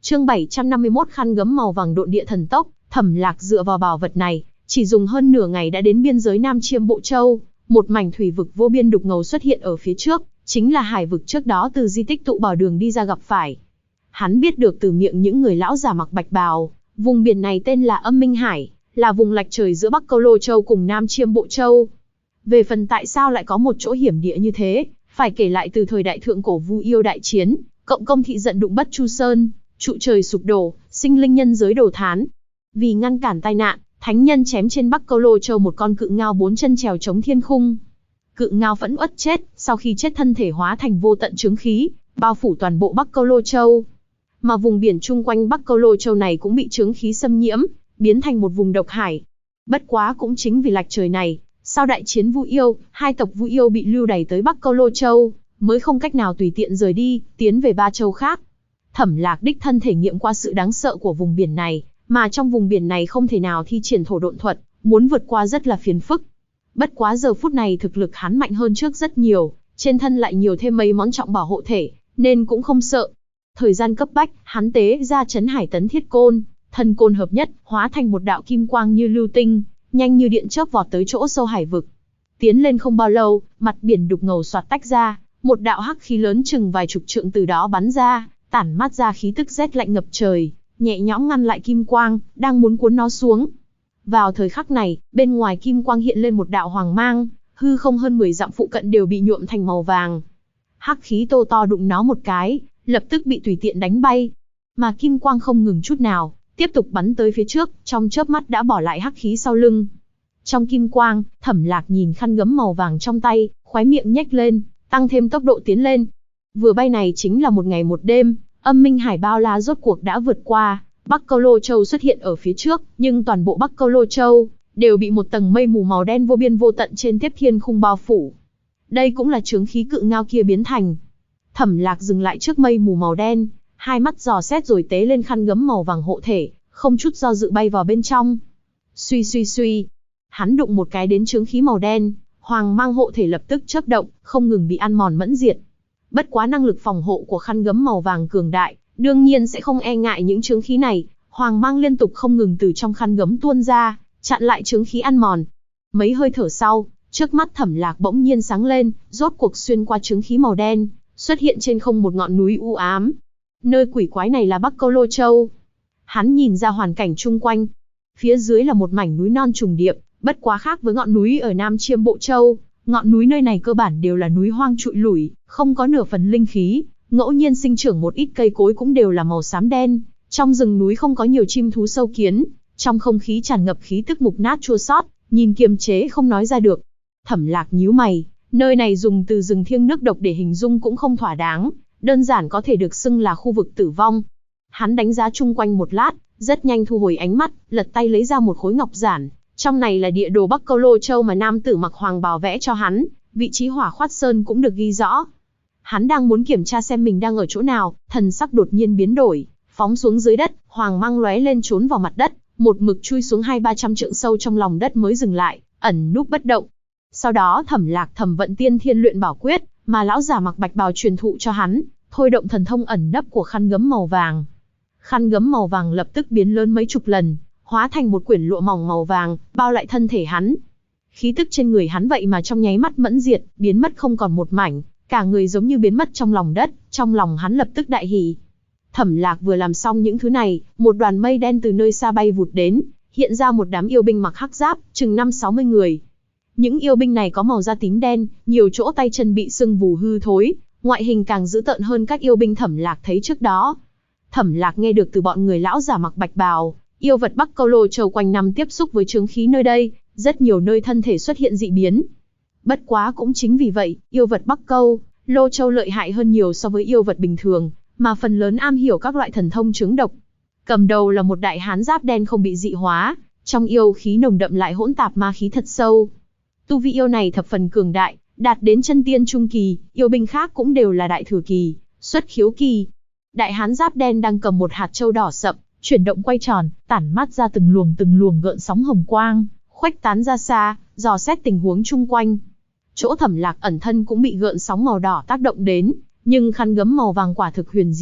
Chương 751 khăn gấm màu vàng độn địa thần tốc. Thẩm Lạc dựa vào bảo vật này, chỉ dùng hơn nửa ngày đã đến biên giới Nam Chiêm Bộ Châu. Một mảnh thủy vực vô biên đục ngầu xuất hiện ở phía trước, chính là hải vực trước đó từ di tích tụ bảo đường đi ra gặp phải. Hắn biết được từ miệng những người lão già mặc bạch bào, vùng biển này tên là Âm Minh Hải, là vùng lạch trời giữa Bắc Câu Lô Châu cùng Nam Chiêm Bộ Châu. Về phần tại sao lại có một chỗ hiểm địa như thế, phải kể lại từ thời đại thượng cổ Vu Yêu đại chiến, cộng công thị giận đụng Bất Chu Sơn, trụ trời sụp đổ, sinh linh nhân giới đổ thán. Vì ngăn cản tai nạn, thánh nhân chém trên Bắc Câu Lô Châu một con cự ngao 4 chân trèo chống thiên khung. Cự ngao phẫn uất chết, sau khi chết thân thể hóa thành vô tận chướng khí, bao phủ toàn bộ Bắc Câu Lô Châu. Mà vùng biển chung quanh Bắc Câu Lô Châu này cũng bị chướng khí xâm nhiễm, biến thành một vùng độc hải. Bất quá cũng chính vì lạch trời này, sau đại chiến Vu Yêu, hai tộc Vu Yêu bị lưu đày tới Bắc Câu Lô Châu, mới không cách nào tùy tiện rời đi, tiến về ba châu khác. Thẩm Lạc đích thân thể nghiệm qua sự đáng sợ của vùng biển này, mà trong vùng biển này không thể nào thi triển thổ độn thuật, muốn vượt qua rất là phiền phức. Bất quá giờ phút này thực lực hắn mạnh hơn trước rất nhiều, trên thân lại nhiều thêm mấy món trọng bảo hộ thể, nên cũng không sợ. Thời gian cấp bách, hắn tế ra Trấn Hải Tấn Thiết Côn, thân côn hợp nhất, hóa thành một đạo kim quang như lưu tinh, nhanh như điện chớp vọt tới chỗ sâu hải vực. Tiến lên không bao lâu, mặt biển đục ngầu xoạt tách ra, một đạo hắc khí lớn chừng vài chục trượng từ đó bắn ra, tản mát ra khí tức rét lạnh ngập trời, nhẹ nhõm ngăn lại kim quang, đang muốn cuốn nó xuống. Vào thời khắc này, bên ngoài kim quang hiện lên một đạo hoàng mang, hư không hơn 10 dặm phụ cận đều bị nhuộm thành màu vàng. Hắc khí tô to đụng nó một cái, lập tức bị tùy tiện đánh bay. Mà kim quang không ngừng chút nào, tiếp tục bắn tới phía trước, trong chớp mắt đã bỏ lại hắc khí sau lưng. Trong kim quang, Thẩm Lạc nhìn khăn gấm màu vàng trong tay, khóe miệng nhếch lên, tăng thêm tốc độ tiến lên. Vừa bay này chính là một ngày một đêm, Âm Minh Hải bao la rốt cuộc đã vượt qua. Bắc Câu Lô Châu xuất hiện ở phía trước, nhưng toàn bộ Bắc Câu Lô Châu đều bị một tầng mây mù màu đen vô biên vô tận trên tiếp thiên khung bao phủ. Đây cũng là chướng khí cự ngao kia biến thành. Thẩm Lạc dừng lại trước mây mù màu đen, hai mắt dò xét rồi tế lên khăn gấm màu vàng hộ thể, không chút do dự bay vào bên trong. Suy suy suy, hắn đụng một cái đến chướng khí màu đen, hoàng mang hộ thể lập tức chớp động, không ngừng bị ăn mòn mẫn diệt. Bất quá năng lực phòng hộ của khăn gấm màu vàng cường đại, đương nhiên sẽ không e ngại những chướng khí này, hoàng mang liên tục không ngừng từ trong khăn gấm tuôn ra, chặn lại chướng khí ăn mòn. Mấy hơi thở sau, trước mắt Thẩm Lạc bỗng nhiên sáng lên, rốt cuộc xuyên qua chướng khí màu đen, xuất hiện trên không một ngọn núi u ám. Nơi quỷ quái này là Bắc Câu Lô Châu. Hắn nhìn ra hoàn cảnh chung quanh. Phía dưới là một mảnh núi non trùng điệp, bất quá khác với ngọn núi ở Nam Chiêm Bộ Châu, ngọn núi nơi này cơ bản đều là núi hoang trụi lủi, không có nửa phần linh khí, ngẫu nhiên sinh trưởng một ít cây cối cũng đều là màu xám đen. Trong rừng núi không có nhiều chim thú sâu kiến, trong không khí tràn ngập khí tức mục nát chua xót, nhìn kiềm chế không nói ra được. Thẩm Lạc nhíu mày, nơi này dùng từ rừng thiêng nước độc để hình dung cũng không thỏa đáng, đơn giản có thể được xưng là khu vực tử vong. Hắn đánh giá chung quanh một lát, rất nhanh thu hồi ánh mắt, lật tay lấy ra một khối ngọc giản. Trong này là địa đồ Bắc Câu Lô Châu mà nam tử mặc hoàng bào vẽ cho hắn, vị trí Hỏa Khoát Sơn cũng được ghi rõ. Hắn đang muốn kiểm tra xem mình đang ở chỗ nào, thần sắc đột nhiên biến đổi, phóng xuống dưới đất, hoàng mang lóe lên trốn vào mặt đất, một mực chui xuống 200-300 trượng sâu trong lòng đất mới dừng lại, ẩn núp bất động. Sau đó Thẩm Lạc thẩm vận tiên thiên luyện bảo quyết, mà lão giả mặc bạch bào truyền thụ cho hắn, thôi động thần thông ẩn nấp của khăn gấm màu vàng. Khăn gấm màu vàng lập tức biến lớn mấy chục lần, hóa thành một quyển lụa mỏng màu vàng, bao lại thân thể hắn. Khí tức trên người hắn vậy mà trong nháy mắt mẫn diệt, biến mất không còn một mảnh, cả người giống như biến mất trong lòng đất, trong lòng hắn lập tức đại hỉ. Thẩm Lạc vừa làm xong những thứ này, một đoàn mây đen từ nơi xa bay vụt đến, hiện ra một đám yêu binh mặc hắc giáp, chừng 50-60 người. Những yêu binh này có màu da tím đen, nhiều chỗ tay chân bị sưng vù hư thối, ngoại hình càng dữ tợn hơn các yêu binh Thẩm Lạc thấy trước đó. Thẩm Lạc nghe được từ bọn người lão giả mặc bạch bào, yêu vật Bắc Câu Lô Châu quanh năm tiếp xúc với chướng khí nơi đây, rất nhiều nơi thân thể xuất hiện dị biến. Bất quá cũng chính vì vậy, yêu vật Bắc Câu Lô Châu lợi hại hơn nhiều so với yêu vật bình thường, mà phần lớn am hiểu các loại thần thông chướng độc. Cầm đầu là một đại hán giáp đen không bị dị hóa, trong yêu khí nồng đậm lại hỗn tạp ma khí thật sâu. Tu vi yêu này thập phần cường đại, đạt đến chân tiên trung kỳ, yêu binh khác cũng đều là đại thừa kỳ, xuất khiếu kỳ. Đại hán giáp đen đang cầm một hạt châu đỏ sậm, chuyển động quay tròn, tản mát ra từng luồng gợn sóng hồng quang, khuếch tán ra xa, dò xét tình huống chung quanh. Chỗ Thẩm Lạc ẩn thân cũng bị gợn sóng màu đỏ tác động đến, nhưng khăn gấm màu vàng quả thực huyền diệu,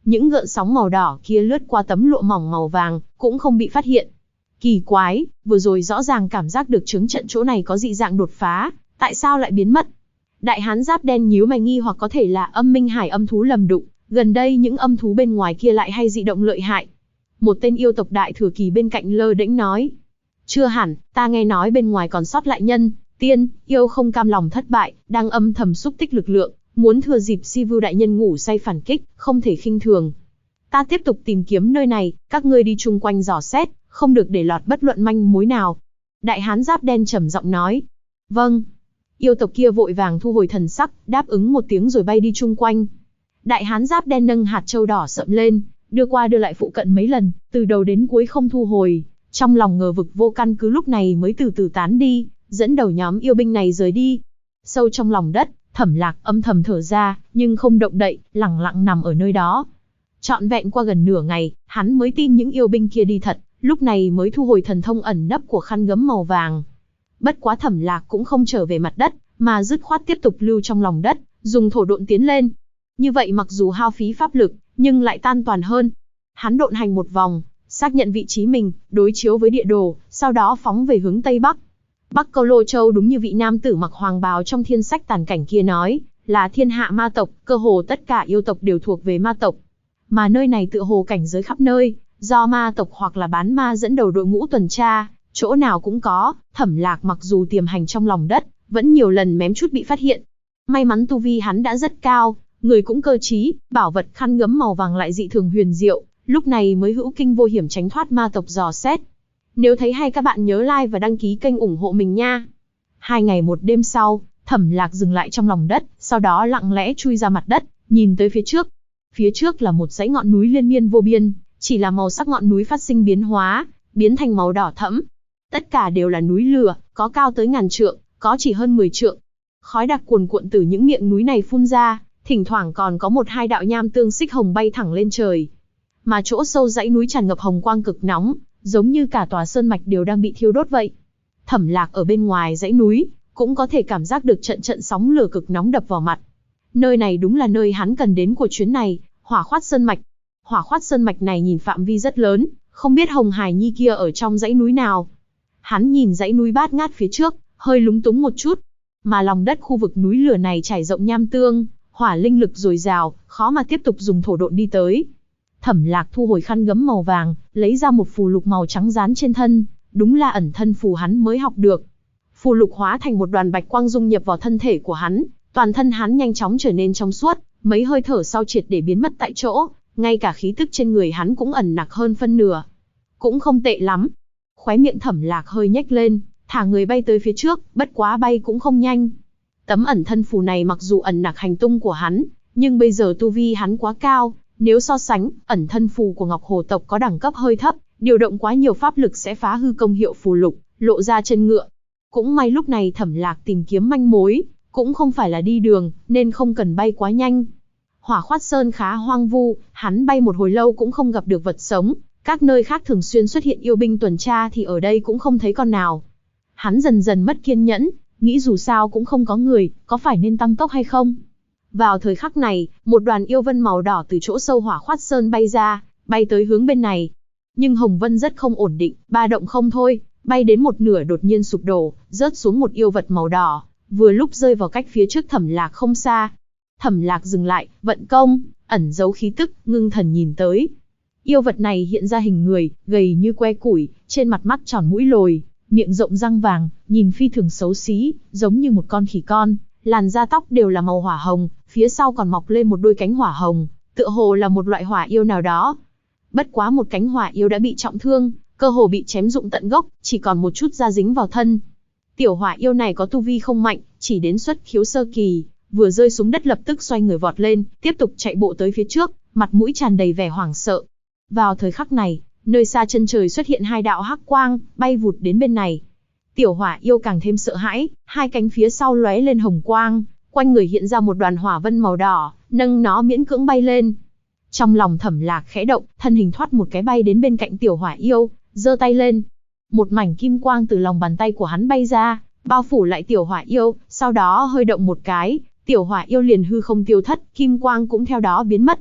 những gợn sóng màu đỏ kia lướt qua tấm lụa mỏng màu vàng, cũng không bị phát hiện. Kỳ quái, vừa rồi rõ ràng cảm giác được chứng trận chỗ này có dị dạng đột phá, tại sao lại biến mất? Đại hán giáp đen nhíu mày nghi hoặc có thể là âm minh hải âm thú lầm đụng, gần đây những âm thú bên ngoài kia lại hay dị động lợi hại. Một tên yêu tộc đại thừa kỳ bên cạnh lơ đễnh nói. Chưa hẳn, ta nghe nói bên ngoài còn sót lại nhân, tiên, yêu không cam lòng thất bại, đang âm thầm xúc tích lực lượng, muốn thừa dịp Si Vu đại nhân ngủ say phản kích, không thể khinh thường. Ta tiếp tục tìm kiếm nơi này, các ngươi đi chung quanh dò xét, không được để lọt bất luận manh mối nào. Đại hán giáp đen trầm giọng nói. Vâng. Yêu tộc kia vội vàng thu hồi thần sắc, đáp ứng một tiếng rồi bay đi chung quanh. Đại hán giáp đen nâng hạt châu đỏ sậm lên, đưa qua đưa lại phụ cận mấy lần, từ đầu đến cuối không thu hồi. Trong lòng ngờ vực vô căn cứ lúc này mới từ từ tán đi, dẫn đầu nhóm yêu binh này rời đi. Sâu trong lòng đất, Thẩm Lạc âm thầm thở ra, nhưng không động đậy, lẳng lặng nằm ở nơi đó. Trọn vẹn qua gần nửa ngày, hắn mới tin những yêu binh kia đi thật, lúc này mới thu hồi thần thông ẩn nấp của khăn gấm màu vàng. Bất quá Thẩm Lạc cũng không trở về mặt đất, mà dứt khoát tiếp tục lưu trong lòng đất, dùng thổ độn tiến lên. Như vậy mặc dù hao phí pháp lực, nhưng lại tan toàn hơn. Hắn độn hành một vòng, xác nhận vị trí mình, đối chiếu với địa đồ, sau đó phóng về hướng Tây Bắc. Bắc Câu Lô Châu đúng như vị nam tử mặc hoàng bào trong thiên sách tàn cảnh kia nói, là thiên hạ ma tộc, cơ hồ tất cả yêu tộc đều thuộc về ma tộc. Mà nơi này tựa hồ cảnh giới khắp nơi, do ma tộc hoặc là bán ma dẫn đầu đội ngũ tuần tra, chỗ nào cũng có. Thẩm Lạc mặc dù tiềm hành trong lòng đất, vẫn nhiều lần mém chút bị phát hiện. May mắn tu vi hắn đã rất cao, người cũng cơ trí, bảo vật khăn gấm màu vàng lại dị thường huyền diệu, lúc này mới hữu kinh vô hiểm tránh thoát ma tộc dò xét. Nếu thấy hay các bạn nhớ like và đăng ký kênh ủng hộ mình nha. 2 ngày 1 đêm sau, Thẩm Lạc dừng lại trong lòng đất, sau đó lặng lẽ chui ra mặt đất, nhìn tới phía trước. Phía trước là một dãy ngọn núi liên miên vô biên, chỉ là màu sắc ngọn núi phát sinh biến hóa, biến thành màu đỏ thẫm. Tất cả đều là núi lửa, có cao tới ngàn trượng, có chỉ hơn 10 trượng. Khói đặc cuồn cuộn từ những miệng núi này phun ra, thỉnh thoảng còn có 1-2 đạo nham tương xích hồng bay thẳng lên trời. Mà chỗ sâu dãy núi tràn ngập hồng quang cực nóng, giống như cả tòa sơn mạch đều đang bị thiêu đốt vậy. Thẩm Lạc ở bên ngoài dãy núi, cũng có thể cảm giác được trận trận sóng lửa cực nóng đập vào mặt. Nơi này đúng là nơi hắn cần đến của chuyến này, Hỏa Khoát Sơn Mạch. Hỏa Khoát Sơn Mạch này nhìn phạm vi rất lớn, không biết Hồng Hải Nhi kia ở trong dãy núi nào. Hắn nhìn dãy núi bát ngát phía trước, hơi lúng túng một chút. Mà lòng đất khu vực núi lửa này trải rộng nham tương, hỏa linh lực dồi dào, khó mà tiếp tục dùng thổ độn đi tới. Thẩm Lạc thu hồi khăn gấm màu vàng, lấy ra một phù lục màu trắng dán trên thân, đúng là ẩn thân phù hắn mới học được. Phù lục hóa thành một đoàn bạch quang dung nhập vào thân thể của hắn, toàn thân hắn nhanh chóng trở nên trong suốt, mấy hơi thở sau triệt để biến mất tại chỗ, ngay cả khí tức trên người hắn cũng ẩn nặc hơn phân nửa. Cũng không tệ lắm. Khóe miệng Thẩm Lạc hơi nhếch lên, thả người bay tới phía trước, bất quá bay cũng không nhanh. Tấm ẩn thân phù này mặc dù ẩn nặc hành tung của hắn, nhưng bây giờ tu vi hắn quá cao, nếu so sánh, ẩn thân phù của Ngọc Hồ tộc có đẳng cấp hơi thấp, điều động quá nhiều pháp lực sẽ phá hư công hiệu phù lục, lộ ra chân ngựa. Cũng may lúc này Thẩm Lạc tìm kiếm manh mối, cũng không phải là đi đường, nên không cần bay quá nhanh. Hỏa Khoát Sơn khá hoang vu, hắn bay một hồi lâu cũng không gặp được vật sống, các nơi khác thường xuyên xuất hiện yêu binh tuần tra thì ở đây cũng không thấy con nào. Hắn dần dần mất kiên nhẫn, nghĩ dù sao cũng không có người, có phải nên tăng tốc hay không? Vào thời khắc này, một đoàn yêu vân màu đỏ từ chỗ sâu Hỏa Khoát Sơn bay ra, bay tới hướng bên này. Nhưng Hồng Vân rất không ổn định, ba động không thôi, bay đến một nửa đột nhiên sụp đổ, rớt xuống một yêu vật màu đỏ, vừa lúc rơi vào cách phía trước Thẩm Lạc không xa. Thẩm Lạc dừng lại, vận công, ẩn giấu khí tức, ngưng thần nhìn tới. Yêu vật này hiện ra hình người, gầy như que củi, trên mặt mắt tròn mũi lồi, miệng rộng răng vàng, nhìn phi thường xấu xí, giống như một con khỉ con, làn da tóc đều là màu hỏa hồng, phía sau còn mọc lên một đôi cánh hỏa hồng, tựa hồ là một loại hỏa yêu nào đó. Bất quá một cánh hỏa yêu đã bị trọng thương, cơ hồ bị chém rụng tận gốc, chỉ còn một chút da dính vào thân. Tiểu hỏa yêu này có tu vi không mạnh, chỉ đến xuất khiếu sơ kỳ, vừa rơi xuống đất lập tức xoay người vọt lên, tiếp tục chạy bộ tới phía trước, mặt mũi tràn đầy vẻ hoảng sợ. Vào thời khắc này, nơi xa chân trời xuất hiện 2 đạo hắc quang, bay vụt đến bên này. Tiểu hỏa yêu càng thêm sợ hãi, 2 cánh phía sau lóe lên hồng quang, quanh người hiện ra một đoàn hỏa vân màu đỏ, nâng nó miễn cưỡng bay lên. Trong lòng Thẩm Lạc khẽ động, thân hình thoát một cái bay đến bên cạnh tiểu hỏa yêu, giơ tay lên. Một mảnh kim quang từ lòng bàn tay của hắn bay ra, bao phủ lại tiểu hỏa yêu, sau đó hơi động một cái, tiểu hỏa yêu liền hư không tiêu thất, kim quang cũng theo đó biến mất.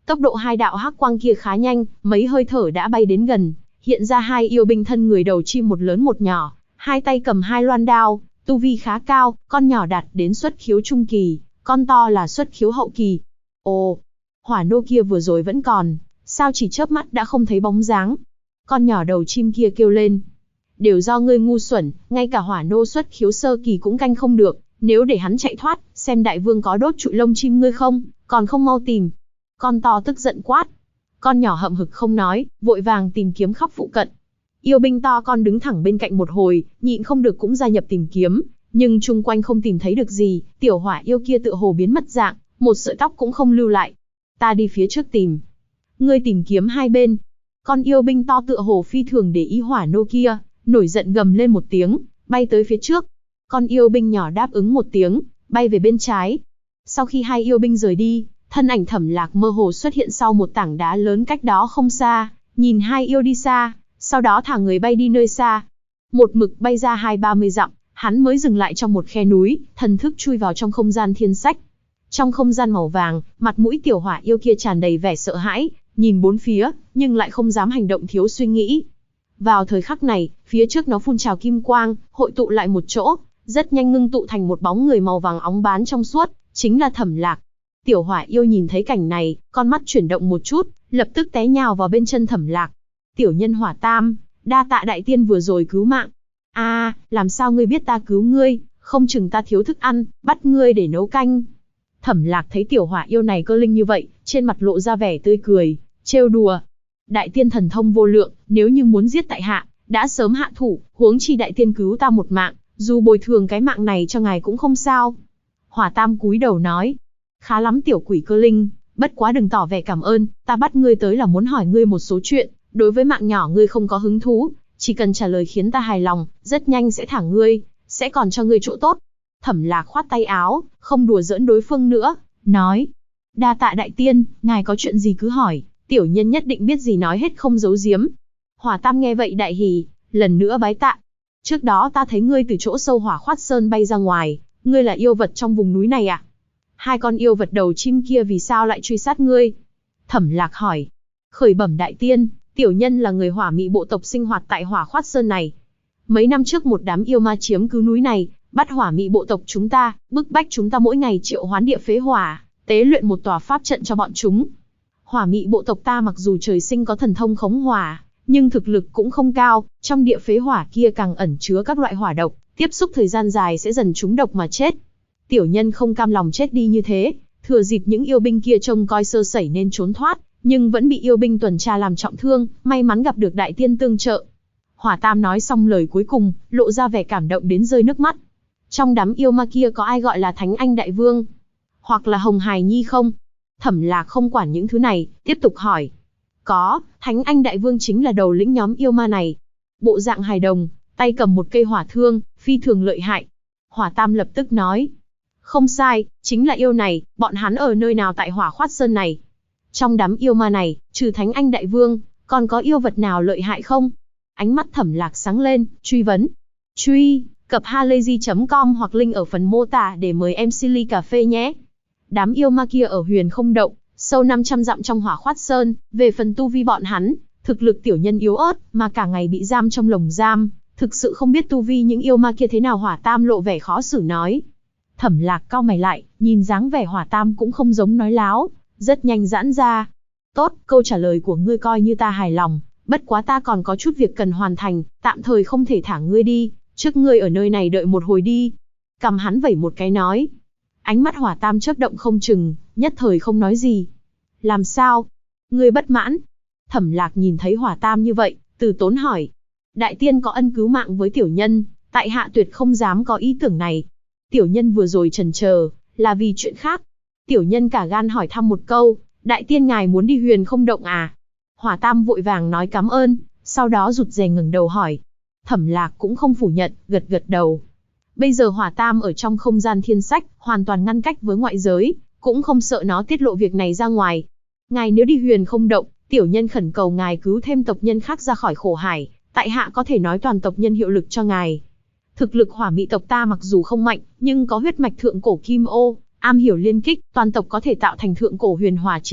Tốc độ hai đạo hắc quang kia khá nhanh, mấy hơi thở đã bay đến gần, hiện ra hai yêu binh thân người đầu chim một lớn một nhỏ, hai tay cầm hai loan đao, tu vi khá cao, con nhỏ đạt đến xuất khiếu trung kỳ, con to là xuất khiếu hậu kỳ. Ồ, hỏa nô kia vừa rồi vẫn còn, sao chỉ chớp mắt đã không thấy bóng dáng? Con nhỏ đầu chim kia kêu lên. Đều do ngươi ngu xuẩn, ngay cả hỏa nô xuất khiếu sơ kỳ cũng canh không được, nếu để hắn chạy thoát, xem đại vương có đốt trụi lông chim ngươi không, còn không mau tìm. Con to tức giận quát. Con nhỏ hậm hực không nói, vội vàng tìm kiếm khắp phụ cận. Yêu binh to con đứng thẳng bên cạnh một hồi, nhịn không được cũng gia nhập tìm kiếm, nhưng chung quanh không tìm thấy được gì, tiểu hỏa yêu kia tựa hồ biến mất dạng, một sợi tóc cũng không lưu lại. Ta đi phía trước tìm. Ngươi tìm kiếm hai bên. Con yêu binh to tựa hồ phi thường để ý hỏa nô kia, nổi giận gầm lên một tiếng, bay tới phía trước. Con yêu binh nhỏ đáp ứng một tiếng, bay về bên trái. Sau khi hai yêu binh rời đi, thân ảnh Thẩm Lạc mơ hồ xuất hiện sau một tảng đá lớn cách đó không xa, nhìn hai yêu đi xa, sau đó thả người bay đi nơi xa. Một mực bay ra 20-30 dặm, hắn mới dừng lại trong một khe núi, thần thức chui vào trong không gian thiên sách. Trong không gian màu vàng, mặt mũi tiểu hỏa yêu kia tràn đầy vẻ sợ hãi, nhìn bốn phía, nhưng lại không dám hành động thiếu suy nghĩ. Vào thời khắc này, phía trước nó phun trào kim quang, hội tụ lại một chỗ, rất nhanh ngưng tụ thành một bóng người màu vàng óng bán trong suốt, chính là Thẩm Lạc. Tiểu hỏa yêu nhìn thấy cảnh này, con mắt chuyển động một chút, lập tức té nhào vào bên chân Thẩm Lạc. Tiểu nhân Hỏa Tam, đa tạ đại tiên vừa rồi cứu mạng. Làm sao ngươi biết ta cứu ngươi, không chừng ta thiếu thức ăn, bắt ngươi để nấu canh. Thẩm Lạc thấy tiểu hỏa yêu này cơ linh như vậy, trên mặt lộ ra vẻ tươi cười, trêu đùa. Đại tiên thần thông vô lượng, nếu như muốn giết tại hạ, đã sớm hạ thủ, huống chi đại tiên cứu ta một mạng, dù bồi thường cái mạng này cho ngài cũng không sao. Hỏa Tam cúi đầu nói, khá lắm tiểu quỷ cơ linh, bất quá đừng tỏ vẻ cảm ơn, ta bắt ngươi tới là muốn hỏi ngươi một số chuyện, đối với mạng nhỏ ngươi không có hứng thú, chỉ cần trả lời khiến ta hài lòng, rất nhanh sẽ thả ngươi, sẽ còn cho ngươi chỗ tốt. Thẩm Lạc khoát tay áo, không đùa giỡn đối phương nữa, nói, đa tạ đại tiên, ngài có chuyện gì cứ hỏi, tiểu nhân nhất định biết gì nói hết không giấu giếm. Hỏa Tam nghe vậy đại hỉ, lần nữa bái tạ. Trước đó ta thấy ngươi từ chỗ sâu Hỏa Khoát Sơn bay ra ngoài, ngươi là yêu vật trong vùng núi này à? Hai con yêu vật đầu chim kia vì sao lại truy sát ngươi? Thẩm Lạc hỏi. Khởi bẩm đại tiên, tiểu nhân là người Hỏa Mị bộ tộc sinh hoạt tại Hỏa Khoát Sơn này. Mấy năm trước một đám yêu ma chiếm cứ núi này, bắt Hỏa Mị bộ tộc chúng ta, bức bách chúng ta mỗi ngày triệu hoán địa phế hỏa, tế luyện một tòa pháp trận cho bọn chúng. Hỏa Mị bộ tộc ta mặc dù trời sinh có thần thông khống hỏa, nhưng thực lực cũng không cao, trong địa phế hỏa kia càng ẩn chứa các loại hỏa độc, tiếp xúc thời gian dài sẽ dần trúng độc mà chết. Tiểu nhân không cam lòng chết đi như thế, thừa dịp những yêu binh kia trông coi sơ sẩy nên trốn thoát, nhưng vẫn bị yêu binh tuần tra làm trọng thương, may mắn gặp được đại tiên tương trợ. Hỏa Tam nói xong lời cuối cùng, lộ ra vẻ cảm động đến rơi nước mắt. Trong đám yêu ma kia có ai gọi là Thánh Anh Đại Vương? Hoặc là Hồng Hài Nhi không? Thẩm Lạc không quản những thứ này, tiếp tục hỏi. Có, Thánh Anh Đại Vương chính là đầu lĩnh nhóm yêu ma này. Bộ dạng hài đồng, tay cầm một cây hỏa thương, phi thường lợi hại. Hỏa Tam lập tức nói. Không sai, chính là yêu này, bọn hắn ở nơi nào tại Hỏa Khoát Sơn này? Trong đám yêu ma này, trừ Thánh Anh Đại Vương, còn có yêu vật nào lợi hại không? Ánh mắt Thẩm Lạc sáng lên, truy vấn. Truy, cập halayzi.com hoặc link ở phần mô tả để mời em Silly cà phê nhé. Đám yêu ma kia ở Huyền Không Động, sâu 500 dặm trong Hỏa Khoát Sơn, về phần tu vi bọn hắn, thực lực tiểu nhân yếu ớt, mà cả ngày bị giam trong lồng giam, thực sự không biết tu vi những yêu ma kia thế nào. Hỏa Tam lộ vẻ khó xử nói. Thẩm Lạc cau mày lại, nhìn dáng vẻ Hỏa Tam cũng không giống nói láo, rất nhanh giãn ra. Tốt, câu trả lời của ngươi coi như ta hài lòng, bất quá ta còn có chút việc cần hoàn thành, tạm thời không thể thả ngươi đi, trước ngươi ở nơi này đợi một hồi đi. Cầm hắn vẩy một cái nói. Ánh mắt Hỏa Tam chớp động không chừng, nhất thời không nói gì. Làm sao? Ngươi bất mãn? Thẩm Lạc nhìn thấy Hỏa Tam như vậy, từ tốn hỏi. Đại tiên có ân cứu mạng với tiểu nhân, tại hạ tuyệt không dám có ý tưởng này. Tiểu nhân vừa rồi chần chờ, là vì chuyện khác. Tiểu nhân cả gan hỏi thăm một câu, đại tiên ngài muốn đi Huyền Không Động à? Hỏa Tam vội vàng nói cảm ơn, sau đó rụt rè ngẩng đầu hỏi. Thẩm Lạc cũng không phủ nhận, gật gật đầu. Bây giờ Hỏa Tam ở trong không gian thiên sách, hoàn toàn ngăn cách với ngoại giới, cũng không sợ nó tiết lộ việc này ra ngoài. Ngài nếu đi Huyền Không Động, tiểu nhân khẩn cầu ngài cứu thêm tộc nhân khác ra khỏi khổ hải, tại hạ có thể nói toàn tộc nhân hiệu lực cho ngài. Thực lực Hỏa Mị tộc ta mặc dù không mạnh, nhưng có huyết mạch thượng cổ kim ô, am hiểu liên kích, toàn tộc có thể tạo thành thượng cổ huyền hỏa chiến trận,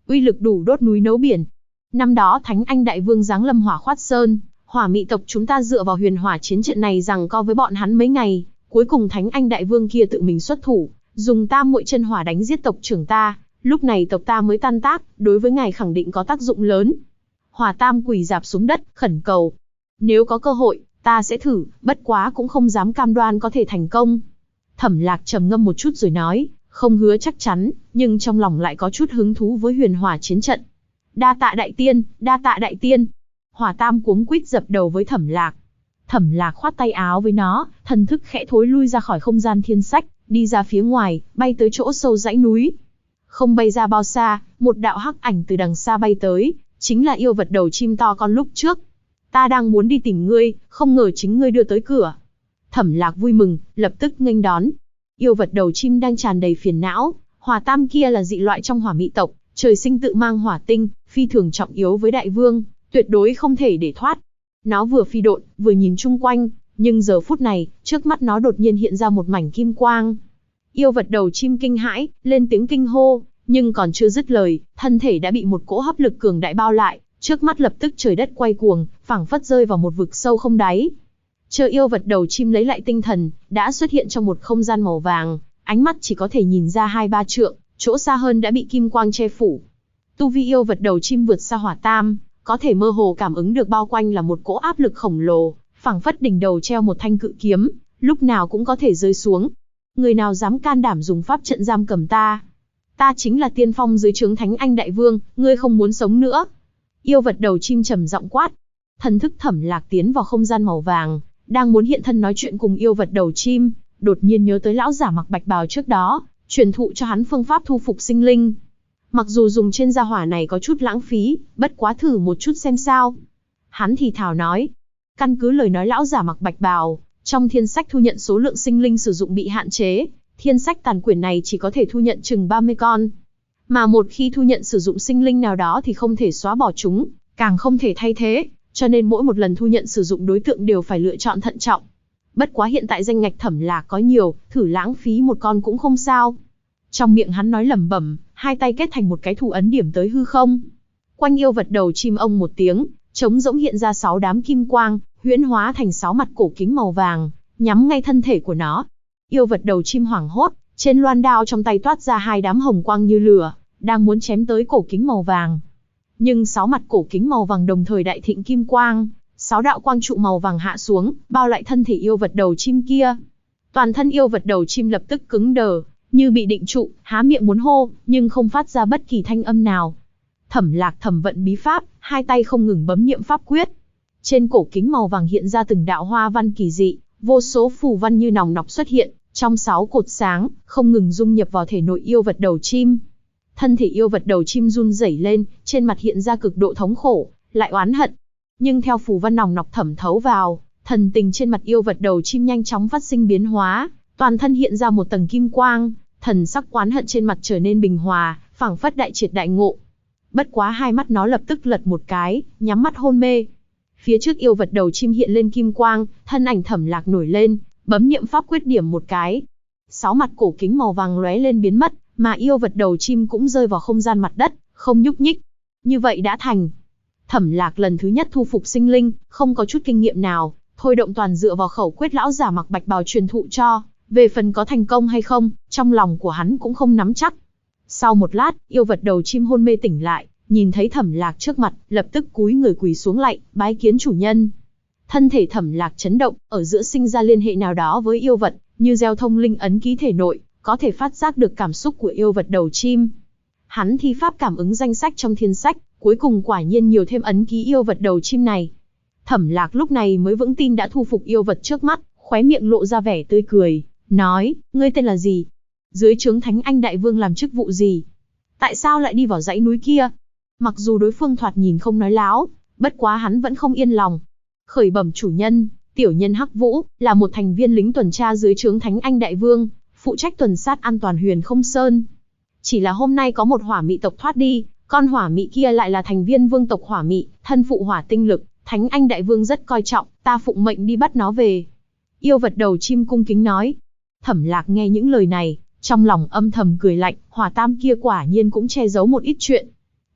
uy lực đủ đốt núi nấu biển. Năm đó Thánh Anh Đại Vương giáng lâm Hỏa Khoát Sơn, Hỏa Mị tộc chúng ta dựa vào huyền hỏa chiến trận này giằng co với bọn hắn mấy ngày, cuối cùng Thánh Anh Đại Vương kia tự mình xuất thủ, dùng tam muội chân hỏa đánh giết tộc trưởng ta, lúc này tộc ta mới tan tác, đối với ngài khẳng định có tác dụng lớn. Hỏa Tam quỳ rạp xuống đất, khẩn cầu. Nếu có cơ hội, ta sẽ thử, bất quá cũng không dám cam đoan có thể thành công. Thẩm Lạc trầm ngâm một chút rồi nói, không hứa chắc chắn, nhưng trong lòng lại có chút hứng thú với huyền hỏa chiến trận. Đa tạ đại tiên, đa tạ đại tiên. Hỏa Tam cuống quýt dập đầu với Thẩm Lạc. Thẩm Lạc khoát tay áo với nó, thần thức khẽ thối lui ra khỏi không gian thiên sách, đi ra phía ngoài, bay tới chỗ sâu dãy núi. Không bay ra bao xa, một đạo hắc ảnh từ đằng xa bay tới, chính là yêu vật đầu chim to con lúc trước. Ta đang muốn đi tìm ngươi, không ngờ chính ngươi đưa tới cửa. Thẩm Lạc vui mừng, lập tức nghênh đón. Yêu vật đầu chim đang tràn đầy phiền não, Hỏa Tam kia là dị loại trong Hỏa Mị tộc, trời sinh tự mang hỏa tinh, phi thường trọng yếu với đại vương, tuyệt đối không thể để thoát. Nó vừa phi độn, vừa nhìn chung quanh, nhưng giờ phút này, trước mắt nó đột nhiên hiện ra một mảnh kim quang. Yêu vật đầu chim kinh hãi, lên tiếng kinh hô, nhưng còn chưa dứt lời, thân thể đã bị một cỗ hấp lực cường đại bao lại, trước mắt lập tức trời đất quay cuồng, phảng phất rơi vào một vực sâu không đáy. Chờ yêu vật đầu chim lấy lại tinh thần, đã xuất hiện trong một không gian màu vàng, ánh mắt chỉ có thể nhìn ra 2-3 trượng, chỗ xa hơn đã bị kim quang che phủ. Tu vi yêu vật đầu chim vượt xa Hỏa Tam, có thể mơ hồ cảm ứng được bao quanh là một cỗ áp lực khổng lồ, phảng phất đỉnh đầu treo một thanh cự kiếm, lúc nào cũng có thể rơi xuống. Người nào dám can đảm dùng pháp trận giam cầm ta? Ta chính là tiên phong dưới trướng Thánh Anh Đại Vương, ngươi không muốn sống nữa. Yêu vật đầu chim trầm giọng quát. Thần thức Thẩm Lạc tiến vào không gian màu vàng, đang muốn hiện thân nói chuyện cùng yêu vật đầu chim, đột nhiên nhớ tới lão giả mặc bạch bào trước đó, truyền thụ cho hắn phương pháp thu phục sinh linh. Mặc dù dùng trên gia hỏa này có chút lãng phí, bất quá thử một chút xem sao. Hắn thì thào nói. Căn cứ lời nói lão giả mặc bạch bào, trong thiên sách thu nhận số lượng sinh linh sử dụng bị hạn chế, thiên sách tàn quyển này chỉ có thể thu nhận chừng 30 con. Mà một khi thu nhận sử dụng sinh linh nào đó thì không thể xóa bỏ chúng, càng không thể thay thế, cho nên mỗi một lần thu nhận sử dụng đối tượng đều phải lựa chọn thận trọng. Bất quá hiện tại danh ngạch Thẩm Lạc có nhiều, thử lãng phí một con cũng không sao. Trong miệng hắn nói lẩm bẩm, hai tay kết thành một cái thủ ấn điểm tới hư không. Quanh yêu vật đầu chim ông một tiếng, trống rỗng hiện ra 6 đám kim quang, huyễn hóa thành 6 mặt cổ kính màu vàng, nhắm ngay thân thể của nó. Yêu vật đầu chim hoảng hốt, trên loan đao trong tay toát ra 2 đám hồng quang như lửa, đang muốn chém tới cổ kính màu vàng. Nhưng 6 mặt cổ kính màu vàng đồng thời đại thịnh kim quang, 6 đạo quang trụ màu vàng hạ xuống, bao lại thân thể yêu vật đầu chim kia. Toàn thân yêu vật đầu chim lập tức cứng đờ, như bị định trụ, há miệng muốn hô, nhưng không phát ra bất kỳ thanh âm nào. Thẩm Lạc thẩm vận bí pháp, hai tay không ngừng bấm niệm pháp quyết. Trên cổ kính màu vàng hiện ra từng đạo hoa văn kỳ dị, vô số phù văn như nòng nọc xuất hiện, trong 6 cột sáng, không ngừng dung nhập vào thể nội yêu vật đầu chim. Thân thể yêu vật đầu chim run rẩy lên, trên mặt hiện ra cực độ thống khổ, lại oán hận. Nhưng theo phù văn nòng nọc thẩm thấu vào, thần tình trên mặt yêu vật đầu chim nhanh chóng phát sinh biến hóa, toàn thân hiện ra một tầng kim quang, thần sắc oán hận trên mặt trở nên bình hòa, phảng phất đại triệt đại ngộ. Bất quá hai mắt nó lập tức lật một cái, nhắm mắt hôn mê. Phía trước yêu vật đầu chim hiện lên kim quang, thân ảnh Thẩm Lạc nổi lên, bấm niệm pháp quyết điểm một cái. 6 mặt cổ kính màu vàng lóe lên biến mất, mà yêu vật đầu chim cũng rơi vào không gian mặt đất, không nhúc nhích. Như vậy đã thành. Thẩm Lạc lần thứ nhất thu phục sinh linh, không có chút kinh nghiệm nào, thôi động toàn dựa vào khẩu quyết lão giả mặc bạch bào truyền thụ cho. Về phần có thành công hay không, trong lòng của hắn cũng không nắm chắc. Sau một lát, yêu vật đầu chim hôn mê tỉnh lại, nhìn thấy Thẩm Lạc trước mặt, lập tức cúi người quỳ xuống lạy, bái kiến chủ nhân. Thân thể Thẩm Lạc chấn động, ở giữa sinh ra liên hệ nào đó với yêu vật, như gieo thông linh ấn ký thể nội, có thể phát giác được cảm xúc của yêu vật đầu chim. Hắn thi pháp cảm ứng danh sách trong thiên sách, cuối cùng quả nhiên nhiều thêm ấn ký yêu vật đầu chim này. Thẩm Lạc lúc này mới vững tin đã thu phục yêu vật trước mắt, khóe miệng lộ ra vẻ tươi cười, nói, ngươi tên là gì? Dưới trướng Thánh Anh Đại Vương làm chức vụ gì? Tại sao lại đi vào dãy núi kia? Mặc dù đối phương thoạt nhìn không nói láo, bất quá hắn vẫn không yên lòng. Khởi bẩm chủ nhân, tiểu nhân Hắc Vũ, là một thành viên lính tuần tra dưới trướng Thánh Anh Đại Vương, phụ trách tuần sát an toàn Huyền Không Sơn. Chỉ là hôm nay có một hỏa mị tộc thoát đi, con hỏa mị kia lại là thành viên vương tộc hỏa mị, thân phụ hỏa tinh lực, Thánh Anh Đại Vương rất coi trọng, ta phụng mệnh đi bắt nó về. Yêu vật đầu chim cung kính nói. Thẩm Lạc nghe những lời này, trong lòng âm thầm cười lạnh, Hỏa Tam kia quả nhiên cũng che giấu một ít chuyện.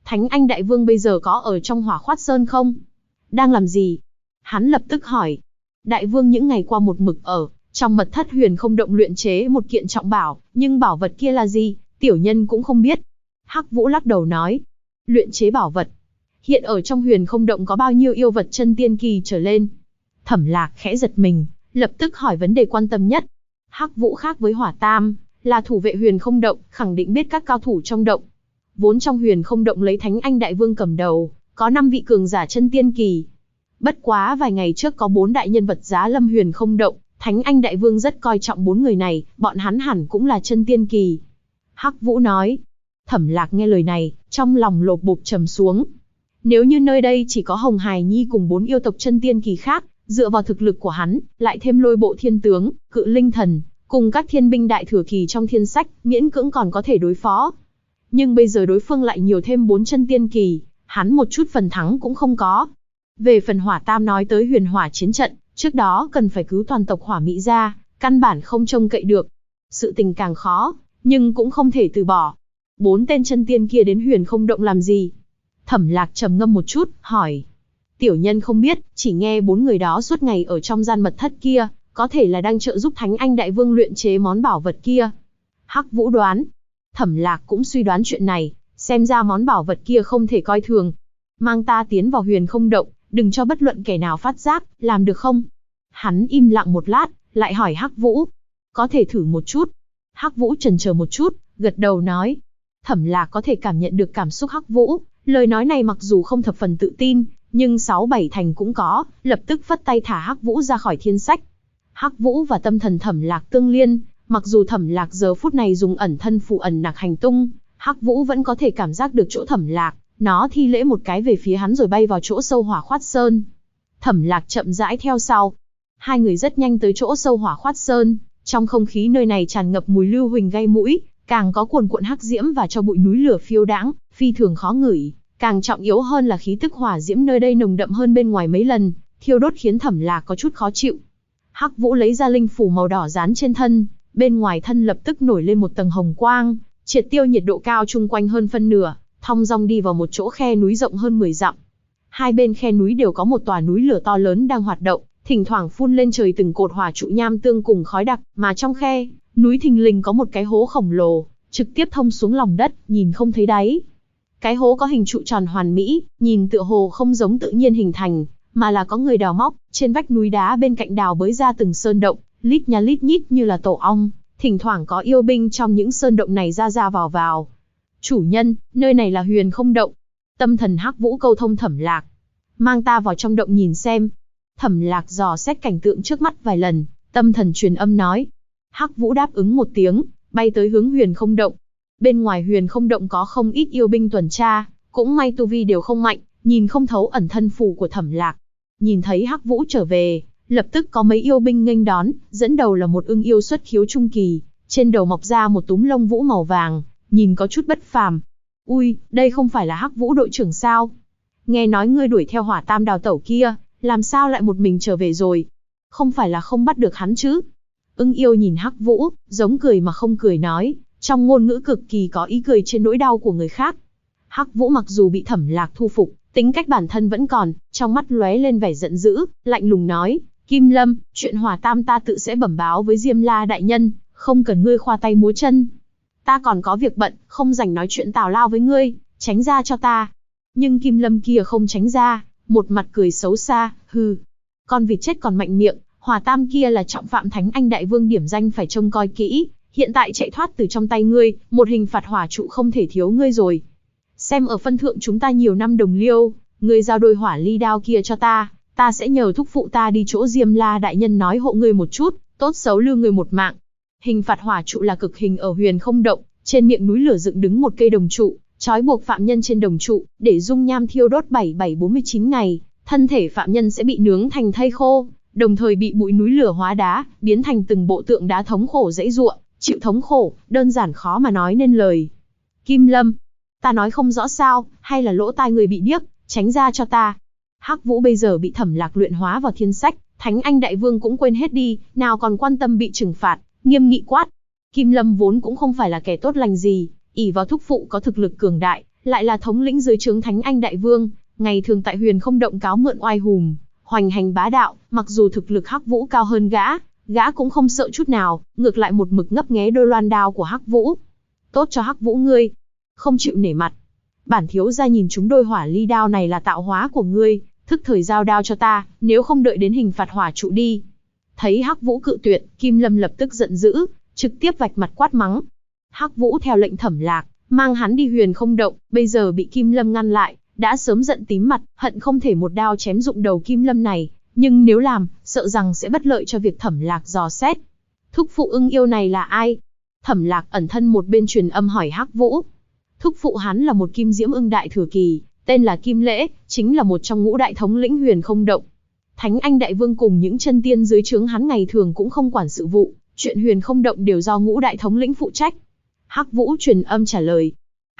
Thánh Anh Đại Vương bây giờ có ở trong Hỏa Khoát Sơn không? Đang làm gì? Hắn lập tức hỏi. Đại Vương những ngày qua một mực ở trong mật thất Huyền Không Động luyện chế một kiện trọng bảo, nhưng bảo vật kia là gì, tiểu nhân cũng không biết. Hắc Vũ lắc đầu nói. Luyện chế bảo vật. Hiện ở trong Huyền Không Động có bao nhiêu yêu vật chân tiên kỳ trở lên? Thẩm Lạc khẽ giật mình, lập tức hỏi vấn đề quan tâm nhất. Hắc Vũ khác với Hỏa Tam, là thủ vệ Huyền Không Động, khẳng định biết các cao thủ trong động. Vốn trong Huyền Không Động lấy Thánh Anh Đại Vương cầm đầu, có 5 vị cường giả chân tiên kỳ. Bất quá vài ngày trước có 4 đại nhân vật giá lâm Huyền Không Động, Thánh Anh Đại Vương rất coi trọng 4 người này, bọn hắn hẳn cũng là chân tiên kỳ. Hắc Vũ nói. Thẩm Lạc nghe lời này, trong lòng lột bột trầm xuống. Nếu như nơi đây chỉ có Hồng Hải Nhi cùng 4 yêu tộc chân tiên kỳ khác, dựa vào thực lực của hắn, lại thêm Lôi Bộ Thiên Tướng, Cự Linh Thần, cùng các thiên binh đại thừa kỳ trong thiên sách, miễn cưỡng còn có thể đối phó. Nhưng bây giờ đối phương lại nhiều thêm 4 chân tiên kỳ, hắn một chút phần thắng cũng không có. Về phần Hỏa Tam nói tới huyền hỏa chiến trận, trước đó cần phải cứu toàn tộc Hỏa Mỹ ra, căn bản không trông cậy được. Sự tình càng khó, nhưng cũng không thể từ bỏ. 4 tên chân tiên kia đến Huyền Không Động làm gì? Thẩm Lạc trầm ngâm một chút, hỏi. Tiểu nhân không biết, chỉ nghe 4 người đó suốt ngày ở trong gian mật thất kia, có thể là đang trợ giúp Thánh Anh Đại Vương luyện chế món bảo vật kia. Hắc Vũ đoán. Thẩm Lạc cũng suy đoán chuyện này, xem ra món bảo vật kia không thể coi thường. Mang ta tiến vào Huyền Không Động, đừng cho bất luận kẻ nào phát giác, làm được không? Hắn im lặng một lát, lại hỏi Hắc Vũ. Có thể thử một chút. Hắc Vũ chần chờ một chút, gật đầu nói. Thẩm Lạc có thể cảm nhận được cảm xúc Hắc Vũ, lời nói này mặc dù không thập phần tự tin, nhưng 6-7 thành cũng có, lập tức phất tay thả Hắc Vũ ra khỏi thiên sách. Hắc Vũ và tâm thần Thẩm Lạc tương liên, mặc dù Thẩm Lạc giờ phút này dùng ẩn thân phù ẩn nặc hành tung, Hắc Vũ vẫn có thể cảm giác được chỗ Thẩm Lạc, nó thi lễ một cái về phía hắn rồi bay vào chỗ sâu Hỏa Khoát Sơn. Thẩm Lạc chậm rãi theo sau. Hai người rất nhanh tới chỗ sâu Hỏa Khoát Sơn, trong không khí nơi này tràn ngập mùi lưu huỳnh gây mũi, càng có cuồn cuộn hắc diễm và cho bụi núi lửa phiêu đãng, phi thường khó ngửi, càng trọng yếu hơn là khí tức hỏa diễm nơi đây nồng đậm hơn bên ngoài mấy lần, thiêu đốt khiến Thẩm Lạc có chút khó chịu. Hắc Vũ lấy ra linh phủ màu đỏ dán trên thân, bên ngoài thân lập tức nổi lên một tầng hồng quang, triệt tiêu nhiệt độ cao chung quanh hơn phân nửa, thong dong đi vào một chỗ khe núi rộng hơn 10 dặm. Hai bên khe núi đều có một tòa núi lửa to lớn đang hoạt động, thỉnh thoảng phun lên trời từng cột hỏa trụ nham tương cùng khói đặc, mà trong khe núi thình lình có một cái hố khổng lồ, trực tiếp thông xuống lòng đất, nhìn không thấy đáy. Cái hố có hình trụ tròn hoàn mỹ, nhìn tựa hồ không giống tự nhiên hình thành, mà là có người đào móc, trên vách núi đá bên cạnh đào bới ra từng sơn động, lít nha lít nhít như là tổ ong, thỉnh thoảng có yêu binh trong những sơn động này ra ra vào vào. Chủ nhân, nơi này là Huyền Không Động. Tâm thần Hắc Vũ câu thông Thẩm Lạc. Mang ta vào trong động nhìn xem. Thẩm Lạc dò xét cảnh tượng trước mắt vài lần, tâm thần truyền âm nói. Hắc Vũ đáp ứng một tiếng, bay tới hướng Huyền Không Động. Bên ngoài Huyền Không Động có không ít yêu binh tuần tra, cũng may tu vi đều không mạnh, nhìn không thấu ẩn thân phù của Thẩm Lạc. Nhìn thấy Hắc Vũ trở về, lập tức có mấy yêu binh nghênh đón, dẫn đầu là một ưng yêu xuất khiếu trung kỳ, trên đầu mọc ra một túm lông vũ màu vàng, nhìn có chút bất phàm. Ui, đây không phải là Hắc Vũ đội trưởng sao? Nghe nói ngươi đuổi theo Hỏa Tam đào tẩu kia, làm sao lại một mình trở về rồi? Không phải là không bắt được hắn chứ? Ưng yêu nhìn Hắc Vũ, giống cười mà không cười nói, trong ngôn ngữ cực kỳ có ý cười trên nỗi đau của người khác. Hắc Vũ mặc dù bị Thẩm Lạc thu phục, tính cách bản thân vẫn còn, trong mắt lóe lên vẻ giận dữ, lạnh lùng nói, Kim Lâm, chuyện Hỏa Tam ta tự sẽ bẩm báo với Diêm La đại nhân, không cần ngươi khoa tay múa chân. Ta còn có việc bận, không rảnh nói chuyện tào lao với ngươi, tránh ra cho ta. Nhưng Kim Lâm kia không tránh ra, một mặt cười xấu xa, hừ. Con vịt chết còn mạnh miệng, Hỏa Tam kia là trọng phạm Thánh Anh Đại Vương điểm danh phải trông coi kỹ, hiện tại chạy thoát từ trong tay ngươi, một hình phạt hỏa trụ không thể thiếu ngươi rồi. Xem ở phân thượng chúng ta nhiều năm đồng liêu, ngươi giao đôi hỏa ly đao kia cho ta sẽ nhờ thúc phụ ta đi chỗ Diêm La đại nhân nói hộ ngươi một chút, tốt xấu lưu ngươi một mạng. Hình phạt hỏa trụ là cực hình ở Huyền Không Động, trên miệng núi lửa dựng đứng một cây đồng trụ, trói buộc phạm nhân trên đồng trụ, để dung nham thiêu đốt 7749 ngày, thân thể phạm nhân sẽ bị nướng thành thây khô, đồng thời bị bụi núi lửa hóa đá, biến thành từng bộ tượng đá thống khổ dãy giụa, chịu thống khổ, đơn giản khó mà nói nên lời. Kim Lâm, ta nói không rõ sao, hay là lỗ tai người bị điếc, tránh ra cho ta. Hắc Vũ bây giờ bị Thẩm Lạc luyện hóa vào thiên sách, Thánh Anh Đại Vương cũng quên hết đi, nào còn quan tâm bị trừng phạt, nghiêm nghị quát. Kim Lâm vốn cũng không phải là kẻ tốt lành gì, ỷ vào thúc phụ có thực lực cường đại, lại là thống lĩnh dưới trướng Thánh Anh Đại Vương, ngày thường tại Huyền Không Động cáo mượn oai hùm, hoành hành bá đạo, mặc dù thực lực Hắc Vũ cao hơn gã cũng không sợ chút nào, ngược lại một mực ngấp nghé đôi loan đao của Hắc Vũ. Tốt cho Hắc Vũ ngươi, không chịu nể mặt. Bản thiếu gia nhìn chúng đôi hỏa ly đao này là tạo hóa của ngươi, thức thời giao đao cho ta, nếu không đợi đến hình phạt hỏa trụ đi. Thấy Hắc Vũ cự tuyệt, Kim Lâm lập tức giận dữ, trực tiếp vạch mặt quát mắng. Hắc Vũ theo lệnh Thẩm Lạc, mang hắn đi Huyền Không Động, bây giờ bị Kim Lâm ngăn lại, đã sớm giận tím mặt, hận không thể một đao chém rụng đầu Kim Lâm này, nhưng nếu làm, sợ rằng sẽ bất lợi cho việc Thẩm Lạc dò xét. Thúc phụ ưng yêu này là ai? Thẩm Lạc ẩn thân một bên truyền âm hỏi Hắc Vũ. Thúc phụ hắn là một Kim Diễm ưng đại thừa kỳ, tên là Kim Lễ, chính là một trong ngũ đại thống lĩnh Huyền Không Động. Thánh Anh Đại Vương cùng những chân tiên dưới trướng hắn ngày thường cũng không quản sự vụ, chuyện Huyền Không Động đều do ngũ đại thống lĩnh phụ trách. Hắc Vũ truyền âm trả lời.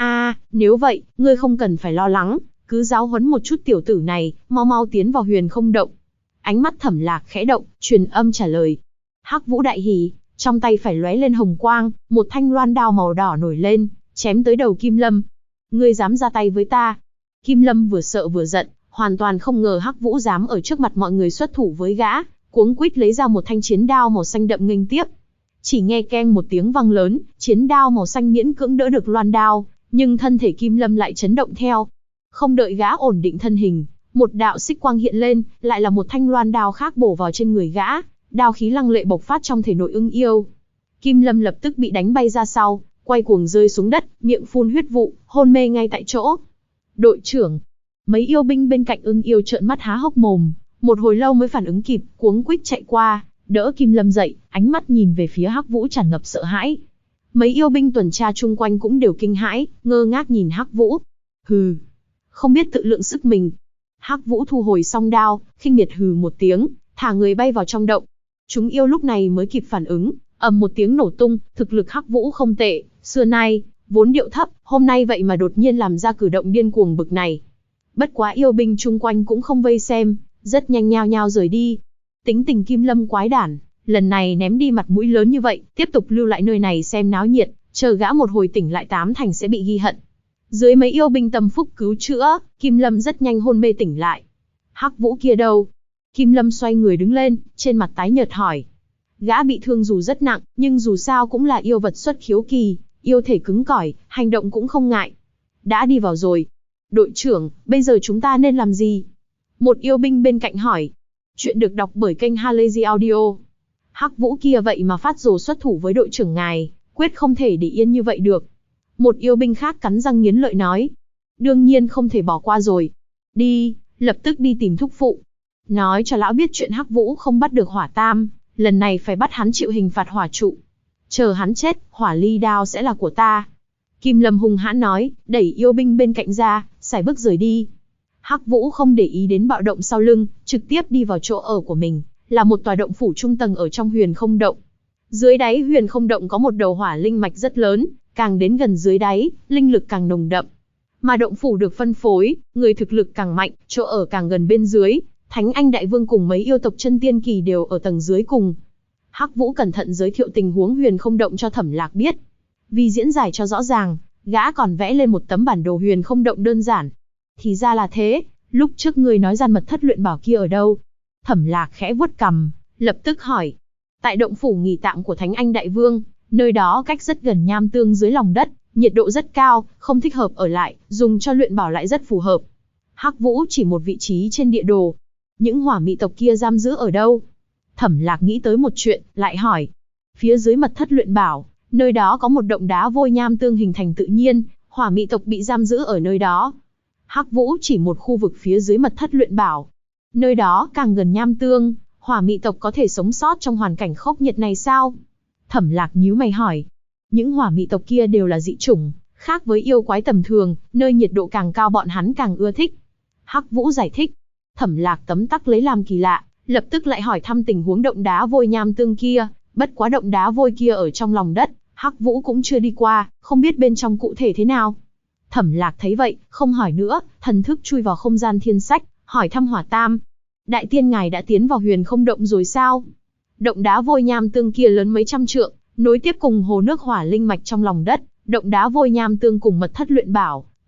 Nếu vậy, ngươi không cần phải lo lắng, cứ giáo huấn một chút tiểu tử này, mau mau tiến vào Huyền Không Động. Ánh mắt Thẩm Lạc khẽ động, truyền âm trả lời. Hắc Vũ đại hỉ, trong tay phải lóe lên hồng quang, một thanh loan đao màu đỏ nổi lên, chém tới đầu Kim Lâm. Ngươi dám ra tay với ta? Kim Lâm vừa sợ vừa giận, hoàn toàn không ngờ Hắc Vũ dám ở trước mặt mọi người xuất thủ với gã, cuống quýt lấy ra một thanh chiến đao màu xanh đậm nghênh tiếp. Chỉ nghe keng một tiếng vang lớn, chiến đao màu xanh miễn cưỡng đỡ được loan đao, nhưng thân thể Kim Lâm lại chấn động theo. Không đợi gã ổn định thân hình, một đạo xích quang hiện lên, lại là một thanh loan đao khác bổ vào trên người gã, đao khí lăng lệ bộc phát trong thể nội ưng yêu. Kim Lâm lập tức bị đánh bay ra sau, quay cuồng rơi xuống đất, miệng phun huyết vụ, hôn mê ngay tại chỗ. Đội trưởng, mấy yêu binh bên cạnh ưng yêu trợn mắt há hốc mồm, một hồi lâu mới phản ứng kịp, cuống quýt chạy qua, đỡ Kim Lâm dậy, ánh mắt nhìn về phía Hắc Vũ tràn ngập sợ hãi. Mấy yêu binh tuần tra chung quanh cũng đều kinh hãi, ngơ ngác nhìn Hắc Vũ. Hừ, không biết tự lượng sức mình. Hắc Vũ thu hồi song đao, khinh miệt hừ một tiếng, thả người bay vào trong động. Chúng yêu lúc này mới kịp phản ứng, ầm một tiếng nổ tung, thực lực Hắc Vũ không tệ, xưa nay vốn điệu thấp, hôm nay vậy mà đột nhiên làm ra cử động điên cuồng bực này. Bất quá yêu binh chung quanh cũng không vây xem, rất nhanh nhao nhao rời đi. Tính tình Kim Lâm quái đản, lần này ném đi mặt mũi lớn như vậy, tiếp tục lưu lại nơi này xem náo nhiệt, chờ gã một hồi tỉnh lại tám thành sẽ bị ghi hận. Dưới mấy yêu binh tâm phúc cứu chữa, Kim Lâm rất nhanh hôn mê tỉnh lại. Hắc Vũ kia đâu? Kim Lâm xoay người đứng lên, trên mặt tái nhợt hỏi. Gã bị thương dù rất nặng, nhưng dù sao cũng là yêu vật xuất khiếu kỳ, yêu thể cứng cỏi, hành động cũng không ngại. Đã đi vào rồi. Đội trưởng, bây giờ chúng ta nên làm gì? Một yêu binh bên cạnh hỏi. Chuyện được đọc bởi kênh Halazy Audio. Hắc Vũ kia vậy mà phát rồ xuất thủ với đội trưởng ngài, quyết không thể để yên như vậy được. Một yêu binh khác cắn răng nghiến lợi nói. Đương nhiên không thể bỏ qua rồi. Đi, lập tức đi tìm thúc phụ. Nói cho lão biết chuyện Hắc Vũ không bắt được Hỏa Tam, lần này phải bắt hắn chịu hình phạt hỏa trụ. Chờ hắn chết, hỏa ly đao sẽ là của ta. Kim Lâm hung hãn nói, đẩy yêu binh bên cạnh ra, sải bước rời đi. Hắc Vũ không để ý đến bạo động sau lưng, trực tiếp đi vào chỗ ở của mình, là một tòa động phủ trung tầng ở trong Huyền Không Động. Dưới đáy Huyền Không Động có một đầu hỏa linh mạch rất lớn, càng đến gần dưới đáy, linh lực càng nồng đậm. Mà động phủ được phân phối, người thực lực càng mạnh, chỗ ở càng gần bên dưới, Thánh Anh Đại Vương cùng mấy yêu tộc chân tiên kỳ đều ở tầng dưới cùng. Hắc Vũ cẩn thận giới thiệu tình huống Huyền Không Động cho Thẩm Lạc biết. Vì diễn giải cho rõ ràng, gã còn vẽ lên một tấm bản đồ Huyền Không Động đơn giản. Thì ra là thế, lúc trước ngươi nói gian mật thất luyện bảo kia ở đâu? Thẩm Lạc khẽ vuốt cằm, lập tức hỏi. Tại động phủ nghỉ tạm của Thánh Anh Đại Vương, nơi đó cách rất gần nham tương dưới lòng đất, nhiệt độ rất cao, không thích hợp ở lại, dùng cho luyện bảo lại rất phù hợp. Hắc Vũ chỉ một vị trí trên địa đồ. Những hỏa mị tộc kia giam giữ ở đâu? Thẩm Lạc nghĩ tới một chuyện, lại hỏi. Phía dưới mật thất luyện bảo, nơi đó có một động đá vôi nham tương hình thành tự nhiên, hỏa mị tộc bị giam giữ ở nơi đó. Hắc Vũ chỉ một khu vực phía dưới mật thất luyện bảo. Nơi đó càng gần nham tương, hỏa mị tộc có thể sống sót trong hoàn cảnh khốc nhiệt này sao? Thẩm Lạc nhíu mày hỏi. Những hỏa mị tộc kia đều là dị chủng, khác với yêu quái tầm thường, nơi nhiệt độ càng cao bọn hắn càng ưa thích. Hắc Vũ giải thích. Thẩm Lạc tấm tắc lấy làm kỳ lạ, lập tức lại hỏi thăm tình huống động đá vôi nham tương kia, bất quá động đá vôi kia ở trong lòng đất, Hắc Vũ cũng chưa đi qua, không biết bên trong cụ thể thế nào. Thẩm Lạc thấy vậy, không hỏi nữa, thần thức chui vào không gian thiên sách, hỏi thăm Hỏa Tam. Đại tiên ngài đã tiến vào Huyền Không Động rồi sao? Động đá vôi nham tương kia lớn mấy trăm trượng, nối tiếp cùng hồ nước hỏa linh mạch trong lòng đất, động đá vôi nham tương cùng mật thất luyện bảo,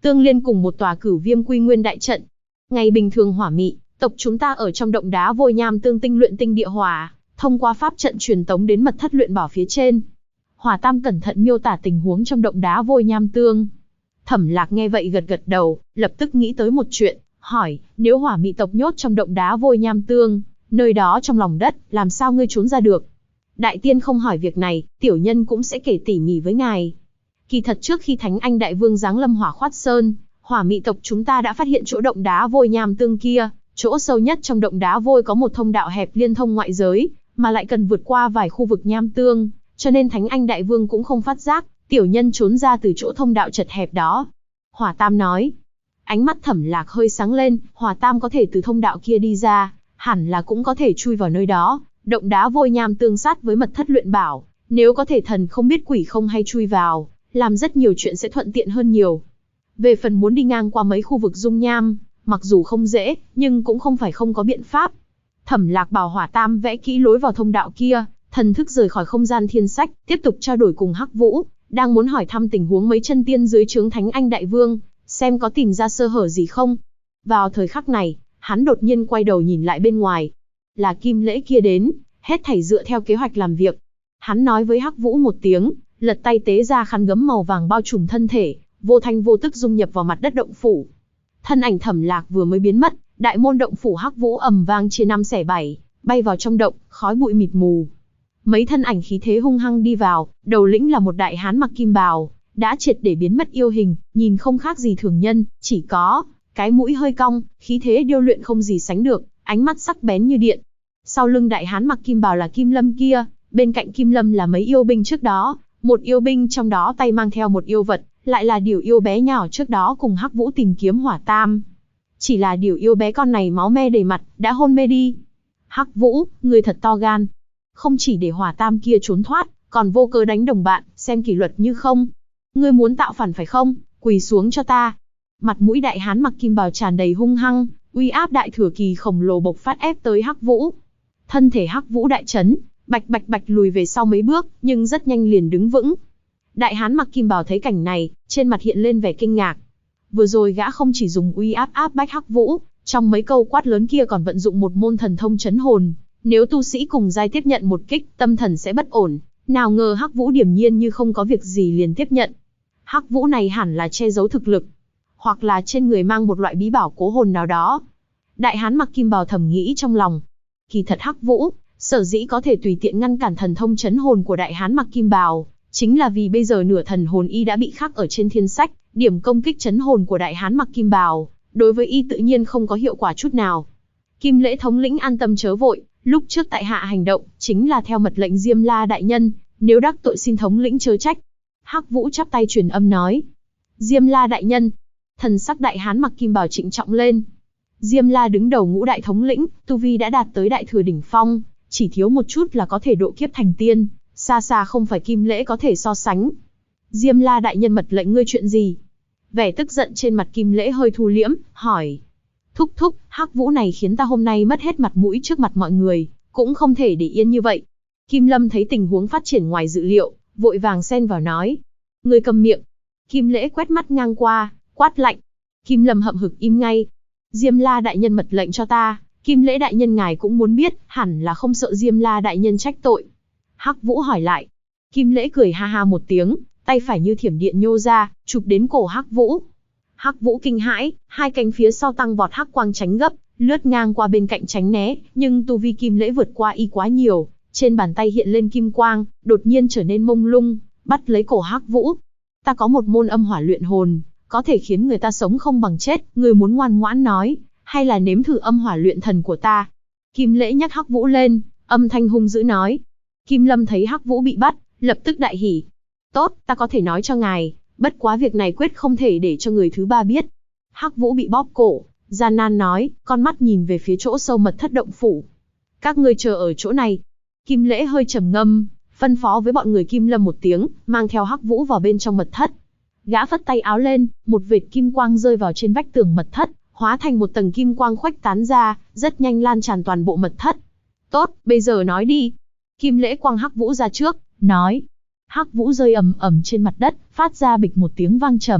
tương liên cùng một tòa Cửu Viêm Quy Nguyên đại trận. Ngày bình thường hỏa mị tộc chúng ta ở trong động đá vôi nham tương tinh luyện tinh địa hỏa, thông qua pháp trận truyền tống đến mật thất luyện bảo phía trên. Hỏa Tam cẩn thận miêu tả tình huống trong động đá vôi nham tương. Thẩm Lạc nghe vậy gật gật đầu, lập tức nghĩ tới một chuyện, hỏi, nếu hỏa mị tộc nhốt trong động đá vôi nham tương, nơi đó trong lòng đất, làm sao ngươi trốn ra được? Đại tiên không hỏi việc này, tiểu nhân cũng sẽ kể tỉ mỉ với ngài. Kỳ thật trước khi Thánh Anh Đại Vương giáng lâm Hỏa Khoát Sơn, hỏa mị tộc chúng ta đã phát hiện chỗ động đá vôi nham tương kia, chỗ sâu nhất trong động đá vôi có một thông đạo hẹp liên thông ngoại giới, mà lại cần vượt qua vài khu vực nham tương, cho nên Thánh Anh Đại Vương cũng không phát giác, tiểu nhân trốn ra từ chỗ thông đạo chật hẹp đó. Hỏa Tam nói. Ánh mắt Thẩm Lạc hơi sáng lên, Hỏa Tam có thể từ thông đạo kia đi ra, hẳn là cũng có thể chui vào nơi đó. Động đá vôi nham tương sát với mật thất luyện bảo, nếu có thể thần không biết quỷ không hay chui vào, làm rất nhiều chuyện sẽ thuận tiện hơn nhiều. Về phần muốn đi ngang qua mấy khu vực dung nham, mặc dù không dễ, nhưng cũng không phải không có biện pháp. Thẩm Lạc bảo Hỏa Tam vẽ kỹ lối vào thông đạo kia, thần thức rời khỏi không gian thiên sách, tiếp tục trao đổi cùng Hắc Vũ, đang muốn hỏi thăm tình huống mấy chân tiên dưới trướng Thánh Anh Đại Vương, xem có tìm ra sơ hở gì không. Vào thời khắc này, hắn đột nhiên quay đầu nhìn lại bên ngoài. Là Kim Lễ kia đến, hết thảy dựa theo kế hoạch làm việc. Hắn nói với Hắc Vũ một tiếng, lật tay tế ra khăn gấm màu vàng bao trùm thân thể, vô thanh vô tức dung nhập vào mặt đất động phủ. Thân ảnh Thẩm Lạc vừa mới biến mất, đại môn động phủ Hắc Vũ ầm vang chia năm xẻ bảy, bay vào trong động, khói bụi mịt mù. Mấy thân ảnh khí thế hung hăng đi vào, đầu lĩnh là một đại hán mặc kim bào, đã triệt để biến mất yêu hình, nhìn không khác gì thường nhân, chỉ có cái mũi hơi cong, khí thế điêu luyện không gì sánh được, ánh mắt sắc bén như điện. Sau lưng đại hán mặc kim bào là Kim Lâm kia, bên cạnh Kim Lâm là mấy yêu binh trước đó, một yêu binh trong đó tay mang theo một yêu vật, lại là điểu yêu bé nhỏ trước đó cùng Hắc Vũ tìm kiếm Hỏa Tam. Chỉ là điểu yêu bé con này máu me đầy mặt, đã hôn mê đi. Hắc Vũ, ngươi thật to gan. Không chỉ để Hỏa Tam kia trốn thoát, còn vô cớ đánh đồng bạn, xem kỷ luật như không. Ngươi muốn tạo phản phải không? Quỳ xuống cho ta. Mặt mũi đại hán mặc kim bào tràn đầy hung hăng, uy áp đại thừa kỳ khổng lồ bộc phát ép tới Hắc Vũ. Thân thể Hắc Vũ đại chấn, bạch bạch bạch lùi về sau mấy bước, nhưng rất nhanh liền đứng vững. Đại hán mặc kim bào thấy cảnh này, trên mặt hiện lên vẻ kinh ngạc. Vừa rồi gã không chỉ dùng uy áp áp bách Hắc Vũ, trong mấy câu quát lớn kia còn vận dụng một môn thần thông chấn hồn. Nếu tu sĩ cùng giai tiếp nhận một kích, tâm thần sẽ bất ổn. Nào ngờ Hắc Vũ điềm nhiên như không có việc gì liền tiếp nhận. Hắc Vũ này hẳn là che giấu thực lực, hoặc là trên người mang một loại bí bảo cố hồn nào đó. Đại hán mặc kim bào thầm nghĩ trong lòng. Kỳ thật Hắc Vũ sở dĩ có thể tùy tiện ngăn cản thần thông chấn hồn của đại hán mặc kim bào, chính là vì bây giờ nửa thần hồn y đã bị khắc ở trên thiên sách, điểm công kích chấn hồn của đại hán mặc kim bào, đối với y tự nhiên không có hiệu quả chút nào. Kim Lễ thống lĩnh an tâm chớ vội, lúc trước tại hạ hành động, chính là theo mật lệnh Diêm La đại nhân, nếu đắc tội xin thống lĩnh chớ trách. Hắc Vũ chắp tay truyền âm nói. Diêm La đại nhân. Thần sắc đại hán mặc kim bào trịnh trọng lên. Diêm La đứng đầu ngũ đại thống lĩnh, tu vi đã đạt tới đại thừa đỉnh phong, chỉ thiếu một chút là có thể độ kiếp thành tiên, xa xa không phải Kim Lễ có thể so sánh. Diêm La đại nhân mật lệnh ngươi chuyện gì? Vẻ tức giận trên mặt Kim Lễ hơi thu liễm, hỏi. Thúc thúc, Hắc Vũ này khiến ta hôm nay mất hết mặt mũi trước mặt mọi người, cũng không thể để yên như vậy. Kim Lâm thấy tình huống phát triển ngoài dự liệu, vội vàng xen vào nói. Ngươi cầm miệng. Kim Lễ quét mắt ngang qua, quát lạnh. Kim Lâm hậm hực im ngay. Diêm La đại nhân mật lệnh cho ta, Kim Lễ đại nhân ngài cũng muốn biết, hẳn là không sợ Diêm La đại nhân trách tội. Hắc Vũ hỏi lại. Kim Lễ cười ha ha một tiếng, tay phải như thiểm điện nhô ra, chụp đến cổ Hắc Vũ. Hắc Vũ kinh hãi, hai cánh phía sau tăng vọt hắc quang tránh gấp, lướt ngang qua bên cạnh tránh né, nhưng tu vi Kim Lễ vượt qua y quá nhiều, trên bàn tay hiện lên kim quang, đột nhiên trở nên mông lung, bắt lấy cổ Hắc Vũ. Ta có một môn âm hỏa luyện hồn, có thể khiến người ta sống không bằng chết, người muốn ngoan ngoãn nói, hay là nếm thử âm hỏa luyện thần của ta? Kim Lễ nhắc Hắc Vũ lên, âm thanh hung dữ nói. Kim Lâm thấy Hắc Vũ bị bắt, lập tức đại hỉ. Tốt, ta có thể nói cho ngài, bất quá việc này quyết không thể để cho người thứ ba biết. Hắc Vũ bị bóp cổ, gian nan nói, con mắt nhìn về phía chỗ sâu mật thất động phủ. Các ngươi chờ ở chỗ này. Kim Lễ hơi trầm ngâm, phân phó với bọn người Kim Lâm một tiếng, mang theo Hắc Vũ vào bên trong mật thất. Gã phất tay áo lên, một vệt kim quang rơi vào trên vách tường mật thất, hóa thành một tầng kim quang khuếch tán ra, rất nhanh lan tràn toàn bộ mật thất. Tốt, bây giờ nói đi. Kim Lễ quăng Hắc Vũ ra trước, nói. Hắc Vũ rơi ầm ầm trên mặt đất, phát ra bịch một tiếng vang trầm,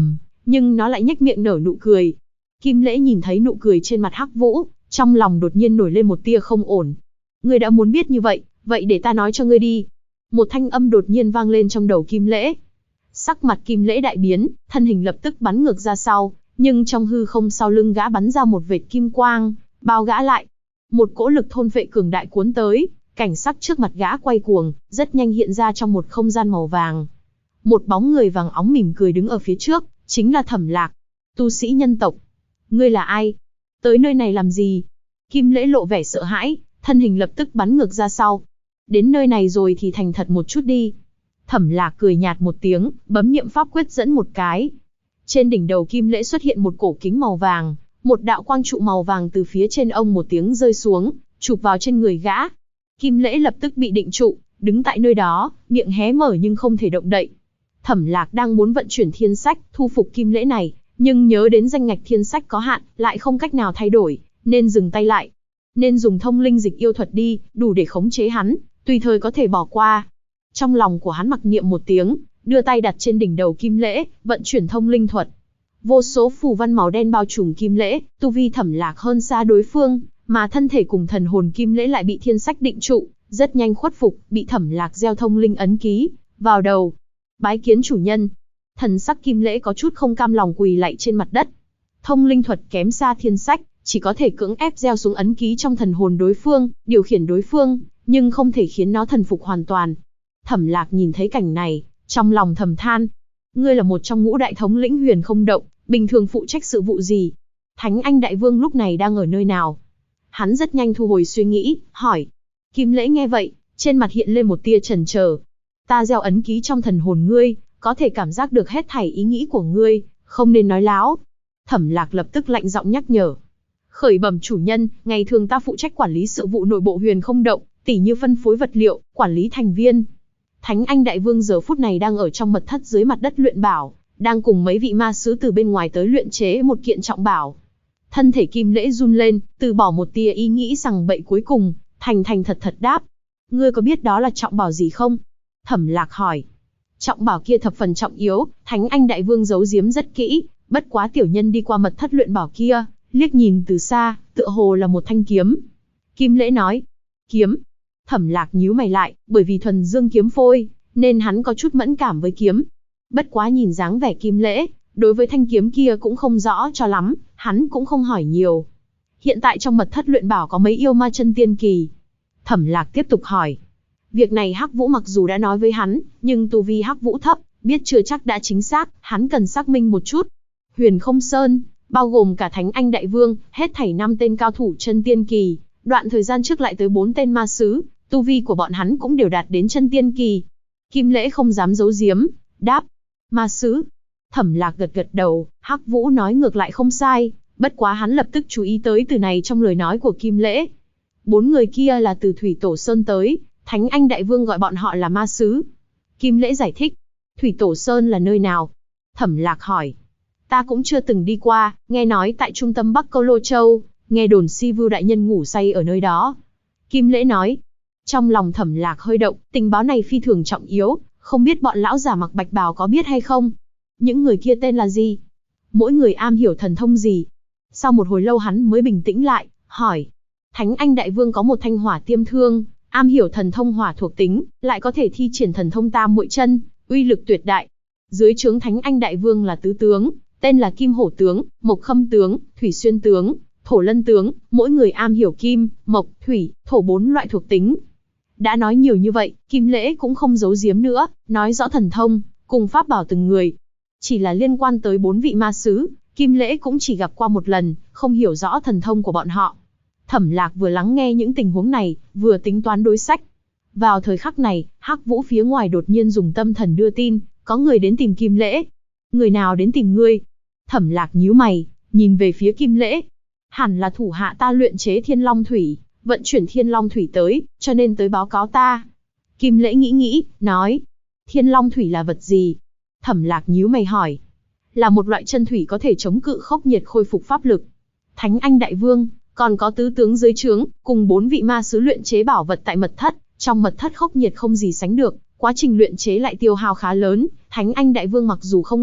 nhưng nó lại nhếch miệng nở nụ cười. Kim Lễ nhìn thấy nụ cười trên mặt Hắc Vũ, trong lòng đột nhiên nổi lên một tia không ổn. Ngươi đã muốn biết như vậy, vậy để ta nói cho ngươi đi. Một thanh âm đột nhiên vang lên trong đầu Kim Lễ. Sắc mặt Kim Lễ đại biến, thân hình lập tức bắn ngược ra sau, nhưng trong hư không sau lưng gã bắn ra một vệt kim quang, bao gã lại. Một cỗ lực thôn phệ cường đại cuốn tới, cảnh sắc trước mặt gã quay cuồng, rất nhanh hiện ra trong một không gian màu vàng. Một bóng người vàng óng mỉm cười đứng ở phía trước, chính là Thẩm Lạc, tu sĩ nhân tộc. Ngươi là ai? Tới nơi này làm gì? Kim Lễ lộ vẻ sợ hãi, thân hình lập tức bắn ngược ra sau. Đến nơi này rồi thì thành thật một chút đi. Thẩm Lạc cười nhạt một tiếng, bấm niệm pháp quyết dẫn một cái. Trên đỉnh đầu Kim Lễ xuất hiện một cổ kính màu vàng, một đạo quang trụ màu vàng từ phía trên ông một tiếng rơi xuống, chụp vào trên người gã. Kim Lễ lập tức bị định trụ, đứng tại nơi đó, miệng hé mở nhưng không thể động đậy. Thẩm Lạc đang muốn vận chuyển thiên sách, thu phục Kim Lễ này, nhưng nhớ đến danh ngạch thiên sách có hạn, lại không cách nào thay đổi, nên dừng tay lại. Nên dùng thông linh dịch yêu thuật đi, đủ để khống chế hắn, tùy thời có thể bỏ qua. Trong lòng của hắn mặc niệm một tiếng, đưa tay đặt trên đỉnh đầu Kim Lễ, vận chuyển thông linh thuật. Vô số phù văn màu đen bao trùm Kim Lễ, tu vi Thẩm Lạc hơn xa đối phương, mà thân thể cùng thần hồn Kim Lễ lại bị thiên sách định trụ, rất nhanh khuất phục, bị Thẩm Lạc gieo thông linh ấn ký vào đầu. Bái kiến chủ nhân. Thần sắc Kim Lễ có chút không cam lòng quỳ lạy trên mặt đất. Thông linh thuật kém xa thiên sách, chỉ có thể cưỡng ép gieo xuống ấn ký trong thần hồn đối phương, điều khiển đối phương, nhưng không thể khiến nó thần phục hoàn toàn. Thẩm Lạc nhìn thấy cảnh này, trong lòng thầm than. Ngươi là một trong ngũ đại thống lĩnh Huyền Không Động, bình thường phụ trách sự vụ gì? Thánh Anh Đại Vương lúc này đang ở nơi nào? Hắn rất nhanh thu hồi suy nghĩ, hỏi. Kim Lễ nghe vậy, trên mặt hiện lên một tia chần chờ. Ta gieo ấn ký trong thần hồn ngươi, có thể cảm giác được hết thảy ý nghĩ của ngươi, không nên nói láo. Thẩm Lạc lập tức lạnh giọng nhắc nhở. Khởi bẩm chủ nhân, ngày thường ta phụ trách quản lý sự vụ nội bộ Huyền Không Động, tỉ như phân phối vật liệu, quản lý thành viên. Thánh Anh Đại Vương giờ phút này đang ở trong mật thất dưới mặt đất luyện bảo, đang cùng mấy vị ma sứ từ bên ngoài tới luyện chế một kiện trọng bảo. Thân thể Kim Lễ run lên, từ bỏ một tia ý nghĩ rằng bậy cuối cùng, thành thật thật đáp. Ngươi có biết đó là trọng bảo gì không? Thẩm Lạc hỏi. Trọng bảo kia thập phần trọng yếu, Thánh Anh Đại Vương giấu giếm rất kỹ, bất quá tiểu nhân đi qua mật thất luyện bảo kia, liếc nhìn từ xa, tựa hồ là một thanh kiếm. Kim Lễ nói. Kiếm. Thẩm Lạc nhíu mày lại, bởi vì thuần dương kiếm phôi, nên hắn có chút mẫn cảm với kiếm. Bất quá nhìn dáng vẻ Kim Lễ, đối với thanh kiếm kia cũng không rõ cho lắm, hắn cũng không hỏi nhiều. Hiện tại trong mật thất luyện bảo có mấy yêu ma chân tiên kỳ. Thẩm Lạc tiếp tục hỏi. Việc này Hắc Vũ mặc dù đã nói với hắn, nhưng tu vi Hắc Vũ thấp, biết chưa chắc đã chính xác, hắn cần xác minh một chút. Huyền Không Sơn, bao gồm cả Thánh Anh Đại Vương, hết thảy 5 tên cao thủ chân tiên kỳ, đoạn thời gian trước lại tới 4 tên ma sứ, tu vi của bọn hắn cũng đều đạt đến chân tiên kỳ. Kim Lễ không dám giấu giếm, đáp. Ma sứ. Thẩm Lạc gật gật đầu, Hắc Vũ nói ngược lại không sai, bất quá hắn lập tức chú ý tới từ này trong lời nói của Kim Lễ. 4 người kia là từ Thủy Tổ Sơn tới, Thánh Anh Đại Vương gọi bọn họ là ma sứ. Kim Lễ giải thích. Thủy Tổ Sơn là nơi nào? Thẩm Lạc hỏi. Ta cũng chưa từng đi qua, nghe nói tại trung tâm Bắc Câu Lô Châu, nghe đồn Si Vưu đại nhân ngủ say ở nơi đó. Kim Lễ nói. Trong lòng Thẩm Lạc hơi động, tình báo này phi thường trọng yếu, không biết bọn lão giả mặc bạch bào có biết hay không? Những người kia tên là gì? Mỗi người am hiểu thần thông gì? Sau một hồi lâu hắn mới bình tĩnh lại, hỏi. Thánh Anh Đại Vương có một thanh hỏa tiêm thương, am hiểu thần thông hỏa thuộc tính, lại có thể thi triển thần thông tam muội chân, uy lực tuyệt đại. Dưới trướng Thánh Anh Đại Vương là tứ tướng, tên là Kim Hổ tướng, Mộc Khâm tướng, Thủy Xuyên tướng, Thổ Lân tướng, mỗi người am hiểu kim, mộc, thủy, thổ 4 loại thuộc tính. Đã nói nhiều như vậy, Kim Lễ cũng không giấu giếm nữa, nói rõ thần thông, cùng pháp bảo từng người. Chỉ là liên quan tới 4 vị ma sứ, Kim Lễ cũng chỉ gặp qua một lần, không hiểu rõ thần thông của bọn họ. Thẩm Lạc vừa lắng nghe những tình huống này, vừa tính toán đối sách. Vào thời khắc này, Hắc Vũ phía ngoài đột nhiên dùng tâm thần đưa tin, có người đến tìm Kim Lễ. Người nào đến tìm ngươi? Thẩm Lạc nhíu mày, nhìn về phía Kim Lễ. Hẳn là thủ hạ ta luyện chế Thiên Long Thủy, vận chuyển Thiên Long Thủy tới, cho nên tới báo cáo ta. Kim Lễ nghĩ, nói. Thiên Long Thủy là vật gì? Thẩm Lạc nhíu mày hỏi. Là một loại chân thủy có thể chống cự khốc nhiệt khôi phục pháp lực. Thánh Anh Đại Vương, còn có tứ tướng dưới trướng, cùng 4 vị ma sứ luyện chế bảo vật tại mật thất, trong mật thất khốc nhiệt không gì sánh được, quá trình luyện chế lại tiêu hao khá lớn, Thánh Anh Đại Vương mặc dù không ngại,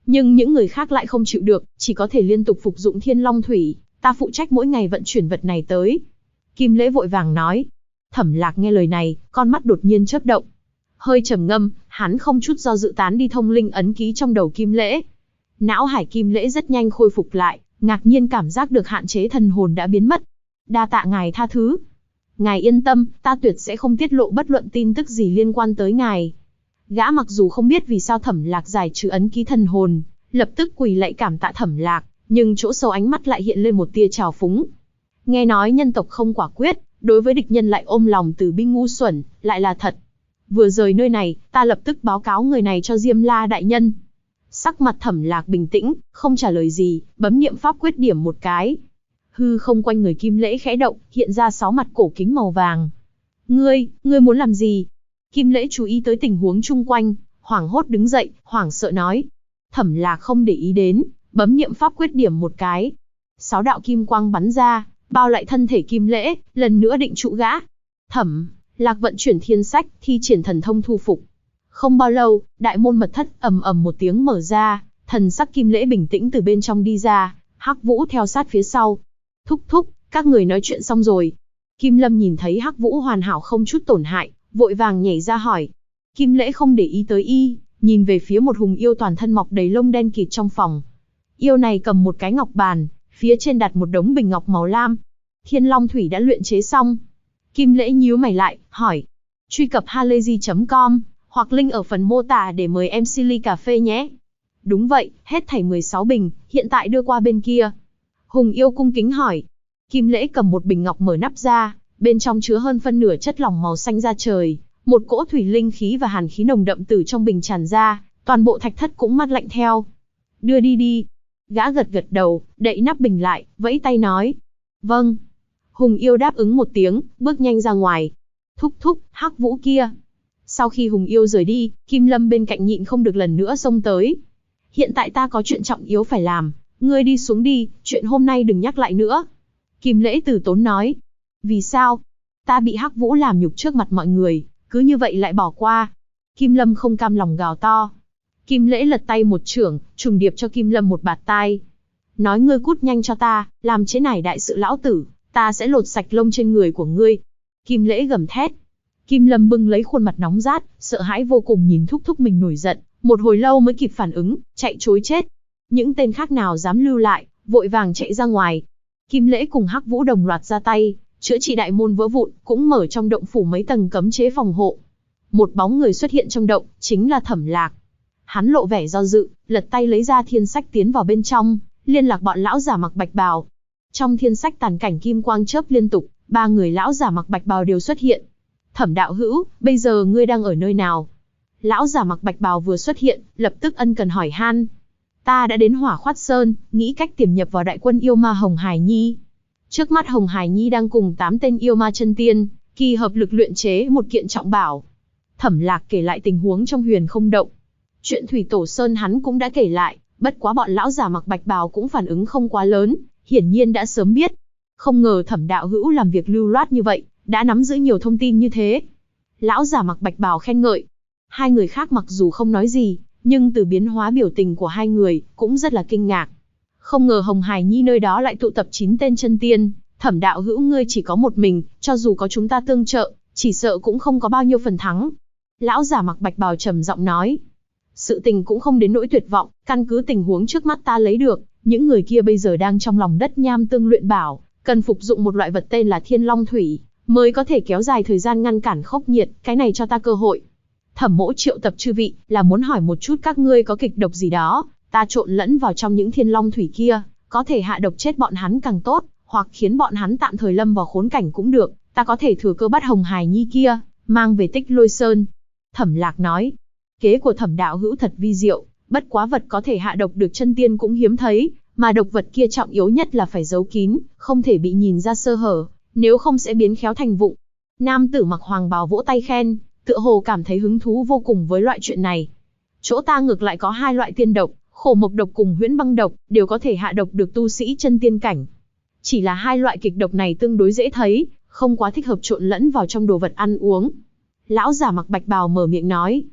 Nhưng những người khác lại không chịu được, chỉ có thể liên tục phục dụng Thiên Long Thủy, ta phụ trách mỗi ngày vận chuyển vật này tới. Kim Lễ vội vàng nói. Thẩm Lạc nghe lời này, con mắt đột nhiên chớp động. Hơi trầm ngâm, hắn không chút do dự tán đi thông linh ấn ký trong đầu Kim Lễ. Não hải Kim Lễ rất nhanh khôi phục lại, ngạc nhiên cảm giác được hạn chế thần hồn đã biến mất. Đa tạ ngài tha thứ. Ngài yên tâm, ta tuyệt sẽ không tiết lộ bất luận tin tức gì liên quan tới ngài. Gã mặc dù không biết vì sao Thẩm Lạc giải trừ ấn ký thần hồn, lập tức quỳ lạy cảm tạ Thẩm Lạc, nhưng chỗ sâu ánh mắt lại hiện lên một tia trào phúng. Nghe nói nhân tộc không quả quyết, đối với địch nhân lại ôm lòng từ bi ngu xuẩn, lại là thật. Vừa rời nơi này, ta lập tức báo cáo người này cho Diêm La đại nhân. Sắc mặt Thẩm Lạc bình tĩnh, không trả lời gì, bấm niệm pháp quyết điểm một cái. Hư không quanh người Kim Lễ khẽ động, hiện ra 6 mặt cổ kính màu vàng. Ngươi muốn làm gì? Kim Lễ chú ý tới tình huống chung quanh, hoảng hốt đứng dậy, hoảng sợ nói. Thẩm Lạc không để ý đến, bấm niệm pháp quyết điểm một cái. 6 đạo kim quang bắn ra, bao lại thân thể Kim Lễ, lần nữa định trụ gã. Thẩm Lạc vận chuyển thiên sách, thi triển thần thông thu phục. Không bao lâu, đại môn mật thất ầm ầm một tiếng mở ra, thần sắc Kim Lễ bình tĩnh từ bên trong đi ra, Hắc Vũ theo sát phía sau. Thúc, các người nói chuyện xong rồi. Kim Lâm nhìn thấy Hắc Vũ hoàn hảo không chút tổn hại, vội vàng nhảy ra hỏi. Kim Lễ không để ý tới y, nhìn về phía một hùng yêu toàn thân mọc đầy lông đen kịt trong phòng. Yêu này cầm một cái ngọc bàn, phía trên đặt một đống bình ngọc màu lam. Thiên Long Thủy đã luyện chế xong. Kim Lễ nhíu mày lại, hỏi. Truy cập halayzi.com, hoặc link ở phần mô tả để mời em Silly cà phê nhé. Đúng vậy, hết thảy 16 bình, hiện tại đưa qua bên kia. Hùng yêu cung kính hỏi. Kim Lễ cầm một bình ngọc mở nắp ra, bên trong chứa hơn phân nửa chất lỏng màu xanh da trời, một cỗ thủy linh khí và hàn khí nồng đậm từ trong bình tràn ra, toàn bộ thạch thất cũng mát lạnh theo. Đưa đi. Gã gật gật đầu, đậy nắp bình lại, vẫy tay nói. Vâng. Hùng yêu đáp ứng một tiếng, bước nhanh ra ngoài. Thúc, Hắc Vũ kia. Sau khi Hùng yêu rời đi, Kim Lâm bên cạnh nhịn không được lần nữa xông tới. Hiện tại ta có chuyện trọng yếu phải làm, ngươi đi xuống đi, chuyện hôm nay đừng nhắc lại nữa. Kim Lễ từ tốn nói. Vì sao? Ta bị Hắc Vũ làm nhục trước mặt mọi người, cứ như vậy lại bỏ qua. Kim Lâm không cam lòng gào to. Kim Lễ lật tay một chưởng, trùng điệp cho Kim Lâm một bạt tai. Nói ngươi cút nhanh cho ta, làm chế nải đại sự lão tử, ta sẽ lột sạch lông trên người của ngươi. Kim Lễ gầm thét. Kim Lâm bưng lấy khuôn mặt nóng rát, sợ hãi vô cùng nhìn thúc mình nổi giận, một hồi lâu mới kịp phản ứng, chạy trối chết. Những tên khác nào dám lưu lại, vội vàng chạy ra ngoài. Kim Lễ cùng Hắc Vũ đồng loạt ra tay, chữa trị đại môn vỡ vụn, cũng mở trong động phủ mấy tầng cấm chế phòng hộ. Một bóng người xuất hiện trong động, chính là Thẩm Lạc. Hắn lộ vẻ do dự, lật tay lấy ra thiên sách tiến vào bên trong, liên lạc bọn lão giả mặc bạch bào. Trong thiên sách tàn cảnh kim quang chớp liên tục, 3 người lão giả mặc bạch bào đều xuất hiện. Thẩm đạo hữu, bây giờ ngươi đang ở nơi nào? Lão giả mặc bạch bào vừa xuất hiện, lập tức ân cần hỏi han. Ta đã đến Hỏa Khoát Sơn, nghĩ cách tiềm nhập vào đại quân yêu ma Hồng Hải Nhi. Trước mắt Hồng Hải Nhi đang cùng 8 tên yêu ma chân tiên, kỳ hợp lực luyện chế một kiện trọng bảo. Thẩm Lạc kể lại tình huống trong Huyền Không Động. Chuyện Thủy Tổ Sơn hắn cũng đã kể lại, bất quá bọn lão giả mặc bạch bào cũng phản ứng không quá lớn, hiển nhiên đã sớm biết. Không ngờ Thẩm đạo hữu làm việc lưu loát như vậy, đã nắm giữ nhiều thông tin như thế. Lão giả mặc bạch bào khen ngợi. Hai người khác mặc dù không nói gì, nhưng từ biến hóa biểu tình của hai người, cũng rất là kinh ngạc. Không ngờ Hồng Hải Nhi nơi đó lại tụ tập 9 tên chân tiên, Thẩm đạo hữu ngươi chỉ có một mình, cho dù có chúng ta tương trợ, chỉ sợ cũng không có bao nhiêu phần thắng. Lão giả mặc bạch bào trầm giọng nói. Sự tình cũng không đến nỗi tuyệt vọng, căn cứ tình huống trước mắt ta lấy được, những người kia bây giờ đang trong lòng đất nham tương luyện bảo, cần phục dụng một loại vật tên là Thiên Long Thủy, mới có thể kéo dài thời gian ngăn cản khốc nhiệt, cái này cho ta cơ hội. Thẩm mỗ triệu tập chư vị, là muốn hỏi một chút các ngươi có kịch độc gì đó, ta trộn lẫn vào trong những Thiên Long Thủy kia, có thể hạ độc chết bọn hắn càng tốt, hoặc khiến bọn hắn tạm thời lâm vào khốn cảnh cũng được, ta có thể thừa cơ bắt Hồng Hải Nhi kia, mang về Tích Lôi Sơn. Thẩm Lạc nói, kế của Thẩm đạo hữu thật vi diệu, bất quá vật có thể hạ độc được chân tiên cũng hiếm thấy, mà độc vật kia trọng yếu nhất là phải giấu kín, không thể bị nhìn ra sơ hở, nếu không sẽ biến khéo thành vụng. Nam tử mặc hoàng bào vỗ tay khen, tựa hồ cảm thấy hứng thú vô cùng với loại chuyện này. Chỗ ta ngược lại có 2 loại tiên độc, Khổ Mộc độc cùng Huyễn Băng độc, đều có thể hạ độc được tu sĩ chân tiên cảnh. Chỉ là 2 loại kịch độc này tương đối dễ thấy, không quá thích hợp trộn lẫn vào trong đồ vật ăn uống. Lão giả mặc bạch bào mở miệng nói.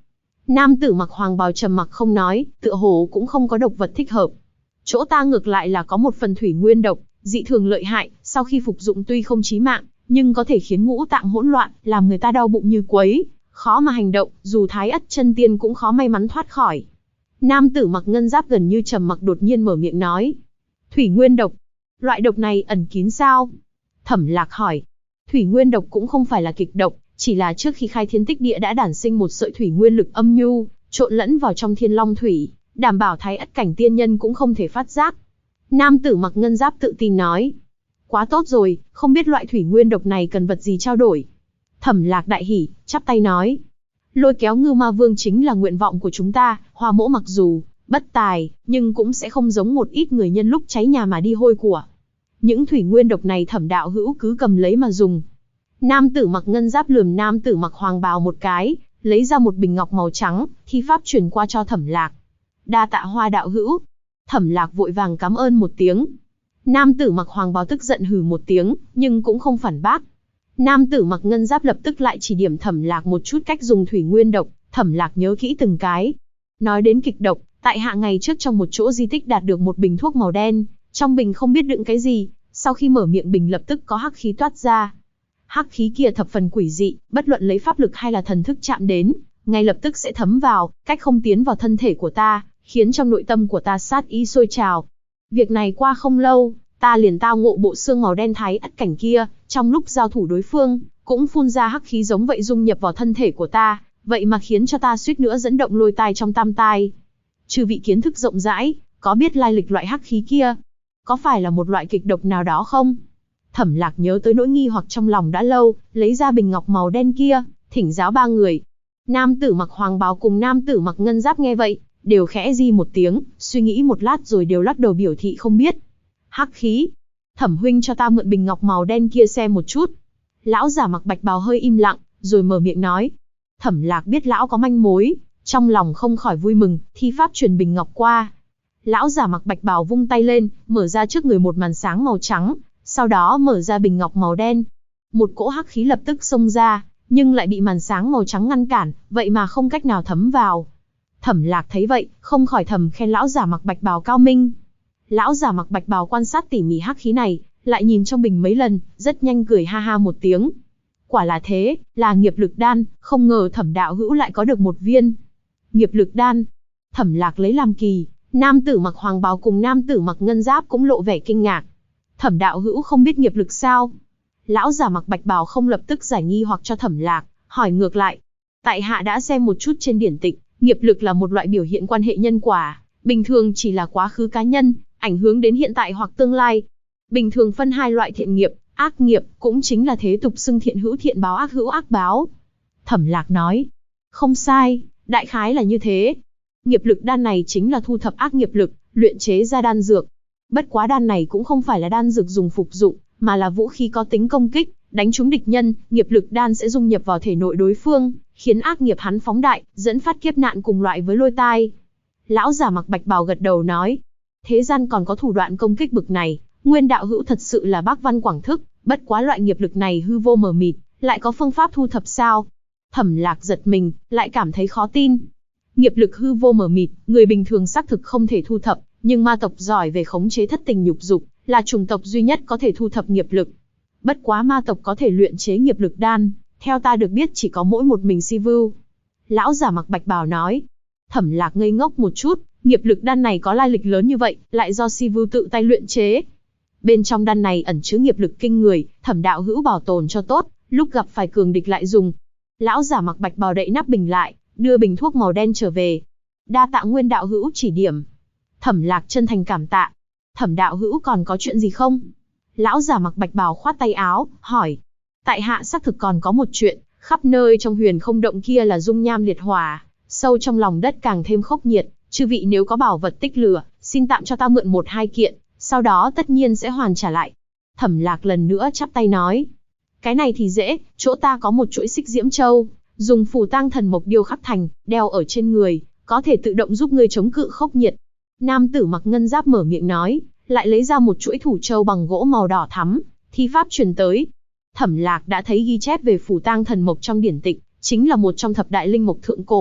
Nam tử mặc hoàng bào trầm mặc không nói, tựa hồ cũng không có độc vật thích hợp. Chỗ ta ngược lại là có một phần thủy nguyên độc, dị thường lợi hại, sau khi phục dụng tuy không chí mạng, nhưng có thể khiến ngũ tạng hỗn loạn, làm người ta đau bụng như quấy, khó mà hành động, dù Thái Ất chân tiên cũng khó may mắn thoát khỏi. Nam tử mặc ngân giáp gần như trầm mặc đột nhiên mở miệng nói. Thủy nguyên độc. Loại độc này ẩn kín sao? Thẩm Lạc hỏi. Thủy nguyên độc cũng không phải là kịch độc, chỉ là trước khi khai thiên tích địa đã đản sinh một sợi thủy nguyên lực âm nhu, trộn lẫn vào trong thiên long thủy, đảm bảo Thái Ất cảnh tiên nhân cũng không thể phát giác. Nam tử mặc ngân giáp tự tin nói. Quá tốt rồi, không biết loại thủy nguyên độc này cần vật gì trao đổi. Thẩm Lạc đại hỉ, chắp tay nói. Lôi kéo Ngưu Ma Vương chính là nguyện vọng của chúng ta, Hoa Mỗ mặc dù bất tài, nhưng cũng sẽ không giống một ít người nhân lúc cháy nhà mà đi hôi của. Những thủy nguyên độc này Thẩm đạo hữu cứ cầm lấy mà dùng. Nam tử mặc ngân giáp lườm nam tử mặc hoàng bào một cái, lấy ra một bình ngọc màu trắng, thi pháp truyền qua cho Thẩm Lạc. Đa tạ Hoa đạo hữu. Thẩm Lạc vội vàng cảm ơn một tiếng. Nam tử mặc hoàng bào tức giận hừ một tiếng, nhưng cũng không phản bác. Nam tử mặc ngân giáp lập tức lại chỉ điểm Thẩm Lạc một chút cách dùng thủy nguyên độc, Thẩm Lạc nhớ kỹ từng cái. Nói đến kịch độc, tại hạ ngày trước trong một chỗ di tích đạt được một bình thuốc màu đen, trong bình không biết đựng cái gì, sau khi mở miệng bình lập tức có hắc khí toát ra. Hắc khí kia thập phần quỷ dị, bất luận lấy pháp lực hay là thần thức chạm đến, ngay lập tức sẽ thấm vào, cách không tiến vào thân thể của ta, khiến trong nội tâm của ta sát ý sôi trào. Việc này qua không lâu, ta liền tao ngộ bộ xương màu đen Thái Ất cảnh kia, trong lúc giao thủ đối phương, cũng phun ra hắc khí giống vậy dung nhập vào thân thể của ta, vậy mà khiến cho ta suýt nữa dẫn động lôi tai trong tam tai. Chư vị kiến thức rộng rãi, có biết lai lịch loại hắc khí kia? Có phải là một loại kịch độc nào đó không? Thẩm Lạc nhớ tới nỗi nghi hoặc trong lòng đã lâu, lấy ra bình ngọc màu đen kia, thỉnh giáo ba người. Nam tử mặc hoàng bào cùng nam tử mặc ngân giáp nghe vậy, đều khẽ di một tiếng, suy nghĩ một lát rồi đều lắc đầu biểu thị không biết. Hắc khí. Thẩm huynh cho ta mượn bình ngọc màu đen kia xem một chút. Lão giả mặc bạch bào hơi im lặng, rồi mở miệng nói. Thẩm Lạc biết lão có manh mối, trong lòng không khỏi vui mừng, thi pháp truyền bình ngọc qua. Lão giả mặc bạch bào vung tay lên, mở ra trước người một màn sáng màu trắng, sau đó mở ra bình ngọc màu đen. Một cỗ hắc khí lập tức xông ra, nhưng lại bị màn sáng màu trắng ngăn cản, vậy mà không cách nào thấm vào. Thẩm Lạc thấy vậy, không khỏi thầm khen lão giả mặc bạch bào cao minh. Lão giả mặc bạch bào quan sát tỉ mỉ hắc khí này, lại nhìn trong bình mấy lần, rất nhanh cười ha ha một tiếng. Quả là thế, là nghiệp lực đan, không ngờ Thẩm đạo hữu lại có được một viên. Nghiệp lực đan. Thẩm Lạc lấy làm kỳ, nam tử mặc hoàng bào cùng nam tử mặc ngân giáp cũng lộ vẻ kinh ngạc. Thẩm đạo hữu không biết nghiệp lực sao? Lão giả mặc bạch bào không lập tức giải nghi hoặc cho Thẩm Lạc, hỏi ngược lại. Tại hạ đã xem một chút trên điển tịch, nghiệp lực là một loại biểu hiện quan hệ nhân quả, bình thường chỉ là quá khứ cá nhân, ảnh hưởng đến hiện tại hoặc tương lai. Bình thường phân hai loại thiện nghiệp, ác nghiệp, cũng chính là thế tục xưng thiện hữu thiện báo ác hữu ác báo. Thẩm Lạc nói. Không sai, đại khái là như thế. Nghiệp lực đan này chính là thu thập ác nghiệp lực, luyện chế ra đan dược. Bất quá đan này cũng không phải là đan dược dùng phục dụng, mà là vũ khí có tính công kích, đánh trúng địch nhân, nghiệp lực đan sẽ dung nhập vào thể nội đối phương, khiến ác nghiệp hắn phóng đại, dẫn phát kiếp nạn cùng loại với lôi tai. Lão giả mặc bạch bào gật đầu nói, thế gian còn có thủ đoạn công kích bực này, Nguyên đạo hữu thật sự là bác văn quảng thức, bất quá loại nghiệp lực này hư vô mờ mịt, lại có phương pháp thu thập sao? Thẩm Lạc giật mình, lại cảm thấy khó tin. Nghiệp lực hư vô mờ mịt, người bình thường xác thực không thể thu thập, nhưng ma tộc giỏi về khống chế thất tình nhục dục, là chủng tộc duy nhất có thể thu thập nghiệp lực. Bất quá ma tộc có thể luyện chế nghiệp lực đan, theo ta được biết chỉ có mỗi một mình Si Vưu. Lão giả mặc bạch bào nói. Thẩm Lạc ngây ngốc một chút, nghiệp lực đan này có lai lịch lớn như vậy, lại do Si Vưu tự tay luyện chế. Bên trong đan này ẩn chứa nghiệp lực kinh người, Thẩm đạo hữu bảo tồn cho tốt, lúc gặp phải cường địch lại dùng. Lão giả mặc bạch bào đậy nắp bình lại, đưa bình thuốc màu đen trở về. Đa tạ Nguyên đạo hữu chỉ điểm. Thẩm Lạc chân thành cảm tạ. Thẩm đạo hữu còn có chuyện gì không? Lão giả mặc bạch bào khoát tay áo, hỏi. Tại hạ xác thực còn có một chuyện, khắp nơi trong huyền không động kia là dung nham liệt hỏa, sâu trong lòng đất càng thêm khốc nhiệt, chư vị nếu có bảo vật tích lửa, xin tạm cho ta mượn 1-2 kiện, sau đó tất nhiên sẽ hoàn trả lại. Thẩm Lạc lần nữa chắp tay nói. Cái này thì dễ, chỗ ta có một chuỗi xích diễm châu, dùng phù tang thần mộc điêu khắc thành, đeo ở trên người, có thể tự động giúp ngươi chống cự khốc nhiệt. Nam tử mặc ngân giáp mở miệng nói, lại lấy ra một chuỗi thủ châu bằng gỗ màu đỏ thắm, thi pháp truyền tới. Thẩm Lạc đã thấy ghi chép về phù tang thần mộc trong điển tịch, chính là một trong thập đại linh mộc thượng cổ,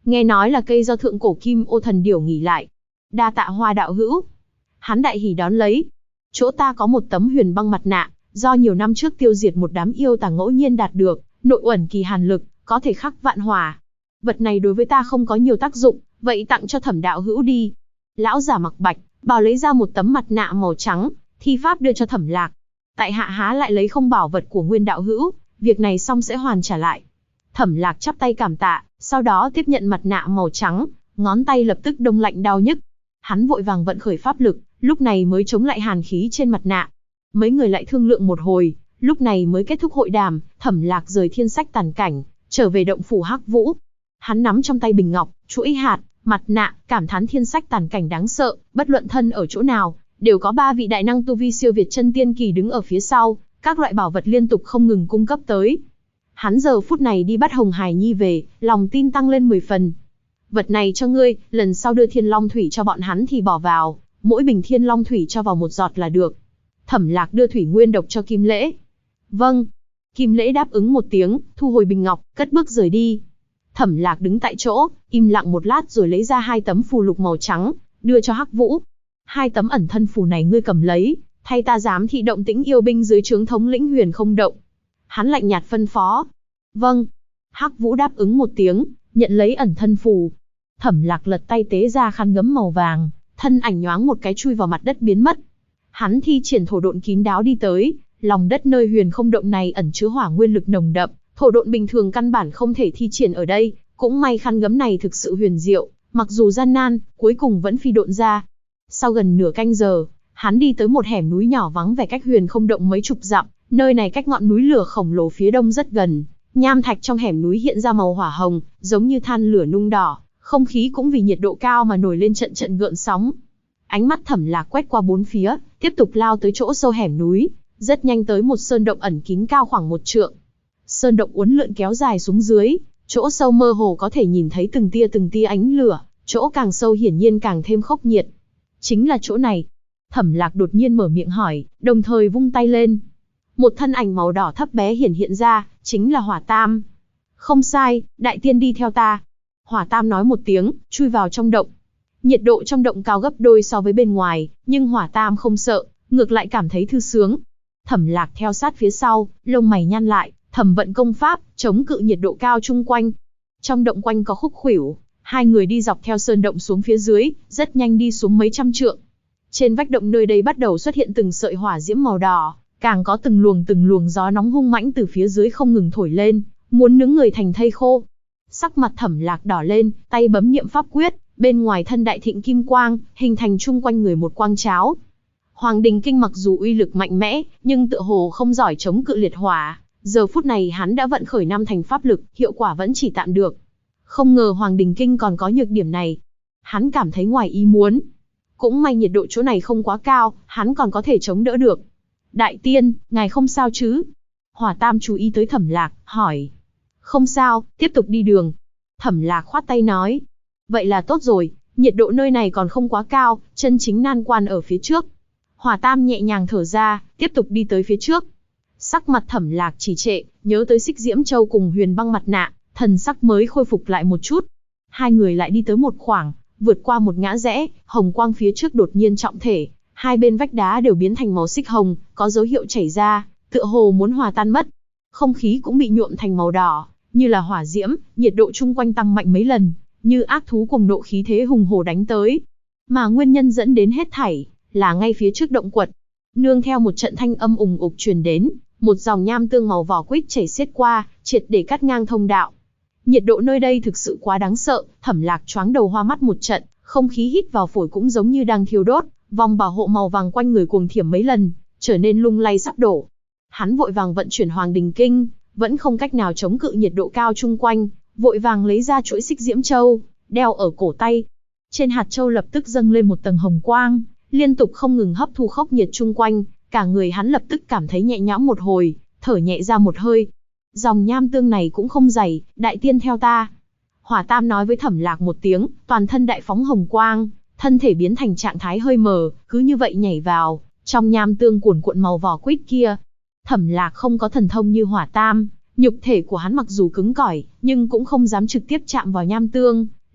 Nghe nói là cây do thượng cổ Kim Ô thần điểu nghỉ lại. Đa tạ Hoa đạo hữu. Hắn đại hỉ đón lấy. Chỗ ta có một tấm huyền băng mặt nạ, do nhiều năm trước tiêu diệt một đám yêu tà ngẫu nhiên đạt được, nội uẩn kỳ hàn lực, có thể khắc vạn hỏa. Vật này đối với ta không có nhiều tác dụng, vậy tặng cho Thẩm đạo hữu đi. Lão giả mặc bạch, bào lấy ra một tấm mặt nạ màu trắng, thi pháp đưa cho Thẩm Lạc. Tại hạ há lại lấy không bảo vật của Nguyên đạo hữu, việc này xong sẽ hoàn trả lại. Thẩm Lạc chắp tay cảm tạ, sau đó tiếp nhận mặt nạ màu trắng, ngón tay lập tức đông lạnh đau nhức. Hắn vội vàng vận khởi pháp lực, lúc này mới chống lại hàn khí trên mặt nạ. Mấy người lại thương lượng một hồi, lúc này mới kết thúc hội đàm. Thẩm Lạc rời thiên sách tàn cảnh, trở về động phủ Hắc Vũ. Hắn nắm trong tay bình ngọc, chuỗi hạt, mặt nạ, cảm thán thiên sách tàn cảnh đáng sợ, bất luận thân ở chỗ nào, đều có 3 vị đại năng tu vi siêu việt chân tiên kỳ đứng ở phía sau, các loại bảo vật liên tục không ngừng cung cấp tới. Hắn giờ phút này đi bắt Hồng Hải Nhi về, lòng tin tăng lên 10 phần. Vật này cho ngươi, lần sau đưa Thiên Long Thủy cho bọn hắn thì bỏ vào, mỗi bình Thiên Long Thủy cho vào 1 giọt là được. Thẩm Lạc đưa thủy nguyên độc cho Kim Lễ. Vâng. Kim Lễ đáp ứng một tiếng, thu hồi bình ngọc, cất bước rời đi. Thẩm Lạc đứng tại chỗ, im lặng một lát rồi lấy ra 2 tấm phù lục màu trắng, đưa cho Hắc Vũ. 2 tấm ẩn thân phù này ngươi cầm lấy, thay ta giám thị động tĩnh yêu binh dưới trướng thống lĩnh Huyền Không Động. Hắn lạnh nhạt phân phó. Vâng. Hắc Vũ đáp ứng một tiếng, nhận lấy ẩn thân phù. Thẩm Lạc lật tay tế ra khăn gấm màu vàng, thân ảnh nhoáng một cái chui vào mặt đất biến mất. Hắn thi triển thổ độn kín đáo đi tới, lòng đất nơi Huyền Không Động này ẩn chứa hỏa nguyên lực nồng đậm, thổ độn bình thường căn bản không thể thi triển ở đây, cũng may khăn gấm này thực sự huyền diệu, mặc dù gian nan, cuối cùng vẫn phi độn ra. Sau gần nửa canh giờ, hắn đi tới một hẻm núi nhỏ vắng vẻ cách Huyền Không Động mấy chục dặm, nơi này cách ngọn núi lửa khổng lồ phía đông rất gần. Nham thạch trong hẻm núi hiện ra màu hỏa hồng, giống như than lửa nung đỏ, không khí cũng vì nhiệt độ cao mà nổi lên trận trận gợn sóng. Ánh mắt Thẩm Lạc quét qua bốn phía, tiếp tục lao tới chỗ sâu hẻm núi, rất nhanh tới một sơn động ẩn kín cao khoảng 1 trượng. Sơn động uốn lượn kéo dài xuống dưới, chỗ sâu mơ hồ có thể nhìn thấy từng tia ánh lửa, chỗ càng sâu hiển nhiên càng thêm khốc nhiệt. Chính là chỗ này. Thẩm Lạc đột nhiên mở miệng hỏi, đồng thời vung tay lên. Một thân ảnh màu đỏ thấp bé hiện ra, chính là Hỏa Tam. Không sai, đại tiên đi theo ta. Hỏa Tam nói một tiếng, chui vào trong động. Nhiệt độ trong động cao gấp đôi so với bên ngoài, nhưng Hỏa Tam không sợ, ngược lại cảm thấy thư sướng. Thẩm Lạc theo sát phía sau, lông mày nhăn lại, thầm vận công pháp, chống cự nhiệt độ cao chung quanh. Trong động quanh có khúc khuỷu, 2 người đi dọc theo sơn động xuống phía dưới, rất nhanh đi xuống mấy trăm trượng. Trên vách động nơi đây bắt đầu xuất hiện từng sợi hỏa diễm màu đỏ, càng có từng luồng gió nóng hung mãnh từ phía dưới không ngừng thổi lên, muốn nướng người thành thây khô. Sắc mặt Thẩm Lạc đỏ lên, tay bấm niệm pháp quyết, bên ngoài thân đại thịnh kim quang, hình thành chung quanh người một quang cháo. Hoàng Đình Kinh mặc dù uy lực mạnh mẽ, nhưng tựa hồ không giỏi chống cự liệt hỏa. Giờ phút này hắn đã vận khởi 5 thành pháp lực, hiệu quả vẫn chỉ tạm được. Không ngờ Hoàng Đình Kinh còn có nhược điểm này. Hắn cảm thấy ngoài ý muốn. Cũng may nhiệt độ chỗ này không quá cao, hắn còn có thể chống đỡ được. Đại tiên, ngài không sao chứ? Hỏa Tam chú ý tới Thẩm Lạc, hỏi. Không sao, tiếp tục đi đường. Thẩm Lạc khoát tay nói. Vậy là tốt rồi, nhiệt độ nơi này còn không quá cao, chân chính nan quan ở phía trước. Hỏa Tam nhẹ nhàng thở ra, tiếp tục đi tới phía trước. Sắc mặt Thẩm Lạc trì trệ, nhớ tới Xích Diễm Châu cùng huyền băng mặt nạ, thần sắc mới khôi phục lại một chút. 2 người lại đi tới một khoảng, vượt qua một ngã rẽ, hồng quang phía trước đột nhiên trọng thể, 2 bên vách đá đều biến thành màu xích hồng, có dấu hiệu chảy ra, tựa hồ muốn hòa tan mất. Không khí cũng bị nhuộm thành màu đỏ, như là hỏa diễm, nhiệt độ chung quanh tăng mạnh mấy lần, như ác thú cùng nộ khí thế hùng hổ đánh tới. Mà nguyên nhân dẫn đến hết thảy, là ngay phía trước động quật. Nương theo một trận thanh âm ùng ục truyền đến, một dòng nham tương màu vỏ quýt chảy xiết qua, triệt để cắt ngang thông đạo. Nhiệt độ nơi đây thực sự quá đáng sợ, Thẩm Lạc choáng đầu hoa mắt một trận, không khí hít vào phổi cũng giống như đang thiêu đốt, vòng bảo hộ màu vàng quanh người cuồng thiểm mấy lần, trở nên lung lay sắp đổ. Hắn vội vàng vận chuyển Hoàng Đình Kinh, vẫn không cách nào chống cự nhiệt độ cao chung quanh, vội vàng lấy ra chuỗi Xích Diễm Châu, đeo ở cổ tay. Trên hạt châu lập tức dâng lên một tầng hồng quang, liên tục không ngừng hấp thu khốc nhiệt chung quanh, cả người hắn lập tức cảm thấy nhẹ nhõm một hồi, thở nhẹ ra một hơi. Dòng nham tương này cũng không dày, đại tiên theo ta. Hỏa Tam nói với Thẩm Lạc một tiếng, toàn thân đại phóng hồng quang, thân thể biến thành trạng thái hơi mờ, cứ như vậy nhảy vào trong nham tương cuồn cuộn màu vỏ quýt kia. Thẩm Lạc không có thần thông như Hỏa Tam, nhục thể của hắn mặc dù cứng cỏi, nhưng cũng không dám trực tiếp chạm vào nham tương,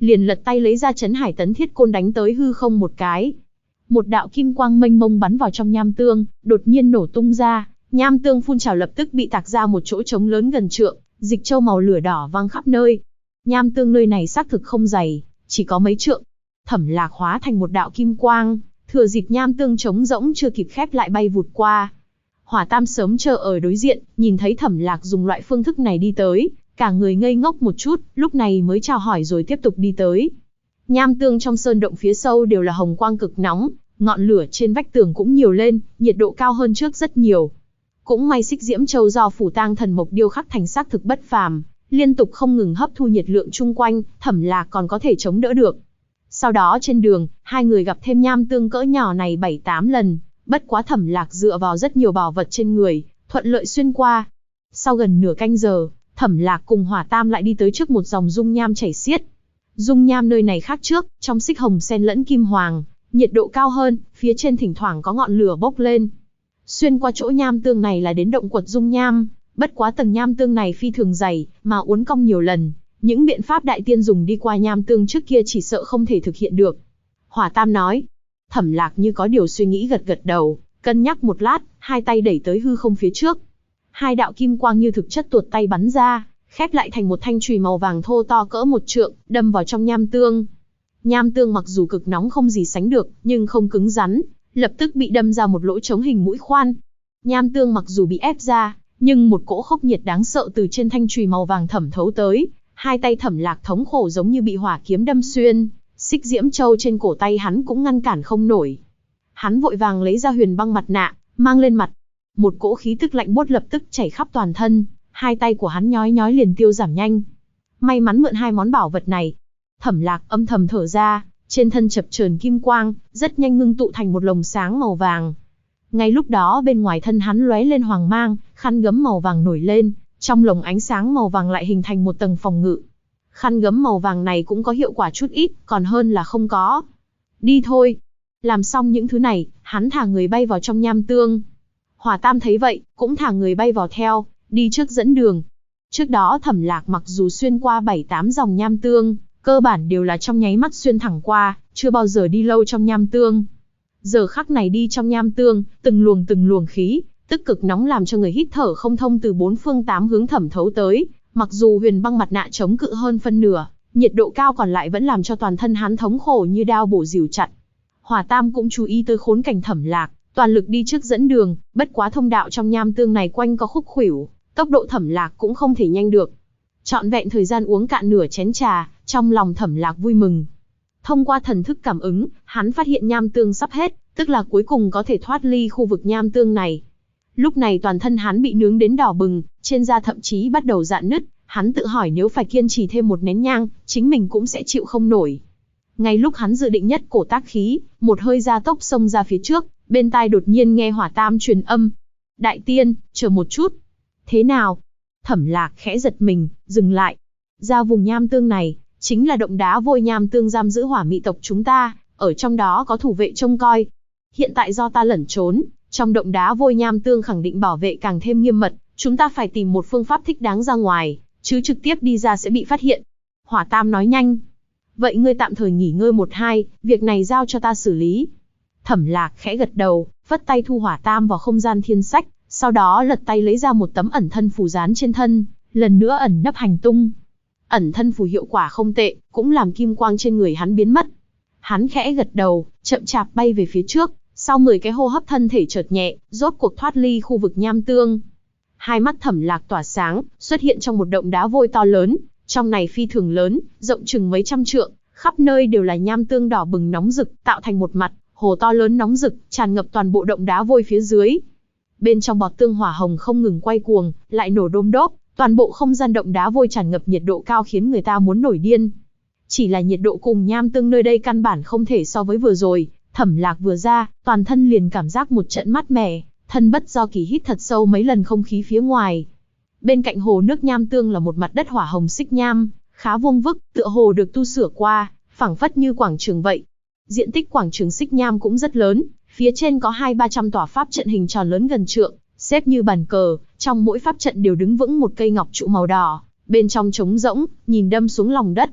liền lật tay lấy ra Trấn Hải Tấn Thiết Côn đánh tới hư không một cái. Một đạo kim quang mênh mông bắn vào trong nham tương, đột nhiên nổ tung ra, nham tương phun trào lập tức bị tạc ra một chỗ trống lớn gần trượng, dịch châu màu lửa đỏ văng khắp nơi. Nham tương nơi này xác thực không dày, chỉ có mấy trượng. Thẩm Lạc hóa thành một đạo kim quang, thừa dịp nham tương trống rỗng chưa kịp khép lại bay vụt qua. Hỏa Tam sớm chờ ở đối diện, nhìn thấy Thẩm Lạc dùng loại phương thức này đi tới, cả người ngây ngốc một chút, lúc này mới chào hỏi rồi tiếp tục đi tới. Nham tương trong sơn động phía sâu đều là hồng quang cực nóng, ngọn lửa trên vách tường cũng nhiều lên, nhiệt độ cao hơn trước rất nhiều. Cũng may Xích Diễm Châu do Phủ Tang Thần Mộc điêu khắc thành xác thực bất phàm, liên tục không ngừng hấp thu nhiệt lượng chung quanh, Thẩm Lạc còn có thể chống đỡ được. Sau đó trên đường, hai người gặp thêm nham tương cỡ nhỏ này 7-8 lần, bất quá Thẩm Lạc dựa vào rất nhiều bảo vật trên người, thuận lợi xuyên qua. Sau gần nửa canh giờ, Thẩm Lạc cùng Hỏa Tam lại đi tới trước một dòng dung nham chảy xiết. Dung nham nơi này khác trước, trong xích hồng xen lẫn kim hoàng, nhiệt độ cao hơn, phía trên thỉnh thoảng có ngọn lửa bốc lên. Xuyên qua chỗ nham tương này là đến động quật dung nham, bất quá tầng nham tương này phi thường dày, mà uốn cong nhiều lần, những biện pháp đại tiên dùng đi qua nham tương trước kia chỉ sợ không thể thực hiện được. Hỏa Tam nói. Thẩm Lạc như có điều suy nghĩ gật gật đầu, cân nhắc một lát, hai tay đẩy tới hư không phía trước. Hai đạo kim quang như thực chất tuột tay bắn ra, khép lại thành một thanh chùy màu vàng thô to cỡ một trượng, đâm vào trong nham tương. Nham tương mặc dù cực nóng không gì sánh được, nhưng không cứng rắn, lập tức bị đâm ra một lỗ trống hình mũi khoan. Nham tương mặc dù bị ép ra, nhưng một cỗ khốc nhiệt đáng sợ từ trên thanh chùy màu vàng thẩm thấu tới, hai tay Thẩm Lạc thống khổ giống như bị hỏa kiếm đâm xuyên, Xích Diễm Châu trên cổ tay hắn cũng ngăn cản không nổi. Hắn vội vàng lấy ra Huyền Băng mặt nạ, mang lên mặt. Một cỗ khí tức lạnh buốt lập tức chảy khắp toàn thân, hai tay của hắn nhói nhói liền tiêu giảm nhanh. May mắn mượn hai món bảo vật này. Thẩm Lạc âm thầm thở ra, trên thân chập chờn kim quang, rất nhanh ngưng tụ thành một lồng sáng màu vàng. Ngay lúc đó bên ngoài thân hắn lóe lên hoàng mang, khăn gấm màu vàng nổi lên, trong lồng ánh sáng màu vàng lại hình thành một tầng phòng ngự. Khăn gấm màu vàng này cũng có hiệu quả chút ít, còn hơn là không có. Đi thôi. Làm xong những thứ này, hắn thả người bay vào trong nham tương. Hỏa Tam thấy vậy, cũng thả người bay vào theo, đi trước dẫn đường. Trước đó Thẩm Lạc mặc dù xuyên qua 7-8 dòng nham tương, cơ bản đều là trong nháy mắt xuyên thẳng qua, chưa bao giờ đi lâu trong nham tương. Giờ khắc này đi trong nham tương, từng luồng khí, tức cực nóng làm cho người hít thở không thông từ bốn phương tám hướng thẩm thấu tới. Mặc dù Huyền Băng mặt nạ chống cự hơn phân nửa, nhiệt độ cao còn lại vẫn làm cho toàn thân hắn thống khổ như đao bổ rìu chặt. Hỏa Tam cũng chú ý tới khốn cảnh Thẩm Lạc, toàn lực đi trước dẫn đường, bất quá thông đạo trong nham tương này quanh có khúc khuỷu, tốc độ Thẩm Lạc cũng không thể nhanh được. Trọn vẹn thời gian uống cạn nửa chén trà, trong lòng Thẩm Lạc vui mừng. Thông qua thần thức cảm ứng, hắn phát hiện nham tương sắp hết, tức là cuối cùng có thể thoát ly khu vực nham tương này. Lúc này toàn thân hắn bị nướng đến đỏ bừng, trên da thậm chí bắt đầu rạn nứt, hắn tự hỏi nếu phải kiên trì thêm một nén nhang, chính mình cũng sẽ chịu không nổi. Ngay lúc hắn dự định nhất cổ tác khí, một hơi gia tốc xông ra phía trước, bên tai đột nhiên nghe Hỏa Tam truyền âm. Đại tiên, chờ một chút. Thế nào? Thẩm Lạc khẽ giật mình, dừng lại. Ra vùng nham tương này, chính là động đá vôi nham tương giam giữ hỏa mị tộc chúng ta, ở trong đó có thủ vệ trông coi. Hiện tại do ta lẩn trốn, trong động đá vôi nham tương khẳng định bảo vệ càng thêm nghiêm mật, chúng ta phải tìm một phương pháp thích đáng ra ngoài, chứ trực tiếp đi ra sẽ bị phát hiện. Hỏa Tam nói nhanh. Vậy ngươi tạm thời nghỉ ngơi 1-2, việc này giao cho ta xử lý. Thẩm Lạc khẽ gật đầu, vất tay thu Hỏa Tam vào không gian thiên sách, sau đó lật tay lấy ra một tấm ẩn thân phù dán trên thân, lần nữa ẩn nấp hành tung. Ẩn thân phù hiệu quả không tệ, cũng làm kim quang trên người hắn biến mất. Hắn khẽ gật đầu, chậm chạp bay về phía trước, sau 10 cái hô hấp thân thể chợt nhẹ, rốt cuộc thoát ly khu vực nham tương. Hai mắt Thẩm Lạc tỏa sáng, xuất hiện trong một động đá vôi to lớn, trong này phi thường lớn, rộng chừng mấy trăm trượng, khắp nơi đều là nham tương đỏ bừng nóng rực, tạo thành một mặt hồ to lớn nóng rực, tràn ngập toàn bộ động đá vôi phía dưới. Bên trong bọt tương hỏa hồng không ngừng quay cuồng, lại nổ đôm đốp, toàn bộ không gian động đá vôi tràn ngập nhiệt độ cao khiến người ta muốn nổi điên. Chỉ là nhiệt độ cùng nham tương nơi đây căn bản không thể so với vừa rồi, Thẩm Lạc vừa ra, toàn thân liền cảm giác một trận mát mẻ, thân bất do kỳ hít thật sâu mấy lần không khí phía ngoài. Bên cạnh hồ nước nham tương là một mặt đất hỏa hồng xích nham, khá vuông vức, tựa hồ được tu sửa qua, phảng phất như quảng trường vậy. Diện tích quảng trường xích nham cũng rất lớn, phía trên có 200-300 tòa pháp trận hình tròn lớn gần trượng, xếp như bàn cờ, trong mỗi pháp trận đều đứng vững một cây ngọc trụ màu đỏ, bên trong trống rỗng, nhìn đâm xuống lòng đất.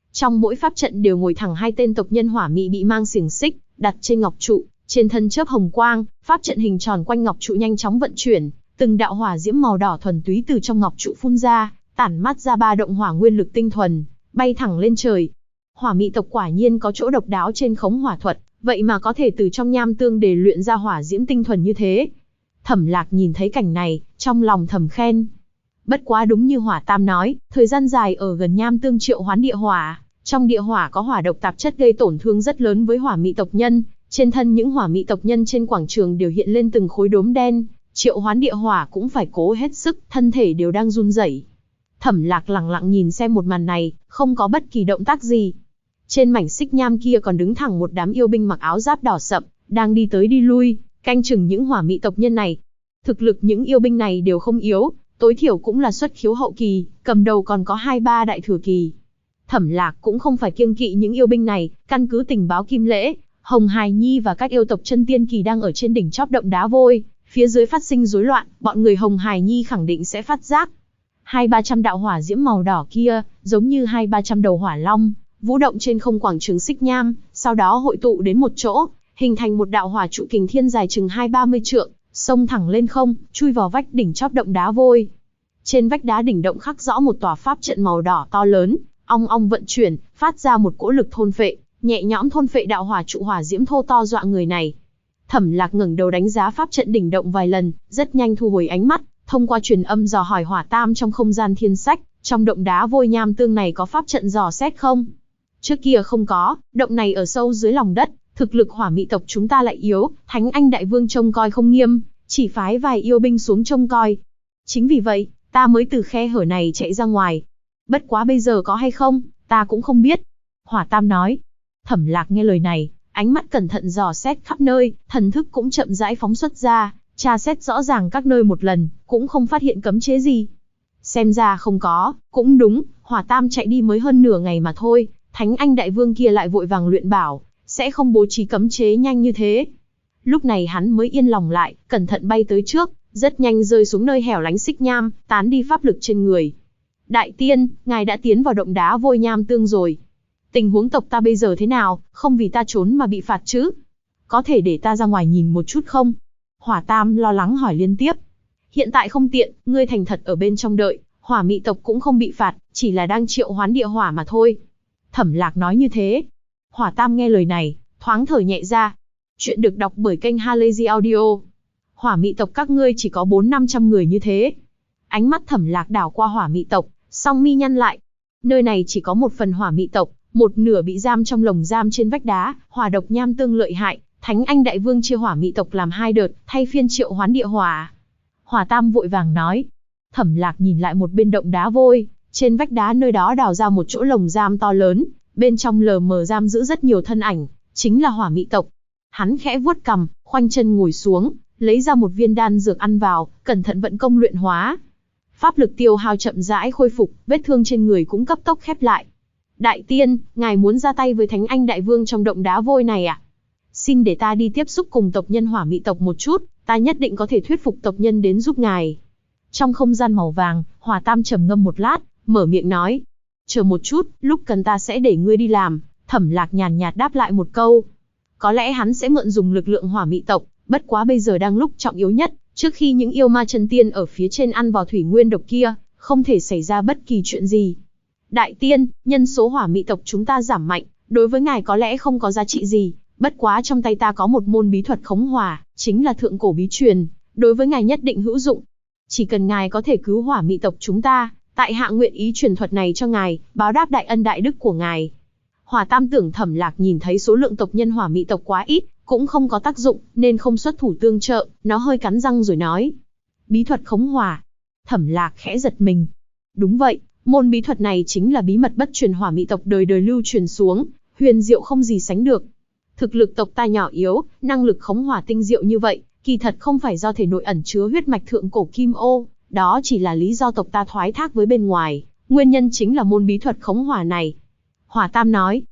Trong mỗi pháp trận đều ngồi thẳng hai tên tộc nhân hỏa mị bị mang xiềng xích, đặt trên ngọc trụ, trên thân chớp hồng quang, pháp trận hình tròn quanh ngọc trụ nhanh chóng vận chuyển, từng đạo hỏa diễm màu đỏ thuần túy từ trong ngọc trụ phun ra, tản mát ra ba động hỏa nguyên lực tinh thuần, bay thẳng lên trời. Hỏa mị tộc quả nhiên có chỗ độc đáo trên khống hỏa thuật, vậy mà có thể từ trong nham tương để luyện ra hỏa diễm tinh thuần như thế. Thẩm Lạc nhìn thấy cảnh này, trong lòng thầm khen. Bất quá đúng như Hỏa Tam nói, thời gian dài ở gần nham tương triệu hoán địa hỏa, trong địa hỏa có hỏa độc tạp chất gây tổn thương rất lớn với hỏa mị tộc nhân, trên thân những hỏa mị tộc nhân trên quảng trường đều hiện lên từng khối đốm đen, triệu hoán địa hỏa cũng phải cố hết sức, thân thể đều đang run rẩy. Thẩm Lạc lặng lặng nhìn xem một màn này, không có bất kỳ động tác gì. Trên mảnh xích nham kia còn đứng thẳng một đám yêu binh mặc áo giáp đỏ sậm, đang đi tới đi lui, canh chừng những hỏa mị tộc nhân này. Thực lực những yêu binh này đều không yếu, tối thiểu cũng là xuất khiếu hậu kỳ, cầm đầu còn có 2-3 đại thừa kỳ. Thẩm Lạc cũng không phải kiêng kỵ những yêu binh này, căn cứ tình báo Kim Lễ, Hồng Hài Nhi và các yêu tộc chân tiên kỳ đang ở trên đỉnh chóp động đá vôi, phía dưới phát sinh rối loạn, bọn người Hồng Hài Nhi khẳng định sẽ phát giác. 200-300 đạo hỏa diễm màu đỏ kia, giống như 200-300 đầu hỏa long, vũ động trên không quảng trường xích nham, sau đó hội tụ đến một chỗ, hình thành một đạo hỏa trụ kình thiên dài chừng 20-30 trượng, xông thẳng lên không, chui vào vách đỉnh chóp động đá vôi. Trên vách đá đỉnh động khắc rõ một tòa pháp trận màu đỏ to lớn, ong ong vận chuyển, phát ra một cỗ lực thôn phệ, nhẹ nhõm thôn phệ đạo hỏa trụ hỏa diễm thô to dọa người này. Thẩm Lạc ngẩng đầu đánh giá pháp trận đỉnh động vài lần, rất nhanh thu hồi ánh mắt, thông qua truyền âm dò hỏi Hỏa Tam trong không gian thiên sách, trong động đá vôi nham tương này có pháp trận dò xét không? Trước kia không có, động này ở sâu dưới lòng đất, thực lực hỏa mị tộc chúng ta lại yếu, Thánh Anh Đại Vương trông coi không nghiêm, chỉ phái vài yêu binh xuống trông coi. Chính vì vậy, ta mới từ khe hở này chạy ra ngoài. Bất quá bây giờ có hay không, ta cũng không biết. Hỏa Tam nói. Thẩm Lạc nghe lời này, ánh mắt cẩn thận dò xét khắp nơi, thần thức cũng chậm rãi phóng xuất ra, tra xét rõ ràng các nơi một lần, cũng không phát hiện cấm chế gì. Xem ra không có, cũng đúng, Hỏa Tam chạy đi mới hơn nửa ngày mà thôi, Thánh Anh Đại Vương kia lại vội vàng luyện bảo, sẽ không bố trí cấm chế nhanh như thế. Lúc này hắn mới yên lòng lại, cẩn thận bay tới trước, rất nhanh rơi xuống nơi hẻo lánh xích nham, tán đi pháp lực trên người. Đại tiên, ngài đã tiến vào động đá vôi nham tương rồi. Tình huống tộc ta bây giờ thế nào, không vì ta trốn mà bị phạt chứ? Có thể để ta ra ngoài nhìn một chút không? Hỏa Tam lo lắng hỏi liên tiếp. Hiện tại không tiện, ngươi thành thật ở bên trong đợi, hỏa mị tộc cũng không bị phạt, chỉ là đang triệu hoán địa hỏa mà thôi. Thẩm Lạc nói như thế. Hỏa Tam nghe lời này, thoáng thở nhẹ ra. Chuyện được đọc bởi kênh Halazy Audio. Hỏa mị tộc các ngươi chỉ có 400-500 người như thế. Ánh mắt Thẩm Lạc đảo qua hỏa mị tộc, song mi nhăn lại. Nơi này chỉ có một phần hỏa mị tộc, một nửa bị giam trong lồng giam trên vách đá, hỏa độc nham tương lợi hại. Thánh Anh Đại Vương chia hỏa mị tộc làm 2 đợt, thay phiên triệu hoán địa hỏa. Hỏa Tam vội vàng nói. Thẩm Lạc nhìn lại một bên động đá vôi, trên vách đá nơi đó đào ra một chỗ lồng giam to lớn, bên trong lờ mờ giam giữ rất nhiều thân ảnh, chính là hỏa mị tộc. Hắn khẽ vuốt cằm, khoanh chân ngồi xuống, lấy ra một viên đan dược ăn vào, cẩn thận vận công luyện hóa. Pháp lực tiêu hao chậm rãi khôi phục, vết thương trên người cũng cấp tốc khép lại. Đại tiên, ngài muốn ra tay với Thánh Anh Đại Vương trong động đá vôi này à? Xin để ta đi tiếp xúc cùng tộc nhân hỏa mị tộc một chút, ta nhất định có thể thuyết phục tộc nhân đến giúp ngài. Trong không gian màu vàng, Hỏa Tam trầm ngâm một lát, mở miệng nói. Chờ một chút, lúc cần ta sẽ để ngươi đi làm. Thẩm Lạc nhàn nhạt đáp lại một câu. Có lẽ hắn sẽ mượn dùng lực lượng hỏa mị tộc, bất quá bây giờ đang lúc trọng yếu nhất, trước khi những yêu ma chân tiên ở phía trên ăn vào thủy nguyên độc kia, không thể xảy ra bất kỳ chuyện gì. Đại tiên, nhân số hỏa mị tộc chúng ta giảm mạnh, đối với ngài có lẽ không có giá trị gì, bất quá trong tay ta có một môn bí thuật khống hỏa, chính là thượng cổ bí truyền, đối với ngài nhất định hữu dụng. Chỉ cần ngài có thể cứu hỏa mị tộc chúng ta, tại hạ nguyện ý truyền thuật này cho ngài, báo đáp đại ân đại đức của ngài. Hỏa Tam tưởng Thẩm Lạc nhìn thấy số lượng tộc nhân hỏa mị tộc quá ít, cũng không có tác dụng, nên không xuất thủ tương trợ, nó hơi cắn răng rồi nói. Bí thuật khống hỏa. Thẩm Lạc khẽ giật mình. Đúng vậy, môn bí thuật này chính là bí mật bất truyền hỏa mị tộc đời đời lưu truyền xuống, huyền diệu không gì sánh được. Thực lực tộc ta nhỏ yếu, năng lực khống hỏa tinh diệu như vậy, kỳ thật không phải do thể nội ẩn chứa huyết mạch thượng cổ kim ô, đó chỉ là lý do tộc ta thoái thác với bên ngoài, nguyên nhân chính là môn bí thuật khống hỏa này. Hỏa Tam nói,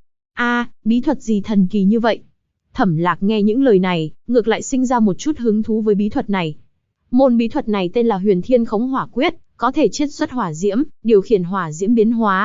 bí thuật gì thần kỳ như vậy? Thẩm Lạc nghe những lời này, ngược lại sinh ra một chút hứng thú với bí thuật này. Môn bí thuật này tên là Huyền Thiên Khống Hỏa Quyết, có thể chiết xuất hỏa diễm, điều khiển hỏa diễm biến hóa,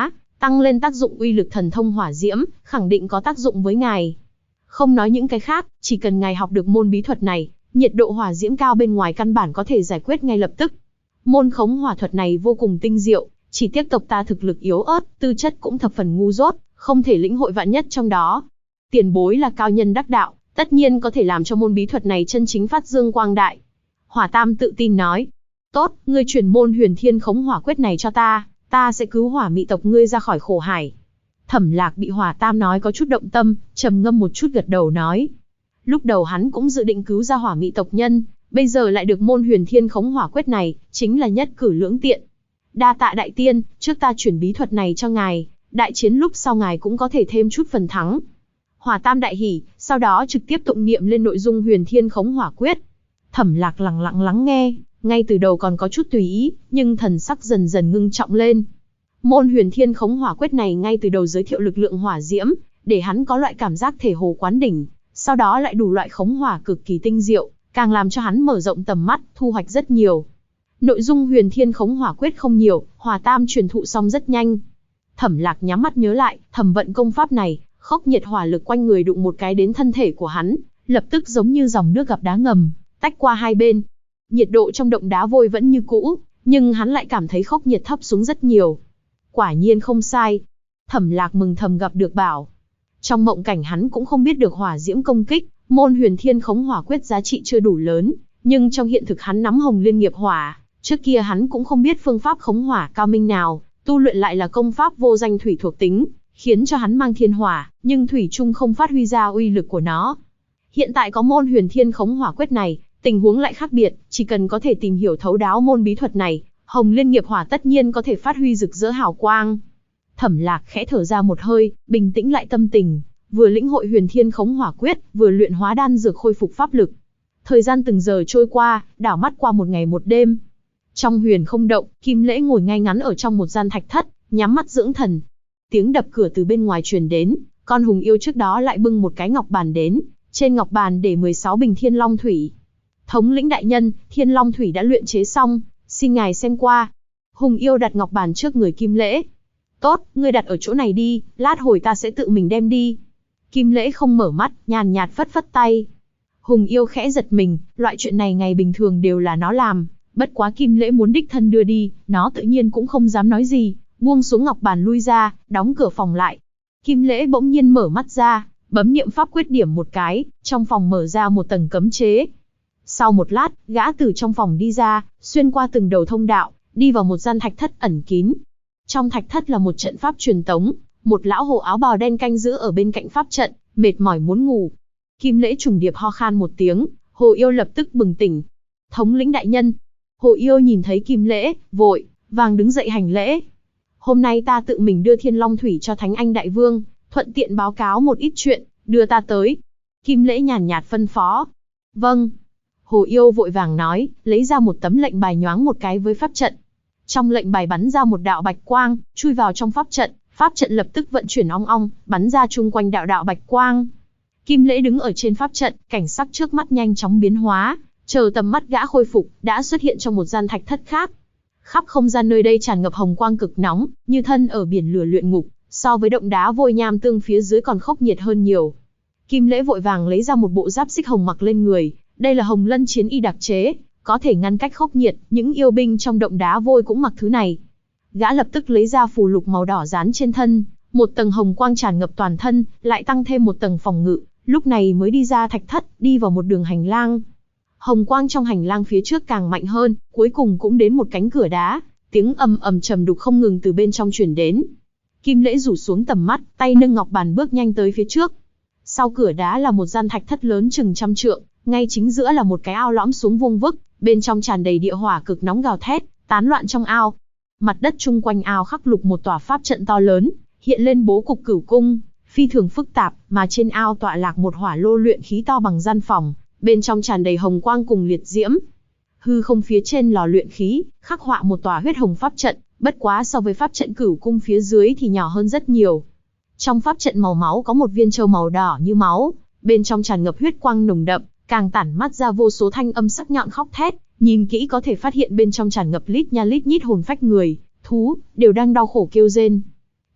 tăng lên tác dụng uy lực thần thông hỏa diễm, khẳng định có tác dụng với ngài. Không nói những cái khác, chỉ cần ngài học được môn bí thuật này, nhiệt độ hỏa diễm cao bên ngoài căn bản có thể giải quyết ngay lập tức. Môn khống hỏa thuật này vô cùng tinh diệu, chỉ tiếc tộc ta thực lực yếu ớt, tư chất cũng thập phần ngu dốt, không thể lĩnh hội vạn nhất trong đó. Tiền bối là cao nhân đắc đạo, tất nhiên có thể làm cho môn bí thuật này chân chính phát dương quang đại. Hỏa Tam tự tin nói, tốt, ngươi truyền môn Huyền Thiên Khống Hỏa Quyết này cho ta, ta sẽ cứu hỏa mị tộc ngươi ra khỏi khổ hải. Thẩm Lạc bị Hỏa Tam nói có chút động tâm, trầm ngâm một chút gật đầu nói. Lúc đầu hắn cũng dự định cứu ra hỏa mị tộc nhân, bây giờ lại được môn Huyền Thiên Khống Hỏa Quyết này, chính là nhất cử lưỡng tiện. Đa tạ đại tiên, trước ta chuyển bí thuật này cho ngài, đại chiến lúc sau ngài cũng có thể thêm chút phần thắng. Hỏa Tam đại hỉ, sau đó trực tiếp tụng niệm lên nội dung Huyền Thiên Khống Hỏa Quyết. Thẩm Lạc lặng lặng lắng nghe, ngay từ đầu còn có chút tùy ý, nhưng thần sắc dần dần ngưng trọng lên. Môn Huyền Thiên Khống Hỏa Quyết này ngay từ đầu giới thiệu lực lượng hỏa diễm, để hắn có loại cảm giác thể hồ quán đỉnh, sau đó lại đủ loại khống hỏa cực kỳ tinh diệu, càng làm cho hắn mở rộng tầm mắt, thu hoạch rất nhiều. Nội dung Huyền Thiên Khống Hỏa Quyết không nhiều, Hỏa Tam truyền thụ xong rất nhanh. Thẩm Lạc nhắm mắt nhớ lại, thẩm vận công pháp này, khốc nhiệt hỏa lực quanh người đụng một cái đến thân thể của hắn, lập tức giống như dòng nước gặp đá ngầm, tách qua hai bên. Nhiệt độ trong động đá vôi vẫn như cũ, nhưng hắn lại cảm thấy khốc nhiệt thấp xuống rất nhiều. Quả nhiên không sai. Thẩm Lạc mừng thầm gặp được bảo. Trong mộng cảnh hắn cũng không biết được hỏa diễm công kích, môn Huyền Thiên Khống Hỏa Quyết giá trị chưa đủ lớn, nhưng trong hiện thực hắn nắm Hồng Liên Nghiệp Hỏa, trước kia hắn cũng không biết phương pháp khống hỏa cao minh nào, tu luyện lại là công pháp vô danh thủy thuộc tính, khiến cho hắn mang thiên hỏa, nhưng thủy chung không phát huy ra uy lực của nó. Hiện tại có môn Huyền Thiên Khống Hỏa Quyết này, tình huống lại khác biệt, chỉ cần có thể tìm hiểu thấu đáo môn bí thuật này, Hồng Liên Nghiệp Hỏa tất nhiên có thể phát huy rực rỡ hào quang. Thẩm Lạc khẽ thở ra một hơi, bình tĩnh lại tâm tình, vừa lĩnh hội Huyền Thiên Khống Hỏa Quyết, vừa luyện hóa đan dược khôi phục pháp lực. Thời gian từng giờ trôi qua, đảo mắt qua một ngày một đêm. Trong huyền không động, Kim Lễ ngồi ngay ngắn ở trong một gian thạch thất, nhắm mắt dưỡng thần. Tiếng đập cửa từ bên ngoài truyền đến, con hùng yêu trước đó lại bưng một cái ngọc bàn đến, trên ngọc bàn để 16 bình Thiên Long Thủy. Thống lĩnh đại nhân, Thiên Long Thủy đã luyện chế xong, xin ngài xem qua. Hùng yêu đặt ngọc bàn trước người Kim Lễ. Tốt, ngươi đặt ở chỗ này đi, lát hồi ta sẽ tự mình đem đi. Kim Lễ không mở mắt, nhàn nhạt phất phất tay. Hùng yêu khẽ giật mình, loại chuyện này ngày bình thường đều là nó làm, bất quá Kim Lễ muốn đích thân đưa đi, nó tự nhiên cũng không dám nói gì, buông xuống ngọc bàn lui ra, đóng cửa phòng lại. Kim Lễ bỗng nhiên mở mắt ra, bấm niệm pháp quyết điểm một cái, trong phòng mở ra một tầng cấm chế. Sau một lát, gã từ trong phòng đi ra, xuyên qua từng đầu thông đạo, đi vào một gian thạch thất ẩn kín. Trong thạch thất là một trận pháp truyền tống, một lão hồ áo bào đen canh giữ ở bên cạnh pháp trận, mệt mỏi muốn ngủ. Kim Lễ trùng điệp ho khan một tiếng, hồ yêu lập tức bừng tỉnh. Thống lĩnh đại nhân. Hồ yêu nhìn thấy Kim Lễ, vội vàng đứng dậy hành lễ. Hôm nay ta tự mình đưa Thiên Long Thủy cho Thánh Anh Đại Vương, thuận tiện báo cáo một ít chuyện, đưa ta tới. Kim Lễ nhàn nhạt phân phó. Vâng. Hồ yêu vội vàng nói, lấy ra một tấm lệnh bài nhoáng một cái với pháp trận. Trong lệnh bài bắn ra một đạo bạch quang, chui vào trong pháp trận lập tức vận chuyển ong ong, bắn ra chung quanh đạo đạo bạch quang. Kim Lễ đứng ở trên pháp trận, cảnh sắc trước mắt nhanh chóng biến hóa, chờ tầm mắt gã khôi phục, đã xuất hiện trong một gian thạch thất khác. Khắp không gian nơi đây tràn ngập hồng quang cực nóng, như thân ở biển lửa luyện ngục, so với động đá vôi nham tương phía dưới còn khốc nhiệt hơn nhiều. Kim Lễ vội vàng lấy ra một bộ giáp xích hồng mặc lên người, đây là Hồng Lân chiến y đặc chế, có thể ngăn cách khốc nhiệt, những yêu binh trong động đá vôi cũng mặc thứ này. Gã lập tức lấy ra phù lục màu đỏ dán trên thân, một tầng hồng quang tràn ngập toàn thân, lại tăng thêm một tầng phòng ngự, lúc này mới đi ra thạch thất, đi vào một đường hành lang. Hồng quang trong hành lang phía trước càng mạnh hơn, cuối cùng cũng đến một cánh cửa đá, tiếng ầm ầm trầm đục không ngừng từ bên trong truyền đến. Kim Lễ rủ xuống tầm mắt, tay nâng ngọc bàn bước nhanh tới phía trước. Sau cửa đá là một gian thạch thất lớn chừng 100 trượng, ngay chính giữa là một cái ao lõm xuống vuông vức, bên trong tràn đầy địa hỏa cực nóng gào thét, tán loạn trong ao. Mặt đất chung quanh ao khắc lục một tòa pháp trận to lớn, hiện lên bố cục cửu cung, phi thường phức tạp, mà trên ao tọa lạc một hỏa lô luyện khí to bằng gian phòng, bên trong tràn đầy hồng quang cùng liệt diễm. Hư không phía trên lò luyện khí, khắc họa một tòa huyết hồng pháp trận, bất quá so với pháp trận cửu cung phía dưới thì nhỏ hơn rất nhiều. Trong pháp trận màu máu có một viên châu màu đỏ như máu, bên trong tràn ngập huyết quang nồng đậm, càng tản mắt ra vô số thanh âm sắc nhọn khóc thét, nhìn kỹ có thể phát hiện bên trong tràn ngập lít nha lít nhít hồn phách người, thú, đều đang đau khổ kêu rên.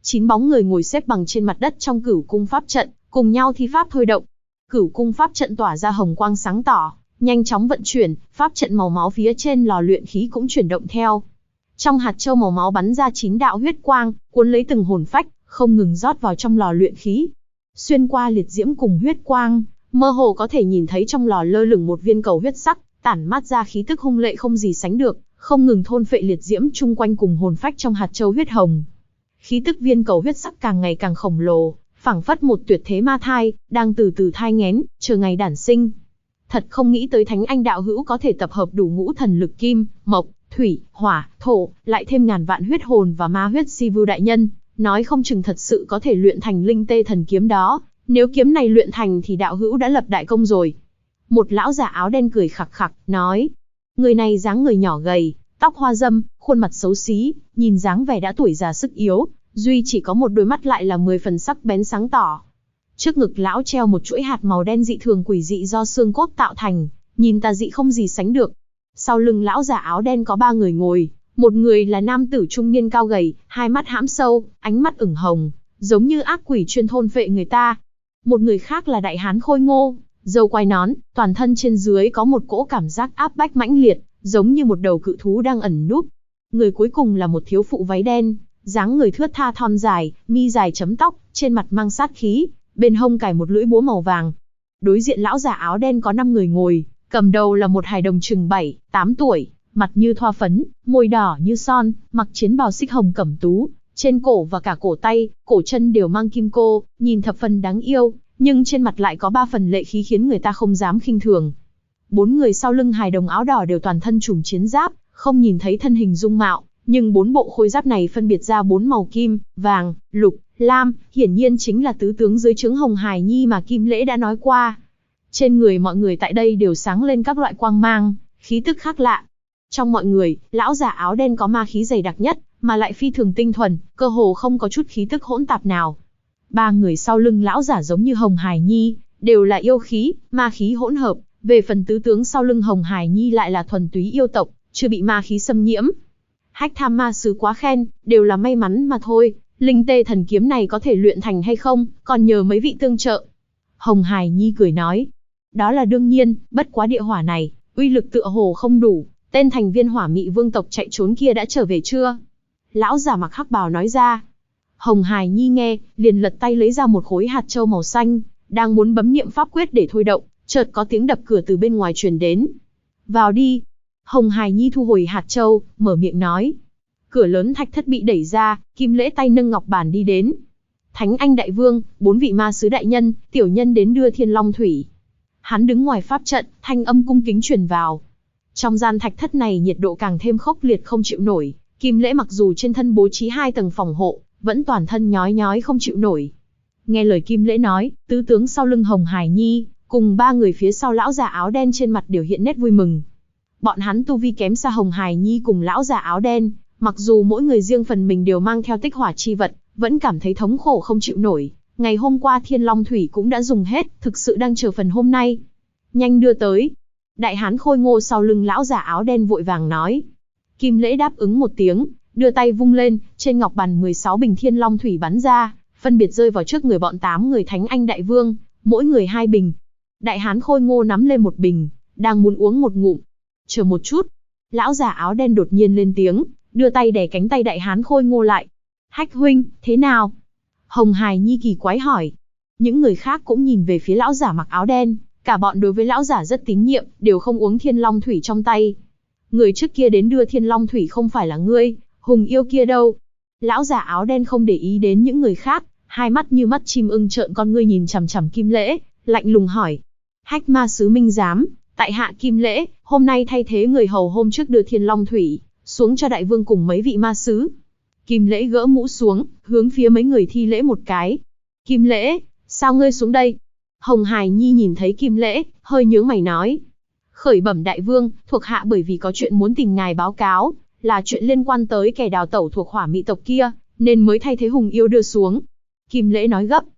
9 bóng người ngồi xếp bằng trên mặt đất trong Cửu cung pháp trận, cùng nhau thi pháp thôi động. Cửu cung pháp trận tỏa ra hồng quang sáng tỏ, nhanh chóng vận chuyển, pháp trận màu máu phía trên lò luyện khí cũng chuyển động theo. Trong hạt châu màu máu bắn ra 9 đạo huyết quang, cuốn lấy từng hồn phách, không ngừng rót vào trong lò luyện khí. Xuyên qua liệt diễm cùng huyết quang, mơ hồ có thể nhìn thấy trong lò lơ lửng một viên cầu huyết sắc, tản mát ra khí tức hung lệ không gì sánh được, không ngừng thôn phệ liệt diễm chung quanh cùng hồn phách trong hạt châu huyết hồng. Khí tức viên cầu huyết sắc càng ngày càng khổng lồ, phảng phất một tuyệt thế ma thai, đang từ từ thai nghén, chờ ngày đản sinh. Thật không nghĩ tới Thánh Anh đạo hữu có thể tập hợp đủ ngũ thần lực kim, mộc, thủy, hỏa, thổ, lại thêm ngàn vạn huyết hồn và ma huyết si vưu đại nhân, nói không chừng thật sự có thể luyện thành linh tê thần kiếm đó, nếu kiếm này luyện thành thì đạo hữu đã lập đại công rồi. Một lão già áo đen cười khặc khặc, nói, người này dáng người nhỏ gầy, tóc hoa râm, khuôn mặt xấu xí, nhìn dáng vẻ đã tuổi già sức yếu, duy chỉ có một đôi mắt lại là 10 phần sắc bén sáng tỏ. Trước ngực lão treo một chuỗi hạt màu đen dị thường quỷ dị do xương cốt tạo thành, nhìn tà dị không gì sánh được. Sau lưng lão già áo đen có 3 người ngồi, một người là nam tử trung niên cao gầy, hai mắt hãm sâu, ánh mắt ửng hồng, giống như ác quỷ chuyên thôn phệ người ta. Một người khác là đại hán khôi ngô, râu quai nón, toàn thân trên dưới có một cỗ cảm giác áp bách mãnh liệt, giống như một đầu cự thú đang ẩn núp. Người cuối cùng là một thiếu phụ váy đen, dáng người thướt tha thon dài, mi dài chấm tóc, trên mặt mang sát khí, bên hông cài một lưỡi búa màu vàng. Đối diện lão già áo đen có 5 người ngồi, cầm đầu là một hài đồng chừng 7, 8 tuổi, mặt như thoa phấn, môi đỏ như son, mặc chiến bào xích hồng cẩm tú, trên cổ và cả cổ tay, cổ chân đều mang kim cô, nhìn thập phần đáng yêu, nhưng trên mặt lại có 3 phần lệ khí khiến người ta không dám khinh thường. 4 người sau lưng hài đồng áo đỏ đều toàn thân trùm chiến giáp, không nhìn thấy thân hình dung mạo, nhưng 4 bộ khôi giáp này phân biệt ra 4 màu kim, vàng, lục, lam, hiển nhiên chính là tứ tướng dưới trướng Hồng Hải Nhi mà Kim Lễ đã nói qua. Trên người mọi người tại đây đều sáng lên các loại quang mang, khí tức khác lạ. Trong mọi người, lão già áo đen có ma khí dày đặc nhất, mà lại phi thường tinh thuần, cơ hồ không có chút khí tức hỗn tạp nào. 3 người sau lưng lão giả giống như Hồng Hải Nhi, đều là yêu khí, ma khí hỗn hợp. Về phần tứ tướng sau lưng Hồng Hải Nhi lại là thuần túy yêu tộc, chưa bị ma khí xâm nhiễm. Hách Tham ma sứ quá khen, đều là may mắn mà thôi. Linh tê thần kiếm này có thể luyện thành hay không, còn nhờ mấy vị tương trợ. Hồng Hải Nhi cười nói, đó là đương nhiên, bất quá địa hỏa này, uy lực tựa hồ không đủ, tên thành viên hỏa mị vương tộc chạy trốn kia đã trở về chưa? Lão giả mặc hắc bào nói ra. Hồng Hải Nhi nghe, liền lật tay lấy ra một khối hạt châu màu xanh, đang muốn bấm niệm pháp quyết để thôi động, chợt có tiếng đập cửa từ bên ngoài truyền đến. Vào đi. Hồng Hải Nhi thu hồi hạt châu, mở miệng nói. Cửa lớn thạch thất bị đẩy ra, Kim Lễ tay nâng ngọc bàn đi đến. Thánh Anh đại vương, 4 vị ma sứ đại nhân, tiểu nhân đến đưa Thiên Long Thủy. Hắn đứng ngoài pháp trận, thanh âm cung kính truyền vào. Trong gian thạch thất này nhiệt độ càng thêm khốc liệt không chịu nổi, Kim Lễ mặc dù trên thân bố trí 2 tầng phòng hộ, vẫn toàn thân nhói nhói không chịu nổi. Nghe lời Kim Lễ nói, tứ tướng sau lưng Hồng Hải Nhi, cùng 3 người phía sau lão già áo đen trên mặt đều hiện nét vui mừng. Bọn hắn tu vi kém xa Hồng Hải Nhi cùng lão già áo đen, mặc dù mỗi người riêng phần mình đều mang theo tích hỏa chi vật, vẫn cảm thấy thống khổ không chịu nổi. Ngày hôm qua Thiên Long Thủy cũng đã dùng hết, thực sự đang chờ phần hôm nay. Nhanh đưa tới. Đại hán khôi ngô sau lưng lão già áo đen vội vàng nói. Kim Lễ đáp ứng một tiếng, đưa tay vung lên, trên ngọc bàn 16 bình Thiên Long Thủy bắn ra, phân biệt rơi vào trước người bọn 8 người Thánh Anh đại vương, mỗi người 2 bình. Đại hán khôi ngô nắm lên một bình, đang muốn uống một ngụm. Chờ một chút. Lão già áo đen đột nhiên lên tiếng, đưa tay đè cánh tay đại hán khôi ngô lại. Hách huynh, thế nào? Hồng Hải Nhi kỳ quái hỏi. Những người khác cũng nhìn về phía lão giả mặc áo đen, cả bọn đối với lão giả rất tín nhiệm, đều không uống Thiên Long Thủy trong tay. Người trước kia đến đưa Thiên Long Thủy không phải là ngươi, Hùng yêu kia đâu? Lão giả áo đen không để ý đến những người khác, hai mắt như mắt chim ưng trợn con ngươi nhìn chằm chằm Kim Lễ, lạnh lùng hỏi. Hách ma sứ minh giám, tại hạ Kim Lễ, hôm nay thay thế người hầu hôm trước đưa Thiên Long Thủy xuống cho đại vương cùng mấy vị ma sứ. Kim Lễ gỡ mũ xuống, hướng phía mấy người thi lễ một cái. Kim Lễ, sao ngươi xuống đây? Hồng Hải Nhi nhìn thấy Kim Lễ, hơi nhướng mày nói. Khởi bẩm đại vương, thuộc hạ bởi vì có chuyện muốn tìm ngài báo cáo, là chuyện liên quan tới kẻ đào tẩu thuộc hỏa mị tộc kia, nên mới thay thế Hùng yêu đưa xuống. Kim Lễ nói gấp.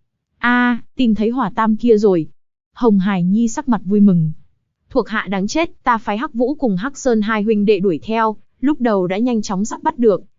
Tìm thấy hỏa tam kia rồi. Hồng Hải Nhi sắc mặt vui mừng. Thuộc hạ đáng chết, ta phái Hắc Vũ cùng Hắc Sơn 2 huynh đệ đuổi theo, lúc đầu đã nhanh chóng sắp bắt được,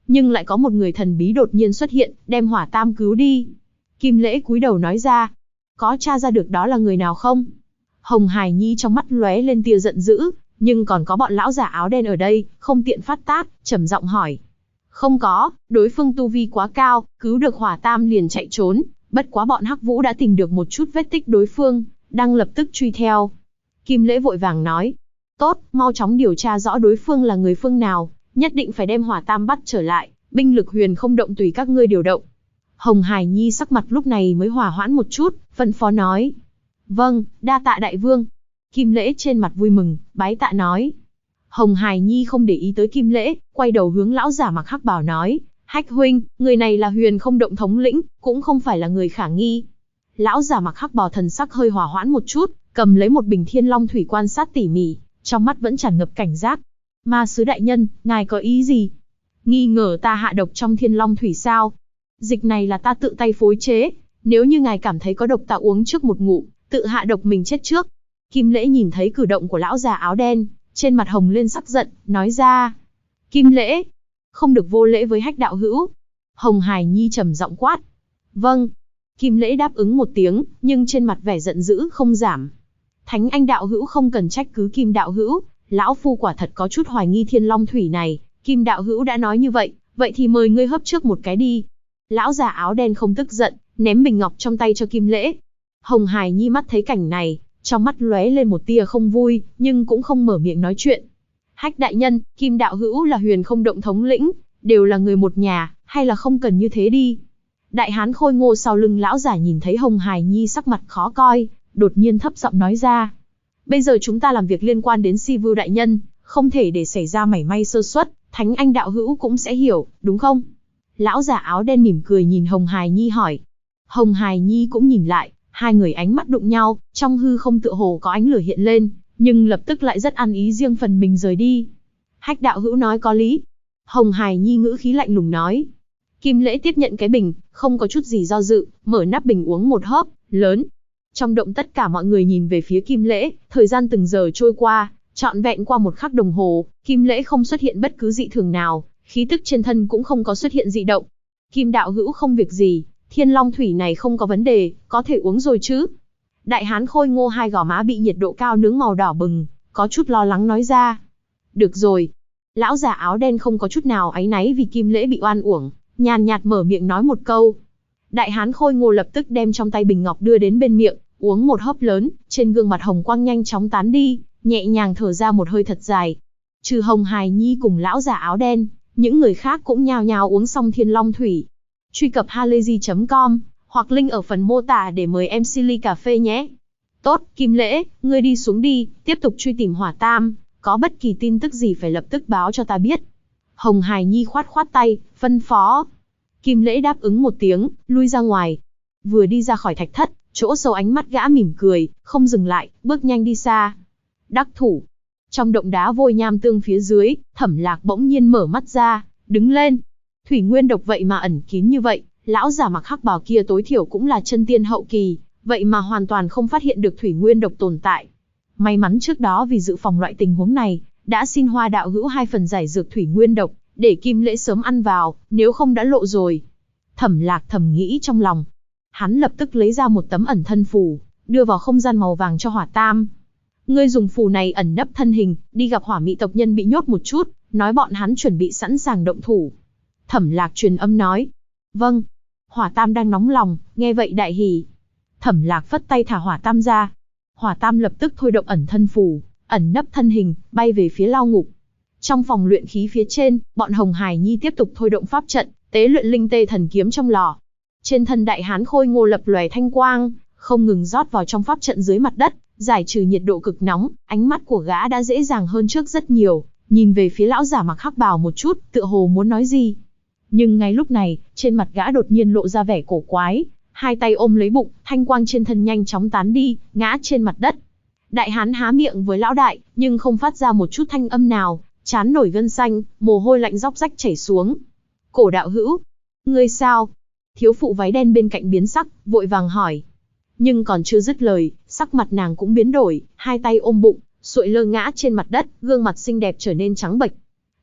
nhưng lại có một người thần bí đột nhiên xuất hiện, đem Hỏa Tam cứu đi. Kim Lễ cúi đầu nói ra, có tra ra được đó là người nào không? Hồng Hải Nhi trong mắt lóe lên tia giận dữ, nhưng còn có bọn lão giả áo đen ở đây, không tiện phát tác, trầm giọng hỏi. Không có, đối phương tu vi quá cao, cứu được Hỏa Tam liền chạy trốn, bất quá bọn Hắc Vũ đã tìm được một chút vết tích đối phương, đang lập tức truy theo. Kim Lễ vội vàng nói, tốt, mau chóng điều tra rõ đối phương là người phương nào, nhất định phải đem Hỏa Tam bắt trở lại, binh lực huyền không động tùy các ngươi điều động. Hồng Hải Nhi sắc mặt lúc này mới hòa hoãn một chút, phân phó nói. Vâng, đa tạ đại vương. Kim Lễ trên mặt vui mừng, bái tạ nói. Hồng Hải Nhi không để ý tới Kim Lễ, quay đầu hướng lão giả mặc hắc bào nói. Hách huynh, người này là huyền không động thống lĩnh, cũng không phải là người khả nghi. Lão giả mặc hắc bào thần sắc hơi hòa hoãn một chút, cầm lấy một bình thiên long thủy quan sát tỉ mỉ, trong mắt vẫn tràn ngập cảnh giác. Ma sứ đại nhân, ngài có ý gì? Nghi ngờ ta hạ độc trong thiên long thủy sao? Dịch này là ta tự tay phối chế, nếu như ngài cảm thấy có độc ta uống trước một ngụm, tự hạ độc mình chết trước. Kim Lễ nhìn thấy cử động của lão già áo đen, trên mặt hồng lên sắc giận, nói ra. Kim Lễ, không được vô lễ với Hách đạo hữu. Hồng Hải Nhi trầm giọng quát. Vâng. Kim Lễ đáp ứng một tiếng, nhưng trên mặt vẻ giận dữ không giảm. Thánh Anh đạo hữu không cần trách cứ Kim đạo hữu, lão phu quả thật có chút hoài nghi thiên long thủy này, Kim đạo hữu đã nói như vậy, vậy thì mời ngươi hấp trước một cái đi. Lão già áo đen không tức giận, ném bình ngọc trong tay cho Kim Lễ. Hồng Hải Nhi mắt thấy cảnh này, trong mắt lóe lên một tia không vui, nhưng cũng không mở miệng nói chuyện. Hách đại nhân, Kim đạo hữu là huyền không động thống lĩnh, đều là người một nhà, hay là không cần như thế đi. Đại hán khôi ngô sau lưng lão giả nhìn thấy Hồng Hải Nhi sắc mặt khó coi, đột nhiên thấp giọng nói ra. Bây giờ chúng ta làm việc liên quan đến Si Vưu đại nhân, không thể để xảy ra mảy may sơ suất, Thánh Anh đạo hữu cũng sẽ hiểu, đúng không? Lão giả áo đen mỉm cười nhìn Hồng Hải Nhi hỏi. Hồng Hải Nhi cũng nhìn lại, hai người ánh mắt đụng nhau, trong hư không tựa hồ có ánh lửa hiện lên, nhưng lập tức lại rất ăn ý riêng phần mình rời đi. Hách đạo hữu nói có lý. Hồng Hải Nhi ngữ khí lạnh lùng nói. Kim Lễ tiếp nhận cái bình, không có chút gì do dự, mở nắp bình uống một hớp, lớn. Trong động tất cả mọi người nhìn về phía Kim Lễ, thời gian từng giờ trôi qua, trọn vẹn qua một khắc đồng hồ, Kim Lễ không xuất hiện bất cứ dị thường nào, khí tức trên thân cũng không có xuất hiện dị động. Kim đạo hữu không việc gì, thiên long thủy này không có vấn đề, có thể uống rồi chứ. Đại hán khôi ngô hai gò má bị nhiệt độ cao nướng màu đỏ bừng, có chút lo lắng nói ra. Được rồi. Lão già áo đen không có chút nào áy náy vì Kim Lễ bị oan uổng, nhàn nhạt mở miệng nói một câu. Đại hán khôi ngô lập tức đem trong tay bình ngọc đưa đến bên miệng, uống một hớp lớn, trên gương mặt hồng quang nhanh chóng tán đi, nhẹ nhàng thở ra một hơi thật dài. Trừ Hồng Hải Nhi cùng lão già áo đen, những người khác cũng nhao nhao uống xong thiên long thủy. Truy cập halayzi.com hoặc link ở phần mô tả để mời em Silly cà phê nhé. Tốt, Kim Lễ, ngươi đi xuống đi, tiếp tục truy tìm Hỏa Tam, có bất kỳ tin tức gì phải lập tức báo cho ta biết. Hồng Hải Nhi khoát khoát tay, phân phó. Kim Lễ đáp ứng một tiếng, lui ra ngoài. Vừa đi ra khỏi thạch thất, chỗ sâu ánh mắt gã mỉm cười, không dừng lại, bước nhanh đi xa. Đắc thủ. Trong động đá vôi nham tương phía dưới, Thẩm Lạc bỗng nhiên mở mắt ra, đứng lên. Thủy nguyên độc vậy mà ẩn kín như vậy, lão giả mặc hắc bào kia tối thiểu cũng là chân tiên hậu kỳ, vậy mà hoàn toàn không phát hiện được thủy nguyên độc tồn tại. May mắn trước đó vì dự phòng loại tình huống này, đã xin Hoa đạo hữu 2 phần giải dược thủy nguyên độc, để Kim Lễ sớm ăn vào, nếu không đã lộ rồi. Thẩm Lạc thầm nghĩ trong lòng. Hắn lập tức lấy ra một tấm ẩn thân phù, đưa vào không gian màu vàng cho Hỏa Tam. Ngươi dùng phù này ẩn nấp thân hình, đi gặp Hỏa Mị tộc nhân bị nhốt một chút, nói bọn hắn chuẩn bị sẵn sàng động thủ. Thẩm Lạc truyền âm nói. Vâng. Hỏa Tam đang nóng lòng, nghe vậy đại hỉ. Thẩm Lạc phất tay thả Hỏa Tam ra. Hỏa Tam lập tức thôi động ẩn thân phù, ẩn nấp thân hình, bay về phía lao ngục. Trong phòng luyện khí phía trên, bọn Hồng Hải Nhi tiếp tục thôi động pháp trận, tế luyện linh tê thần kiếm trong lò. Trên thân đại hán khôi ngô lập lòe thanh quang, không ngừng rót vào trong pháp trận dưới mặt đất, giải trừ nhiệt độ cực nóng, ánh mắt của gã đã dễ dàng hơn trước rất nhiều, nhìn về phía lão giả mặc hắc bào một chút, tựa hồ muốn nói gì. Nhưng ngay lúc này, trên mặt gã đột nhiên lộ ra vẻ cổ quái, hai tay ôm lấy bụng, thanh quang trên thân nhanh chóng tán đi, ngã trên mặt đất. Đại hán há miệng với lão đại, nhưng không phát ra một chút thanh âm nào, trán nổi gân xanh, mồ hôi lạnh róc rách chảy xuống. Cổ đạo hữu, ngươi sao? Thiếu phụ váy đen bên cạnh biến sắc, vội vàng hỏi. Nhưng còn chưa dứt lời, sắc mặt nàng cũng biến đổi, hai tay ôm bụng, xuội lơ ngã trên mặt đất, gương mặt xinh đẹp trở nên trắng bệch.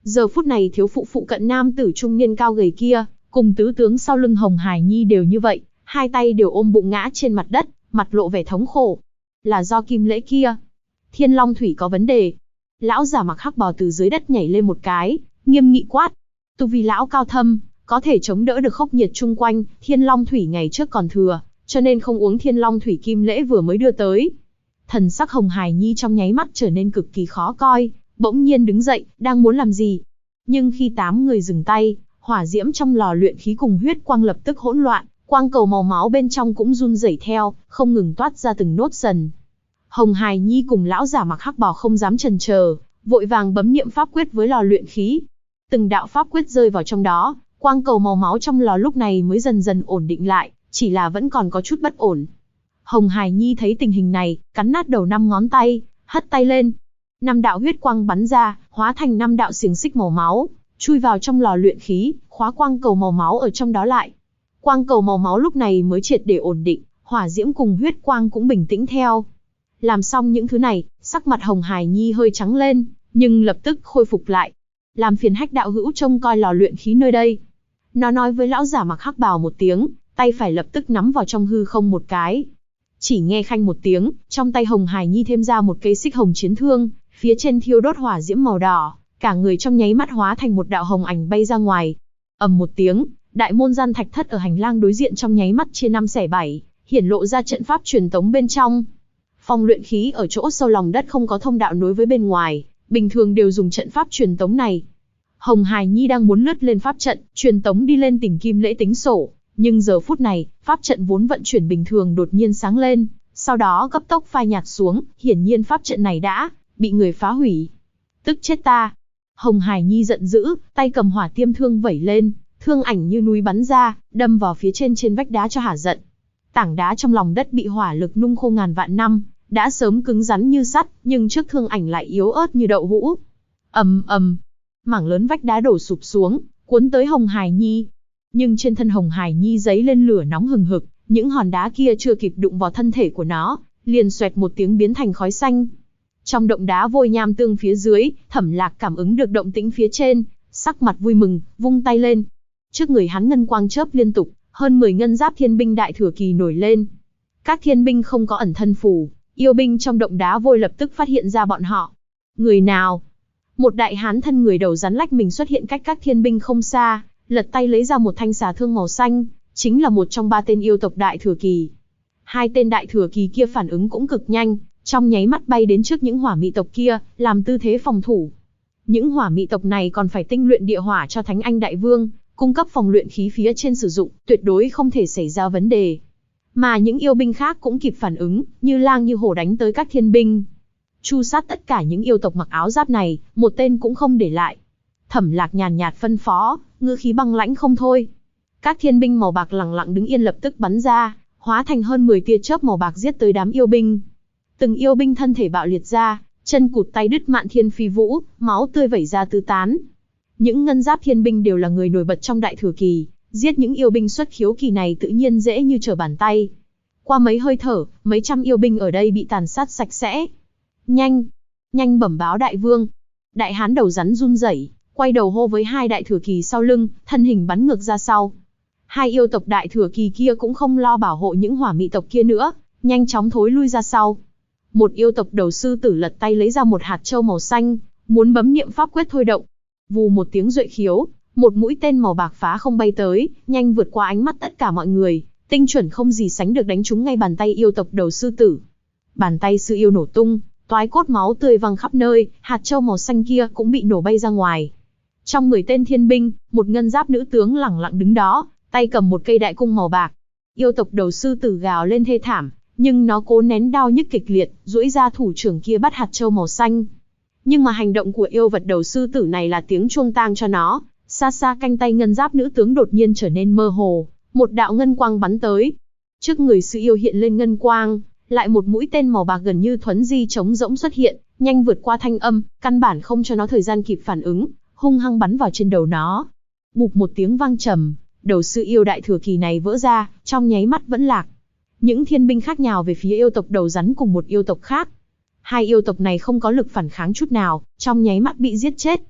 Giờ phút này thiếu phụ phụ cận nam tử trung niên cao gầy kia, cùng tứ tướng sau lưng Hồng Hải Nhi đều như vậy, hai tay đều ôm bụng ngã trên mặt đất, mặt lộ vẻ thống khổ. Là do Kim Lễ kia. Thiên Long Thủy có vấn đề. Lão giả mặc hắc bào từ dưới đất nhảy lên một cái, nghiêm nghị quát. Tu vi lão cao thâm, có thể chống đỡ được khốc nhiệt chung quanh, Thiên Long Thủy ngày trước còn thừa, cho nên không uống Thiên Long Thủy Kim Lễ vừa mới đưa tới. Thần sắc Hồng Hải Nhi trong nháy mắt trở nên cực kỳ khó coi, bỗng nhiên đứng dậy, đang muốn làm gì. Nhưng khi 8 người dừng tay, hỏa diễm trong lò luyện khí cùng huyết quang lập tức hỗn loạn, quang cầu màu máu bên trong cũng run rẩy theo, không ngừng toát ra từng nốt dần. Hồng Hải Nhi cùng lão giả mặc hắc bào không dám chần chờ, vội vàng bấm niệm pháp quyết với lò luyện khí. Từng đạo pháp quyết rơi vào trong đó, quang cầu màu máu trong lò lúc này mới dần dần ổn định lại, chỉ là vẫn còn có chút bất ổn. Hồng Hải Nhi thấy tình hình này, cắn nát đầu 5 ngón tay, hất tay lên. 5 đạo huyết quang bắn ra, hóa thành 5 đạo xiềng xích màu máu, chui vào trong lò luyện khí, khóa quang cầu màu máu ở trong đó lại. Quang cầu màu máu lúc này mới triệt để ổn định, hỏa diễm cùng huyết quang cũng bình tĩnh theo. Làm xong những thứ này, sắc mặt Hồng Hải Nhi hơi trắng lên, nhưng lập tức khôi phục lại. Làm phiền Hách đạo hữu trông coi lò luyện khí nơi đây. Nó nói với lão giả mặc hắc bào một tiếng, tay phải lập tức nắm vào trong hư không một cái. Chỉ nghe khanh một tiếng, trong tay Hồng Hải Nhi thêm ra một cây xích hồng chiến thương, phía trên thiêu đốt hỏa diễm màu đỏ, cả người trong nháy mắt hóa thành một đạo hồng ảnh bay ra ngoài. Ầm một tiếng, đại môn gian thạch thất ở hành lang đối diện trong nháy mắt chia 5 xẻ 7, hiển lộ ra trận pháp truyền tống bên trong. Phòng luyện khí ở chỗ sâu lòng đất không có thông đạo nối với bên ngoài, bình thường đều dùng trận pháp truyền tống này. Hồng Hải Nhi đang muốn lướt lên pháp trận, truyền tống đi lên tỉnh Kim Lễ tính sổ, nhưng giờ phút này, pháp trận vốn vận chuyển bình thường đột nhiên sáng lên, sau đó cấp tốc phai nhạt xuống, hiển nhiên pháp trận này đã bị người phá hủy. Tức chết ta! Hồng Hải Nhi giận dữ, tay cầm hỏa tiêm thương vẩy lên, thương ảnh như núi bắn ra, đâm vào phía trên vách đá cho hả giận. Tảng đá trong lòng đất bị hỏa lực nung khô ngàn vạn năm, đã sớm cứng rắn như sắt, nhưng trước thương ảnh lại yếu ớt như đậu hũ. Ầm ầm, mảng lớn vách đá đổ sụp xuống, cuốn tới Hồng Hải Nhi. Nhưng trên thân Hồng Hải Nhi giấy lên lửa nóng hừng hực, những hòn đá kia chưa kịp đụng vào thân thể của nó, liền xoẹt một tiếng biến thành khói xanh. Trong động đá vôi nham tương phía dưới, Thẩm Lạc cảm ứng được động tĩnh phía trên, sắc mặt vui mừng, vung tay lên. Trước người hắn ngân quang chớp liên tục, hơn 10 ngân giáp thiên binh đại thừa kỳ nổi lên. Các thiên binh không có ẩn thân phù, yêu binh trong động đá vôi lập tức phát hiện ra bọn họ. Người nào? Một đại hán thân người đầu rắn lách mình xuất hiện cách các thiên binh không xa, lật tay lấy ra một thanh xà thương màu xanh, chính là một trong 3 tên yêu tộc đại thừa kỳ. 2 tên đại thừa kỳ kia phản ứng cũng cực nhanh, trong nháy mắt bay đến trước những hỏa mị tộc kia, làm tư thế phòng thủ. Những hỏa mị tộc này còn phải tinh luyện địa hỏa cho Thánh Anh Đại Vương, cung cấp phòng luyện khí phía trên sử dụng, tuyệt đối không thể xảy ra vấn đề. Mà những yêu binh khác cũng kịp phản ứng, như lang như hổ đánh tới các thiên binh. Chu sát tất cả những yêu tộc mặc áo giáp này, một tên cũng không để lại. Thẩm Lạc nhàn nhạt phân phó, ngữ khí băng lãnh không thôi. Các thiên binh màu bạc lặng lặng đứng yên lập tức bắn ra, hóa thành hơn 10 tia chớp màu bạc giết tới đám yêu binh. Từng yêu binh thân thể bạo liệt ra, chân cụt tay đứt mạn thiên phi vũ, máu tươi vẩy ra tứ tán. Những ngân giáp thiên binh đều là người nổi bật trong đại thừa kỳ, giết những yêu binh xuất khiếu kỳ này tự nhiên dễ như trở bàn tay. Qua mấy hơi thở, mấy trăm yêu binh ở đây bị tàn sát sạch sẽ. Nhanh, nhanh bẩm báo đại vương. Đại hán đầu rắn run rẩy, quay đầu hô với 2 đại thừa kỳ sau lưng, thân hình bắn ngược ra sau. 2 yêu tộc đại thừa kỳ kia cũng không lo bảo hộ những hỏa mị tộc kia nữa, nhanh chóng thối lui ra sau. Một yêu tộc đầu sư tử lật tay lấy ra một hạt châu màu xanh, muốn bấm niệm pháp quyết thôi động. Vù một tiếng duệ khiếu, một mũi tên màu bạc phá không bay tới, nhanh vượt qua ánh mắt tất cả mọi người, tinh chuẩn không gì sánh được đánh trúng ngay bàn tay yêu tộc đầu sư tử. Bàn tay sư yêu nổ tung, toái cốt máu tươi văng khắp nơi, hạt châu màu xanh kia cũng bị nổ bay ra ngoài. Trong 10 tên thiên binh, một ngân giáp nữ tướng lẳng lặng đứng đó, tay cầm một cây đại cung màu bạc. Yêu tộc đầu sư tử gào lên thê thảm, nhưng nó cố nén đau nhức kịch liệt, duỗi ra thủ trưởng kia bắt hạt châu màu xanh. Nhưng mà hành động của yêu vật đầu sư tử này là tiếng chuông tang cho nó. Xa xa canh tay ngân giáp nữ tướng đột nhiên trở nên mơ hồ, một đạo ngân quang bắn tới. Trước người sư yêu hiện lên ngân quang, lại một mũi tên màu bạc gần như thuấn di trống rỗng xuất hiện, nhanh vượt qua thanh âm, căn bản không cho nó thời gian kịp phản ứng, hung hăng bắn vào trên đầu nó. Bụp một tiếng vang trầm, đầu sư yêu đại thừa kỳ này vỡ ra, trong nháy mắt vẫn lạc. Những thiên binh khác nhào về phía yêu tộc đầu rắn cùng một yêu tộc khác. 2 yêu tộc này không có lực phản kháng chút nào, trong nháy mắt bị giết chết.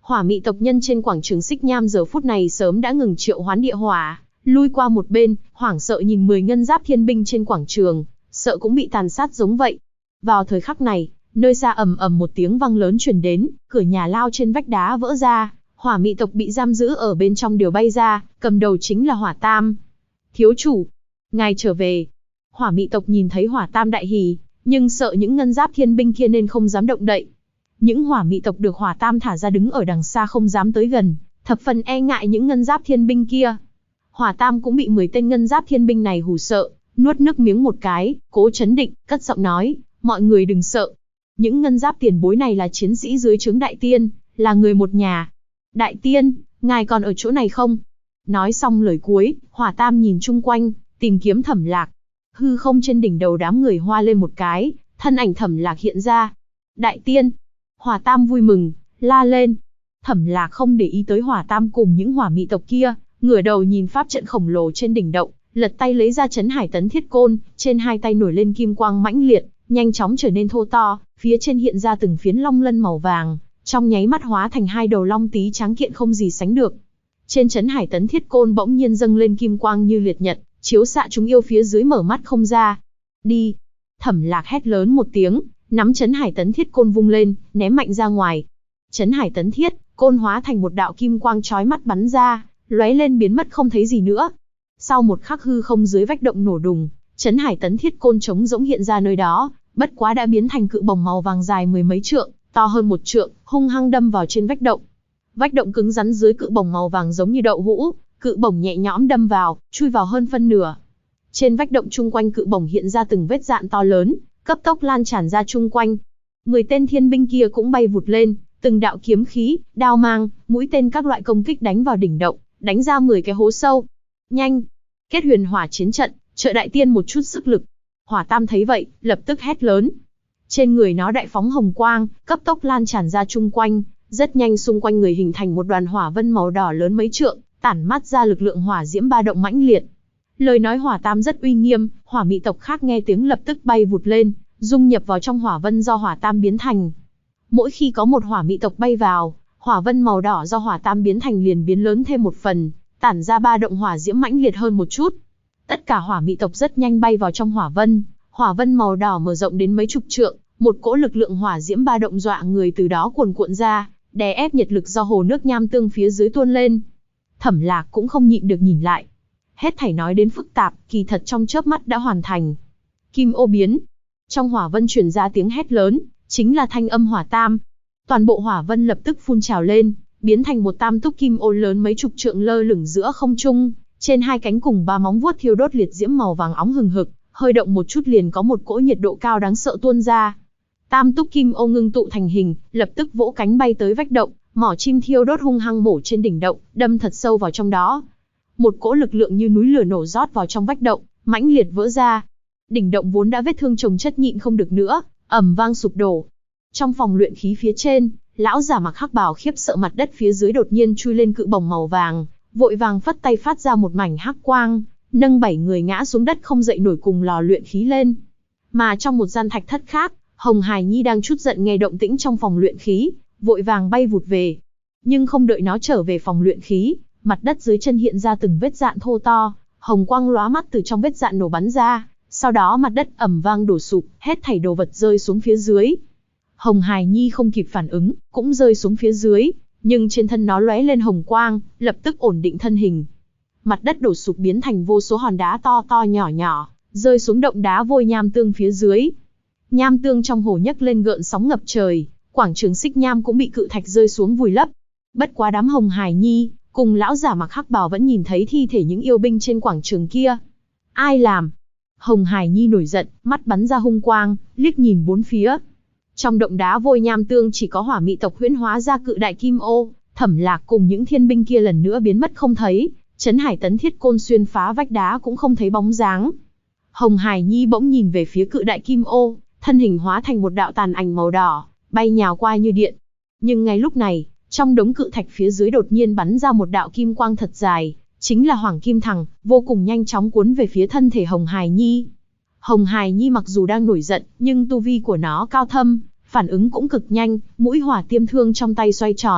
Hỏa mị tộc nhân trên quảng trường Xích Nham giờ phút này sớm đã ngừng triệu hoán địa hỏa, lui qua một bên, hoảng sợ nhìn 10 ngân giáp thiên binh trên quảng trường, sợ cũng bị tàn sát giống vậy. Vào thời khắc này, nơi xa ầm ầm một tiếng vang lớn truyền đến, cửa nhà lao trên vách đá vỡ ra, hỏa mị tộc bị giam giữ ở bên trong đều bay ra, cầm đầu chính là Hỏa Tam. Thiếu chủ, ngài trở về. Hỏa mị tộc nhìn thấy Hỏa Tam đại hỉ, nhưng sợ những ngân giáp thiên binh kia nên không dám động đậy. Những hỏa mị tộc được Hỏa Tam thả ra đứng ở đằng xa không dám tới gần, thập phần e ngại những ngân giáp thiên binh kia. Hỏa Tam cũng bị 10 tên ngân giáp thiên binh này hù sợ, nuốt nước miếng một cái, cố chấn định, cất giọng nói, mọi người đừng sợ. Những ngân giáp tiền bối này là chiến sĩ dưới trướng Đại Tiên, là người một nhà. Đại Tiên, ngài còn ở chỗ này không? Nói xong lời cuối, Hỏa Tam nhìn chung quanh, tìm kiếm Thẩm Lạc. Hư không trên đỉnh đầu đám người hoa lên một cái, thân ảnh Thẩm Lạc hiện ra. Đại Tiên! Hỏa Tam vui mừng, la lên. Thẩm Lạc không để ý tới Hỏa Tam cùng những hỏa mị tộc kia, ngửa đầu nhìn pháp trận khổng lồ trên đỉnh động, lật tay lấy ra Chấn Hải Tấn Thiết Côn, trên hai tay nổi lên kim quang mãnh liệt, nhanh chóng trở nên thô to, phía trên hiện ra từng phiến long lân màu vàng, trong nháy mắt hóa thành hai đầu long tí tráng kiện không gì sánh được. Trên Chấn Hải Tấn Thiết Côn bỗng nhiên dâng lên kim quang như liệt nhật, chiếu xạ chúng yêu phía dưới mở mắt không ra. Đi! Thẩm Lạc hét lớn một tiếng, nắm Chấn Hải Tấn Thiết Côn vung lên, ném mạnh ra ngoài. Chấn Hải Tấn Thiết Côn hóa thành một đạo kim quang chói mắt bắn ra, lóe lên biến mất không thấy gì nữa. Sau một khắc hư không dưới vách động nổ đùng, Chấn Hải Tấn Thiết Côn trống rỗng hiện ra nơi đó, bất quá đã biến thành cự bổng màu vàng dài mười mấy trượng, to hơn một trượng, hung hăng đâm vào trên vách động. Vách động cứng rắn dưới cự bổng màu vàng giống như đậu hũ, cự bổng nhẹ nhõm đâm vào, chui vào hơn phân nửa. Trên vách động chung quanh cự bổng hiện ra từng vết dạn to lớn, cấp tốc lan tràn ra chung quanh. 10 tên thiên binh kia cũng bay vụt lên, từng đạo kiếm khí, đao mang, mũi tên các loại công kích đánh vào đỉnh động, đánh ra 10 cái hố sâu. Nhanh! Kết huyền hỏa chiến trận, trợ Đại Tiên một chút sức lực. Hỏa Tam thấy vậy, lập tức hét lớn. Trên người nó đại phóng hồng quang, cấp tốc lan tràn ra chung quanh, rất nhanh xung quanh người hình thành một đoàn hỏa vân màu đỏ lớn mấy trượng, tản mát ra lực lượng hỏa diễm ba động mãnh liệt. Lời nói Hỏa Tam rất uy nghiêm, hỏa mị tộc khác nghe tiếng lập tức bay vụt lên, dung nhập vào trong hỏa vân do Hỏa Tam biến thành. Mỗi khi có một hỏa mị tộc bay vào, hỏa vân màu đỏ do Hỏa Tam biến thành liền biến lớn thêm một phần, tản ra ba động hỏa diễm mãnh liệt hơn một chút. Tất cả hỏa mị tộc rất nhanh bay vào trong hỏa vân màu đỏ mở rộng đến mấy chục trượng, một cỗ lực lượng hỏa diễm ba động dọa người từ đó cuồn cuộn ra, đè ép nhiệt lực do hồ nước nham tương phía dưới tuôn lên. Thẩm Lạc cũng không nhịn được nhìn lại. Hết thảy nói đến phức tạp, kỳ thật trong chớp mắt đã hoàn thành. Kim ô biến. Trong hỏa vân truyền ra tiếng hét lớn, chính là thanh âm Hỏa Tam. Toàn bộ hỏa vân lập tức phun trào lên, biến thành một tam túc kim ô lớn mấy chục trượng lơ lửng giữa không trung, trên hai cánh cùng ba móng vuốt thiêu đốt liệt diễm màu vàng óng hừng hực, hơi động một chút liền có một cỗ nhiệt độ cao đáng sợ tuôn ra. Tam túc kim ô ngưng tụ thành hình, lập tức vỗ cánh bay tới vách động, mỏ chim thiêu đốt hung hăng bổ trên đỉnh động, đâm thật sâu vào trong đó. Một cỗ lực lượng như núi lửa nổ rót vào trong vách động, mãnh liệt vỡ ra. Đỉnh động vốn đã vết thương chồng chất nhịn không được nữa, ầm vang sụp đổ. Trong phòng luyện khí phía trên, lão giả mặc hắc bào khiếp sợ mặt đất phía dưới đột nhiên chui lên cự bổng màu vàng, vội vàng phất tay phát ra một mảnh hắc quang, nâng 7 người ngã xuống đất không dậy nổi cùng lò luyện khí lên. Mà trong một gian thạch thất khác, Hồng Hải Nhi đang chút giận nghe động tĩnh trong phòng luyện khí, vội vàng bay vụt về. Nhưng không đợi nó trở về phòng luyện khí, mặt đất dưới chân hiện ra từng vết dạn thô to, hồng quang lóa mắt từ trong vết dạn nổ bắn ra, sau đó mặt đất ầm vang đổ sụp, hết thảy đồ vật rơi xuống phía dưới. Hồng Hải Nhi không kịp phản ứng, cũng rơi xuống phía dưới, nhưng trên thân nó lóe lên hồng quang, lập tức ổn định thân hình. Mặt đất đổ sụp biến thành vô số hòn đá to to nhỏ nhỏ, rơi xuống động đá vôi nham tương phía dưới. Nham tương trong hồ nhấc lên gợn sóng ngập trời, quảng trường Xích Nham cũng bị cự thạch rơi xuống vùi lấp. Bất quá đám Hồng Hải Nhi cùng lão giả mặc hắc bào vẫn nhìn thấy thi thể những yêu binh trên quảng trường kia. Ai làm? Hồng Hải Nhi nổi giận, mắt bắn ra hung quang, liếc nhìn bốn phía. Trong động đá vôi nham tương chỉ có hỏa mị tộc huyễn hóa ra cự đại kim ô, Thẩm Lạc cùng những thiên binh kia lần nữa biến mất không thấy, Chấn Hải Tấn Thiết Côn xuyên phá vách đá cũng không thấy bóng dáng. Hồng Hải Nhi bỗng nhìn về phía cự đại kim ô, thân hình hóa thành một đạo tàn ảnh màu đỏ, bay nhào qua như điện. Nhưng ngay lúc này, trong đống cự thạch phía dưới đột nhiên bắn ra một đạo kim quang thật dài, chính là Hoàng Kim Thằng, vô cùng nhanh chóng cuốn về phía thân thể Hồng Hải Nhi. Hồng Hải Nhi mặc dù đang nổi giận, nhưng tu vi của nó cao thâm, phản ứng cũng cực nhanh, mũi hỏa tiêm thương trong tay xoay tròn,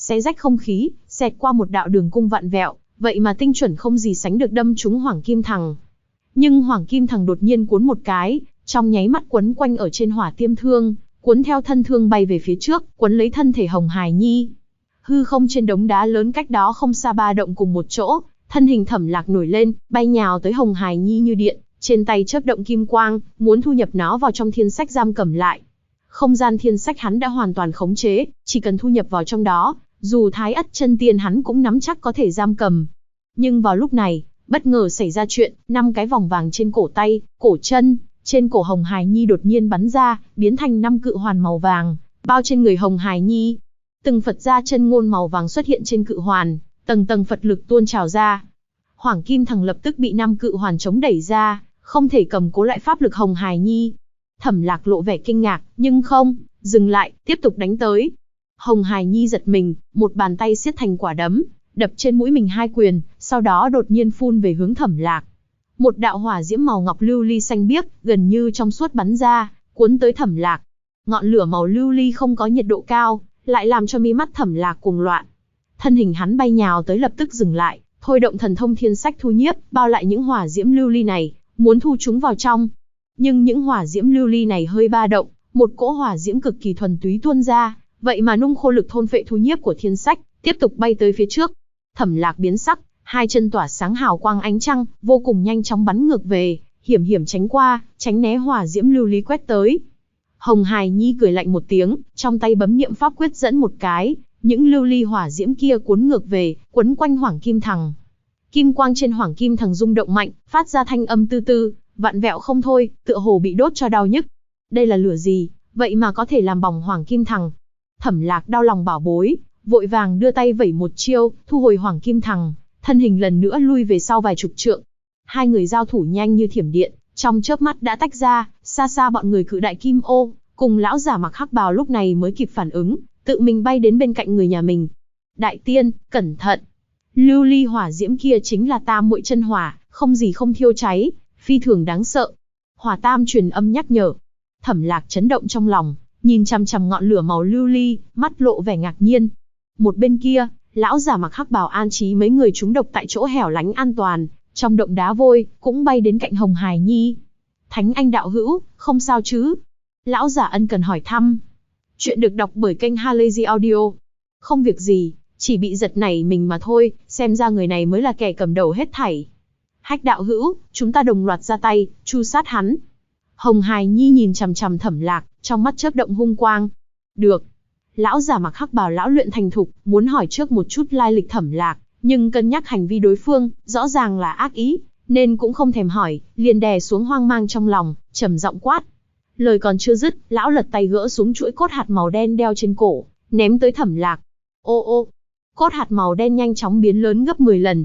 xé rách không khí, xẹt qua một đạo đường cung vặn vẹo, vậy mà tinh chuẩn không gì sánh được đâm trúng Hoàng Kim Thằng. Nhưng Hoàng Kim Thằng đột nhiên cuốn một cái, trong nháy mắt quấn quanh ở trên hỏa tiêm thương, cuốn theo thân thương bay về phía trước, quấn lấy thân thể Hồng Hải Nhi. Hư không trên đống đá lớn cách đó không xa ba động cùng một chỗ, thân hình Thẩm Lạc nổi lên, bay nhào tới Hồng Hải Nhi như điện, trên tay chớp động kim quang, muốn thu nhập nó vào trong thiên sách giam cầm lại. Không gian thiên sách hắn đã hoàn toàn khống chế, chỉ cần thu nhập vào trong đó, dù Thái Ất Chân Tiên hắn cũng nắm chắc có thể giam cầm. Nhưng vào lúc này, bất ngờ xảy ra chuyện, 5 cái vòng vàng trên cổ tay, cổ chân, trên cổ Hồng Hải Nhi đột nhiên bắn ra, biến thành 5 cự hoàn màu vàng, bao trên người Hồng Hải Nhi. Từng Phật gia chân ngôn màu vàng xuất hiện trên cự hoàn, tầng tầng Phật lực tuôn trào ra. Hoàng Kim Thằng lập tức bị 5 cự hoàn chống đẩy ra, không thể cầm cố lại pháp lực Hồng Hải Nhi. Thẩm Lạc lộ vẻ kinh ngạc, nhưng không, dừng lại, tiếp tục đánh tới. Hồng Hải Nhi giật mình, một bàn tay siết thành quả đấm, đập trên mũi mình 2 quyền, sau đó đột nhiên phun về hướng Thẩm Lạc. Một đạo hỏa diễm màu ngọc lưu ly xanh biếc, gần như trong suốt bắn ra, cuốn tới Thẩm Lạc. Ngọn lửa màu lưu ly không có nhiệt độ cao, lại làm cho mi mắt Thẩm Lạc cuồng loạn. Thân hình hắn bay nhào tới lập tức dừng lại, thôi động thần thông thiên sách thu nhiếp, bao lại những hỏa diễm lưu ly này, muốn thu chúng vào trong. Nhưng những hỏa diễm lưu ly này hơi ba động, một cỗ hỏa diễm cực kỳ thuần túy tuôn ra, vậy mà nung khô lực thôn phệ thu nhiếp của thiên sách, tiếp tục bay tới phía trước. Thẩm Lạc biến sắc, 2 chân tỏa sáng hào quang ánh trăng, vô cùng nhanh chóng bắn ngược về, hiểm hiểm tránh qua, tránh né hỏa diễm lưu ly quét tới. Hồng Hải Nhi cười lạnh một tiếng, trong tay bấm niệm pháp quyết dẫn một cái, những lưu ly hỏa diễm kia cuốn ngược về, quấn quanh Hoàng Kim Thằng. Kim quang trên Hoàng Kim Thằng rung động mạnh, phát ra thanh âm tư tư, vặn vẹo không thôi, tựa hồ bị đốt cho đau nhức. Đây là lửa gì, vậy mà có thể làm bỏng Hoàng Kim Thằng? Thẩm Lạc đau lòng bảo bối, vội vàng đưa tay vẩy một chiêu, thu hồi Hoàng Kim Thằng, thân hình lần nữa lui về sau vài chục trượng. Hai người giao thủ nhanh như thiểm điện, trong chớp mắt đã tách ra, xa xa bọn người Cự Đại Kim Ô, cùng lão giả mặc hắc bào lúc này mới kịp phản ứng, tự mình bay đến bên cạnh người nhà mình. Đại tiên, cẩn thận! Lưu ly hỏa diễm kia chính là Tam Muội chân hỏa, không gì không thiêu cháy, phi thường đáng sợ. Hỏa Tam truyền âm nhắc nhở. Thẩm Lạc chấn động trong lòng, nhìn chằm chằm ngọn lửa màu lưu ly, mắt lộ vẻ ngạc nhiên. Một bên kia, lão giả mặc hắc bào an trí mấy người trúng độc tại chỗ hẻo lánh an toàn, trong động đá vôi, cũng bay đến cạnh Hồng Hải Nhi. Thánh Anh đạo hữu, không sao chứ? Lão giả ân cần hỏi thăm. Chuyện được đọc bởi kênh Halazy Audio. Không việc gì, chỉ bị giật nảy mình mà thôi, xem ra người này mới là kẻ cầm đầu hết thảy. Hách đạo hữu, chúng ta đồng loạt ra tay, tru sát hắn. Hồng Hải Nhi nhìn chằm chằm Thẩm Lạc, trong mắt chớp động hung quang. Được. Lão giả mặc hắc bào lão luyện thành thục, muốn hỏi trước một chút lai lịch Thẩm Lạc, nhưng cân nhắc hành vi đối phương, rõ ràng là ác ý, nên cũng không thèm hỏi, liền đè xuống hoang mang trong lòng, trầm giọng quát. Lời còn chưa dứt, lão lật tay gỡ xuống chuỗi cốt hạt màu đen đeo trên cổ, ném tới Thẩm Lạc. Ô ô, cốt hạt màu đen nhanh chóng biến lớn gấp 10 lần,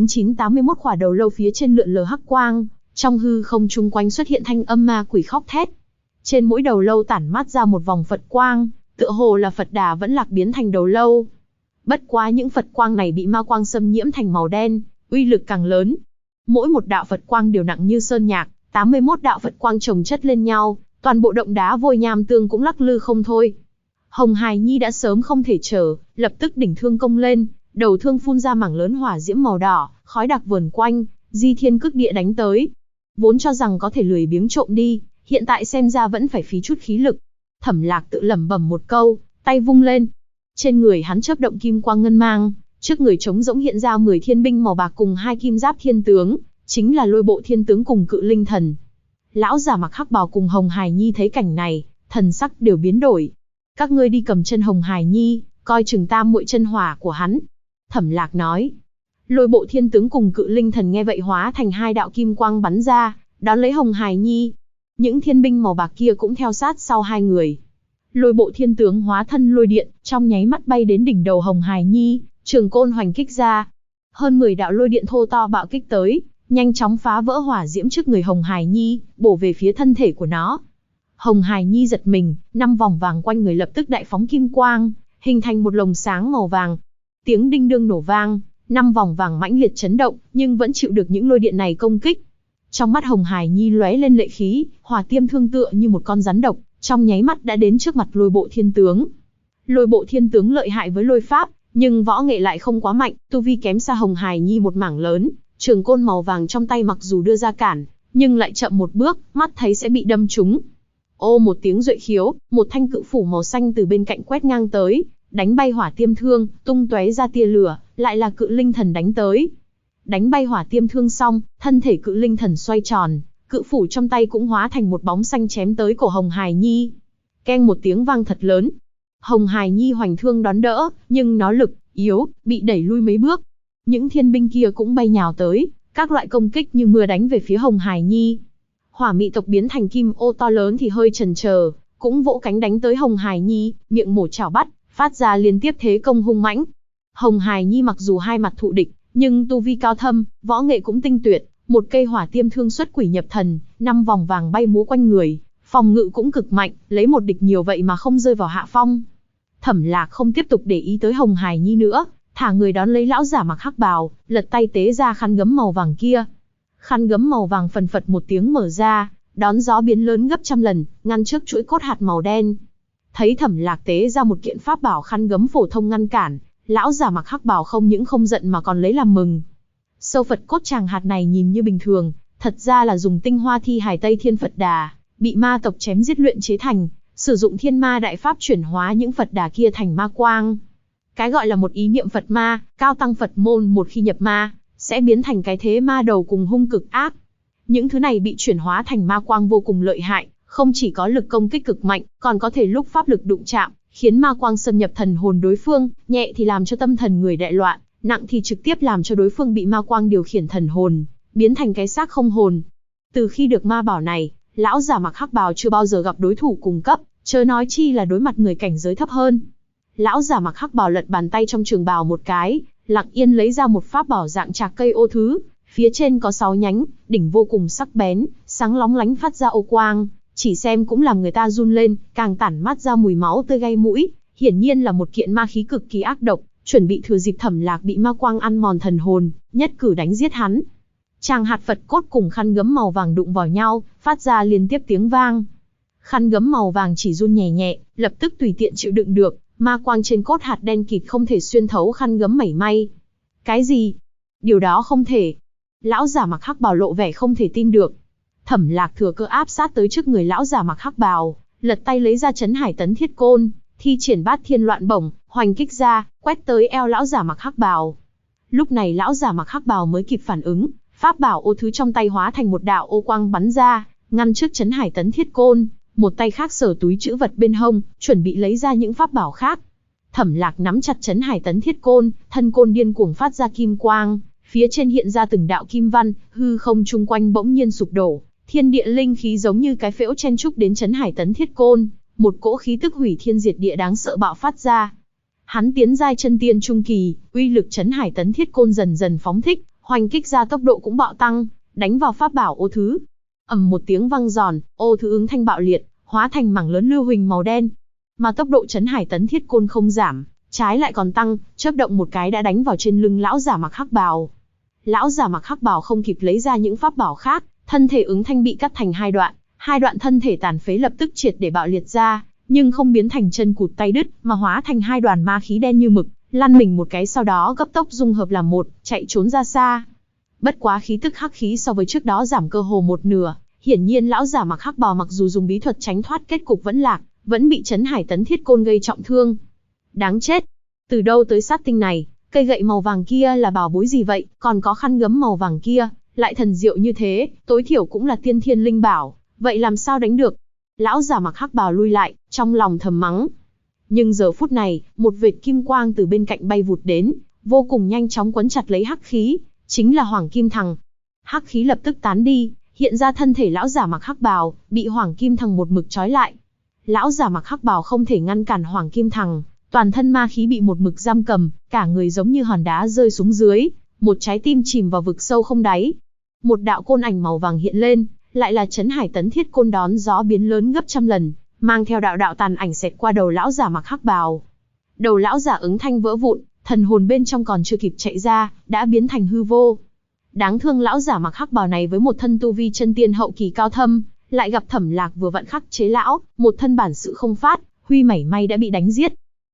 9981 khỏa đầu lâu phía trên lượn lờ hắc quang, trong hư không chung quanh xuất hiện thanh âm ma quỷ khóc thét. Trên mỗi đầu lâu tản mát ra một vòng Phật quang, tựa hồ là Phật Đà vẫn lạc biến thành đầu lâu. Bất quá những Phật quang này bị ma quang xâm nhiễm thành màu đen, uy lực càng lớn. Mỗi một đạo Phật quang đều nặng như sơn nhạc, 81 đạo Phật quang chồng chất lên nhau, toàn bộ động đá vôi nham tương cũng lắc lư không thôi. Hồng Hải Nhi đã sớm không thể chờ, lập tức đỉnh thương công lên, đầu thương phun ra mảng lớn hỏa diễm màu đỏ, khói đặc vờn quanh, di thiên cước địa đánh tới. Vốn cho rằng có thể lười biếng trộm đi, hiện tại xem ra vẫn phải phí chút khí lực. Thẩm Lạc tự lẩm bẩm một câu, tay vung lên. Trên người hắn chớp động kim quang ngân mang, trước người trống rỗng hiện ra 10 thiên binh màu bạc cùng 2 kim giáp thiên tướng, chính là Lôi Bộ Thiên Tướng cùng Cự Linh Thần. Lão giả mặc hắc bào cùng Hồng Hải Nhi thấy cảnh này, thần sắc đều biến đổi. Các ngươi đi cầm chân Hồng Hải Nhi, coi chừng Tam Muội chân hỏa của hắn. Thẩm Lạc nói. Lôi Bộ Thiên Tướng cùng Cự Linh Thần nghe vậy hóa thành 2 đạo kim quang bắn ra, đón lấy Hồng Hải Nhi. Những thiên binh màu bạc kia cũng theo sát sau 2 người. Lôi Bộ Thiên Tướng hóa thân lôi điện, trong nháy mắt bay đến đỉnh đầu Hồng Hải Nhi, trường côn hoành kích ra. Hơn 10 đạo lôi điện thô to bạo kích tới, nhanh chóng phá vỡ hỏa diễm trước người Hồng Hải Nhi, bổ về phía thân thể của nó. Hồng Hải Nhi giật mình, 5 vòng vàng quanh người lập tức đại phóng kim quang, hình thành một lồng sáng màu vàng. Tiếng đinh đương nổ vang, 5 vòng vàng mãnh liệt chấn động, nhưng vẫn chịu được những lôi điện này công kích. Trong mắt Hồng Hải Nhi lóe lên lệ khí, hỏa tiêm thương tựa như một con rắn độc, trong nháy mắt đã đến trước mặt Lôi Bộ Thiên Tướng. Lôi Bộ Thiên Tướng lợi hại với lôi pháp, nhưng võ nghệ lại không quá mạnh, tu vi kém xa Hồng Hải Nhi một mảng lớn, trường côn màu vàng trong tay mặc dù đưa ra cản, nhưng lại chậm một bước, mắt thấy sẽ bị đâm trúng. Ô một tiếng duệ khiếu, một thanh cự phủ màu xanh từ bên cạnh quét ngang tới, đánh bay hỏa tiêm thương, tung tóe ra tia lửa, lại là cự linh thần đánh tới. Đánh bay hỏa tiêm thương xong, thân thể cự linh thần xoay tròn, cự phủ trong tay cũng hóa thành một bóng xanh chém tới cổ Hồng Hải Nhi. Keng một tiếng vang thật lớn. Hồng Hải Nhi hoành thương đón đỡ, nhưng nó lực yếu, bị đẩy lui mấy bước. Những thiên binh kia cũng bay nhào tới, các loại công kích như mưa đánh về phía Hồng Hải Nhi. Hỏa mị tộc biến thành kim ô to lớn thì hơi chần chờ, cũng vỗ cánh đánh tới Hồng Hải Nhi, miệng mổ chảo bắt, phát ra liên tiếp thế công hung mãnh. Hồng Hải Nhi mặc dù hai mặt thụ địch, nhưng tu vi cao thâm, võ nghệ cũng tinh tuyệt, một cây hỏa tiêm thương xuất quỷ nhập thần, 5 vòng vàng bay múa quanh người, phòng ngự cũng cực mạnh, lấy một địch nhiều vậy mà không rơi vào hạ phong. Thẩm Lạc không tiếp tục để ý tới Hồng Hải Nhi nữa, thả người đón lấy lão giả mặc hắc bào, lật tay tế ra khăn gấm màu vàng kia. Khăn gấm màu vàng phần phật một tiếng mở ra, đón gió biến lớn gấp trăm lần, ngăn trước chuỗi cốt hạt màu đen. Thấy Thẩm Lạc tế ra một kiện pháp bảo khăn gấm phổ thông ngăn cản, lão giả mặc hắc bào không những không giận mà còn lấy làm mừng. Sâu Phật cốt tràng hạt này nhìn như bình thường, thật ra là dùng tinh hoa thi hài Tây Thiên Phật Đà, bị ma tộc chém giết luyện chế thành, sử dụng thiên ma đại pháp chuyển hóa những Phật Đà kia thành ma quang. Cái gọi là một ý niệm Phật ma, cao tăng Phật môn một khi nhập ma, sẽ biến thành cái thế ma đầu cùng hung cực ác. Những thứ này bị chuyển hóa thành ma quang vô cùng lợi hại, không chỉ có lực công kích cực mạnh, còn có thể lúc pháp lực đụng chạm, khiến ma quang xâm nhập thần hồn đối phương, nhẹ thì làm cho tâm thần người đại loạn, nặng thì trực tiếp làm cho đối phương bị ma quang điều khiển thần hồn, biến thành cái xác không hồn. Từ khi được ma bảo này, lão giả mặc hắc bào chưa bao giờ gặp đối thủ cùng cấp, chớ nói chi là đối mặt người cảnh giới thấp hơn. Lão giả mặc hắc bào lật bàn tay trong trường bào một cái, lặng yên lấy ra một pháp bảo dạng trạc cây ô thứ, phía trên có 6 nhánh, đỉnh vô cùng sắc bén, sáng lóng lánh phát ra ô quang, chỉ xem cũng làm người ta run lên, càng tản mát ra mùi máu tươi gây mũi, hiển nhiên là một kiện ma khí cực kỳ ác độc, chuẩn bị thừa dịp Thẩm Lạc bị ma quang ăn mòn thần hồn, nhất cử đánh giết hắn. Tràng hạt Phật cốt cùng khăn gấm màu vàng đụng vào nhau, phát ra liên tiếp tiếng vang. Khăn gấm màu vàng chỉ run nhẹ nhẹ, lập tức tùy tiện chịu đựng được, ma quang trên cốt hạt đen kịt không thể xuyên thấu khăn gấm mảy may. Cái gì? Điều đó không thể. Lão giả mặc hắc bào lộ vẻ không thể tin được. Thẩm Lạc thừa cơ áp sát tới trước người lão giả mặc hắc bào, lật tay lấy ra Chấn Hải Tấn Thiết Côn, thi triển Bát Thiên Loạn Bổng, hoành kích ra, quét tới eo lão giả mặc hắc bào. Lúc này lão giả mặc hắc bào mới kịp phản ứng, pháp bảo ô thứ trong tay hóa thành một đạo ô quang bắn ra, ngăn trước Chấn Hải Tấn Thiết Côn, một tay khác sở túi trữ vật bên hông, chuẩn bị lấy ra những pháp bảo khác. Thẩm Lạc nắm chặt Chấn Hải Tấn Thiết Côn, thân côn điên cuồng phát ra kim quang, phía trên hiện ra từng đạo kim văn, hư không chung quanh bỗng nhiên sụp đổ, thiên địa linh khí giống như cái phễu chen trúc đến Chấn Hải Tấn Thiết Côn, một cỗ khí tức hủy thiên diệt địa đáng sợ bạo phát ra. Hắn tiến giai chân tiên trung kỳ, uy lực Chấn Hải Tấn Thiết Côn dần dần phóng thích, hoành kích ra tốc độ cũng bạo tăng, đánh vào pháp bảo ô thứ. Ầm một tiếng vang giòn, ô thứ ứng thanh bạo liệt, hóa thành mảng lớn lưu huỳnh màu đen. Mà tốc độ Chấn Hải Tấn Thiết Côn không giảm, trái lại còn tăng, chớp động một cái đã đánh vào trên lưng lão giả mặc hắc bào. Lão giả mặc hắc bào không kịp lấy ra những pháp bảo khác, thân thể ứng thanh bị cắt thành hai đoạn thân thể tàn phế lập tức triệt để bạo liệt ra, nhưng không biến thành chân cụt tay đứt, mà hóa thành hai đoàn ma khí đen như mực, lăn mình một cái sau đó cấp tốc dung hợp làm một, chạy trốn ra xa. Bất quá khí tức hắc khí so với trước đó giảm cơ hồ một nửa, hiển nhiên lão giả mặc hắc bào mặc dù dùng bí thuật tránh thoát kết cục vẫn lạc, vẫn bị Chấn Hải Tấn Thiết Côn gây trọng thương. Đáng chết! Từ đâu tới sát tinh này? Cây gậy màu vàng kia là bảo bối gì vậy? Còn có khăn gấm màu vàng kia, lại thần diệu như thế, tối thiểu cũng là tiên thiên linh bảo, vậy làm sao đánh được? Lão giả mặc hắc bào lui lại, trong lòng thầm mắng. Nhưng giờ phút này, một vệt kim quang từ bên cạnh bay vụt đến, vô cùng nhanh chóng quấn chặt lấy hắc khí, chính là Hoàng Kim Thằng. Hắc khí lập tức tán đi, hiện ra thân thể lão giả mặc hắc bào, bị Hoàng Kim Thằng một mực trói lại. Lão giả mặc hắc bào không thể ngăn cản Hoàng Kim Thằng, toàn thân ma khí bị một mực giam cầm, cả người giống như hòn đá rơi xuống dưới, một trái tim chìm vào vực sâu không đáy. Một đạo côn ảnh màu vàng hiện lên, lại là Chấn Hải Tấn Thiết Côn đón gió biến lớn gấp trăm lần, mang theo đạo đạo tàn ảnh xẹt qua đầu lão giả mặc hắc bào. Đầu lão giả ứng thanh vỡ vụn, thần hồn bên trong còn chưa kịp chạy ra, đã biến thành hư vô. Đáng thương lão giả mặc hắc bào này với một thân tu vi chân tiên hậu kỳ cao thâm, lại gặp Thẩm Lạc vừa vặn khắc chế lão, một thân bản sự không phát, huy mảy may đã bị đánh giết.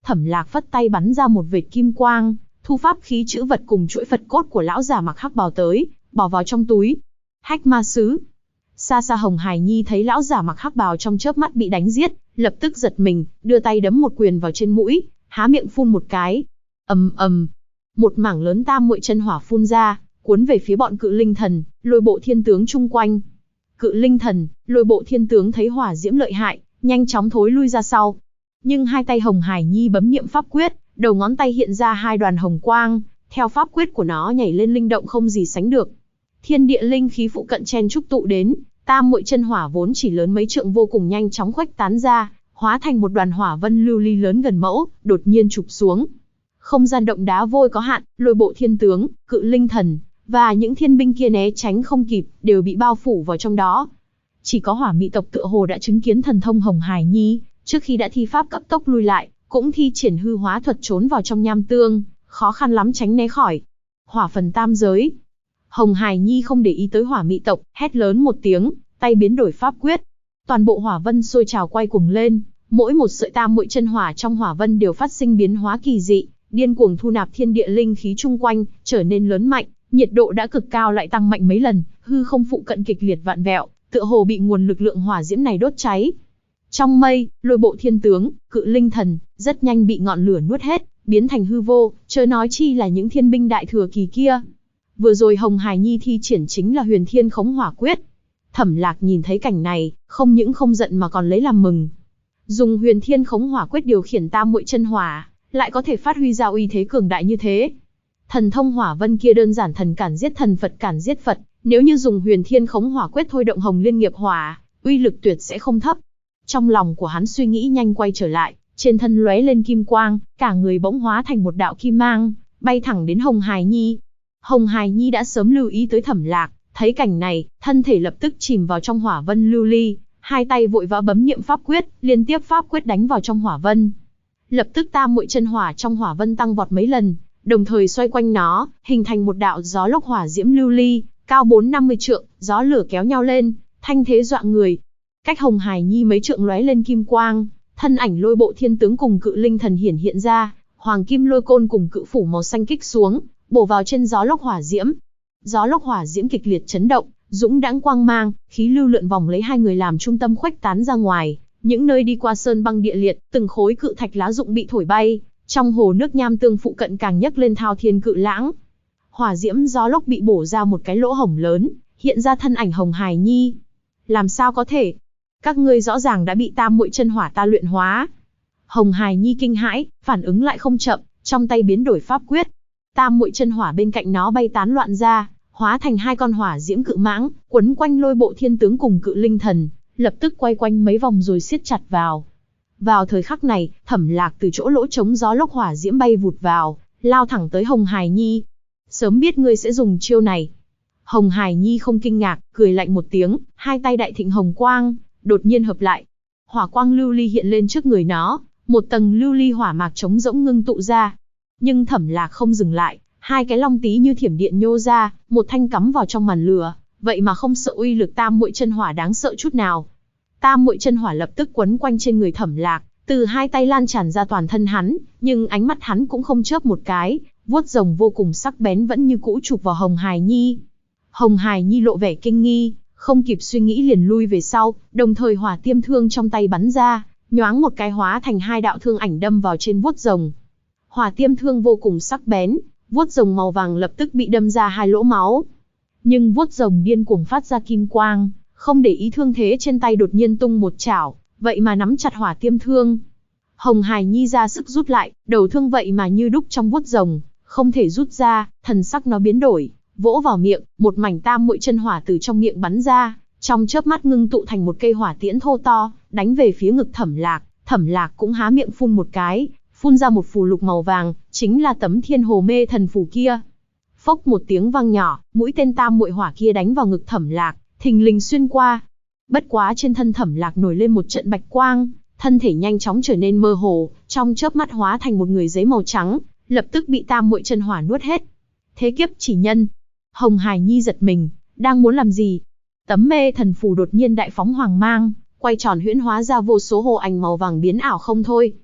Thẩm Lạc phất tay bắn ra một vệt kim quang, thu pháp khí chữ vật cùng chuỗi Phật cốt của lão già mặc hắc bào tới, bỏ vào trong túi. Hách ma sứ. Xa xa Hồng Hải Nhi thấy lão giả mặc hắc bào trong chớp mắt bị đánh giết, lập tức giật mình, đưa tay đấm một quyền vào trên mũi, há miệng phun một cái. Ầm ầm, một mảng lớn tam muội chân hỏa phun ra, cuốn về phía bọn Cự Linh Thần, Lôi Bộ Thiên tướng chung quanh. Cự Linh Thần, Lôi Bộ Thiên tướng thấy hỏa diễm lợi hại, nhanh chóng thối lui ra sau. Nhưng hai tay Hồng Hải Nhi bấm niệm pháp quyết, đầu ngón tay hiện ra hai đoàn hồng quang, theo pháp quyết của nó nhảy lên linh động không gì sánh được. Thiên địa linh khí phụ cận chen chúc tụ đến, tam muội chân hỏa vốn chỉ lớn mấy trượng vô cùng nhanh chóng khuếch tán ra, hóa thành một đoàn hỏa vân lưu ly lớn gần mẫu, đột nhiên chụp xuống. Không gian động đá vôi có hạn, Lôi Bộ Thiên tướng, Cự Linh Thần và những thiên binh kia né tránh không kịp, đều bị bao phủ vào trong đó. Chỉ có Hỏa Mị tộc tựa hồ đã chứng kiến thần thông Hồng Hải Nhi, trước khi đã thi pháp cấp tốc lui lại, cũng thi triển hư hóa thuật trốn vào trong nham tương, khó khăn lắm tránh né khỏi. Hỏa phần tam giới. Hồng Hải Nhi không để ý tới Hỏa Mị tộc, hét lớn một tiếng, tay biến đổi pháp quyết. Toàn bộ hỏa vân sôi trào quay cuồng lên, mỗi một sợi tam muội chân hỏa trong hỏa vân đều phát sinh biến hóa kỳ dị, điên cuồng thu nạp thiên địa linh khí chung quanh, trở nên lớn mạnh, nhiệt độ đã cực cao lại tăng mạnh mấy lần, hư không phụ cận kịch liệt vạn vẹo, tựa hồ bị nguồn lực lượng hỏa diễm này đốt cháy. Trong mây, Lôi Bộ Thiên tướng, Cự Linh Thần rất nhanh bị ngọn lửa nuốt hết, biến thành hư vô, chớ nói chi là những thiên binh đại thừa kỳ kia. Vừa rồi Hồng Hải Nhi thi triển chính là Huyền Thiên Khống Hỏa Quyết. Thẩm Lạc nhìn thấy cảnh này, không những không giận mà còn lấy làm mừng. Dùng Huyền Thiên Khống Hỏa Quyết điều khiển tam muội chân hỏa, lại có thể phát huy ra uy thế cường đại như thế. Thần thông hỏa vân kia đơn giản thần cản giết thần, Phật cản giết Phật, nếu như dùng Huyền Thiên Khống Hỏa Quyết thôi động Hồng Liên Nghiệp Hỏa, uy lực tuyệt sẽ không thấp. Trong lòng của hắn suy nghĩ nhanh quay trở lại, trên thân lóe lên kim quang, cả người bỗng hóa thành một đạo kim mang, bay thẳng đến Hồng Hải Nhi. Hồng Hải Nhi đã sớm lưu ý tới Thẩm Lạc, thấy cảnh này, thân thể lập tức chìm vào trong hỏa vân lưu ly, hai tay vội vã bấm niệm pháp quyết, liên tiếp pháp quyết đánh vào trong hỏa vân. Lập tức tam muội chân hỏa trong hỏa vân tăng vọt mấy lần, đồng thời xoay quanh nó, hình thành một đạo gió lốc hỏa diễm lưu ly, cao 4-50 trượng, gió lửa kéo nhau lên, thanh thế dọa người. Cách Hồng Hải Nhi mấy trượng lóe lên kim quang, thân ảnh Lôi Bộ Thiên tướng cùng Cự Linh Thần hiện ra, hoàng kim lôi côn cùng cự phủ màu xanh kích xuống, bổ vào trên gió lốc hỏa diễm. Gió lốc hỏa diễm kịch liệt chấn động, dũng đãng quang mang, khí lưu lượn vòng lấy hai người làm trung tâm khuếch tán ra ngoài, những nơi đi qua sơn băng địa liệt, từng khối cự thạch lá rụng bị thổi bay, trong hồ nước nham tương phụ cận càng nhấc lên thao thiên cự lãng. Hỏa diễm gió lốc bị bổ ra một cái lỗ hổng lớn, hiện ra thân ảnh Hồng Hải Nhi. Làm sao có thể? Các ngươi rõ ràng đã bị tam muội chân hỏa ta luyện hóa. Hồng Hải Nhi kinh hãi, phản ứng lại không chậm, trong tay biến đổi pháp quyết. Tam muội chân hỏa bên cạnh nó bay tán loạn ra, hóa thành hai con hỏa diễm cự mãng, quấn quanh Lôi Bộ Thiên tướng cùng Cự Linh Thần, lập tức quay quanh mấy vòng rồi siết chặt vào. Vào thời khắc này, Thẩm Lạc từ chỗ lỗ trống gió lốc hỏa diễm bay vụt vào, lao thẳng tới Hồng Hải Nhi. Sớm biết ngươi sẽ dùng chiêu này. Hồng Hải Nhi không kinh ngạc, cười lạnh một tiếng, hai tay đại thịnh hồng quang, đột nhiên hợp lại. Hỏa quang lưu ly hiện lên trước người nó, một tầng lưu ly hỏa mạc trống rỗng ngưng tụ ra. Nhưng Thẩm Lạc không dừng lại, hai cái long tí như thiểm điện nhô ra, một thanh cắm vào trong màn lửa, vậy mà không sợ uy lực tam muội chân hỏa đáng sợ chút nào. Tam muội chân hỏa lập tức quấn quanh trên người Thẩm Lạc, từ hai tay lan tràn ra toàn thân hắn, nhưng ánh mắt hắn cũng không chớp một cái, vuốt rồng vô cùng sắc bén vẫn như cũ chụp vào Hồng Hải Nhi. Hồng Hải Nhi lộ vẻ kinh nghi, không kịp suy nghĩ liền lui về sau, đồng thời hỏa tiêm thương trong tay bắn ra, nhoáng một cái hóa thành hai đạo thương ảnh đâm vào trên vuốt rồng. Hỏa tiêm thương vô cùng sắc bén, vuốt rồng màu vàng lập tức bị đâm ra hai lỗ máu. Nhưng vuốt rồng điên cuồng phát ra kim quang, không để ý thương thế trên tay đột nhiên tung một chảo, vậy mà nắm chặt hỏa tiêm thương. Hồng Hải Nhi ra sức rút lại, đầu thương vậy mà như đúc trong vuốt rồng, không thể rút ra, thần sắc nó biến đổi, vỗ vào miệng, một mảnh tam muội chân hỏa từ trong miệng bắn ra, trong chớp mắt ngưng tụ thành một cây hỏa tiễn thô to, đánh về phía ngực Thẩm Lạc. Thẩm Lạc cũng há miệng phun một cái, phun ra một phù lục màu vàng, chính là tấm Thiên Hồ Mê Thần phù kia. Phốc một tiếng vang nhỏ, mũi tên tam muội hỏa kia đánh vào ngực Thẩm Lạc, thình lình xuyên qua. Bất quá trên thân Thẩm Lạc nổi lên một trận bạch quang, thân thể nhanh chóng trở nên mơ hồ, trong chớp mắt hóa thành một người giấy màu trắng, lập tức bị tam muội chân hỏa nuốt hết. Thế kiếp chỉ nhân. Hồng Hải Nhi giật mình, đang muốn làm gì? Tấm Mê Thần phù đột nhiên đại phóng hoàng mang, quay tròn huyễn hóa ra vô số hồ ảnh màu vàng biến ảo không thôi.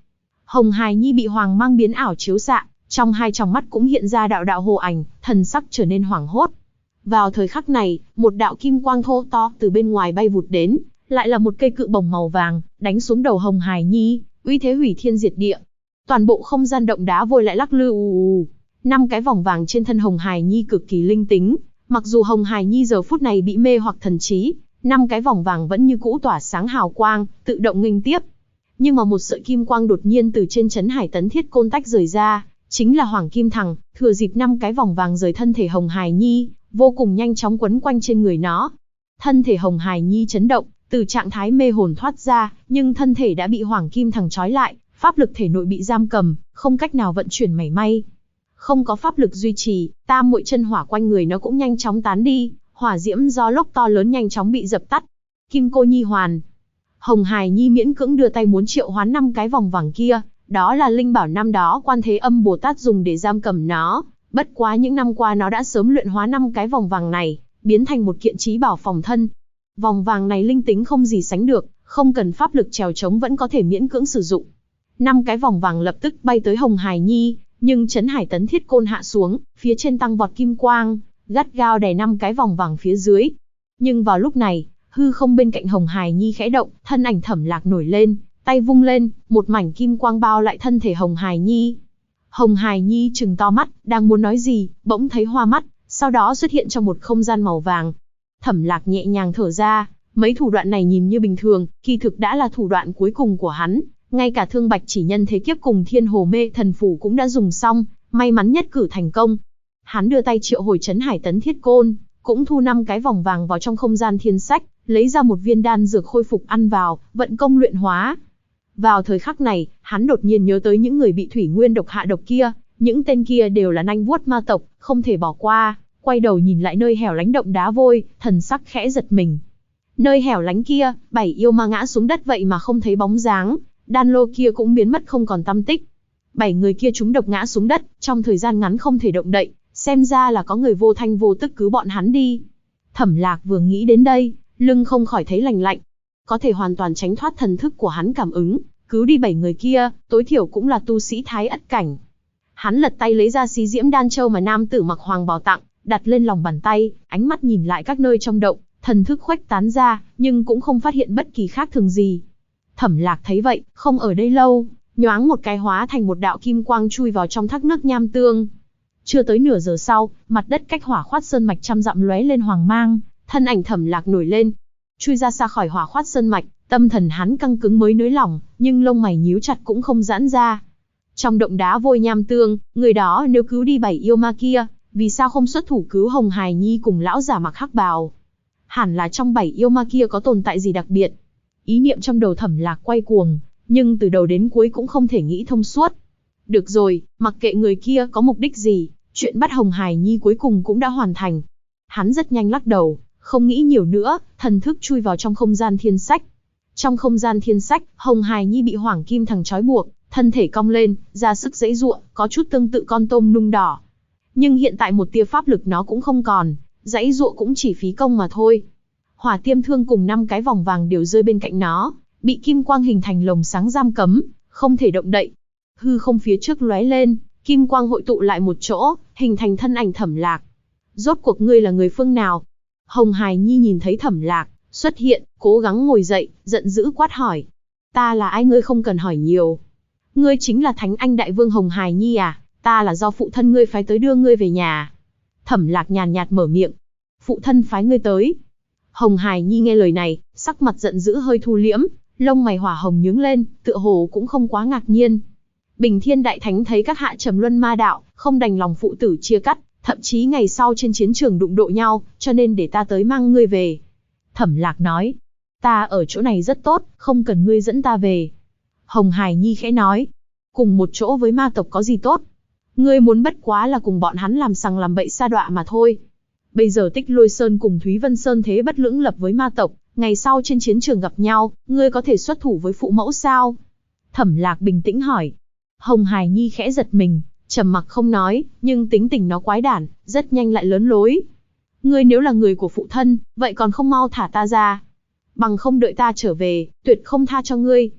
Hồng Hài Nhi bị hoàng mang biến ảo chiếu xạ, trong hai tròng mắt cũng hiện ra đạo đạo hồ ảnh, thần sắc trở nên hoảng hốt. Vào thời khắc này, một đạo kim quang thô to từ bên ngoài bay vụt đến, lại là một cây cự bổng màu vàng, đánh xuống đầu Hồng Hài Nhi, uy thế hủy thiên diệt địa. Toàn bộ không gian động đá vôi lại lắc lư ù ù. 5 cái vòng vàng trên thân Hồng Hài Nhi cực kỳ linh tính, mặc dù Hồng Hài Nhi giờ phút này bị mê hoặc thần trí, 5 cái vòng vàng vẫn như cũ tỏa sáng hào quang, tự động nghênh tiếp. Nhưng mà một sợi kim quang đột nhiên từ trên trấn Hải Tấn Thiết Côn tách rời ra, chính là Hoàng Kim Thằng, thừa dịp 5 cái vòng vàng rời thân thể Hồng Hài Nhi, vô cùng nhanh chóng quấn quanh trên người nó. Thân thể Hồng Hài Nhi chấn động, từ trạng thái mê hồn thoát ra, nhưng thân thể đã bị Hoàng Kim Thằng trói lại, pháp lực thể nội bị giam cầm, không cách nào vận chuyển mảy may. Không có pháp lực duy trì, tam muội chân hỏa quanh người nó cũng nhanh chóng tán đi, hỏa diễm gió lốc to lớn nhanh chóng bị dập tắt. Kim Cô Nhi Hoàn. Hồng Hài Nhi miễn cưỡng đưa tay muốn triệu hoán 5 cái vòng vàng kia, đó là linh bảo năm đó Quan Thế Âm Bồ Tát dùng để giam cầm nó. Bất quá những năm qua nó đã sớm luyện hóa 5 cái vòng vàng này, biến thành một kiện trí bảo phòng thân. Vòng vàng này linh tính không gì sánh được, không cần pháp lực trèo trống vẫn có thể miễn cưỡng sử dụng. 5 cái vòng vàng lập tức bay tới Hồng Hài Nhi, nhưng trấn Hải Tấn Thiết Côn hạ xuống, phía trên tăng vọt kim quang, gắt gao đè 5 cái vòng vàng phía dưới. Nhưng vào lúc này, hư không bên cạnh Hồng Hài Nhi khẽ động, thân ảnh Thẩm Lạc nổi lên, tay vung lên, một mảnh kim quang bao lại thân thể Hồng Hài Nhi. Hồng Hài Nhi trừng to mắt, đang muốn nói gì, bỗng thấy hoa mắt, sau đó xuất hiện trong một không gian màu vàng. Thẩm Lạc nhẹ nhàng thở ra, mấy thủ đoạn này nhìn như bình thường, kỳ thực đã là thủ đoạn cuối cùng của hắn. Ngay cả Thương Bạch Chỉ Nhân Thế Kiếp cùng Thiên Hồ Mê Thần Phủ cũng đã dùng xong, may mắn nhất cử thành công. Hắn đưa tay triệu hồi trấn Hải Tấn Thiết Côn, cũng thu 5 cái vòng vàng vào trong không gian thiên sách, lấy ra một viên đan dược khôi phục ăn vào, vận công luyện hóa. Vào thời khắc này, hắn đột nhiên nhớ tới những người bị thủy nguyên độc hạ độc kia, những tên kia đều là nanh vuốt ma tộc, không thể bỏ qua. Quay đầu nhìn lại nơi hẻo lánh động đá vôi, thần sắc khẽ giật mình. Nơi hẻo lánh kia, 7 yêu ma ngã xuống đất vậy mà không thấy bóng dáng, đan lô kia cũng biến mất không còn tăm tích. 7 người kia trúng độc ngã xuống đất, trong thời gian ngắn không thể động đậy, xem ra là có người vô thanh vô tức cứu bọn hắn đi. Thẩm Lạc vừa nghĩ đến đây, lưng không khỏi thấy lạnh lạnh. Có thể hoàn toàn tránh thoát thần thức của hắn cảm ứng, cứu đi 7 người kia, tối thiểu cũng là tu sĩ thái ất cảnh. Hắn lật tay lấy ra xí diễm đan châu mà nam tử mặc hoàng bào tặng, đặt lên lòng bàn tay, ánh mắt nhìn lại các nơi trong động, thần thức khuếch tán ra, nhưng cũng không phát hiện bất kỳ khác thường gì. Thẩm Lạc thấy vậy, không ở đây lâu, nhoáng một cái hóa thành một đạo kim quang chui vào trong thác nước nham tương. Chưa tới nửa giờ sau, mặt đất cách Hỏa Khoát Sơn mạch trăm dặm lóe lên hoàng mang, thân ảnh Thẩm Lạc nổi lên, chui ra xa khỏi Hỏa Khoát Sơn mạch, tâm thần hắn căng cứng mới nới lỏng, nhưng lông mày nhíu chặt cũng không giãn ra. Trong động đá vôi nham tương, người đó nếu cứu đi 7 yêu ma kia, vì sao không xuất thủ cứu Hồng Hài Nhi cùng lão giả mặc hắc bào? Hẳn là trong 7 yêu ma kia có tồn tại gì đặc biệt. Ý niệm trong đầu Thẩm Lạc quay cuồng, nhưng từ đầu đến cuối cũng không thể nghĩ thông suốt. Được rồi, mặc kệ người kia có mục đích gì, chuyện bắt Hồng Hài Nhi cuối cùng cũng đã hoàn thành. Hắn rất nhanh lắc đầu, không nghĩ nhiều nữa, thần thức chui vào trong không gian thiên sách. Trong không gian thiên sách, Hồng Hài Nhi bị Hoàng Kim Thằng trói buộc, thân thể cong lên, ra sức giãy giụa, có chút tương tự con tôm nung đỏ. Nhưng hiện tại một tia pháp lực nó cũng không còn, giãy giụa cũng chỉ phí công mà thôi. Hỏa Tiêm Thương cùng 5 cái vòng vàng đều rơi bên cạnh nó, bị kim quang hình thành lồng sáng giam cấm, không thể động đậy. Hư không phía trước lóe lên, kim quang hội tụ lại một chỗ, hình thành thân ảnh Thẩm Lạc. Rốt cuộc ngươi là người phương nào? Hồng Hài Nhi nhìn thấy Thẩm Lạc xuất hiện, cố gắng ngồi dậy, giận dữ quát hỏi. Ta là ai ngươi không cần hỏi nhiều. Ngươi chính là Thánh Anh Đại Vương Hồng Hài Nhi à? Ta là do phụ thân ngươi phái tới đưa ngươi về nhà. Thẩm Lạc nhàn nhạt mở miệng. Phụ thân phái ngươi tới. Hồng Hài Nhi nghe lời này, sắc mặt giận dữ hơi thu liễm, lông mày hỏa hồng nhướng lên, tựa hồ cũng không quá ngạc nhiên. Bình Thiên Đại Thánh thấy các hạ trầm luân ma đạo, không đành lòng phụ tử chia cắt, thậm chí ngày sau trên chiến trường đụng độ nhau, cho nên để ta tới mang ngươi về. Thẩm Lạc nói, ta ở chỗ này rất tốt, không cần ngươi dẫn ta về. Hồng Hài Nhi khẽ nói, cùng một chỗ với ma tộc có gì tốt? Ngươi muốn bất quá là cùng bọn hắn làm sằng làm bậy sa đọa mà thôi. Bây giờ Tích Lôi Sơn cùng Thúy Vân Sơn thế bất lưỡng lập với ma tộc, ngày sau trên chiến trường gặp nhau, ngươi có thể xuất thủ với phụ mẫu sao? Thẩm Lạc bình tĩnh hỏi. Hồng Hài Nhi khẽ giật mình, trầm mặc không nói, nhưng tính tình nó quái đản, rất nhanh lại lớn lối. Ngươi nếu là người của phụ thân, vậy còn không mau thả ta ra. Bằng không đợi ta trở về, tuyệt không tha cho ngươi.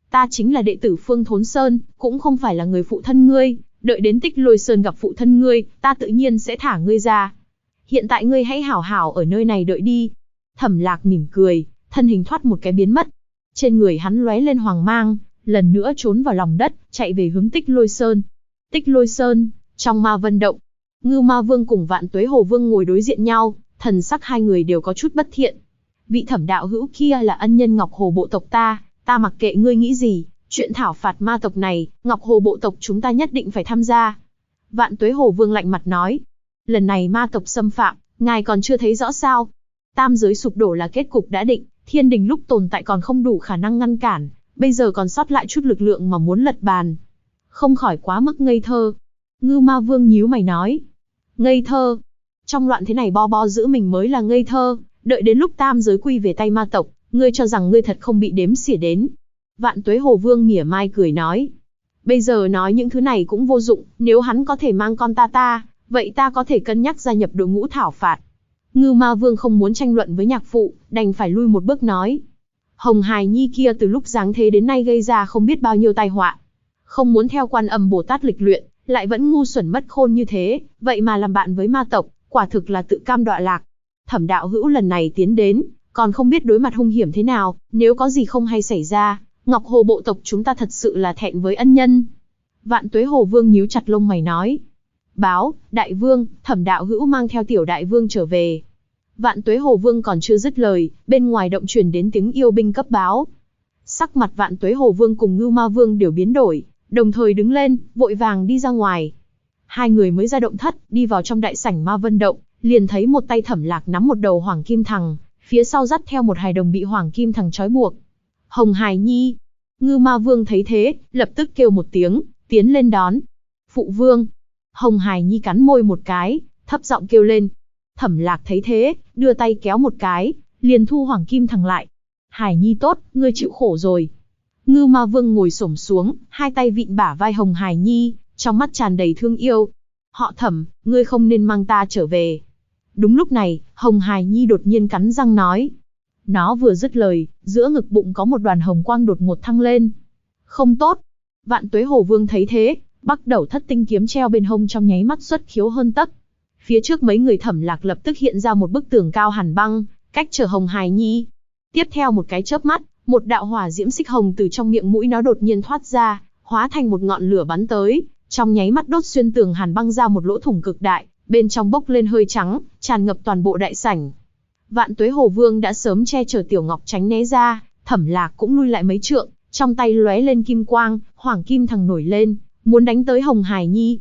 Ta chính là đệ tử Phương Thốn Sơn, cũng không phải là người phụ thân ngươi, đợi đến Tích Lôi Sơn gặp phụ thân ngươi, ta tự nhiên sẽ thả ngươi ra. Hiện tại ngươi hãy hảo hảo ở nơi này đợi đi. Thẩm Lạc mỉm cười, thân hình thoát một cái biến mất. Trên người hắn lóe lên hoàng mang, lần nữa trốn vào lòng đất, chạy về hướng Tích Lôi Sơn. Tích Lôi Sơn, trong Ma Vân Động, Ngưu Ma Vương cùng Vạn Tuế Hồ Vương ngồi đối diện nhau, thần sắc hai người đều có chút bất thiện. Vị Thẩm đạo hữu kia là ân nhân Ngọc Hồ bộ tộc ta mặc kệ ngươi nghĩ gì, chuyện thảo phạt ma tộc này, Ngọc Hồ bộ tộc chúng ta nhất định phải tham gia. Vạn Tuế Hồ Vương lạnh mặt nói, lần này ma tộc xâm phạm, ngài còn chưa thấy rõ sao? Tam giới sụp đổ là kết cục đã định, thiên đình lúc tồn tại còn không đủ khả năng ngăn cản, bây giờ còn sót lại chút lực lượng mà muốn lật bàn. Không khỏi quá mức ngây thơ. Ngưu Ma Vương nhíu mày nói, ngây thơ? Trong loạn thế này bo giữ mình mới là ngây thơ, đợi đến lúc tam giới quy về tay ma tộc, ngươi cho rằng ngươi thật không bị đếm xỉa đến. Vạn Tuế Hồ Vương mỉa mai cười nói, bây giờ nói những thứ này cũng vô dụng, nếu hắn có thể mang con ta, vậy ta có thể cân nhắc gia nhập đội ngũ thảo phạt. Ngưu Ma Vương không muốn tranh luận với nhạc phụ, đành phải lui một bước nói, Hồng Hài Nhi kia từ lúc giáng thế đến nay gây ra không biết bao nhiêu tai họa. Không muốn theo Quan Âm Bồ Tát lịch luyện, lại vẫn ngu xuẩn mất khôn như thế, vậy mà làm bạn với ma tộc, quả thực là tự cam đọa lạc. Thẩm đạo hữu lần này tiến đến, còn không biết đối mặt hung hiểm thế nào, nếu có gì không hay xảy ra, Ngọc Hồ bộ tộc chúng ta thật sự là thẹn với ân nhân. Vạn Tuế Hồ Vương nhíu chặt lông mày nói, báo, đại vương, Thẩm đạo hữu mang theo tiểu đại vương trở về. Vạn Tuế Hồ Vương còn chưa dứt lời, bên ngoài động truyền đến tiếng yêu binh cấp báo. Sắc mặt Vạn Tuế Hồ Vương cùng Ngưu Ma Vương đều biến đổi, đồng thời đứng lên, vội vàng đi ra ngoài. Hai người mới ra động thất, đi vào trong đại sảnh Ma Vân Động, liền thấy một tay Thẩm Lạc nắm một đầu Hoàng Kim Thằng, phía sau dắt theo một hài đồng bị Hoàng Kim Thằng trói buộc. Hồng Hài Nhi. Ngưu Ma Vương thấy thế, lập tức kêu một tiếng, tiến lên đón. Phụ vương. Hồng Hài Nhi cắn môi một cái, thấp giọng kêu lên. Thẩm Lạc thấy thế, đưa tay kéo một cái, liền thu Hoàng Kim Thằng lại. Hài Nhi tốt, ngươi chịu khổ rồi. Ngưu Ma Vương ngồi xổm xuống, hai tay vịn bả vai Hồng Hài Nhi, trong mắt tràn đầy thương yêu. Họ Thẩm, ngươi không nên mang ta trở về. Đúng lúc này, Hồng Hài Nhi đột nhiên cắn răng nói. Nó vừa dứt lời, giữa ngực bụng có một đoàn hồng quang đột ngột thăng lên. Không tốt. Vạn Tuế Hồ Vương thấy thế, Bắc Đầu Thất Tinh kiếm treo bên hông trong nháy mắt xuất khiếu hơn tấc. Phía trước mấy người Thẩm Lạc lập tức hiện ra một bức tường cao hàn băng, cách trở Hồng Hài Nhi. Tiếp theo một cái chớp mắt, một đạo hỏa diễm xích hồng từ trong miệng mũi nó đột nhiên thoát ra, hóa thành một ngọn lửa bắn tới, trong nháy mắt đốt xuyên tường hàn băng ra một lỗ thủng cực đại, bên trong bốc lên hơi trắng, tràn ngập toàn bộ đại sảnh. Vạn Tuế Hồ Vương đã sớm che chở Tiểu Ngọc tránh né ra, Thẩm Lạc cũng lui lại mấy trượng, trong tay lóe lên kim quang, Hoàng Kim Thằng nổi lên, muốn đánh tới Hồng Hài Nhi.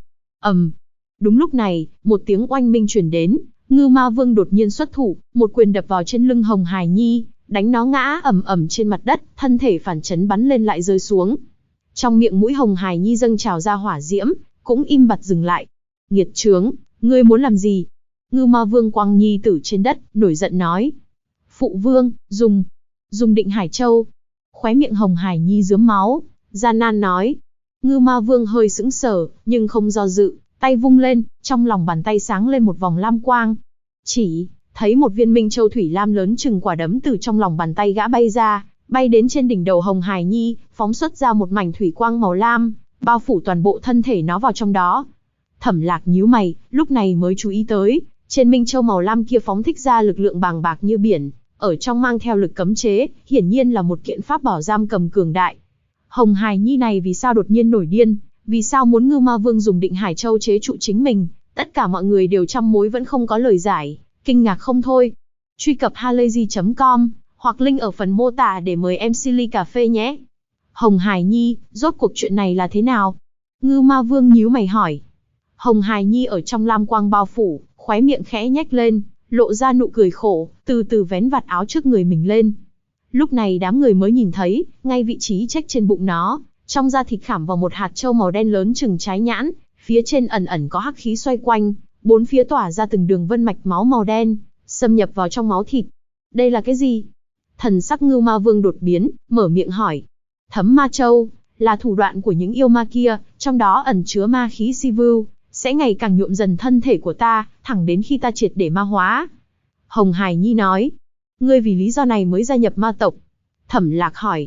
Đúng lúc này, một tiếng oanh minh truyền đến, Ngưu Ma Vương đột nhiên xuất thủ, một quyền đập vào trên lưng Hồng Hài Nhi, đánh nó ngã ầm ầm trên mặt đất, thân thể phản chấn bắn lên lại rơi xuống. Trong miệng mũi Hồng Hài Nhi dâng trào ra hỏa diễm, cũng im bặt dừng lại. Nghiệt chướng, ngươi muốn làm gì? Ngưu Ma Vương quăng nhi tử trên đất, nổi giận nói. Phụ vương, dùng Định Hải Châu. Khóe miệng Hồng Hài Nhi rướm máu, gian nan nói. Ngưu Ma Vương hơi sững sờ, nhưng không do dự, tay vung lên, trong lòng bàn tay sáng lên một vòng lam quang. Chỉ thấy một viên Minh Châu thủy lam lớn chừng quả đấm từ trong lòng bàn tay gã bay ra, bay đến trên đỉnh đầu Hồng Hài Nhi, phóng xuất ra một mảnh thủy quang màu lam, bao phủ toàn bộ thân thể nó vào trong đó. Thẩm Lạc nhíu mày, lúc này mới chú ý tới, trên Minh Châu màu lam kia phóng thích ra lực lượng bàng bạc như biển, ở trong mang theo lực cấm chế, hiển nhiên là một kiện pháp bảo giam cầm cường đại. Hồng Hài Nhi này vì sao đột nhiên nổi điên, vì sao muốn Ngưu Ma Vương dùng Định Hải Châu chế trụ chính mình, tất cả mọi người đều trăm mối vẫn không có lời giải, kinh ngạc không thôi. Truy cập halayzi.com, hoặc link ở phần mô tả để mời em Silly Cà Phê nhé. Hồng Hài Nhi, rốt cuộc chuyện này là thế nào? Ngưu Ma Vương nhíu mày hỏi. Hồng Hài Nhi ở trong lam quang bao phủ, khóe miệng khẽ nhếch lên, lộ ra nụ cười khổ, từ từ vén vạt áo trước người mình lên. Lúc này đám người mới nhìn thấy, ngay vị trí chếch trên bụng nó, trong da thịt khảm vào một hạt châu màu đen lớn chừng trái nhãn, phía trên ẩn ẩn có hắc khí xoay quanh, bốn phía tỏa ra từng đường vân mạch máu màu đen, xâm nhập vào trong máu thịt. Đây là cái gì? Thần sắc Ngưu Ma Vương đột biến, mở miệng hỏi. Thấm Ma Châu, là thủ đoạn của những yêu ma kia, trong đó ẩn chứa ma khí si vưu, sẽ ngày càng nhuộm dần thân thể của ta, thẳng đến khi ta triệt để ma hóa. Hồng Hài Nhi nói. Ngươi vì lý do này mới gia nhập ma tộc? Thẩm Lạc hỏi.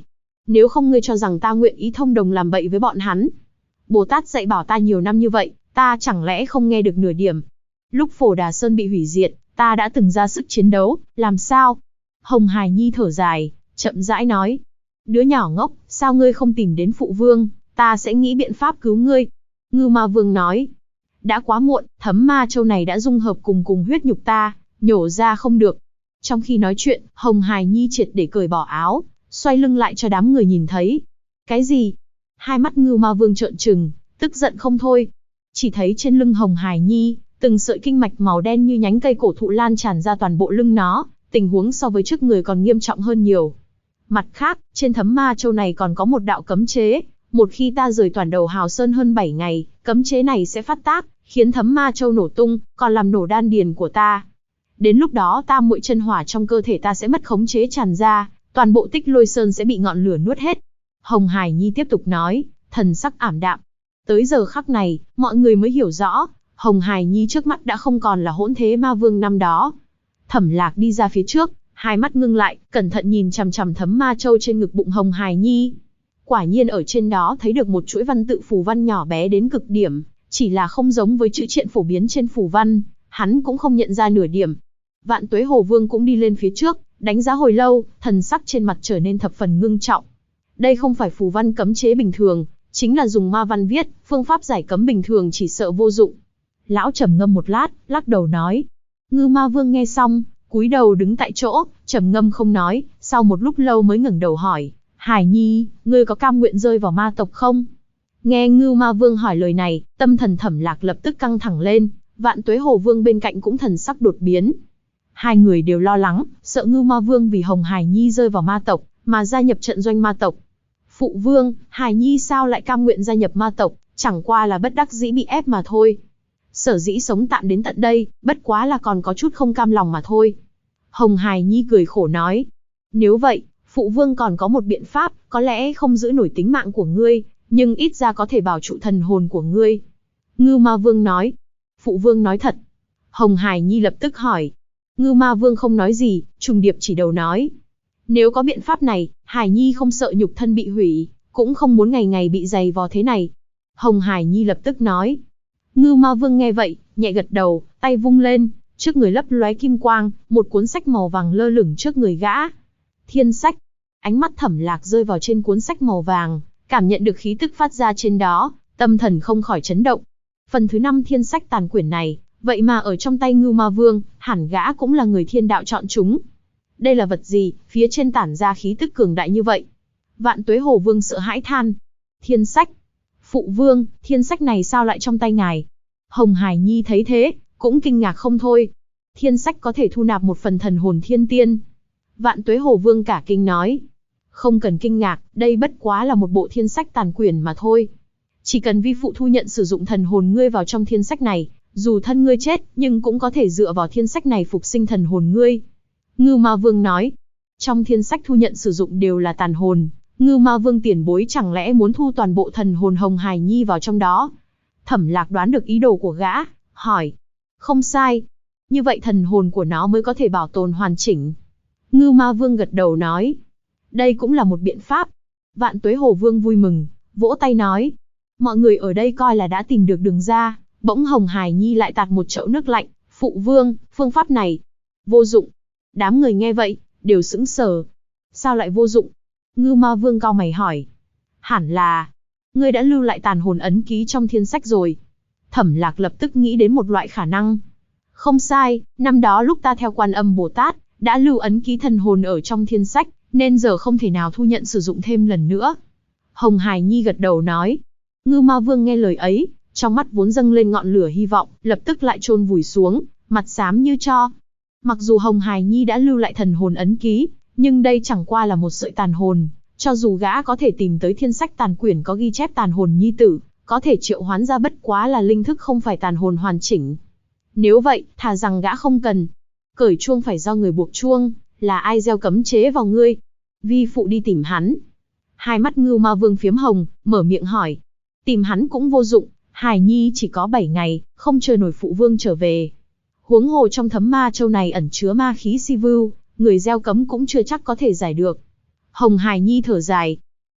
Nếu không ngươi cho rằng ta nguyện ý thông đồng làm bậy với bọn hắn. Bồ Tát dạy bảo ta nhiều năm như vậy, ta chẳng lẽ không nghe được nửa điểm. Lúc Phổ Đà Sơn bị hủy diệt, ta đã từng ra sức chiến đấu, làm sao? Hồng Hải Nhi thở dài, chậm rãi nói. Đứa nhỏ ngốc, sao ngươi không tìm đến phụ vương, ta sẽ nghĩ biện pháp cứu ngươi. Ngưu Ma Vương nói. Đã quá muộn, thấm ma châu này đã dung hợp cùng huyết nhục ta, nhổ ra không được. Trong khi nói chuyện, Hồng Hải Nhi triệt để cởi bỏ áo, xoay lưng lại cho đám người nhìn thấy. Cái gì? Hai mắt Ngưu Ma Vương trợn trừng, tức giận không thôi. Chỉ thấy trên lưng Hồng Hải Nhi, từng sợi kinh mạch màu đen như nhánh cây cổ thụ lan tràn ra toàn bộ lưng nó, tình huống so với trước người còn nghiêm trọng hơn nhiều. Mặt khác, trên thấm ma châu này còn có một đạo cấm chế, một khi ta rời toàn đầu Hào Sơn hơn 7 ngày, cấm chế này sẽ phát tác, khiến thấm ma châu nổ tung, còn làm nổ đan điền của ta. Đến lúc đó tam muội chân hỏa trong cơ thể ta sẽ mất khống chế tràn ra, toàn bộ Tích Lôi Sơn sẽ bị ngọn lửa nuốt hết. Hồng Hải Nhi tiếp tục nói, thần sắc ảm đạm. Tới giờ khắc này, mọi người mới hiểu rõ, Hồng Hải Nhi trước mắt đã không còn là hỗn thế ma vương năm đó. Thẩm Lạc đi ra phía trước, hai mắt ngưng lại, cẩn thận nhìn chằm chằm thấm ma châu trên ngực bụng Hồng Hải Nhi. Quả nhiên ở trên đó thấy được một chuỗi văn tự phù văn nhỏ bé đến cực điểm, chỉ là không giống với chữ triện phổ biến trên phù văn, hắn cũng không nhận ra nửa điểm. Vạn Tuế Hồ Vương cũng đi lên phía trước, đánh giá hồi lâu, thần sắc trên mặt trở nên thập phần ngưng trọng. Đây không phải phù văn cấm chế bình thường, chính là dùng ma văn viết, phương pháp giải cấm bình thường chỉ sợ vô dụng. Lão trầm ngâm một lát, lắc đầu nói. Ngưu Ma Vương nghe xong, cúi đầu đứng tại chỗ, trầm ngâm không nói, sau một lúc lâu mới ngẩng đầu hỏi, Hải Nhi, ngươi có cam nguyện rơi vào ma tộc không? Nghe Ngưu Ma Vương hỏi lời này, tâm thần Thẩm Lạc lập tức căng thẳng lên, Vạn Tuế Hồ Vương bên cạnh cũng thần sắc đột biến. Hai người đều lo lắng, sợ Ngưu Ma Vương vì Hồng Hải Nhi rơi vào ma tộc, mà gia nhập trận doanh ma tộc. Phụ vương, Hải Nhi sao lại cam nguyện gia nhập ma tộc, chẳng qua là bất đắc dĩ bị ép mà thôi. Sở dĩ sống tạm đến tận đây, bất quá là còn có chút không cam lòng mà thôi. Hồng Hải Nhi cười khổ nói. Nếu vậy, phụ vương còn có một biện pháp, có lẽ không giữ nổi tính mạng của ngươi, nhưng ít ra có thể bảo trụ thần hồn của ngươi. Ngưu Ma Vương nói. Phụ vương nói thật. Hồng Hải Nhi lập tức hỏi. Ngưu Ma Vương không nói gì, trùng điệp chỉ đầu nói. Nếu có biện pháp này, Hải Nhi không sợ nhục thân bị hủy, cũng không muốn ngày ngày bị giày vò thế này. Hồng Hải Nhi lập tức nói. Ngưu Ma Vương nghe vậy, nhẹ gật đầu, tay vung lên, trước người lấp lóe kim quang, một cuốn sách màu vàng lơ lửng trước người gã. Thiên sách. Ánh mắt Thẩm Lạc rơi vào trên cuốn sách màu vàng, cảm nhận được khí tức phát ra trên đó, tâm thần không khỏi chấn động. Phần thứ 5 thiên sách tàn quyển này, vậy mà ở trong tay Ngưu Ma Vương, hẳn gã cũng là người thiên đạo chọn chúng. Đây là vật gì, phía trên tản ra khí tức cường đại như vậy? Vạn Tuế Hồ Vương sợ hãi than. Thiên sách. Phụ vương, thiên sách này sao lại trong tay ngài? Hồng Hải Nhi thấy thế, cũng kinh ngạc không thôi. Thiên sách có thể thu nạp một phần thần hồn thiên tiên. Vạn Tuế Hồ Vương cả kinh nói. Không cần kinh ngạc, đây bất quá là một bộ thiên sách tàn quyển mà thôi. Chỉ cần vi phụ thu nhận sử dụng thần hồn ngươi vào trong thiên sách này, dù thân ngươi chết, nhưng cũng có thể dựa vào thiên sách này phục sinh thần hồn ngươi. Ngưu Ma Vương nói. Trong thiên sách thu nhận sử dụng đều là tàn hồn. Ngưu Ma Vương tiền bối chẳng lẽ muốn thu toàn bộ thần hồn Hồng Hải Nhi vào trong đó? Thẩm Lạc đoán được ý đồ của gã, hỏi. Không sai. Như vậy thần hồn của nó mới có thể bảo tồn hoàn chỉnh. Ngưu Ma Vương gật đầu nói. Đây cũng là một biện pháp. Vạn Tuế Hồ Vương vui mừng, vỗ tay nói. Mọi người ở đây coi là đã tìm được đường ra. Bỗng Hồng Hải Nhi lại tạt một chậu nước lạnh. Phụ vương, phương pháp này vô dụng. Đám người nghe vậy, đều sững sờ. Sao lại vô dụng? Ngưu Ma Vương cau mày hỏi. Hẳn là, ngươi đã lưu lại tàn hồn ấn ký trong thiên sách rồi. Thẩm Lạc lập tức nghĩ đến một loại khả năng. Không sai, năm đó lúc ta theo Quan Âm Bồ Tát, đã lưu ấn ký thần hồn ở trong thiên sách, nên giờ không thể nào thu nhận sử dụng thêm lần nữa. Hồng Hải Nhi gật đầu nói. Ngưu Ma Vương nghe lời ấy, trong mắt vốn dâng lên ngọn lửa hy vọng, lập tức lại chôn vùi xuống, mặt xám như tro. Mặc dù Hồng Hải Nhi đã lưu lại thần hồn ấn ký, nhưng đây chẳng qua là một sợi tàn hồn, cho dù gã có thể tìm tới thiên sách tàn quyển có ghi chép tàn hồn nhi tử, có thể triệu hoán ra bất quá là linh thức không phải tàn hồn hoàn chỉnh. Nếu vậy, thà rằng gã không cần. Cởi chuông phải do người buộc chuông, là ai gieo cấm chế vào ngươi? Vi phụ đi tìm hắn. Hai mắt Ngưu Ma Vương phiếm hồng, mở miệng hỏi. Tìm hắn cũng vô dụng, Hải Nhi chỉ có 7 ngày, không chờ nổi phụ vương trở về. Huống hồ trong thấm ma châu này ẩn chứa ma khí si vưu, người gieo cấm cũng chưa chắc có thể giải được. Hồng Hải Nhi thở dài.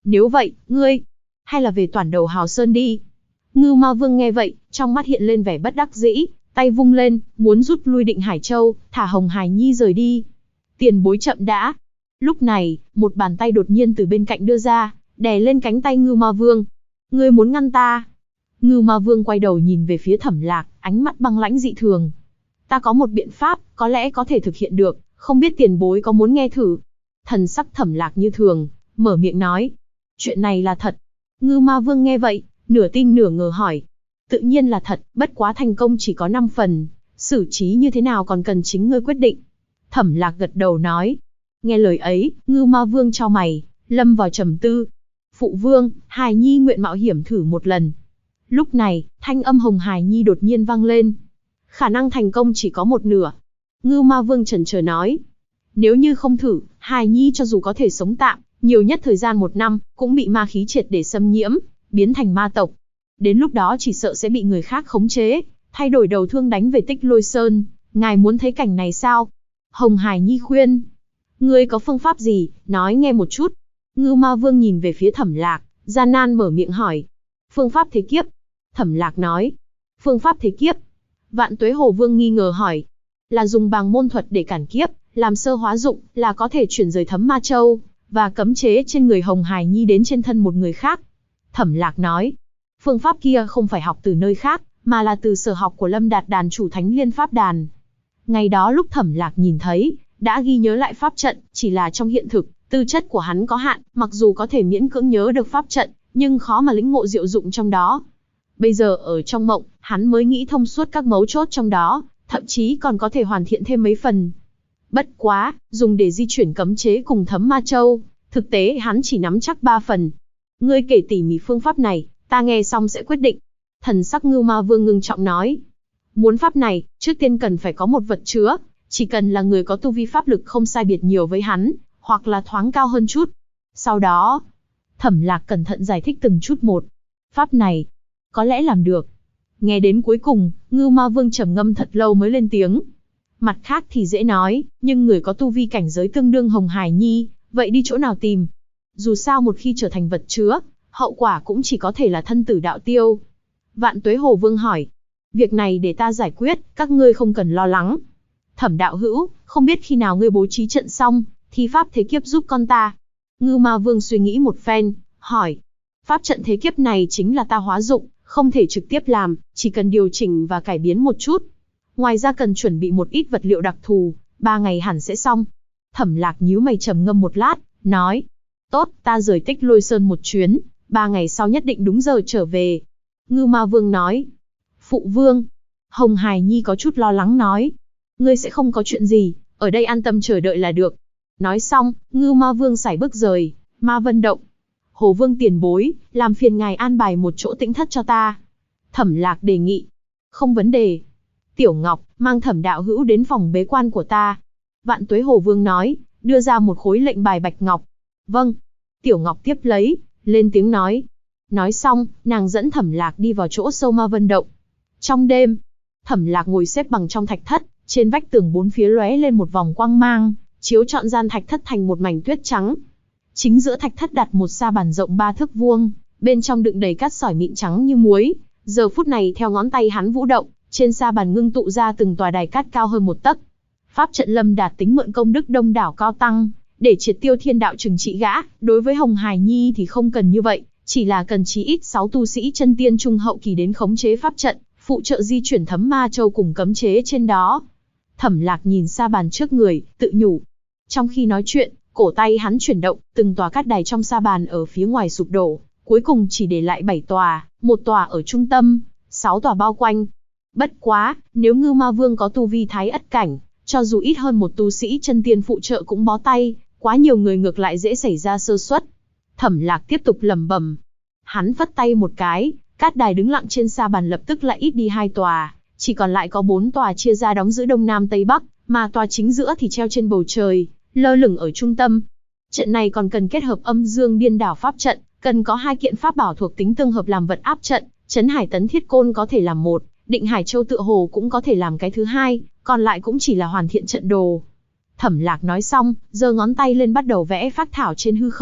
Nếu vậy, ngươi, hay là về Toản Đầu Hào Sơn đi. Ngưu Ma Vương nghe vậy, trong mắt hiện lên vẻ bất đắc dĩ, tay vung lên, muốn rút lui Định Hải Châu, thả Hồng Hải Nhi rời đi. Tiền bối chậm đã. Lúc này, một bàn tay đột nhiên từ bên cạnh đưa ra, đè lên cánh tay Ngưu Ma Vương. Ngươi muốn ngăn ta? Ngưu Ma Vương quay đầu nhìn về phía Thẩm Lạc, ánh mắt băng lãnh dị thường. Ta có một biện pháp, có lẽ có thể thực hiện được, không biết tiền bối có muốn nghe thử? Thần sắc Thẩm Lạc như thường, mở miệng nói. Chuyện này là thật. Ngưu Ma Vương nghe vậy, nửa tin nửa ngờ hỏi. Tự nhiên là thật, bất quá thành công chỉ có 5 phần, xử trí như thế nào còn cần chính ngươi quyết định. Thẩm Lạc gật đầu nói. Nghe lời ấy, Ngưu Ma Vương chau mày, lâm vào trầm tư. Phụ vương, Hài Nhi nguyện mạo hiểm thử một lần. Lúc này, thanh âm Hồng Hài Nhi đột nhiên vang lên. Khả năng thành công chỉ có một nửa. Ngưu Ma Vương chần chờ nói. Nếu như không thử, Hài Nhi cho dù có thể sống tạm, nhiều nhất thời gian 1 năm, cũng bị ma khí triệt để xâm nhiễm, biến thành ma tộc. Đến lúc đó chỉ sợ sẽ bị người khác khống chế, thay đổi đầu thương đánh về Tích Lôi Sơn. Ngài muốn thấy cảnh này sao? Hồng Hài Nhi khuyên. Ngươi có phương pháp gì, nói nghe một chút. Ngưu Ma Vương nhìn về phía Thẩm Lạc, gian nan mở miệng hỏi. Phương pháp thế kiếp. Thẩm Lạc nói. Phương pháp thế kiếp. Vạn Tuế Hồ Vương nghi ngờ hỏi. Là dùng bàng môn thuật để cản kiếp, làm sơ hóa dụng, là có thể chuyển rời Thấm Ma Châu, và cấm chế trên người Hồng Hài Nhi đến trên thân một người khác. Thẩm Lạc nói. Phương pháp kia không phải học từ nơi khác, mà là từ sở học của Lâm Đạt đàn chủ Thánh Liên Pháp Đàn. Ngày đó lúc Thẩm Lạc nhìn thấy, đã ghi nhớ lại pháp trận, chỉ là trong hiện thực, tư chất của hắn có hạn, mặc dù có thể miễn cưỡng nhớ được pháp trận, nhưng khó mà lĩnh ngộ diệu dụng trong đó. Bây giờ ở trong mộng, hắn mới nghĩ thông suốt các mấu chốt trong đó, thậm chí còn có thể hoàn thiện thêm mấy phần. Bất quá, dùng để di chuyển cấm chế cùng Thấm Ma Châu, thực tế hắn chỉ nắm chắc 3 phần. Ngươi kể tỉ mỉ phương pháp này, ta nghe xong sẽ quyết định. Thần sắc Ngưu Ma Vương ngưng trọng nói. Muốn pháp này, trước tiên cần phải có một vật chứa, chỉ cần là người có tu vi pháp lực không sai biệt nhiều với hắn, hoặc là thoáng cao hơn chút. Sau đó, Thẩm Lạc cẩn thận giải thích từng chút một. Pháp này, có lẽ làm được. Nghe đến cuối cùng, Ngưu Ma Vương trầm ngâm thật lâu mới lên tiếng. Mặt khác thì dễ nói, nhưng người có tu vi cảnh giới tương đương Hồng Hài Nhi, vậy đi chỗ nào tìm? Dù sao một khi trở thành vật chứa, hậu quả cũng chỉ có thể là thân tử đạo tiêu. Vạn Tuế Hồ Vương hỏi. Việc này để ta giải quyết, các ngươi không cần lo lắng. Thẩm đạo hữu, không biết khi nào ngươi bố trí trận xong, thì pháp thế kiếp giúp con ta. Ngưu Ma Vương suy nghĩ một phen, hỏi. Pháp trận thế kiếp này chính là ta hóa dụng, không thể trực tiếp làm, chỉ cần điều chỉnh và cải biến một chút. Ngoài ra cần chuẩn bị một ít vật liệu đặc thù, 3 ngày hẳn sẽ xong. Thẩm Lạc nhíu mày trầm ngâm một lát, nói. Tốt, ta rời Tích Lôi Sơn một chuyến, 3 ngày sau nhất định đúng giờ trở về. Ngưu Ma Vương nói. Phụ vương. Hồng Hài Nhi có chút lo lắng nói. Ngươi sẽ không có chuyện gì, ở đây an tâm chờ đợi là được. Nói xong, Ngưu Ma Vương sải bước rời, Ma Vân Động. Hồ Vương tiền bối, làm phiền ngài an bài một chỗ tĩnh thất cho ta. Thẩm Lạc đề nghị. Không vấn đề. Tiểu Ngọc, mang Thẩm đạo hữu đến phòng bế quan của ta. Vạn Tuế Hồ Vương nói, đưa ra một khối lệnh bài bạch ngọc. Vâng. Tiểu Ngọc tiếp lấy, lên tiếng nói. Nói xong, nàng dẫn Thẩm Lạc đi vào chỗ sâu Ma Vân Động. Trong đêm, Thẩm Lạc ngồi xếp bằng trong thạch thất, trên vách tường 4 phía lóe lên một vòng quang mang, chiếu trọn gian thạch thất thành một mảnh tuyết trắng. Chính giữa thạch thất đặt một sa bàn rộng 3 thước vuông, bên trong đựng đầy cát sỏi mịn trắng như muối. Giờ phút này theo ngón tay hắn vũ động, trên sa bàn ngưng tụ ra từng tòa đài cát cao hơn 1 tấc. Pháp trận Lâm Đạt tính mượn công đức đông đảo cao tăng, để triệt tiêu thiên đạo trừng trị gã. Đối với Hồng Hài Nhi thì không cần như vậy, chỉ là cần chí ít 6 tu sĩ chân tiên trung hậu kỳ đến khống chế pháp trận, phụ trợ di chuyển Thấm Ma Châu cùng cấm chế trên đó. Thẩm Lạc nhìn sa bàn trước người, tự nhủ. Trong khi nói chuyện, cổ tay hắn chuyển động, từng tòa cát đài trong sa bàn ở phía ngoài sụp đổ, cuối cùng chỉ để lại 7 tòa, 1 tòa ở trung tâm, 6 tòa bao quanh. Bất quá, nếu Ngưu Ma Vương có tu vi thái ất cảnh, cho dù ít hơn một tu sĩ chân tiên phụ trợ cũng bó tay, quá nhiều người ngược lại dễ xảy ra sơ suất. Thẩm Lạc tiếp tục lẩm bẩm. Hắn phất tay một cái, cát đài đứng lặng trên sa bàn lập tức lại ít đi 2 tòa, chỉ còn lại có 4 tòa chia ra đóng giữ đông nam tây bắc, mà tòa chính giữa thì treo trên bầu trời, lơ lửng ở trung tâm. Trận này còn cần kết hợp Âm Dương Điên Đảo pháp trận, cần có 2 kiện pháp bảo thuộc tính tương hợp làm vật áp trận, Trấn Hải Tấn Thiết Côn có thể làm một, Định Hải Châu tựa hồ cũng có thể làm cái thứ hai, còn lại cũng chỉ là hoàn thiện trận đồ. Thẩm Lạc nói xong, giơ ngón tay lên bắt đầu vẽ phác thảo trên hư không,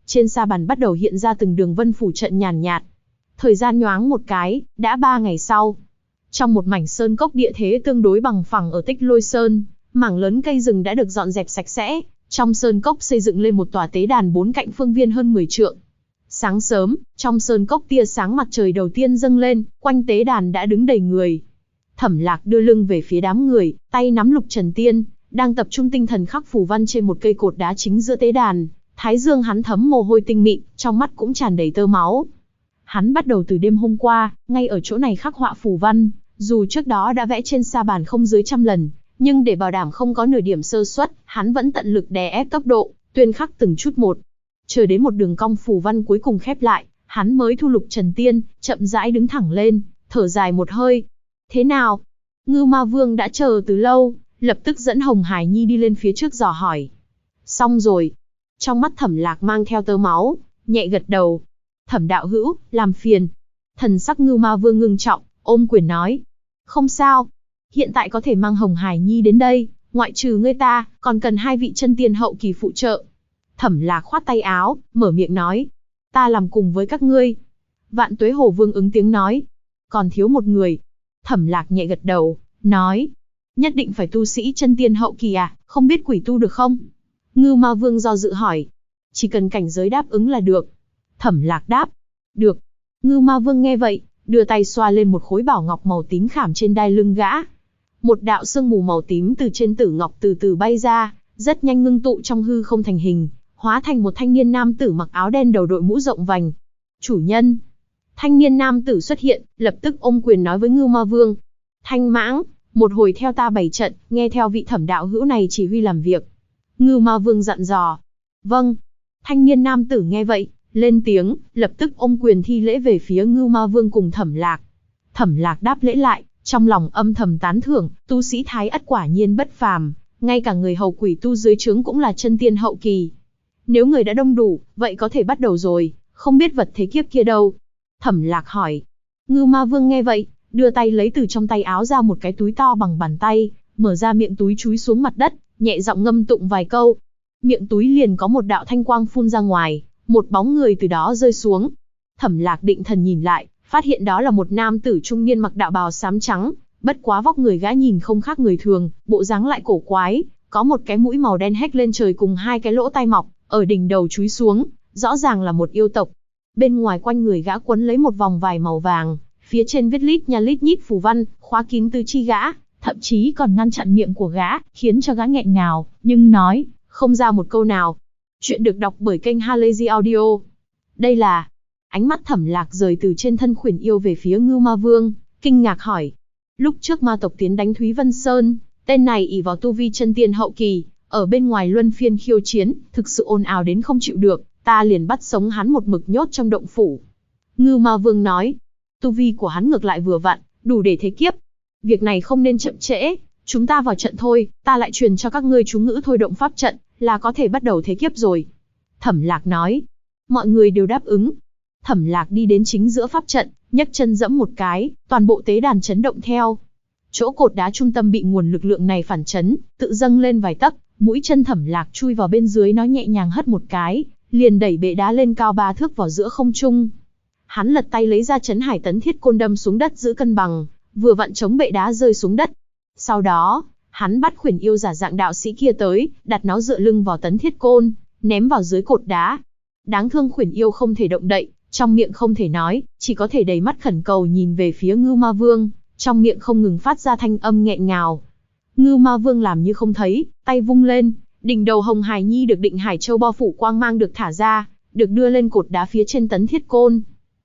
trên sa bàn bắt đầu hiện ra từng đường vân phủ trận nhàn nhạt. Thời gian nhoáng một cái, đã 3 ngày sau. Trong một mảnh sơn cốc địa thế tương đối bằng phẳng ở Tích Lôi Sơn, mảng lớn cây rừng đã được dọn dẹp sạch sẽ. Trong sơn cốc xây dựng lên một tòa tế đàn 4 cạnh phương viên hơn 10 trượng. Sáng sớm, trong sơn cốc tia sáng mặt trời đầu tiên dâng lên, quanh tế đàn đã đứng đầy người. Thẩm Lạc đưa lưng về phía đám người, tay nắm lục trần tiên, đang tập trung tinh thần khắc phù văn trên một cây cột đá chính giữa tế đàn. Thái dương hắn thấm mồ hôi tinh mịn, trong mắt cũng tràn đầy tơ máu. Hắn bắt đầu từ đêm hôm qua, ngay ở chỗ này khắc họa phù văn, dù trước đó đã vẽ trên sa bàn không dưới 100 lần, nhưng để bảo đảm không có nửa điểm sơ suất, hắn vẫn tận lực đè ép tốc độ, tuyên khắc từng chút một. Chờ đến một đường cong phù văn cuối cùng khép lại, hắn mới thu lục trần tiên, chậm rãi đứng thẳng lên, thở dài một hơi. Thế nào? Ngưu Ma Vương đã chờ từ lâu, lập tức dẫn Hồng Hải Nhi đi lên phía trước dò hỏi. Xong rồi. Trong mắt Thẩm Lạc mang theo tơ máu, nhẹ gật đầu. Thẩm đạo hữu, làm phiền. Thần sắc Ngưu Ma Vương ngưng trọng, ôm quyền nói. Không sao. Hiện tại có thể mang Hồng Hải Nhi đến đây, ngoại trừ ngươi ta, còn cần 2 vị chân tiên hậu kỳ phụ trợ. Thẩm Lạc khoát tay áo, mở miệng nói. Ta làm cùng với các ngươi. Vạn Tuế Hồ Vương ứng tiếng nói. Còn thiếu một người. Thẩm Lạc nhẹ gật đầu, nói. Nhất định phải tu sĩ chân tiên hậu kỳ à, không biết quỷ tu được không? Ngưu Ma Vương do dự hỏi. Chỉ cần cảnh giới đáp ứng là được. Thẩm Lạc đáp. Được. Ngưu Ma Vương nghe vậy, đưa tay xoa lên một khối bảo ngọc màu tím khảm trên đai lưng gã. Một đạo sương mù màu tím từ trên tử ngọc từ từ bay ra, rất nhanh ngưng tụ trong hư không thành hình, hóa thành một thanh niên nam tử mặc áo đen đầu đội mũ rộng vành. Chủ nhân. Thanh niên nam tử xuất hiện, lập tức ôm quyền nói với Ngưu Ma Vương. Thanh Mãng, một hồi theo ta bày trận, nghe theo vị Thẩm đạo hữu này chỉ huy làm việc. Ngưu Ma Vương dặn dò. Vâng. Thanh niên nam tử nghe vậy, lên tiếng, lập tức ôm quyền thi lễ về phía Ngưu Ma Vương cùng Thẩm Lạc. Thẩm Lạc đáp lễ lại, trong lòng âm thầm tán thưởng, tu sĩ Thái Ất quả nhiên bất phàm, ngay cả người hầu quỷ tu dưới trướng cũng là chân tiên hậu kỳ. Nếu người đã đông đủ, vậy có thể bắt đầu rồi, không biết vật thế kiếp kia đâu? Thẩm Lạc hỏi. Ngưu Ma Vương nghe vậy, đưa tay lấy từ trong tay áo ra một cái túi to bằng bàn tay, mở ra miệng túi chúi xuống mặt đất, nhẹ giọng ngâm tụng vài câu. Miệng túi liền có một đạo thanh quang phun ra ngoài, một bóng người từ đó rơi xuống. Thẩm Lạc định thần nhìn lại, phát hiện đó là một nam tử trung niên mặc đạo bào xám trắng, bất quá vóc người gã nhìn không khác người thường, bộ dáng lại cổ quái, có một cái mũi màu đen hét lên trời cùng 2 cái lỗ tai mọc, ở đỉnh đầu chúi xuống, rõ ràng là một yêu tộc. Bên ngoài quanh người gã quấn lấy một vòng vải màu vàng, phía trên viết lít nhít phù văn, khóa kín tứ chi gã, thậm chí còn ngăn chặn miệng của gã, khiến cho gã nghẹn ngào, nhưng nói không ra một câu nào. Chuyện được đọc bởi kênh Halazy Audio. Đây là... Ánh mắt Thẩm Lạc rời từ trên thân khuyển yêu về phía Ngưu Ma Vương, kinh ngạc hỏi. Lúc trước ma tộc tiến đánh Thúy Vân Sơn, tên này ỷ vào tu vi chân tiên hậu kỳ, ở bên ngoài luân phiên khiêu chiến, thực sự ồn ào đến không chịu được, ta liền bắt sống hắn một mực nhốt trong động phủ. Ngưu Ma Vương nói, tu vi của hắn ngược lại vừa vặn, đủ để thế kiếp. Việc này không nên chậm trễ, chúng ta vào trận thôi, ta lại truyền cho các ngươi chú ngữ thôi động pháp trận, là có thể bắt đầu thế kiếp rồi. Thẩm Lạc nói, mọi người đều đáp ứng. Thẩm Lạc đi đến chính giữa pháp trận, nhấc chân giẫm một cái, toàn bộ tế đàn chấn động theo. Chỗ cột đá trung tâm bị nguồn lực lượng này phản chấn, tự dâng lên vài tấc, mũi chân Thẩm Lạc chui vào bên dưới, nó nhẹ nhàng hất một cái, liền đẩy bệ đá lên cao 3 thước vào giữa không trung. Hắn lật tay lấy ra Chấn Hải Tấn Thiết Côn đâm xuống đất giữ cân bằng, vừa vặn chống bệ đá rơi xuống đất. Sau đó, hắn bắt khuyển yêu giả dạng đạo sĩ kia tới, đặt nó dựa lưng vào Tấn Thiết Côn, ném vào dưới cột đá. Đáng thương khuyển yêu không thể động đậy, trong miệng không thể nói, chỉ có thể đầy mắt khẩn cầu nhìn về phía Ngưu Ma Vương, trong miệng không ngừng phát ra thanh âm nghẹn ngào. Ngưu Ma Vương làm như không thấy, tay vung lên, đỉnh đầu Hồng Hải Nhi được Định Hải Châu bao phủ quang mang được thả ra, được đưa lên cột đá phía trên Tấn Thiết Côn.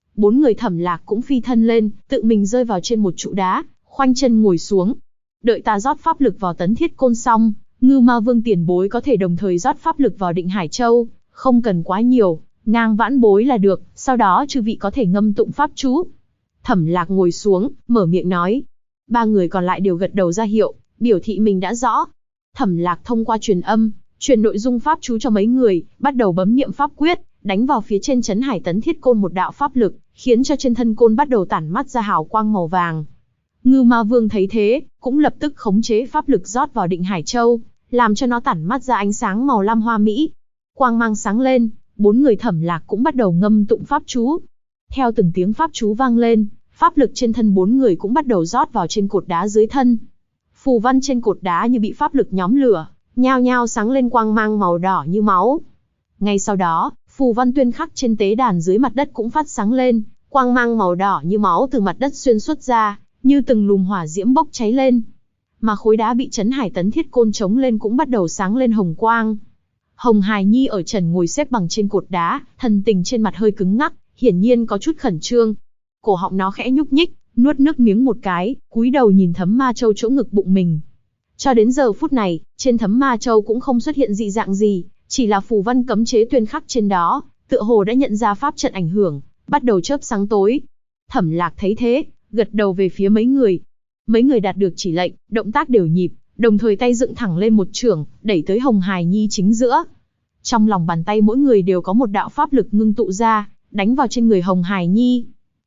4 người Thẩm Lạc cũng phi thân lên, tự mình rơi vào trên một trụ đá, khoanh chân ngồi xuống. Đợi ta rót pháp lực vào Tấn Thiết Côn xong, Ngưu Ma Vương tiền bối có thể đồng thời rót pháp lực vào Định Hải Châu, không cần quá nhiều, ngang vãn bối là được, sau đó chư vị có thể ngâm tụng pháp chú. Thẩm Lạc ngồi xuống, mở miệng nói. 3 người còn lại đều gật đầu ra hiệu, biểu thị mình đã rõ. Thẩm Lạc thông qua truyền âm, truyền nội dung pháp chú cho mấy người, bắt đầu bấm niệm pháp quyết, đánh vào phía trên Chấn Hải Tấn Thiết Côn một đạo pháp lực, khiến cho trên thân côn bắt đầu tản mắt ra hào quang màu vàng. Ngưu Ma Vương thấy thế, cũng lập tức khống chế pháp lực rót vào Định Hải Châu, làm cho nó tản mắt ra ánh sáng màu lam hoa mỹ. Quang mang sáng lên, 4 người Thẩm Lạc cũng bắt đầu ngâm tụng pháp chú. Theo từng tiếng pháp chú vang lên, pháp lực trên thân 4 người cũng bắt đầu rót vào trên cột đá dưới thân. Phù văn trên cột đá như bị pháp lực nhóm lửa, nhao nhao sáng lên quang mang màu đỏ như máu. Ngay sau đó, phù văn tuyên khắc trên tế đàn dưới mặt đất cũng phát sáng lên, quang mang màu đỏ như máu từ mặt đất xuyên suốt ra, như từng lùm hỏa diễm bốc cháy lên. Mà khối đá bị Trấn Hải Tấn Thiết Côn chống lên cũng bắt đầu sáng lên hồng quang. Hồng Hài Nhi ở trần ngồi xếp bằng trên cột đá, thần tình trên mặt hơi cứng ngắc, hiển nhiên có chút khẩn trương. Cổ họng nó khẽ nhúc nhích, nuốt nước miếng một cái, cúi đầu nhìn Thấm Ma Châu chỗ ngực bụng mình. Cho đến giờ phút này, trên Thấm Ma Châu cũng không xuất hiện dị dạng gì, chỉ là phù văn cấm chế tuyên khắc trên đó, tựa hồ đã nhận ra pháp trận ảnh hưởng, bắt đầu chớp sáng tối. Thẩm Lạc thấy thế, gật đầu về phía mấy người. Mấy người đạt được chỉ lệnh, động tác đều nhịp, đồng thời tay dựng thẳng lên một chưởng, đẩy tới Hồng Hài Nhi chính giữa. Trong lòng bàn tay mỗi người đều có một đạo pháp lực ngưng tụ ra, đánh vào trên người Hồng Hài Nhi.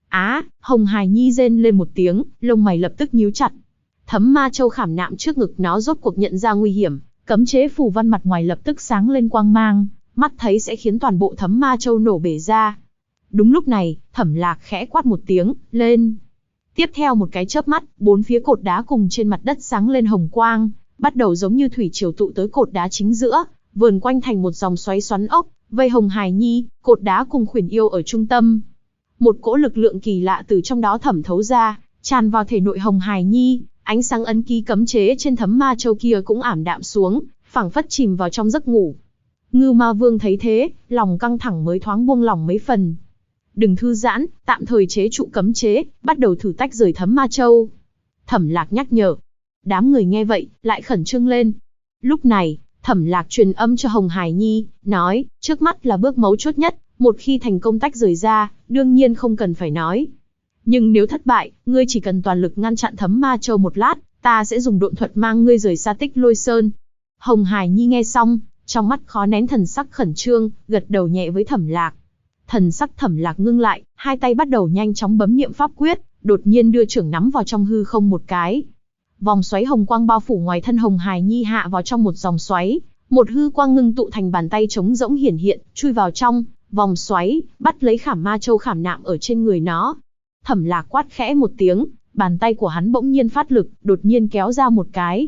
Hồng Hài Nhi rên lên một tiếng, lông mày lập tức nhíu chặt. Thấm Ma Châu khảm nạm trước ngực nó rốt cuộc nhận ra nguy hiểm, cấm chế phù văn mặt ngoài lập tức sáng lên quang mang, mắt thấy sẽ khiến toàn bộ Thấm Ma Châu nổ bể ra. Đúng lúc này, Thẩm Lạc khẽ quát một tiếng, lên. Tiếp theo một cái chớp mắt, 4 phía cột đá cùng trên mặt đất sáng lên hồng quang, bắt đầu giống như thủy triều tụ tới cột đá chính giữa, vờn quanh thành một dòng xoáy xoắn ốc, vây Hồng Hài Nhi, cột đá cùng Khuyển Yêu ở trung tâm. Một cỗ lực lượng kỳ lạ từ trong đó thẩm thấu ra, tràn vào thể nội Hồng Hài Nhi, ánh sáng ấn ký cấm chế trên Thấm Ma Châu kia cũng ảm đạm xuống, phảng phất chìm vào trong giấc ngủ. Ngưu Ma Vương thấy thế, lòng căng thẳng mới thoáng buông lỏng mấy phần. Đừng thư giãn, tạm thời chế trụ cấm chế, bắt đầu thử tách rời Thấm Ma Châu. Thẩm Lạc nhắc nhở. Đám người nghe vậy, lại khẩn trương lên. Lúc này, Thẩm Lạc truyền âm cho Hồng Hài Nhi, nói, trước mắt là bước mấu chốt nhất, một khi thành công tách rời ra, đương nhiên không cần phải nói. Nhưng nếu thất bại, ngươi chỉ cần toàn lực ngăn chặn Thấm Ma Châu một lát, ta sẽ dùng độn thuật mang ngươi rời xa Tích Lôi Sơn. Hồng Hài Nhi nghe xong, trong mắt khó nén thần sắc khẩn trương, gật đầu nhẹ với Thẩm Lạc. Thần sắc Thẩm Lạc ngưng lại, hai tay bắt đầu nhanh chóng bấm niệm pháp quyết, đột nhiên đưa chưởng nắm vào trong hư không một cái. Vòng xoáy hồng quang bao phủ ngoài thân Hồng Hài Nhi hạ vào trong một dòng xoáy, một hư quang ngưng tụ thành bàn tay trống rỗng hiển hiện, chui vào trong vòng xoáy, bắt lấy Khảm Ma Châu khảm nạm ở trên người nó. Thẩm Lạc quát khẽ một tiếng, bàn tay của hắn bỗng nhiên phát lực, đột nhiên kéo ra một cái.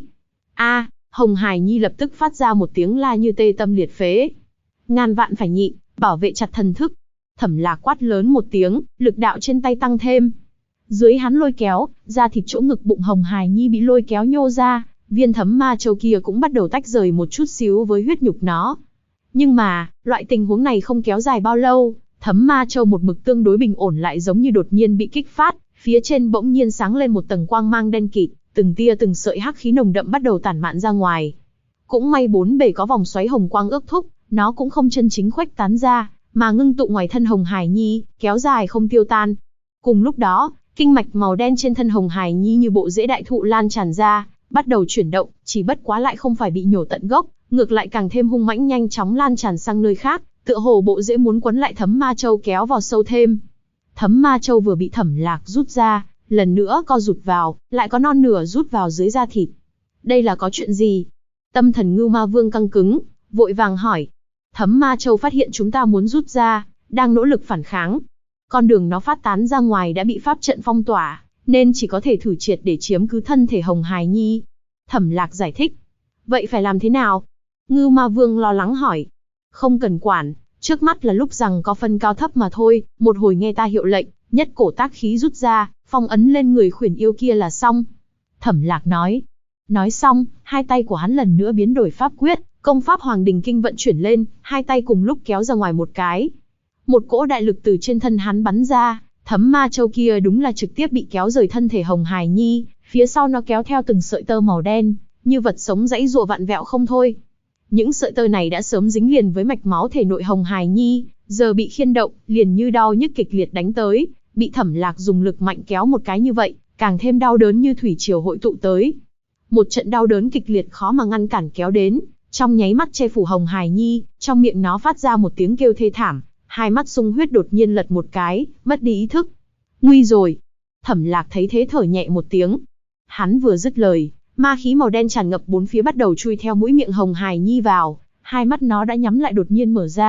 Hồng Hài Nhi lập tức phát ra một tiếng la như tê tâm liệt phế. Ngàn vạn phải nhịn, bảo vệ chặt thần thức. Thẩm Lạc quát lớn một tiếng, lực đạo trên tay tăng thêm. Dưới hắn lôi kéo, da thịt chỗ ngực bụng Hồng Hài Nhi bị lôi kéo nhô ra, viên Thấm Ma Châu kia cũng bắt đầu tách rời một chút xíu với huyết nhục nó. Nhưng mà, loại tình huống này không kéo dài bao lâu, Thấm Ma Châu một mực tương đối bình ổn lại giống như đột nhiên bị kích phát, phía trên bỗng nhiên sáng lên một tầng quang mang đen kịt, từng tia từng sợi hắc khí nồng đậm bắt đầu tản mạn ra ngoài. Cũng may bốn bề có vòng xoáy hồng quang ước thúc, nó cũng không chân chính khuếch tán ra, mà ngưng tụ ngoài thân Hồng Hài Nhi, kéo dài không tiêu tan. Cùng lúc đó, kinh mạch màu đen trên thân Hồng Hài Nhi như bộ rễ đại thụ lan tràn ra, bắt đầu chuyển động, chỉ bất quá lại không phải bị nhổ tận gốc, ngược lại càng thêm hung mãnh nhanh chóng lan tràn sang nơi khác, tựa hồ bộ rễ muốn quấn lại Thấm Ma Châu kéo vào sâu thêm. Thấm Ma Châu vừa bị Thẩm Lạc rút ra, lần nữa co rụt vào, lại có non nửa rút vào dưới da thịt. Đây là có chuyện gì? Tâm thần Ngưu Ma Vương căng cứng, vội vàng hỏi. Thấm Ma Châu phát hiện chúng ta muốn rút ra, đang nỗ lực phản kháng. Con đường nó phát tán ra ngoài đã bị pháp trận phong tỏa, nên chỉ có thể thử triệt để chiếm cứ thân thể Hồng Hài Nhi. Thẩm Lạc giải thích. Vậy phải làm thế nào? Ngưu Ma Vương lo lắng hỏi. Không cần quản, trước mắt là lúc rằng có phân cao thấp mà thôi, một hồi nghe ta hiệu lệnh, nhất cổ tác khí rút ra, phong ấn lên người Khuyển Yêu kia là xong. Thẩm Lạc nói. Nói xong, hai tay của hắn lần nữa biến đổi pháp quyết, công pháp Hoàng Đình Kinh vận chuyển lên, hai tay cùng lúc kéo ra ngoài một cái. Một cỗ đại lực từ trên thân hắn bắn ra, Thấm Ma Châu kia đúng là trực tiếp bị kéo rời thân thể Hồng Hài Nhi, phía sau nó kéo theo từng sợi tơ màu đen, như vật sống giãy giụa vặn vẹo không thôi. Những sợi tơ này đã sớm dính liền với mạch máu thể nội Hồng Hài Nhi, giờ bị khiên động, liền như đau nhức kịch liệt đánh tới, bị Thẩm Lạc dùng lực mạnh kéo một cái như vậy, càng thêm đau đớn như thủy triều hội tụ tới. Một trận đau đớn kịch liệt khó mà ngăn cản kéo đến, trong nháy mắt che phủ Hồng Hài Nhi, trong miệng nó phát ra một tiếng kêu thê thảm, hai mắt sung huyết đột nhiên lật một cái, mất đi ý thức. Nguy rồi. Thẩm Lạc thấy thế thở nhẹ một tiếng. Hắn vừa dứt lời, ma khí màu đen tràn ngập bốn phía bắt đầu chui theo mũi miệng Hồng Hài Nhi vào, hai mắt nó đã nhắm lại đột nhiên mở ra,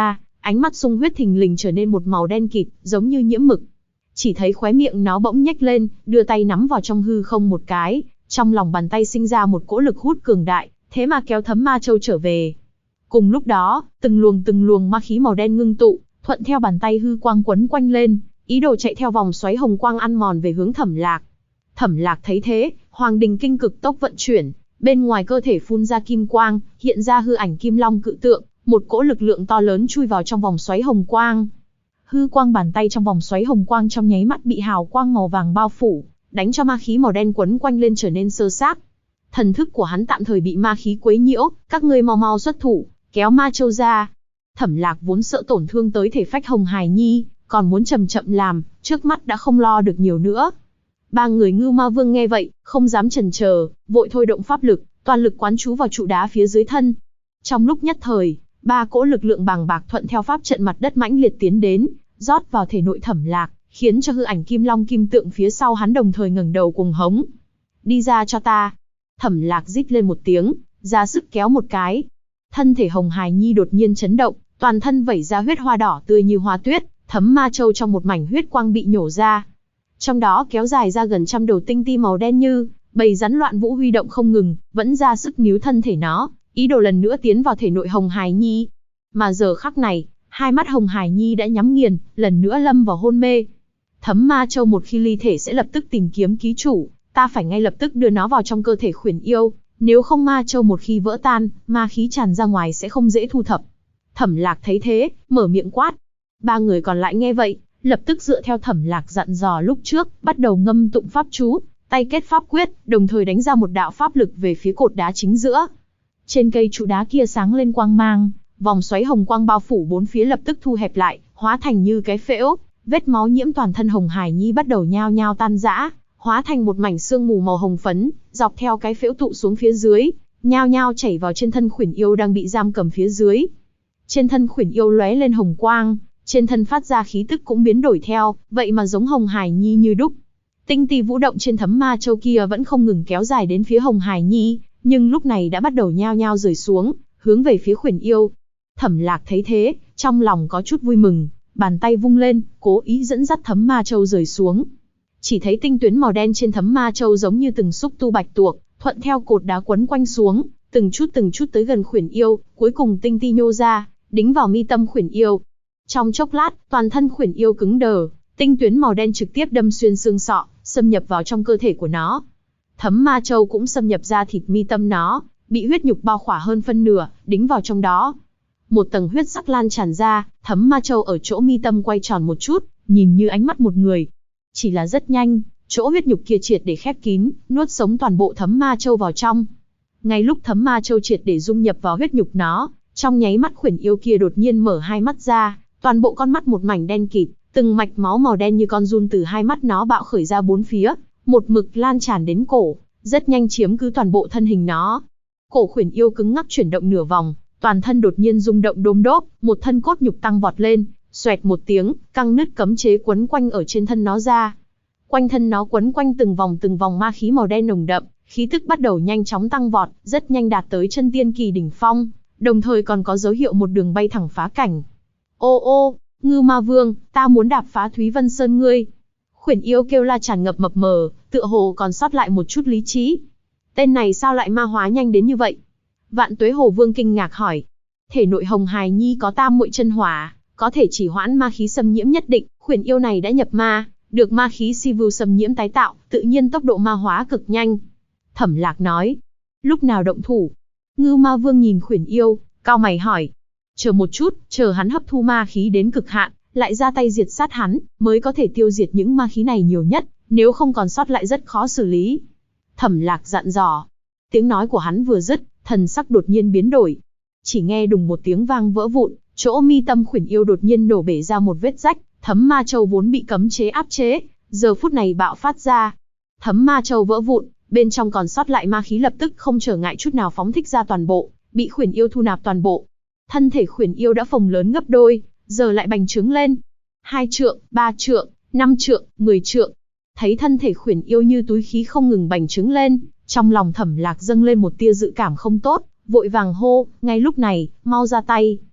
ánh mắt sung huyết thình lình trở nên một màu đen kịt, giống như nhiễm mực. Chỉ thấy khóe miệng nó bỗng nhếch lên, đưa tay nắm vào trong hư không một cái, trong lòng bàn tay sinh ra một cỗ lực hút cường đại, thế mà kéo Thấm Ma Châu trở về. Cùng lúc đó, từng luồng ma khí màu đen ngưng tụ, thuận theo bàn tay hư quang quấn quanh lên, ý đồ chạy theo vòng xoáy hồng quang ăn mòn về hướng Thẩm Lạc. Thẩm Lạc thấy thế, Hoàng Đình Kinh cực tốc vận chuyển, bên ngoài cơ thể phun ra kim quang, hiện ra hư ảnh Kim Long cự tượng, một cỗ lực lượng to lớn chui vào trong vòng xoáy hồng quang. Hư quang bàn tay trong vòng xoáy hồng quang trong nháy mắt bị hào quang màu vàng bao phủ, đánh cho ma khí màu đen quấn quanh lên trở nên sơ xác. Thần thức của hắn tạm thời bị ma khí quấy nhiễu, các ngươi mau mau xuất thủ, kéo Ma Châu ra. Thẩm Lạc vốn sợ tổn thương tới thể phách Hồng Hải Nhi, còn muốn chậm chậm làm, trước mắt đã không lo được nhiều nữa. Ba người Ngưu Ma Vương nghe vậy, không dám chần chờ, vội thôi động pháp lực, toàn lực quán chú vào trụ đá phía dưới thân. Trong lúc nhất thời, ba cỗ lực lượng bàng bạc thuận theo pháp trận mặt đất mãnh liệt tiến đến, rót vào thể nội Thẩm Lạc, khiến cho hư ảnh Kim Long kim tượng phía sau hắn đồng thời ngẩng đầu cuồng hống. Đi ra cho ta! Thẩm Lạc rít lên một tiếng, ra sức kéo một cái. Thân thể Hồng Hải Nhi đột nhiên chấn động, toàn thân vẩy ra huyết hoa đỏ tươi như hoa tuyết, Thấm Ma Châu trong một mảnh huyết quang bị nhổ ra. Trong đó kéo dài ra gần 100 đầu tinh ti màu đen như bầy rắn loạn vũ huy động không ngừng, vẫn ra sức níu thân thể nó, ý đồ lần nữa tiến vào thể nội Hồng Hải Nhi. Mà giờ khắc này, hai mắt Hồng Hải Nhi đã nhắm nghiền, lần nữa lâm vào hôn mê. Thấm Ma Châu một khi ly thể sẽ lập tức tìm kiếm ký chủ, ta phải ngay lập tức đưa nó vào trong cơ thể Khuyển Yêu, nếu không Ma Châu một khi vỡ tan, ma khí tràn ra ngoài sẽ không dễ thu thập. Thẩm Lạc thấy thế, mở miệng quát. Ba người còn lại nghe vậy, lập tức dựa theo Thẩm Lạc dặn dò lúc trước, bắt đầu ngâm tụng pháp chú, tay kết pháp quyết, đồng thời đánh ra một đạo pháp lực về phía cột đá chính giữa. Trên cây trụ đá kia sáng lên quang mang, vòng xoáy hồng quang bao phủ bốn phía lập tức thu hẹp lại, hóa thành như cái phễu, vết máu nhiễm toàn thân Hồng Hải Nhi bắt đầu nhao nhao tan rã, hóa thành một mảnh sương mù màu hồng phấn, dọc theo cái phễu tụ xuống phía dưới, nhao nhao chảy vào trên thân Khuyển Yêu đang bị giam cầm phía dưới. Trên thân Khuyển Yêu lóe lên hồng quang, trên thân phát ra khí tức cũng biến đổi theo, vậy mà giống Hồng Hải Nhi như đúc. Tinh ti vũ động trên Thấm Ma Châu kia vẫn không ngừng kéo dài đến phía Hồng Hải Nhi, nhưng lúc này đã bắt đầu nhao nhao rơi xuống, hướng về phía Khuyển Yêu. Thẩm Lạc thấy thế, trong lòng có chút vui mừng, bàn tay vung lên, cố ý dẫn dắt Thấm Ma Châu rơi xuống. Chỉ thấy tinh tuyến màu đen trên Thấm Ma Châu giống như từng xúc tu bạch tuộc, thuận theo cột đá quấn quanh xuống, từng chút tới gần Khuyển Yêu, cuối cùng tinh ti nhô ra, đính vào mi tâm Khuyển Yêu. Trong chốc lát, toàn thân Khuyển Yêu cứng đờ, tinh tuyến màu đen trực tiếp đâm xuyên xương sọ, xâm nhập vào trong cơ thể của nó. Thấm Ma Châu cũng xâm nhập ra thịt mi tâm nó, bị huyết nhục bao khỏa hơn phân nửa, đính vào trong đó. Một tầng huyết sắc lan tràn ra, Thấm Ma Châu ở chỗ mi tâm quay tròn một chút, nhìn như ánh mắt một người. Chỉ là rất nhanh, chỗ huyết nhục kia triệt để khép kín, nuốt sống toàn bộ Thấm Ma Châu vào trong. Ngay lúc Thấm Ma Châu triệt để dung nhập vào huyết nhục nó, trong nháy mắt Khuyển Yêu kia đột nhiên mở hai mắt ra, toàn bộ con mắt một mảnh đen kịt, từng mạch máu màu đen như con giun từ hai mắt nó bạo khởi ra bốn phía, một mực lan tràn đến cổ, rất nhanh chiếm cứ toàn bộ thân hình nó. Cổ Khuyển Yêu cứng ngắc chuyển động nửa vòng, toàn thân đột nhiên rung động đôm đốp, một thân cốt nhục tăng vọt lên, xoẹt một tiếng, căng nứt cấm chế quấn quanh ở trên thân nó ra. Quanh thân nó quấn quanh từng vòng ma khí màu đen nồng đậm, khí tức bắt đầu nhanh chóng tăng vọt, rất nhanh đạt tới chân tiên kỳ đỉnh phong, đồng thời còn có dấu hiệu một đường bay thẳng phá cảnh. Ô ô, Ngưu Ma Vương, ta muốn đạp phá Thúy Vân Sơn ngươi. Khuyển Yêu kêu la tràn ngập mập mờ, tựa hồ còn sót lại một chút lý trí. Tên này sao lại ma hóa nhanh đến như vậy? Vạn Tuế Hồ Vương kinh ngạc hỏi. Thể nội Hồng Hải Nhi có tam muội chân hỏa, có thể chỉ hoãn ma khí xâm nhiễm nhất định. Khuyển Yêu này đã nhập ma, được ma khí si vu xâm nhiễm tái tạo, tự nhiên tốc độ ma hóa cực nhanh. Thẩm Lạc nói. Lúc nào động thủ? Ngưu Ma Vương nhìn Khuyển Yêu, cau mày hỏi. Chờ một chút, chờ hắn hấp thu ma khí đến cực hạn, lại ra tay diệt sát hắn, mới có thể tiêu diệt những ma khí này nhiều nhất, nếu không còn sót lại rất khó xử lý. Thẩm Lạc dặn dò. Tiếng nói của hắn vừa dứt, thần sắc đột nhiên biến đổi. Chỉ nghe đùng một tiếng vang vỡ vụn, chỗ mi tâm Khuyển Yêu đột nhiên nổ bể ra một vết rách, Thấm Ma Châu vốn bị cấm chế áp chế, giờ phút này bạo phát ra. Thấm Ma Châu vỡ vụn, bên trong còn sót lại ma khí lập tức không trở ngại chút nào phóng thích ra toàn bộ, bị Khuyển Yêu thu nạp toàn bộ. Thân thể Khuyển Yêu đã phồng lớn gấp đôi, giờ lại bành trướng lên. 2 trượng, 3 trượng, 5 trượng, 10 trượng. Thấy thân thể Khuyển Yêu như túi khí không ngừng bành trướng lên, trong lòng Thẩm Lạc dâng lên một tia dự cảm không tốt, vội vàng hô, ngay lúc này, mau ra tay.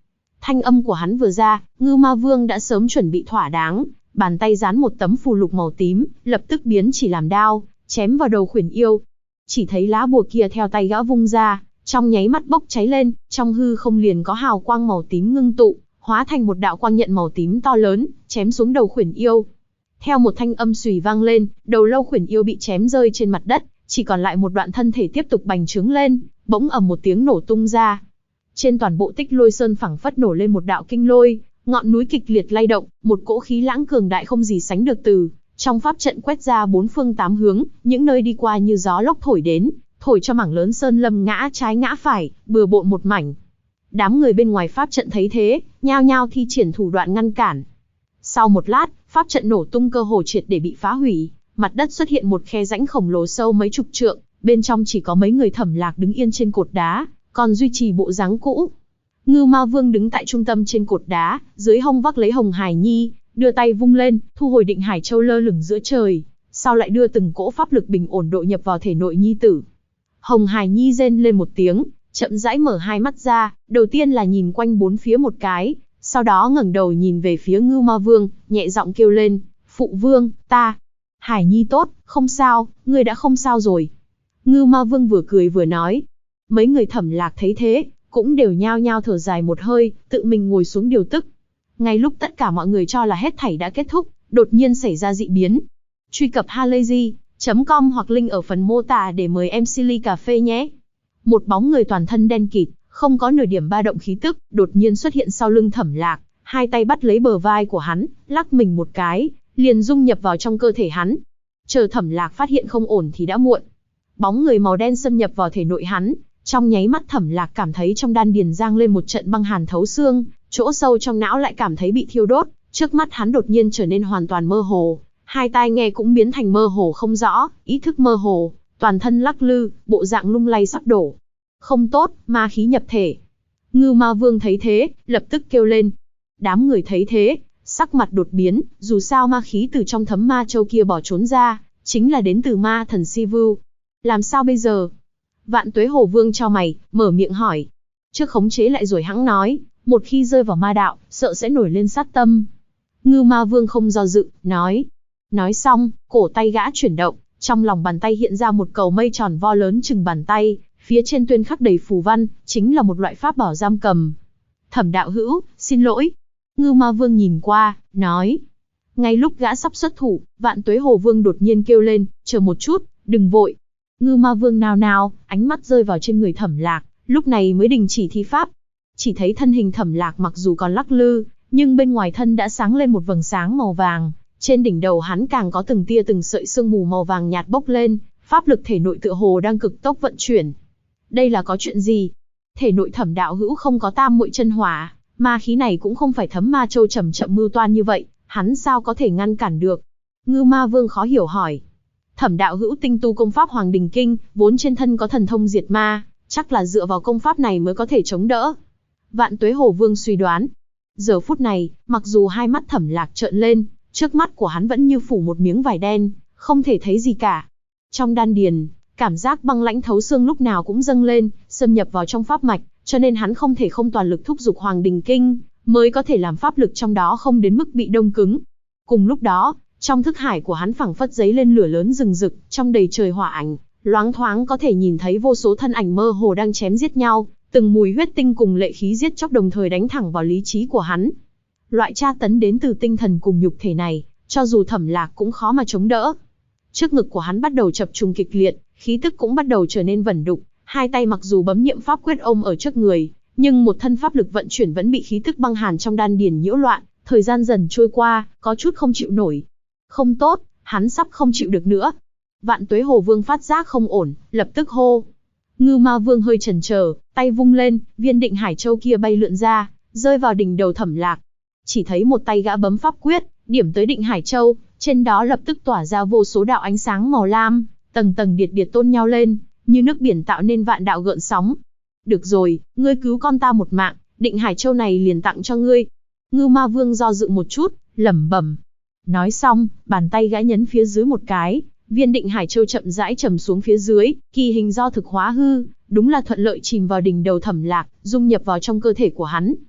Thanh âm của hắn vừa ra, Ngưu Ma Vương đã sớm chuẩn bị thỏa đáng, bàn tay dán một tấm phù lục màu tím, lập tức biến chỉ làm đao, chém vào đầu khuyển yêu. Chỉ thấy lá bùa kia theo tay gã vung ra, trong nháy mắt bốc cháy lên, trong hư không liền có hào quang màu tím ngưng tụ, hóa thành một đạo quang nhận màu tím to lớn, chém xuống đầu khuyển yêu. Theo một thanh âm xùy vang lên, đầu lâu khuyển yêu bị chém rơi trên mặt đất, chỉ còn lại một đoạn thân thể tiếp tục bành trướng lên, bỗng ầm một tiếng nổ tung ra. Trên toàn bộ Tích Lôi Sơn phảng phất nổ lên một đạo kinh lôi, ngọn núi kịch liệt lay động, một cỗ khí lãng cường đại không gì sánh được từ trong pháp trận quét ra bốn phương tám hướng, những nơi đi qua như gió lốc thổi đến, thổi cho mảng lớn sơn lâm ngã trái ngã phải, bừa bộn một mảnh. Đám người bên ngoài pháp trận thấy thế, nhao nhao thi triển thủ đoạn ngăn cản. Sau một lát, pháp trận nổ tung cơ hồ triệt để bị phá hủy, mặt đất xuất hiện một khe rãnh khổng lồ sâu mấy chục trượng, bên trong chỉ có mấy người Thẩm Lạc đứng yên trên cột đá, còn duy trì bộ dáng cũ. Ngưu Ma Vương đứng tại trung tâm trên cột đá, dưới hông vác lấy Hồng Hải Nhi, đưa tay vung lên, thu hồi Định Hải Châu lơ lửng giữa trời, sau lại đưa từng cỗ pháp lực bình ổn độ nhập vào thể nội nhi tử. Hồng Hải Nhi rên lên một tiếng, chậm rãi mở hai mắt ra, đầu tiên là nhìn quanh bốn phía một cái, sau đó ngẩng đầu nhìn về phía Ngưu Ma Vương, nhẹ giọng kêu lên, "Phụ vương, ta." "Hải Nhi tốt, không sao, ngươi đã không sao rồi." Ngưu Ma Vương vừa cười vừa nói. Mấy người Thẩm Lạc thấy thế, cũng đều nhao nhao thở dài một hơi, tự mình ngồi xuống điều tức. Ngay lúc tất cả mọi người cho là hết thảy đã kết thúc, đột nhiên xảy ra dị biến. Truy cập halayzi.com hoặc link ở phần mô tả để mời em Silly Cà Phê nhé. Một bóng người toàn thân đen kịt, không có nửa điểm ba động khí tức, đột nhiên xuất hiện sau lưng Thẩm Lạc, hai tay bắt lấy bờ vai của hắn, lắc mình một cái, liền dung nhập vào trong cơ thể hắn. Chờ Thẩm Lạc phát hiện không ổn thì đã muộn. Bóng người màu đen xâm nhập vào thể nội hắn, trong nháy mắt Thẩm Lạc cảm thấy trong đan điền giang lên một trận băng hàn thấu xương, chỗ sâu trong não lại cảm thấy bị thiêu đốt, trước mắt hắn đột nhiên trở nên hoàn toàn mơ hồ, hai tai nghe cũng biến thành mơ hồ không rõ, ý thức mơ hồ, toàn thân lắc lư, bộ dạng lung lay sắp đổ. Không tốt, ma khí nhập thể. Ngưu Ma Vương thấy thế, lập tức kêu lên. Đám người thấy thế, sắc mặt đột biến, dù sao ma khí từ trong thấm ma châu kia bỏ trốn ra, chính là đến từ ma thần Si Vu. Làm sao bây giờ? Vạn Tuế Hồ Vương chau mày, mở miệng hỏi. Trước khống chế lại rồi hãng nói, một khi rơi vào ma đạo, sợ sẽ nổi lên sát tâm. Ngưu Ma Vương không do dự, nói. Nói xong, cổ tay gã chuyển động, trong lòng bàn tay hiện ra một cầu mây tròn vo lớn chừng bàn tay, phía trên tuyên khắc đầy phù văn, chính là một loại pháp bảo giam cầm. Thẩm đạo hữu, xin lỗi. Ngưu Ma Vương nhìn qua, nói. Ngay lúc gã sắp xuất thủ, Vạn Tuế Hồ Vương đột nhiên kêu lên, chờ một chút, đừng vội. Ngưu Ma Vương nao nao, ánh mắt rơi vào trên người Thẩm Lạc, lúc này mới đình chỉ thi pháp. Chỉ thấy thân hình Thẩm Lạc mặc dù còn lắc lư, nhưng bên ngoài thân đã sáng lên một vầng sáng màu vàng, trên đỉnh đầu hắn càng có từng tia từng sợi sương mù màu vàng nhạt bốc lên, pháp lực thể nội tựa hồ đang cực tốc vận chuyển. Đây là có chuyện gì? Thể nội Thẩm đạo hữu không có tam muội chân hỏa, ma khí này cũng không phải thấm ma châu chậm chậm mưu toan như vậy, hắn sao có thể ngăn cản được? Ngưu Ma Vương khó hiểu hỏi. Thẩm đạo hữu tinh tu công pháp Hoàng Đình Kinh, vốn trên thân có thần thông diệt ma, chắc là dựa vào công pháp này mới có thể chống đỡ. Vạn Tuế Hồ Vương suy đoán. Giờ phút này, mặc dù hai mắt Thẩm Lạc trợn lên, trước mắt của hắn vẫn như phủ một miếng vải đen, không thể thấy gì cả. Trong đan điền, cảm giác băng lãnh thấu xương lúc nào cũng dâng lên, xâm nhập vào trong pháp mạch, cho nên hắn không thể không toàn lực thúc giục Hoàng Đình Kinh, mới có thể làm pháp lực trong đó không đến mức bị đông cứng. Cùng lúc đó, trong thức hải của hắn phảng phất giấy lên lửa lớn rừng rực, trong đầy trời hỏa ảnh, loáng thoáng có thể nhìn thấy vô số thân ảnh mơ hồ đang chém giết nhau, từng mùi huyết tinh cùng lệ khí giết chóc đồng thời đánh thẳng vào lý trí của hắn. Loại tra tấn đến từ tinh thần cùng nhục thể này, cho dù Thẩm Lạc cũng khó mà chống đỡ. Trước ngực của hắn bắt đầu chập trùng kịch liệt, khí tức cũng bắt đầu trở nên vẩn đục, hai tay mặc dù bấm niệm pháp quyết ôm ở trước người, nhưng một thân pháp lực vận chuyển vẫn bị khí tức băng hàn trong đan điền nhiễu loạn, thời gian dần trôi qua, có chút không chịu nổi. Không tốt, hắn sắp không chịu được nữa. Vạn Tuế Hồ Vương phát giác không ổn, lập tức hô. Ngưu Ma Vương hơi chần chờ, tay vung lên, viên Định Hải Châu kia bay lượn ra, rơi vào đỉnh đầu Thẩm Lạc. Chỉ thấy một tay gã bấm pháp quyết, điểm tới Định Hải Châu, trên đó lập tức tỏa ra vô số đạo ánh sáng màu lam, tầng tầng điệt điệt tôn nhau lên, như nước biển tạo nên vạn đạo gợn sóng. Được rồi, ngươi cứu con ta một mạng, Định Hải Châu này liền tặng cho ngươi. Ngưu Ma Vương do dự một chút, lẩm bẩm. Nói xong, bàn tay gã nhấn phía dưới một cái, viên Định Hải Châu chậm rãi trầm xuống phía dưới, kỳ hình do thực hóa hư, đúng là thuận lợi chìm vào đỉnh đầu Thẩm Lạc, dung nhập vào trong cơ thể của hắn.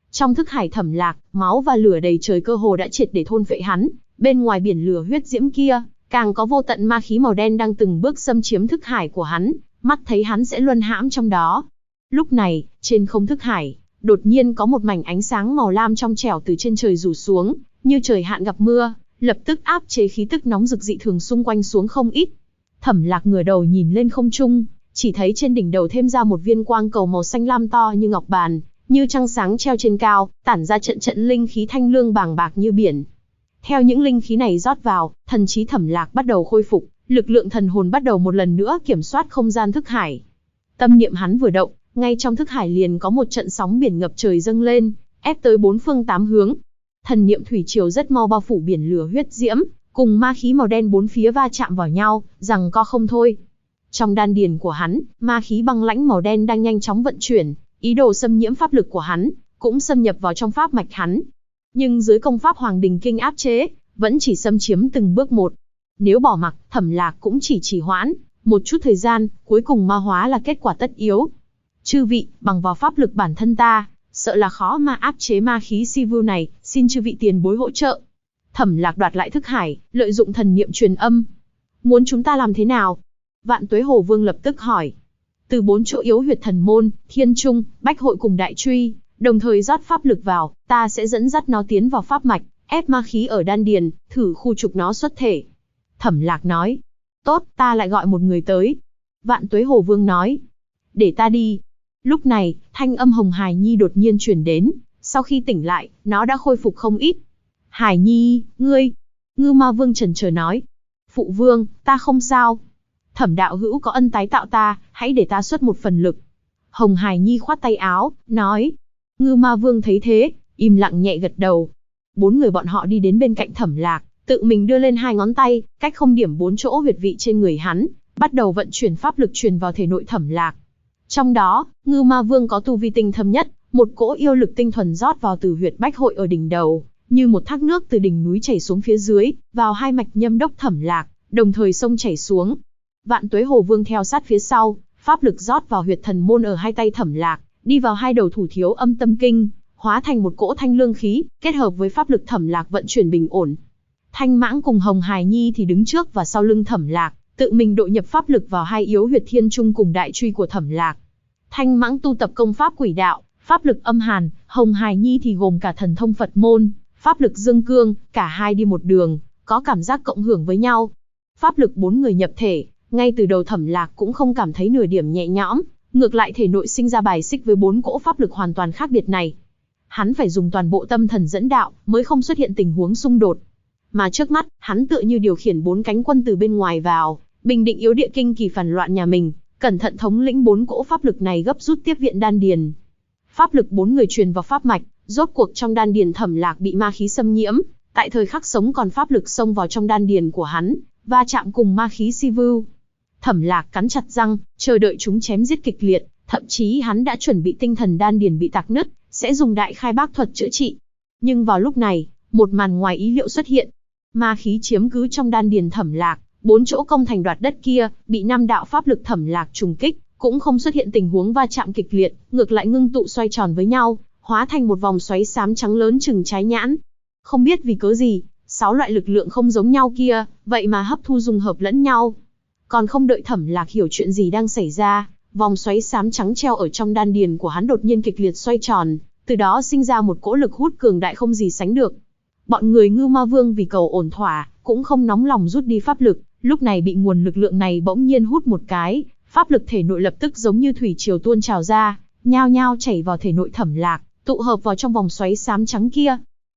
Trong thức hải Thẩm Lạc, máu và lửa đầy trời cơ hồ đã triệt để thôn phệ hắn, bên ngoài biển lửa huyết diễm kia, càng có vô tận ma khí màu đen đang từng bước xâm chiếm thức hải của hắn, mắt thấy hắn sẽ luân hãm trong đó. Lúc này, trên không thức hải, đột nhiên có một mảnh ánh sáng màu lam trong trẻo từ trên trời rủ xuống, như trời hạn gặp mưa, lập tức áp chế khí tức nóng rực dị thường xung quanh xuống không ít. Thẩm Lạc ngửa đầu nhìn lên không trung, chỉ thấy trên đỉnh đầu thêm ra một viên quang cầu màu xanh lam to như ngọc bàn, như trăng sáng treo trên cao, tản ra trận trận linh khí thanh lương bàng bạc như biển. Theo những linh khí này rót vào, thần trí Thẩm Lạc bắt đầu khôi phục, lực lượng thần hồn bắt đầu một lần nữa kiểm soát không gian thức hải. Tâm niệm hắn vừa động, ngay trong thức hải liền có một trận sóng biển ngập trời dâng lên, ép tới bốn phương tám hướng. Thần niệm thủy triều rất mau bao phủ biển lửa huyết diễm, cùng ma khí màu đen bốn phía va chạm vào nhau, giằng co không thôi. Trong đan điền của hắn, ma khí băng lãnh màu đen đang nhanh chóng vận chuyển, ý đồ xâm nhiễm pháp lực của hắn, cũng xâm nhập vào trong pháp mạch hắn. Nhưng dưới công pháp Hoàng Đình Kinh áp chế, vẫn chỉ xâm chiếm từng bước một. Nếu bỏ mặc, Thẩm Lạc cũng chỉ hoãn một chút thời gian, cuối cùng ma hóa là kết quả tất yếu. Chư vị, bằng vào pháp lực bản thân ta, sợ là khó mà áp chế ma khí si vu này, xin chư vị tiền bối hỗ trợ. Thẩm Lạc đoạt lại thức hải, lợi dụng thần niệm truyền âm. Muốn chúng ta làm thế nào? Vạn Tuế Hồ Vương lập tức hỏi. Từ 4 chỗ yếu huyệt thần môn, Thiên Trung, Bách Hội cùng Đại Truy, đồng thời rót pháp lực vào, ta sẽ dẫn dắt nó tiến vào pháp mạch, ép ma khí ở đan điền, thử khu trục nó xuất thể. Thẩm Lạc nói. Tốt, ta lại gọi một người tới. Vạn Tuế Hồ Vương nói. Để ta đi. Lúc này, thanh âm Hồng Hải Nhi đột nhiên truyền đến, sau khi tỉnh lại, nó đã khôi phục không ít. Hải Nhi, ngươi. Ngưu Ma Vương chần chờ nói. Phụ vương, ta không sao. Thẩm đạo hữu có ân tái tạo ta, hãy để ta xuất một phần lực. Hồng Hải Nhi khoát tay áo, nói. Ngưu Ma Vương thấy thế, im lặng nhẹ gật đầu. 4 người bọn họ đi đến bên cạnh Thẩm Lạc, tự mình đưa lên 2 ngón tay, cách không điểm 4 chỗ huyệt vị trên người hắn, bắt đầu vận chuyển pháp lực truyền vào thể nội Thẩm Lạc. Trong đó, Ngưu Ma Vương có tu vi tinh thâm nhất, một cỗ yêu lực tinh thuần rót vào từ huyệt Bách Hội ở đỉnh đầu, như một thác nước từ đỉnh núi chảy xuống phía dưới, vào hai mạch nhâm đốc Thẩm Lạc, đồng thời sông chảy xuống. Vạn Tuế Hồ Vương theo sát phía sau, pháp lực rót vào huyệt thần môn ở hai tay Thẩm Lạc, đi vào hai đầu thủ thiếu âm tâm kinh, hóa thành một cỗ thanh lương khí, kết hợp với pháp lực Thẩm Lạc vận chuyển bình ổn. Thanh Mãng cùng Hồng Hải Nhi thì đứng trước và sau lưng Thẩm Lạc, tự mình độ nhập pháp lực vào hai yếu huyệt Thiên Trung cùng Đại Truy của Thẩm Lạc. Thanh Mãng tu tập công pháp quỷ đạo, pháp lực âm hàn, Hồng Hải Nhi thì gồm cả thần thông Phật môn, pháp lực dương cương, cả hai đi một đường, có cảm giác cộng hưởng với nhau. Pháp lực 4 người nhập thể, ngay từ đầu Thẩm Lạc cũng không cảm thấy nửa điểm nhẹ nhõm, ngược lại thể nội sinh ra bài xích với 4 cỗ pháp lực hoàn toàn khác biệt này. Hắn phải dùng toàn bộ tâm thần dẫn đạo, mới không xuất hiện tình huống xung đột. Mà trước mắt, hắn tựa như điều khiển 4 cánh quân từ bên ngoài vào, bình định yếu địa kinh kỳ phản loạn nhà mình, cẩn thận thống lĩnh 4 cỗ pháp lực này gấp rút tiếp viện đan điền. Pháp lực 4 người truyền vào pháp mạch, rốt cuộc trong đan điền Thẩm Lạc bị ma khí xâm nhiễm, tại thời khắc sống còn pháp lực xông vào trong đan điền của hắn, va chạm cùng ma khí si vu. Thẩm Lạc cắn chặt răng, chờ đợi chúng chém giết kịch liệt, thậm chí hắn đã chuẩn bị tinh thần đan điền bị tạc nứt, sẽ dùng đại khai bác thuật chữa trị. Nhưng vào lúc này, một màn ngoài ý liệu xuất hiện. Ma khí chiếm cứ trong đan điền Thẩm Lạc, 4 chỗ công thành đoạt đất kia, bị 5 đạo pháp lực Thẩm Lạc trùng kích, cũng không xuất hiện tình huống va chạm kịch liệt, ngược lại ngưng tụ xoay tròn với nhau, hóa thành một vòng xoáy xám trắng lớn chừng trái nhãn. Không biết vì cớ gì, 6 loại lực lượng không giống nhau kia, vậy mà hấp thu dung hợp lẫn nhau. Còn không đợi Thẩm Lạc hiểu chuyện gì đang xảy ra, vòng xoáy xám trắng treo ở trong đan điền của hắn đột nhiên kịch liệt xoay tròn, từ đó sinh ra một cỗ lực hút cường đại không gì sánh được. Bọn người Ngưu Ma Vương vì cầu ổn thỏa, cũng không nóng lòng rút đi pháp lực, lúc này bị nguồn lực lượng này bỗng nhiên hút một cái, pháp lực thể nội lập tức giống như thủy triều tuôn trào ra, nhao nhao chảy vào thể nội Thẩm Lạc, tụ hợp vào trong vòng xoáy xám trắng kia.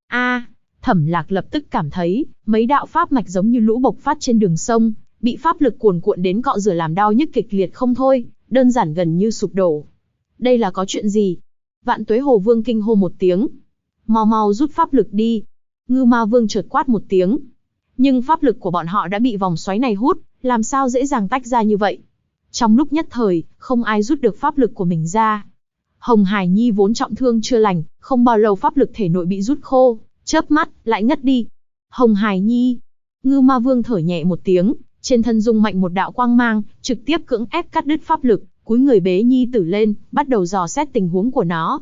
Thẩm Lạc lập tức cảm thấy, mấy đạo pháp mạch giống như lũ bộc phát trên đường sông, bị pháp lực cuồn cuộn đến cọ rửa làm đau nhức kịch liệt không thôi, đơn giản gần như sụp đổ. Đây là có chuyện gì? Vạn Tuế Hồ Vương kinh hô một tiếng. Mau mau rút pháp lực đi. Ngưu Ma Vương chợt quát một tiếng. Nhưng pháp lực của bọn họ đã bị vòng xoáy này hút, làm sao dễ dàng tách ra như vậy? Trong lúc nhất thời, không ai rút được pháp lực của mình ra. Hồng Hải Nhi vốn trọng thương chưa lành, không bao lâu pháp lực thể nội bị rút khô, chớp mắt, lại ngất đi. Hồng Hải Nhi. Ngưu Ma Vương thở nhẹ một tiếng, trên thân dung mạnh một đạo quang mang, trực tiếp cưỡng ép cắt đứt pháp lực, cúi người bế Nhi tử lên, bắt đầu dò xét tình huống của nó.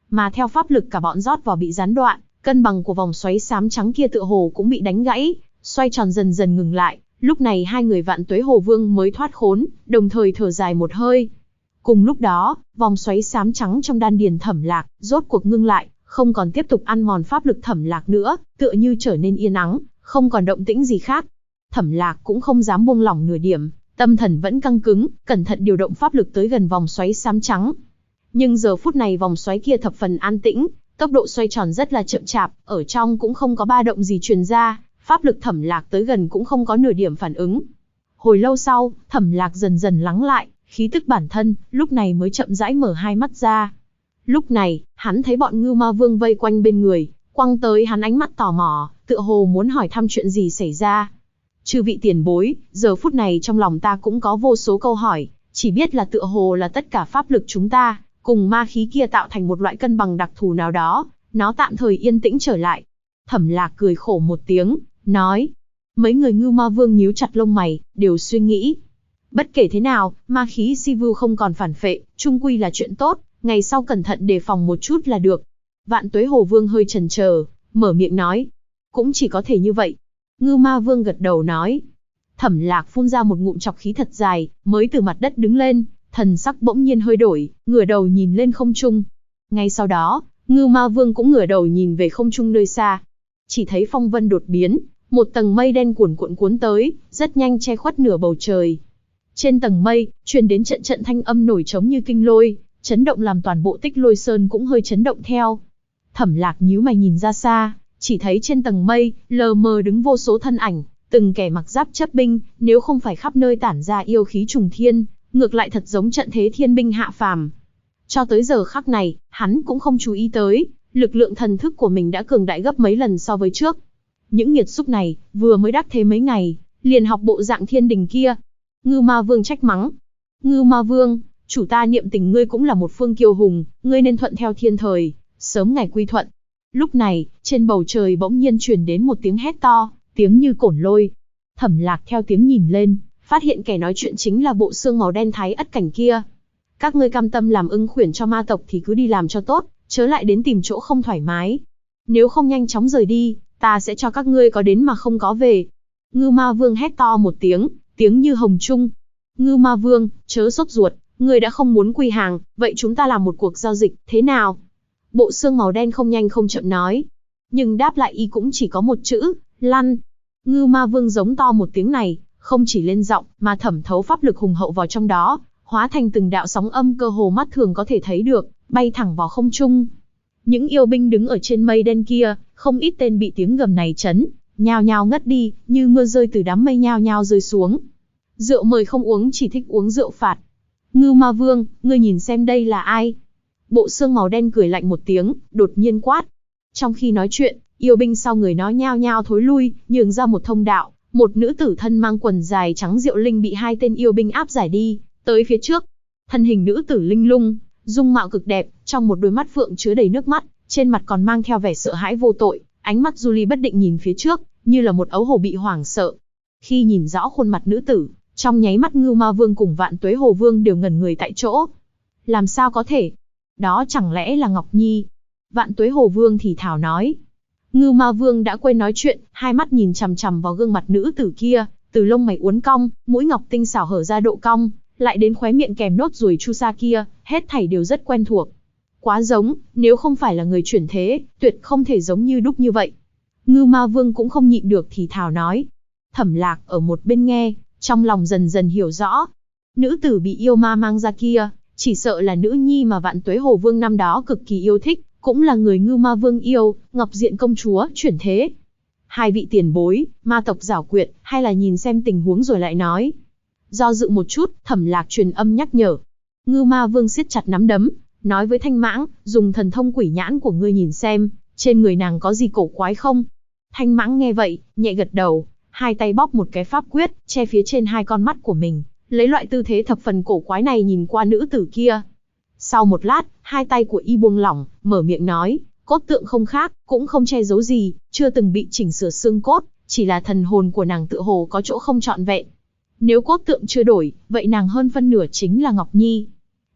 mà theo pháp lực cả bọn rót vào bị gián đoạn, cân bằng của vòng xoáy xám trắng kia tựa hồ cũng bị đánh gãy, xoay tròn dần dần ngừng lại. Lúc này hai người Vạn Tuế Hồ Vương mới thoát khốn, đồng thời thở dài một hơi. Cùng lúc đó, vòng xoáy xám trắng trong đan điền Thẩm Lạc rốt cuộc ngưng lại, không còn tiếp tục ăn mòn pháp lực Thẩm Lạc nữa, tựa như trở nên yên ắng, không còn động tĩnh gì khác. Thẩm Lạc cũng không dám buông lỏng nửa điểm, tâm thần vẫn căng cứng, cẩn thận điều động pháp lực tới gần vòng xoáy xám trắng. Nhưng giờ phút này vòng xoáy kia thập phần an tĩnh, tốc độ xoay tròn rất là chậm chạp, ở trong cũng không có ba động gì truyền ra, pháp lực Thẩm Lạc tới gần cũng không có nửa điểm phản ứng. Hồi lâu sau, Thẩm Lạc dần dần lắng lại, khí tức bản thân, lúc này mới chậm rãi mở hai mắt ra. Lúc này, hắn thấy bọn Ngưu Ma Vương vây quanh bên người, quăng tới hắn ánh mắt tò mò, tựa hồ muốn hỏi thăm chuyện gì xảy ra. Chư vị tiền bối, giờ phút này trong lòng ta cũng có vô số câu hỏi, chỉ biết là tựa hồ là tất cả pháp lực chúng ta, cùng ma khí kia tạo thành một loại cân bằng đặc thù nào đó, nó tạm thời yên tĩnh trở lại. Thẩm Lạc cười khổ một tiếng, nói. Mấy người Ngưu Ma Vương nhíu chặt lông mày, đều suy nghĩ. Bất kể thế nào, ma khí si vu không còn phản phệ, chung quy là chuyện tốt, ngày sau cẩn thận đề phòng một chút là được. Vạn Tuế Hồ Vương hơi chần chờ, mở miệng nói. Cũng chỉ có thể như vậy. Ngưu Ma Vương gật đầu nói. Thẩm Lạc phun ra một ngụm chọc khí thật dài, mới từ mặt đất đứng lên, thần sắc bỗng nhiên hơi đổi, ngửa đầu nhìn lên không trung. Ngay sau đó, Ngưu Ma Vương cũng ngửa đầu nhìn về không trung nơi xa. Chỉ thấy phong vân đột biến, một tầng mây đen cuồn cuộn cuốn tới, rất nhanh che khuất nửa bầu trời. Trên tầng mây, truyền đến trận trận thanh âm nổi trống như kinh lôi, chấn động làm toàn bộ Tích Lôi Sơn cũng hơi chấn động theo. Thẩm Lạc nhíu mày nhìn ra xa, chỉ thấy trên tầng mây, lờ mờ đứng vô số thân ảnh, từng kẻ mặc giáp chấp binh, nếu không phải khắp nơi tản ra yêu khí trùng thiên, ngược lại thật giống trận thế thiên binh hạ phàm. Cho tới giờ khắc này, hắn cũng không chú ý tới, lực lượng thần thức của mình đã cường đại gấp mấy lần so với trước. Những nghiệt xúc này, vừa mới đắc thế mấy ngày, liền học bộ dạng thiên đình kia. Ngưu Ma Vương trách mắng. Ngưu Ma Vương, chủ ta niệm tình ngươi cũng là một phương kiêu hùng, ngươi nên thuận theo thiên thời, sớm ngày quy thuận. Lúc này, trên bầu trời bỗng nhiên truyền đến một tiếng hét to, tiếng như cổn lôi. Thẩm Lạc theo tiếng nhìn lên, phát hiện kẻ nói chuyện chính là bộ xương màu đen Thái Ất Cảnh kia. Các ngươi cam tâm làm ưng khuyển cho ma tộc thì cứ đi làm cho tốt, chớ lại đến tìm chỗ không thoải mái. Nếu không nhanh chóng rời đi, ta sẽ cho các ngươi có đến mà không có về. Ngưu Ma Vương hét to một tiếng, tiếng như hồng trung. Ngưu Ma Vương, chớ sốt ruột, ngươi đã không muốn quy hàng, vậy chúng ta làm một cuộc giao dịch, thế nào? Bộ xương màu đen không nhanh không chậm nói. Nhưng đáp lại y cũng chỉ có một chữ, lăn. Ngưu Ma Vương giống to một tiếng này, không chỉ lên giọng, mà thẩm thấu pháp lực hùng hậu vào trong đó, hóa thành từng đạo sóng âm cơ hồ mắt thường có thể thấy được, bay thẳng vào không trung. Những yêu binh đứng ở trên mây đen kia, không ít tên bị tiếng gầm này chấn, nhao nhao ngất đi, như mưa rơi từ đám mây nhao nhao rơi xuống. Rượu mời không uống, chỉ thích uống rượu phạt. Ngưu Ma Vương, ngươi nhìn xem đây là ai? Bộ xương màu đen cười lạnh một tiếng, đột nhiên quát. Trong khi nói chuyện, yêu binh sau người nó nhao nhao thối lui, nhường ra một thông đạo. Một nữ tử thân mang quần dài trắng Diệu Linh bị hai tên yêu binh áp giải đi, tới phía trước. Thân hình nữ tử linh lung, dung mạo cực đẹp, trong một đôi mắt phượng chứa đầy nước mắt, trên mặt còn mang theo vẻ sợ hãi vô tội, ánh mắt du ly bất định nhìn phía trước, như là một ấu hổ bị hoảng sợ. Khi nhìn rõ khuôn mặt nữ tử, trong nháy mắt Ngưu Ma Vương cùng Vạn Tuế Hồ Vương đều ngẩn người tại chỗ. Làm sao có thể? Đó chẳng lẽ là Ngọc Nhi? Vạn Tuế Hồ Vương thì thào nói. Ngưu Ma Vương đã quên nói chuyện, hai mắt nhìn chằm chằm vào gương mặt nữ tử kia, từ lông mày uốn cong, mũi ngọc tinh xảo hở ra độ cong, lại đến khóe miệng kèm nốt ruồi chu sa kia, hết thảy đều rất quen thuộc. Quá giống, nếu không phải là người chuyển thế, tuyệt không thể giống như đúc như vậy. Ngưu Ma Vương cũng không nhịn được thì thào nói. Thẩm Lạc ở một bên nghe, trong lòng dần dần hiểu rõ. Nữ tử bị yêu ma mang ra kia, chỉ sợ là nữ nhi mà Vạn Tuế Hồ Vương năm đó cực kỳ yêu thích, cũng là người Ngưu Ma Vương yêu, Ngọc Diện công chúa, chuyển thế. Hai vị tiền bối, ma tộc giảo quyệt, hay là nhìn xem tình huống rồi lại nói. Do dự một chút, Thẩm Lạc truyền âm nhắc nhở. Ngưu Ma Vương siết chặt nắm đấm, nói với Thanh Mãng, dùng thần thông quỷ nhãn của ngươi nhìn xem, trên người nàng có gì cổ quái không? Thanh Mãng nghe vậy, nhẹ gật đầu, hai tay bóp một cái pháp quyết, che phía trên hai con mắt của mình, lấy loại tư thế thập phần cổ quái này nhìn qua nữ tử kia. Sau một lát, hai tay của y buông lỏng, mở miệng nói, cốt tượng không khác, cũng không che giấu gì, chưa từng bị chỉnh sửa xương cốt, chỉ là thần hồn của nàng tựa hồ có chỗ không trọn vẹn. Nếu cốt tượng chưa đổi, vậy nàng hơn phân nửa chính là Ngọc Nhi.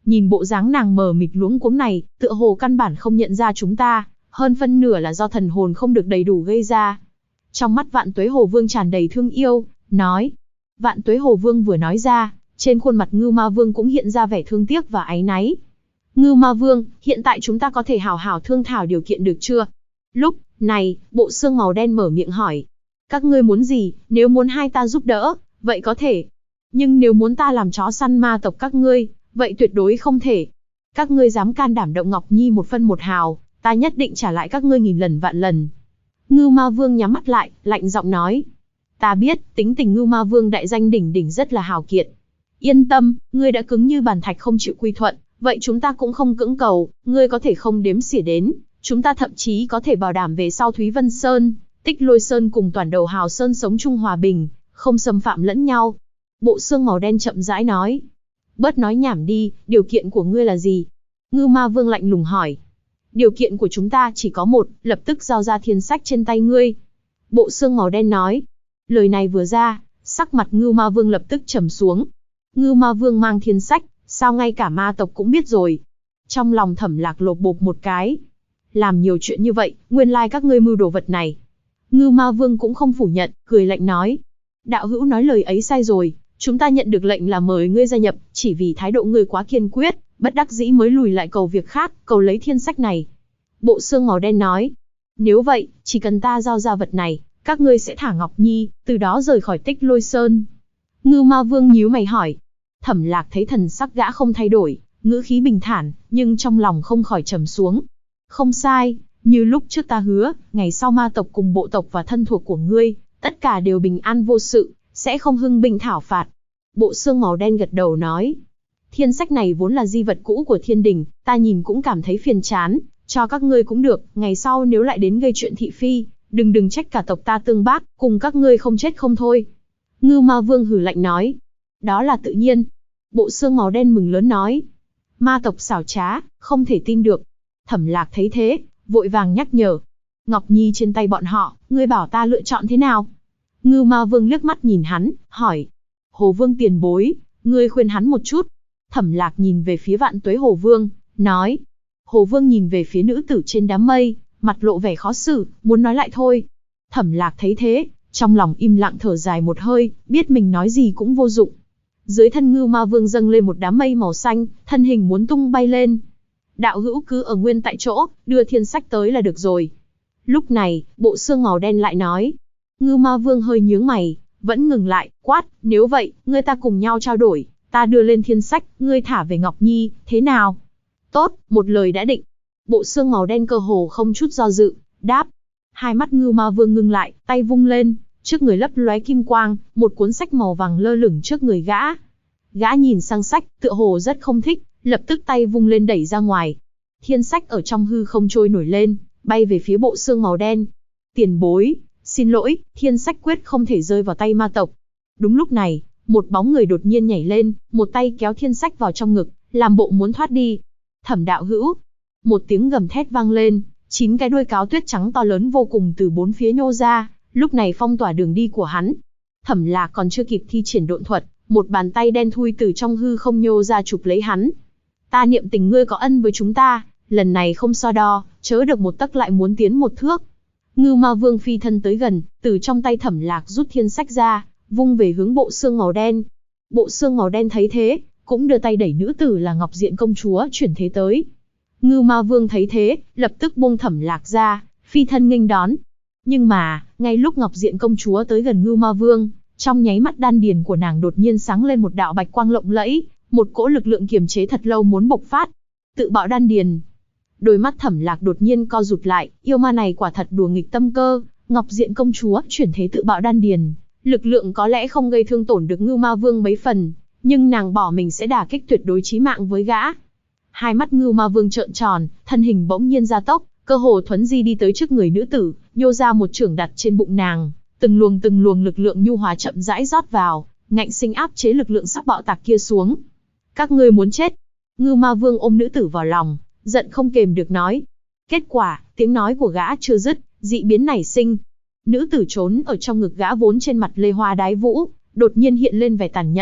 nhìn bộ dáng nàng mờ mịt luống cuống này, tựa hồ căn bản không nhận ra chúng ta, hơn phân nửa là do thần hồn không được đầy đủ gây ra. Trong mắt Vạn Tuế Hồ Vương tràn đầy thương yêu, nói. Vạn Tuế Hồ Vương vừa nói ra, trên khuôn mặt Ngưu Ma Vương cũng hiện ra vẻ thương tiếc và áy náy. Ngưu Ma Vương, hiện tại chúng ta có thể hảo hảo thương thảo điều kiện được chưa? Lúc này, bộ xương màu đen mở miệng hỏi. Các ngươi muốn gì? Nếu muốn hai ta giúp đỡ, vậy có thể. Nhưng nếu muốn ta làm chó săn ma tộc các ngươi, vậy tuyệt đối không thể. Các ngươi dám can đảm động Ngọc Nhi một phân một hào, ta nhất định trả lại các ngươi nghìn lần vạn lần. Ngưu Ma Vương nhắm mắt lại, lạnh giọng nói. Ta biết, tính tình Ngưu Ma Vương đại danh đỉnh đỉnh rất là hào kiệt. Yên tâm, ngươi đã cứng như bàn thạch không chịu quy thuận, vậy chúng ta cũng không cưỡng cầu, ngươi có thể không đếm xỉa đến. Chúng ta thậm chí có thể bảo đảm về sau Thúy Vân Sơn, Tích Lôi Sơn cùng toàn đầu Hào Sơn sống chung hòa bình, không xâm phạm lẫn nhau. Bộ xương màu đen chậm rãi nói. Bớt nói nhảm đi, điều kiện của ngươi là gì? Ngưu Ma Vương lạnh lùng hỏi. Điều kiện của chúng ta chỉ có một, lập tức giao ra thiên sách trên tay ngươi. Bộ xương màu đen nói. Lời này vừa ra, sắc mặt Ngưu Ma Vương lập tức trầm xuống. Ngưu Ma Vương mang thiên sách, sao ngay cả ma tộc cũng biết rồi. Trong lòng Thẩm Lạc lột bột một cái. Làm nhiều chuyện như vậy, nguyên lai các ngươi mưu đồ vật này. Ngưu Ma Vương cũng không phủ nhận, cười lạnh nói. Đạo hữu nói lời ấy sai rồi, chúng ta nhận được lệnh là mời ngươi gia nhập, chỉ vì thái độ ngươi quá kiên quyết, bất đắc dĩ mới lùi lại cầu việc khác, cầu lấy thiên sách này. Bộ xương màu đen nói. Nếu vậy, chỉ cần ta giao ra vật này, các ngươi sẽ thả Ngọc Nhi, từ đó rời khỏi Tích Lôi Sơn. Ngưu Ma Vương nhíu mày hỏi. Thẩm Lạc thấy thần sắc gã không thay đổi, ngữ khí bình thản, nhưng trong lòng không khỏi trầm xuống. Không sai, như lúc trước ta hứa, ngày sau ma tộc cùng bộ tộc và thân thuộc của ngươi, tất cả đều bình an vô sự, sẽ không hưng binh thảo phạt. Bộ xương màu đen gật đầu nói. Thiên sách này vốn là di vật cũ của thiên đình, ta nhìn cũng cảm thấy phiền chán, cho các ngươi cũng được, ngày sau nếu lại đến gây chuyện thị phi, đừng trách cả tộc ta tương bác, cùng các ngươi không chết không thôi. Ngưu Ma Vương hừ lạnh nói. Đó là tự nhiên. Bộ xương màu đen mừng lớn nói. Ma tộc xảo trá, không thể tin được. Thẩm Lạc thấy thế, vội vàng nhắc nhở. Ngọc Nhi trên tay bọn họ, ngươi bảo ta lựa chọn thế nào? Ngưu Ma Vương liếc mắt nhìn hắn, hỏi. Hồ Vương tiền bối, ngươi khuyên hắn một chút. Thẩm Lạc nhìn về phía Vạn Tuế Hồ Vương, nói. Hồ Vương nhìn về phía nữ tử trên đám mây, mặt lộ vẻ khó xử, muốn nói lại thôi. Thẩm Lạc thấy thế, trong lòng im lặng thở dài một hơi, biết mình nói gì cũng vô dụng. Dưới thân Ngưu Ma Vương dâng lên một đám mây màu xanh, thân hình muốn tung bay lên. Đạo hữu cứ ở nguyên tại chỗ, đưa thiên sách tới là được rồi. Lúc này, bộ xương màu đen lại nói. Ngưu Ma Vương hơi nhướng mày, vẫn ngừng lại, quát, nếu vậy, ngươi ta cùng nhau trao đổi, ta đưa lên thiên sách, ngươi thả về Ngọc Nhi, thế nào? Tốt, một lời đã định. Bộ xương màu đen cơ hồ không chút do dự, đáp. Hai mắt Ngưu Ma Vương ngưng lại, tay vung lên, trước người lấp lóe kim quang, một cuốn sách màu vàng lơ lửng trước người gã. Gã nhìn sang sách, tựa hồ rất không thích, lập tức tay vung lên đẩy ra ngoài. Thiên sách ở trong hư không trôi nổi lên, bay về phía bộ xương màu đen. Tiền bối, xin lỗi, thiên sách quyết không thể rơi vào tay ma tộc. Đúng lúc này, một bóng người đột nhiên nhảy lên, một tay kéo thiên sách vào trong ngực, làm bộ muốn thoát đi. Thẩm đạo hữu. Một tiếng gầm thét vang lên, 9 cái đuôi cáo tuyết trắng to lớn vô cùng từ bốn phía nhô ra, lúc này phong tỏa đường đi của hắn. Thẩm Lạc còn chưa kịp thi triển độn thuật, một bàn tay đen thui từ trong hư không nhô ra chụp lấy hắn. Ta niệm tình ngươi có ân với chúng ta, lần này không so đo, chớ được một tấc lại muốn tiến một thước. Ngưu Ma Vương phi thân tới gần, từ trong tay Thẩm Lạc rút thiên sách ra, vung về hướng bộ xương màu đen. Bộ xương màu đen thấy thế, cũng đưa tay đẩy nữ tử là Ngọc Diện công chúa chuyển thế tới. Ngưu Ma Vương thấy thế, lập tức buông Thẩm Lạc ra, phi thân nghênh đón. Nhưng mà, ngay lúc Ngọc Diện công chúa tới gần Ngưu Ma Vương, trong nháy mắt đan điền của nàng đột nhiên sáng lên một đạo bạch quang lộng lẫy, một cỗ lực lượng kiềm chế thật lâu muốn bộc phát. Tự bạo đan điền. Đôi mắt Thẩm Lạc đột nhiên co rụt lại, yêu ma này quả thật đùa nghịch tâm cơ, Ngọc Diện công chúa chuyển thế tự bạo đan điền, lực lượng có lẽ không gây thương tổn được Ngưu Ma Vương mấy phần, nhưng nàng bỏ mình sẽ đả kích tuyệt đối chí mạng với gã. Hai mắt Ngưu Ma Vương trợn tròn, thân hình bỗng nhiên gia tốc, cơ hồ thuấn di đi tới trước người nữ tử, nhô ra một chưởng đặt trên bụng nàng, từng luồng lực lượng nhu hòa chậm rãi rót vào, ngạnh sinh áp chế lực lượng sắp bạo tạc kia xuống. Các ngươi muốn chết? Ngưu Ma Vương ôm nữ tử vào lòng, giận không kềm được nói. Kết quả, tiếng nói của gã chưa dứt, dị biến nảy sinh. Nữ tử trốn ở trong ngực gã vốn trên mặt lê hoa đái vũ, đột nhiên hiện lên vẻ tàn nhẫn,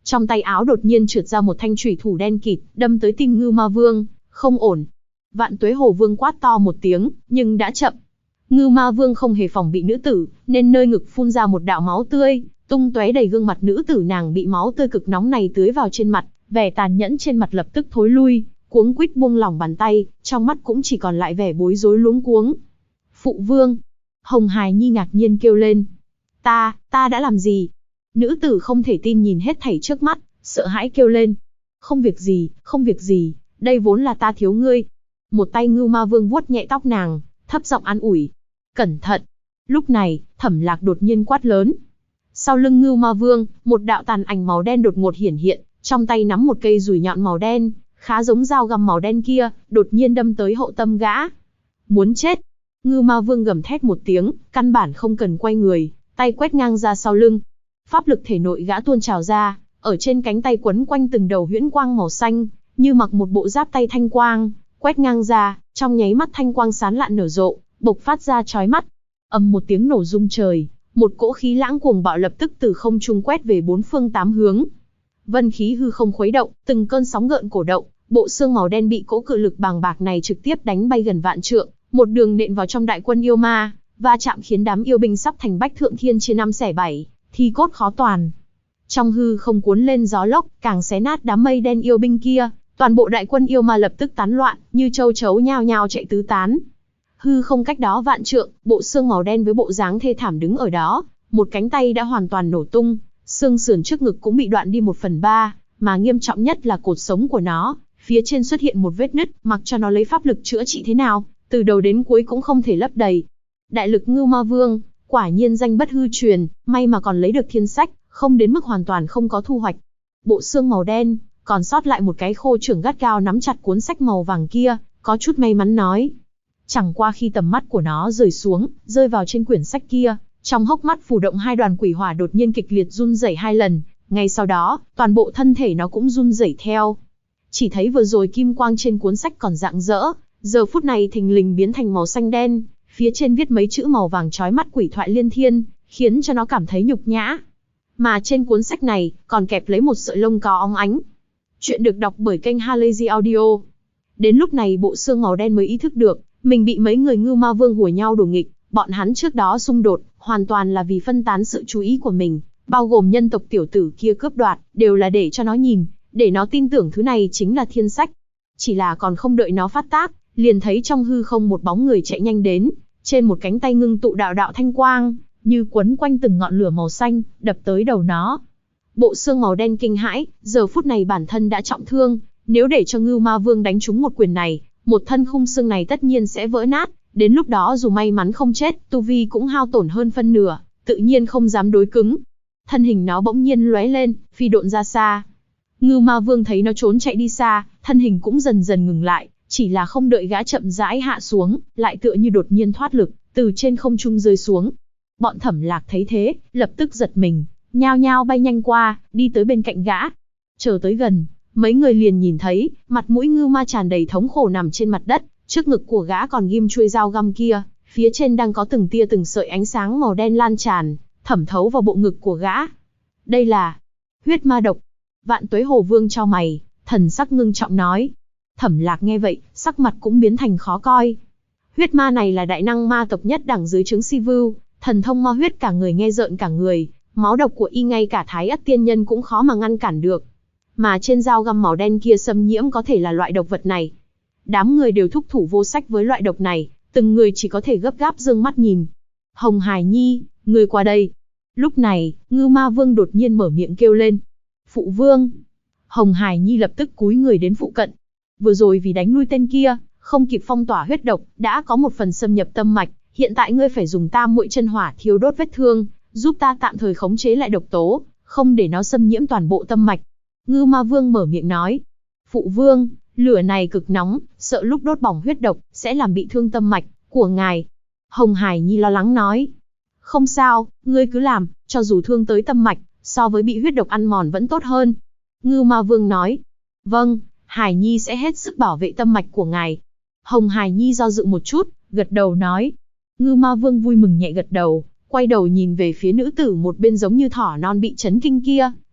Trong tay áo đột nhiên trượt ra một thanh chủy thủ đen kịt, đâm tới tim Ngưu Ma Vương. Không ổn. Vạn Tuế Hồ Vương quát to một tiếng, nhưng đã chậm. Ngưu Ma Vương không hề phòng bị nữ tử, nên nơi ngực phun ra một đạo máu tươi, tung tóe đầy gương mặt nữ tử. Nàng bị máu tươi cực nóng này tưới vào trên mặt, vẻ tàn nhẫn trên mặt lập tức thối lui, cuống quýt buông lỏng bàn tay, trong mắt cũng chỉ còn lại vẻ bối rối luống cuống. Phụ vương! Hồng Hài Nhi ngạc nhiên kêu lên. Ta đã làm gì? Nữ tử không thể tin nhìn hết thảy trước mắt, sợ hãi kêu lên. Không việc gì, đây vốn là ta thiếu ngươi. Một tay Ngưu Ma Vương vuốt nhẹ tóc nàng, thấp giọng an ủi. Cẩn thận! Lúc này, Thẩm Lạc đột nhiên quát lớn. Sau lưng Ngưu Ma Vương, một đạo tàn ảnh màu đen đột ngột hiển hiện, trong tay nắm một cây dùi nhọn màu đen, khá giống dao găm màu đen kia, đột nhiên đâm tới hậu tâm gã. Muốn chết! Ngưu Ma Vương gầm thét một tiếng, căn bản không cần quay người, tay quét ngang ra sau lưng. Pháp lực thể nội gã tuôn trào ra, ở trên cánh tay quấn quanh từng đầu huyễn quang màu xanh, như mặc một bộ giáp tay thanh quang, quét ngang ra, trong nháy mắt thanh quang sán lạn nở rộ, bộc phát ra chói mắt. Ầm một tiếng nổ rung trời, một cỗ khí lãng cuồng bạo lập tức từ không trung quét về bốn phương tám hướng. Vân khí hư không khuấy động, từng cơn sóng gợn cổ động, bộ xương màu đen bị cỗ cự lực bàng bạc này trực tiếp đánh bay gần vạn trượng, một đường nện vào trong đại quân yêu ma, va chạm khiến đám yêu binh sắp thành bách thượng thiên chia năm xẻ bảy, thi cốt khó toàn. Trong hư không cuốn lên gió lốc, càng xé nát đám mây đen yêu binh kia, toàn bộ đại quân yêu ma lập tức tán loạn, như châu chấu nhao nhao chạy tứ tán. Hư không cách đó vạn trượng, bộ xương màu đen với bộ dáng thê thảm đứng ở đó, một cánh tay đã hoàn toàn nổ tung, xương sườn trước ngực cũng bị đoạn đi 1/3, mà nghiêm trọng nhất là cột sống của nó, phía trên xuất hiện một vết nứt, mặc cho nó lấy pháp lực chữa trị thế nào, từ đầu đến cuối cũng không thể lấp đầy. Đại lực Ngưu Ma Vương, quả nhiên danh bất hư truyền, may mà còn lấy được thiên sách, không đến mức hoàn toàn không có thu hoạch. Bộ xương màu đen, còn sót lại một cái khô trưởng gắt gao nắm chặt cuốn sách màu vàng kia, có chút may mắn nói. Chẳng qua khi tầm mắt của nó rời xuống, rơi vào trên quyển sách kia, trong hốc mắt phù động hai đoàn quỷ hỏa đột nhiên kịch liệt run rẩy 2 lần, ngay sau đó, toàn bộ thân thể nó cũng run rẩy theo. Chỉ thấy vừa rồi kim quang trên cuốn sách còn rạng rỡ, giờ phút này thình lình biến thành màu xanh đen, phía trên viết mấy chữ màu vàng chói mắt quỷ thoại liên thiên, khiến cho nó cảm thấy nhục nhã. Mà trên cuốn sách này, còn kẹp lấy một sợi lông cò óng ánh. Chuyện được đọc bởi kênh Halazy Audio. Đến lúc này bộ xương màu đen mới ý thức được, mình bị mấy người Ngưu Ma Vương hùa nhau đổ nghịch, bọn hắn trước đó xung đột, hoàn toàn là vì phân tán sự chú ý của mình, bao gồm nhân tộc tiểu tử kia cướp đoạt, đều là để cho nó nhìn, để nó tin tưởng thứ này chính là thiên sách. Chỉ là còn không đợi nó phát tác, liền thấy trong hư không một bóng người chạy nhanh đến, trên một cánh tay ngưng tụ đạo đạo thanh quang, như quấn quanh từng ngọn lửa màu xanh, đập tới đầu nó. Bộ xương màu đen kinh hãi, giờ phút này bản thân đã trọng thương, nếu để cho Ngưu Ma Vương đánh trúng một quyền này, một thân khung xương này tất nhiên sẽ vỡ nát, đến lúc đó dù may mắn không chết, tu vi cũng hao tổn hơn phân nửa, tự nhiên không dám đối cứng. Thân hình nó bỗng nhiên lóe lên, phi độn ra xa. Ngưu Ma Vương thấy nó trốn chạy đi xa, thân hình cũng dần dần ngừng lại, chỉ là không đợi gã chậm rãi hạ xuống, lại tựa như đột nhiên thoát lực, từ trên không trung rơi xuống. Bọn Thẩm Lạc thấy thế, lập tức giật mình, nhao nhao bay nhanh qua, đi tới bên cạnh gã. Chờ tới gần, mấy người liền nhìn thấy, mặt mũi Ngưu Ma tràn đầy thống khổ nằm trên mặt đất, trước ngực của gã còn ghim chuôi dao găm kia, phía trên đang có từng tia từng sợi ánh sáng màu đen lan tràn, thẩm thấu vào bộ ngực của gã. Đây là huyết ma độc. Vạn Tuế Hồ Vương chau mày, thần sắc ngưng trọng nói. Thẩm Lạc nghe vậy, sắc mặt cũng biến thành khó coi. Huyết ma này là đại năng ma tộc nhất đẳng dưới trướng Si Vưu, thần thông ma huyết cả người nghe rợn cả người, máu độc của y ngay cả Thái Ất tiên nhân cũng khó mà ngăn cản được. Mà trên dao găm màu đen kia xâm nhiễm có thể là loại độc vật này. Đám người đều thúc thủ vô sách với loại độc này, từng người chỉ có thể gấp gáp dương mắt nhìn. Hồng Hài Nhi, người qua đây. Lúc này, Ngưu Ma Vương đột nhiên mở miệng kêu lên. Phụ vương. Hồng Hài Nhi lập tức cúi người đến phụ cận. Vừa rồi vì đánh lui tên kia, không kịp phong tỏa huyết độc, đã có một phần xâm nhập tâm mạch. Hiện tại ngươi phải dùng tam muội chân hỏa thiêu đốt vết thương, giúp ta tạm thời khống chế lại độc tố, không để nó xâm nhiễm toàn bộ tâm mạch. Ngưu Ma Vương mở miệng nói. Phụ vương, lửa này cực nóng, sợ lúc đốt bỏng huyết độc, sẽ làm bị thương tâm mạch của ngài. Hồng Hải Nhi lo lắng nói. Không sao, ngươi cứ làm, cho dù thương tới tâm mạch, so với bị huyết độc ăn mòn vẫn tốt hơn. Ngưu Ma Vương nói. Vâng, Hải Nhi sẽ hết sức bảo vệ tâm mạch của ngài. Hồng Hải Nhi do dự một chút, gật đầu nói. Ngưu Ma Vương vui mừng nhẹ gật đầu, quay đầu nhìn về phía nữ tử một bên giống như thỏ non bị chấn kinh kia,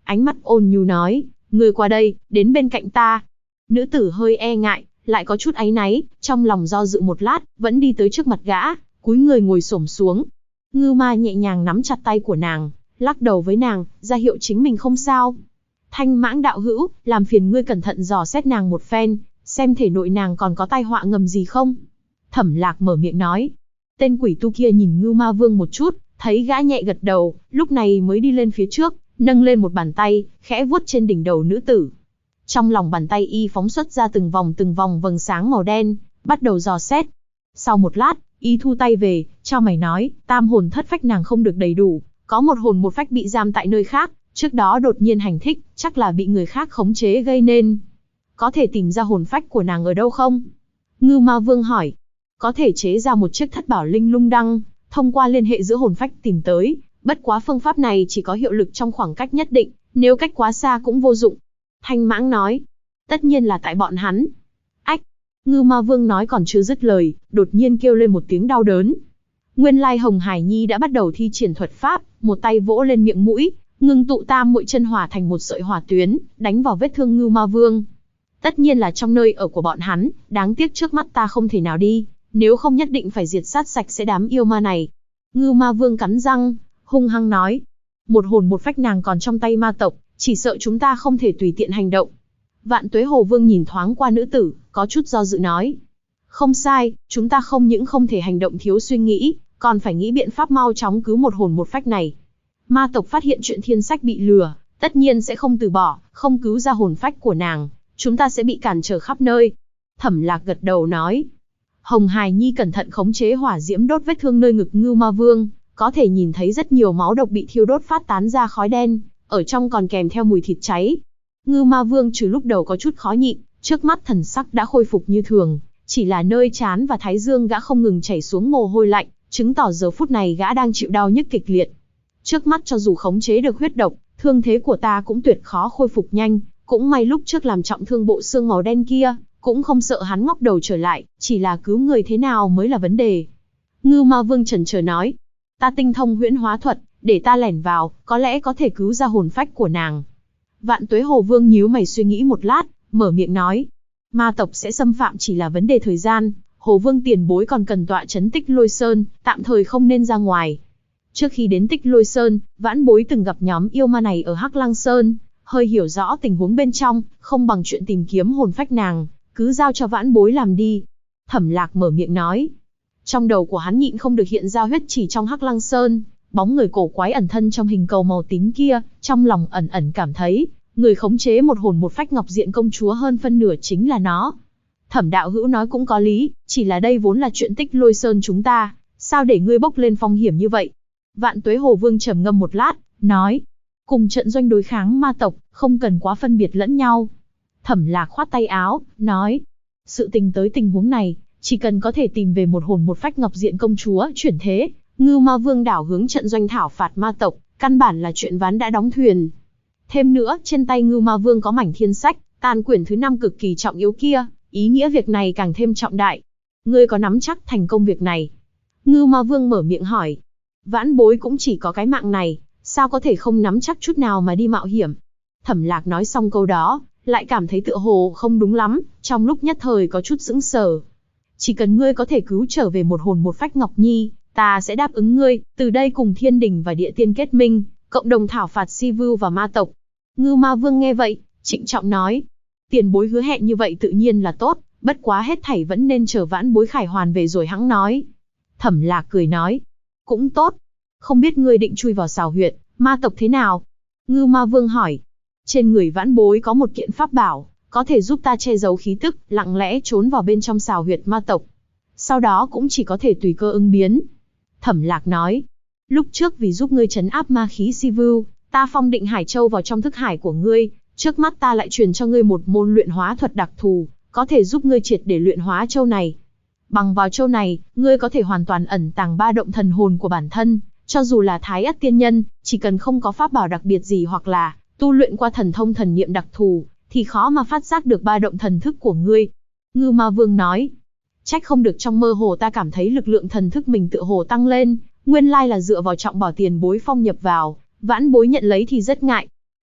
ánh mắt ôn nhu nói, ngươi qua đây, đến bên cạnh ta. Nữ tử hơi e ngại, lại có chút áy náy, trong lòng do dự một lát, vẫn đi tới trước mặt gã, cúi người ngồi xổm xuống. Ngưu Ma nhẹ nhàng nắm chặt tay của nàng, lắc đầu với nàng, ra hiệu chính mình không sao. Thanh Mãng đạo hữu, làm phiền ngươi cẩn thận dò xét nàng một phen, xem thể nội nàng còn có tai họa ngầm gì không. Thẩm Lạc mở miệng nói. Tên quỷ tu kia nhìn Ngưu Ma Vương một chút, thấy gã nhẹ gật đầu, lúc này mới đi lên phía trước, nâng lên một bàn tay, khẽ vuốt trên đỉnh đầu nữ tử. Trong lòng bàn tay y phóng xuất ra từng vòng vầng sáng màu đen, bắt đầu dò xét. Sau một lát, y thu tay về, chau mày nói, tam hồn thất phách nàng không được đầy đủ, có một hồn một phách bị giam tại nơi khác, trước đó đột nhiên hành thích, chắc là bị người khác khống chế gây nên. Có thể tìm ra hồn phách của nàng ở đâu không? Ngưu Ma Vương hỏi. Có thể chế ra một chiếc thất bảo linh lung đăng, thông qua liên hệ giữa hồn phách tìm tới, bất quá phương pháp này chỉ có hiệu lực trong khoảng cách nhất định, nếu cách quá xa cũng vô dụng. Thanh Mãng nói. Tất nhiên là tại bọn hắn. Ách! Ngưu Ma Vương nói còn chưa dứt lời, đột nhiên kêu lên một tiếng đau đớn. Nguyên lai Hồng Hải Nhi đã bắt đầu thi triển thuật pháp, một tay vỗ lên miệng mũi, ngưng tụ tam muội chân hỏa thành một sợi hỏa tuyến, đánh vào vết thương Ngưu Ma Vương. Tất nhiên là trong nơi ở của bọn hắn, đáng tiếc trước mắt ta không thể nào đi, nếu không nhất định phải diệt sát sạch sẽ đám yêu ma này. Ngưu Ma Vương cắn răng, hung hăng nói. Một hồn một phách nàng còn trong tay ma tộc, chỉ sợ chúng ta không thể tùy tiện hành động. Vạn Tuế Hồ Vương nhìn thoáng qua nữ tử, có chút do dự nói. Không sai, chúng ta không những không thể hành động thiếu suy nghĩ, còn phải nghĩ biện pháp mau chóng cứu một hồn một phách này. Ma tộc phát hiện chuyện Thiên Sách bị lừa, tất nhiên sẽ không từ bỏ, không cứu ra hồn phách của nàng, chúng ta sẽ bị cản trở khắp nơi. Thẩm Lạc gật đầu nói. Hồng Hải Nhi cẩn thận khống chế hỏa diễm đốt vết thương nơi ngực Ngưu Ma Vương, có thể nhìn thấy rất nhiều máu độc bị thiêu đốt phát tán ra khói đen, ở trong còn kèm theo mùi thịt cháy. Ngưu Ma Vương trừ lúc đầu có chút khó nhịn, trước mắt thần sắc đã khôi phục như thường, chỉ là nơi trán và thái dương gã không ngừng chảy xuống mồ hôi lạnh, chứng tỏ giờ phút này gã đang chịu đau nhức kịch liệt. Trước mắt cho dù khống chế được huyết độc, thương thế của ta cũng tuyệt khó khôi phục nhanh, cũng may lúc trước làm trọng thương bộ xương màu đen kia, cũng không sợ hắn ngóc đầu trở lại, chỉ là cứu người thế nào mới là vấn đề. Ngưu Ma Vương chần chờ nói, ta tinh thông huyễn hóa thuật, để ta lẻn vào, có lẽ có thể cứu ra hồn phách của nàng. Vạn Tuế Hồ Vương nhíu mày suy nghĩ một lát, mở miệng nói, ma tộc sẽ xâm phạm chỉ là vấn đề thời gian, Hồ Vương tiền bối còn cần tọa trấn Tích Lôi Sơn, tạm thời không nên ra ngoài. Trước khi đến Tích Lôi Sơn, vãn bối từng gặp nhóm yêu ma này ở Hắc Lăng Sơn, hơi hiểu rõ tình huống bên trong, không bằng chuyện tìm kiếm hồn phách nàng, cứ giao cho vãn bối làm đi. Thẩm Lạc mở miệng nói. Trong đầu của hắn nhịn không được hiện ra huyết chỉ trong Hắc Lăng Sơn, bóng người cổ quái ẩn thân trong hình cầu màu tím kia, trong lòng ẩn ẩn cảm thấy, người khống chế một hồn một phách Ngọc Diện công chúa hơn phân nửa chính là nó. Thẩm đạo hữu nói cũng có lý, chỉ là đây vốn là chuyện Tích Lôi Sơn chúng ta, sao để ngươi bốc lên phong hiểm như vậy? Vạn Tuế Hồ Vương trầm ngâm một lát, nói, cùng trận doanh đối kháng ma tộc, không cần quá phân biệt lẫn nhau. Thẩm Lạc khoát tay áo, nói, sự tình tới tình huống này, chỉ cần có thể tìm về một hồn một phách Ngọc Diện công chúa chuyển thế, Ngưu Ma Vương đảo hướng trận doanh thảo phạt ma tộc, căn bản là chuyện ván đã đóng thuyền. Thêm nữa, trên tay Ngưu Ma Vương có mảnh Thiên Sách, tàn quyển thứ 5 cực kỳ trọng yếu kia, ý nghĩa việc này càng thêm trọng đại. Ngươi có nắm chắc thành công việc này? Ngưu Ma Vương mở miệng hỏi. Vãn bối cũng chỉ có cái mạng này, sao có thể không nắm chắc chút nào mà đi mạo hiểm? Thẩm Lạc nói xong câu đó, lại cảm thấy tựa hồ không đúng lắm, trong lúc nhất thời có chút sững sờ. Chỉ cần ngươi có thể cứu trở về một hồn một phách Ngọc Nhi, ta sẽ đáp ứng ngươi, từ đây cùng Thiên Đình và Địa Tiên kết minh, cộng đồng thảo phạt Si Vưu và ma tộc. Ngưu Ma Vương nghe vậy, trịnh trọng nói, tiền bối hứa hẹn như vậy tự nhiên là tốt, bất quá hết thảy vẫn nên chờ vãn bối khải hoàn về rồi hẵng nói. Thẩm Lạc cười nói, cũng tốt, không biết ngươi định chui vào xào huyệt ma tộc thế nào? Ngưu Ma Vương hỏi. Trên người vãn bối có một kiện pháp bảo, có thể giúp ta che giấu khí tức, lặng lẽ trốn vào bên trong xào huyệt ma tộc. Sau đó cũng chỉ có thể tùy cơ ứng biến. Thẩm Lạc nói, lúc trước vì giúp ngươi trấn áp ma khí Si Vưu, ta phong Định Hải Châu vào trong thức hải của ngươi, trước mắt ta lại truyền cho ngươi một môn luyện hóa thuật đặc thù, có thể giúp ngươi triệt để luyện hóa châu này. Bằng vào châu này, ngươi có thể hoàn toàn ẩn tàng ba động thần hồn của bản thân, cho dù là Thái Ất tiên nhân, chỉ cần không có pháp bảo đặc biệt gì hoặc là tu luyện qua thần thông thần niệm đặc thù, thì khó mà phát giác được ba động thần thức của ngươi. Ngưu Ma Vương nói, trách không được trong mơ hồ ta cảm thấy lực lượng thần thức mình tựa hồ tăng lên, nguyên lai là dựa vào trọng bảo tiền bối phong nhập vào, vãn bối nhận lấy thì rất ngại.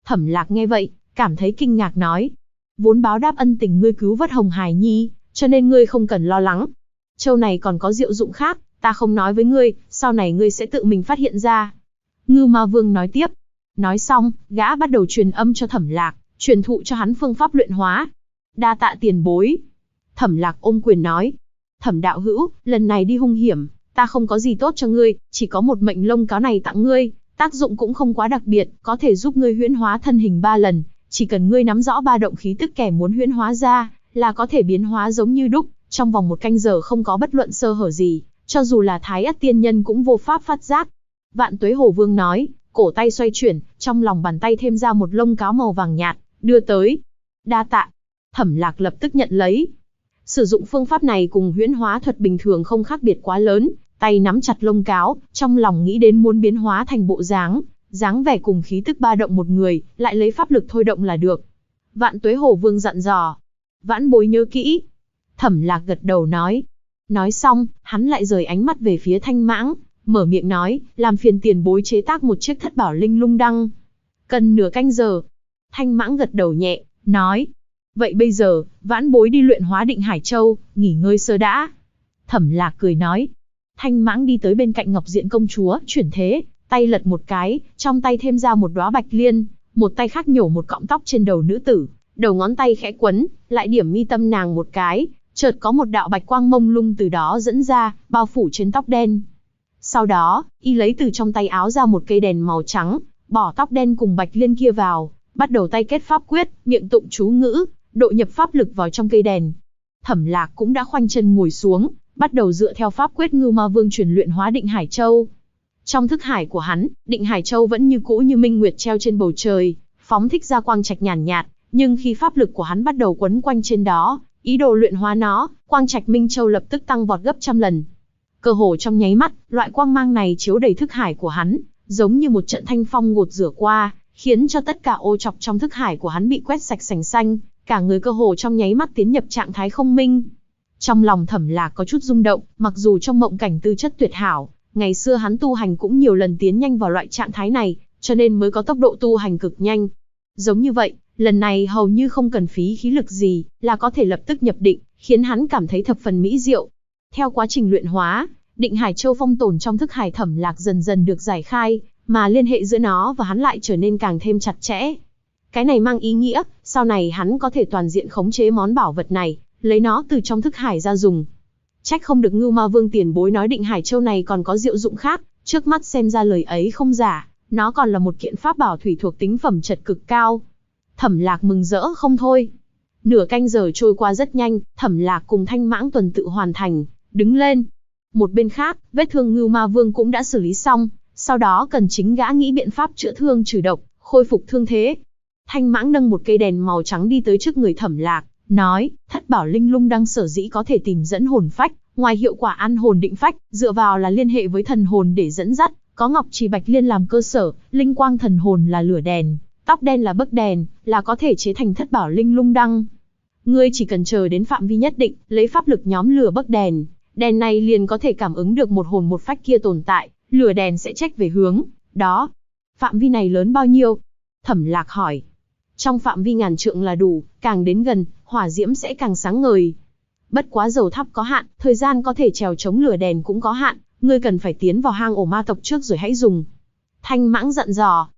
Thẩm Lạc nghe vậy, cảm thấy kinh ngạc nói. Vốn báo đáp ân tình ngươi cứu vớt Hồng Hải Nhi, cho nên ngươi không cần lo lắng. Châu này còn có diệu dụng khác, ta không nói với ngươi, sau này ngươi sẽ tự mình phát hiện ra. Ngưu Ma Vương nói tiếp. Nói xong, gã bắt đầu truyền âm cho Thẩm Lạc, truyền thụ cho hắn phương pháp luyện hóa. Đa tạ tiền bối. Thẩm Lạc ôm quyền nói. Thẩm đạo hữu, lần này đi hung hiểm, ta không có gì tốt cho ngươi, chỉ có một mệnh lông cáo này tặng ngươi, tác dụng cũng không quá đặc biệt, có thể giúp ngươi huyễn hóa thân hình 3 lần, chỉ cần ngươi nắm rõ 3 động khí tức kẻ muốn huyễn hóa ra, là có thể biến hóa giống như đúc, trong vòng 1 canh giờ không có bất luận sơ hở gì, cho dù là Thái Ất tiên nhân cũng vô pháp phát giác. Vạn Tuế Hồ Vương nói, cổ tay xoay chuyển, trong lòng bàn tay thêm ra một lông cáo màu vàng nhạt, đưa tới. Đa tạ. Thẩm Lạc lập tức nhận lấy. Sử dụng phương pháp này cùng huyễn hóa thuật bình thường không khác biệt quá lớn, tay nắm chặt lông cáo, trong lòng nghĩ đến muốn biến hóa thành bộ dáng vẻ cùng khí tức 3 động một người, lại lấy pháp lực thôi động là được. Vạn Tuế Hồ Vương dặn dò. Vãn bối nhớ kỹ. Thẩm Lạc gật đầu nói. Nói xong, hắn lại rời ánh mắt về phía Thanh Mãng, mở miệng nói, làm phiền tiền bối chế tác một chiếc thất bảo linh lung đăng. Cần nửa canh giờ. Thanh Mãng gật đầu nhẹ, nói. Vậy bây giờ, vãn bối đi luyện hóa Định Hải Châu, nghỉ ngơi sơ đã. Thẩm Lạc cười nói. Thanh Mãng đi tới bên cạnh Ngọc Diện công chúa, chuyển thế, tay lật một cái, trong tay thêm ra một đóa bạch liên, một tay khác nhổ một cọng tóc trên đầu nữ tử, đầu ngón tay khẽ quấn, lại điểm mi tâm nàng một cái, chợt có một đạo bạch quang mông lung từ đó dẫn ra, bao phủ trên tóc đen. Sau đó, y lấy từ trong tay áo ra một cây đèn màu trắng, bỏ tóc đen cùng bạch liên kia vào, bắt đầu tay kết pháp quyết, miệng tụng chú ngữ, độ nhập pháp lực vào trong cây đèn. Thẩm Lạc cũng đã khoanh chân ngồi xuống, bắt đầu dựa theo pháp quyết Ngưu Ma Vương truyền luyện hóa Định Hải Châu. Trong thức hải của hắn, Định Hải Châu vẫn như cũ như minh nguyệt treo trên bầu trời, phóng thích ra quang trạch nhàn nhạt, nhưng khi pháp lực của hắn bắt đầu quấn quanh trên đó, ý đồ luyện hóa nó, quang trạch Minh Châu lập tức tăng vọt gấp trăm lần. Cơ hồ trong nháy mắt, loại quang mang này chiếu đầy thức hải của hắn, giống như một trận thanh phong gột rửa qua, khiến cho tất cả ô trọc trong thức hải của hắn bị quét sạch sành xanh, cả người cơ hồ trong nháy mắt tiến nhập trạng thái không minh. Trong lòng Thẩm Lạc có chút rung động, mặc dù trong mộng cảnh tư chất tuyệt hảo, ngày xưa hắn tu hành cũng nhiều lần tiến nhanh vào loại trạng thái này, cho nên mới có tốc độ tu hành cực nhanh. Giống như vậy, lần này hầu như không cần phí khí lực gì, là có thể lập tức nhập định, khiến hắn cảm thấy thập phần mỹ diệu. Theo quá trình luyện hóa, Định Hải Châu phong tồn trong thức hải Thẩm Lạc dần dần được giải khai, mà liên hệ giữa nó và hắn lại trở nên càng thêm chặt chẽ. Cái này mang ý nghĩa, sau này hắn có thể toàn diện khống chế món bảo vật này, lấy nó từ trong thức hải ra dùng. Trách không được Ngưu Ma Vương tiền bối nói Định Hải Châu này còn có diệu dụng khác, trước mắt xem ra lời ấy không giả, nó còn là một kiện pháp bảo thủy thuộc tính phẩm chất cực cao. Thẩm Lạc mừng rỡ không thôi. Nửa canh giờ trôi qua rất nhanh, Thẩm Lạc cùng Thanh Mãng tuần tự hoàn thành, đứng lên. Một bên khác, vết thương Ngưu Ma Vương cũng đã xử lý xong, sau đó cần chính gã nghĩ biện pháp chữa thương trừ độc, khôi phục thương thế. Thanh Mãng nâng một cây đèn màu trắng đi tới trước người Thẩm Lạc, nói, thất bảo linh lung đăng sở dĩ có thể tìm dẫn hồn phách, ngoài hiệu quả an hồn định phách, dựa vào là liên hệ với thần hồn để dẫn dắt, có ngọc trì bạch liên làm cơ sở, linh quang thần hồn là lửa đèn, tóc đen là bấc đèn, là có thể chế thành thất bảo linh lung đăng. Ngươi chỉ cần chờ đến phạm vi nhất định, lấy pháp lực nhóm lửa bấc đèn, đèn này liền có thể cảm ứng được một hồn một phách kia tồn tại, lửa đèn sẽ trách về hướng đó. Phạm vi này lớn bao nhiêu? Thẩm Lạc hỏi. Trong phạm vi ngàn trượng là đủ, càng đến gần, hỏa diễm sẽ càng sáng ngời. Bất quá dầu thắp có hạn, thời gian có thể trèo chống lửa đèn cũng có hạn, ngươi cần phải tiến vào hang ổ ma tộc trước rồi hãy dùng. Thanh Mãng dặn dò.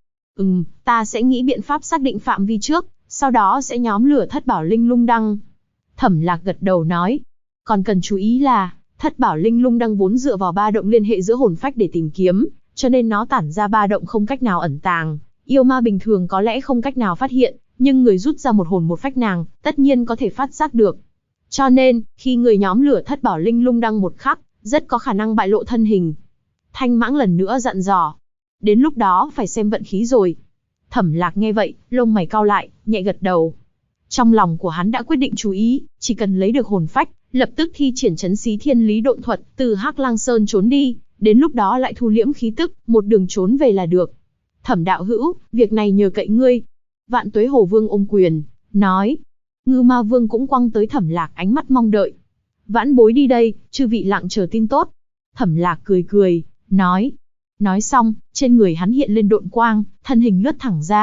Ta sẽ nghĩ biện pháp xác định phạm vi trước, sau đó sẽ nhóm lửa thất bảo linh lung đăng. Thẩm Lạc gật đầu nói. Còn cần chú ý là, thất bảo linh lung đăng vốn dựa vào 3 động liên hệ giữa hồn phách để tìm kiếm, cho nên nó tản ra 3 động không cách nào ẩn tàng. Yêu ma bình thường có lẽ không cách nào phát hiện, nhưng người rút ra một hồn một phách nàng, tất nhiên có thể phát giác được. Cho nên, khi người nhóm lửa thất bảo linh lung đăng một khắc, rất có khả năng bại lộ thân hình. Thanh Mãng lần nữa dặn dò. Đến lúc đó phải xem vận khí rồi. Thẩm Lạc nghe vậy, lông mày cau lại, nhẹ gật đầu. Trong lòng của hắn đã quyết định chú ý, chỉ cần lấy được hồn phách, lập tức thi triển trấn xí thiên lý độn thuật, từ Hắc Lang Sơn trốn đi, đến lúc đó lại thu liễm khí tức, một đường trốn về là được. Thẩm đạo hữu, việc này nhờ cậy ngươi. Vạn Tuế Hồ Vương ôm quyền, nói. Ngưu Ma Vương cũng quăng tới Thẩm Lạc ánh mắt mong đợi. Vãn bối đi đây, chư vị lặng chờ tin tốt. Thẩm Lạc cười cười, nói. Nói xong, trên người hắn hiện lên độn quang, thân hình lướt thẳng ra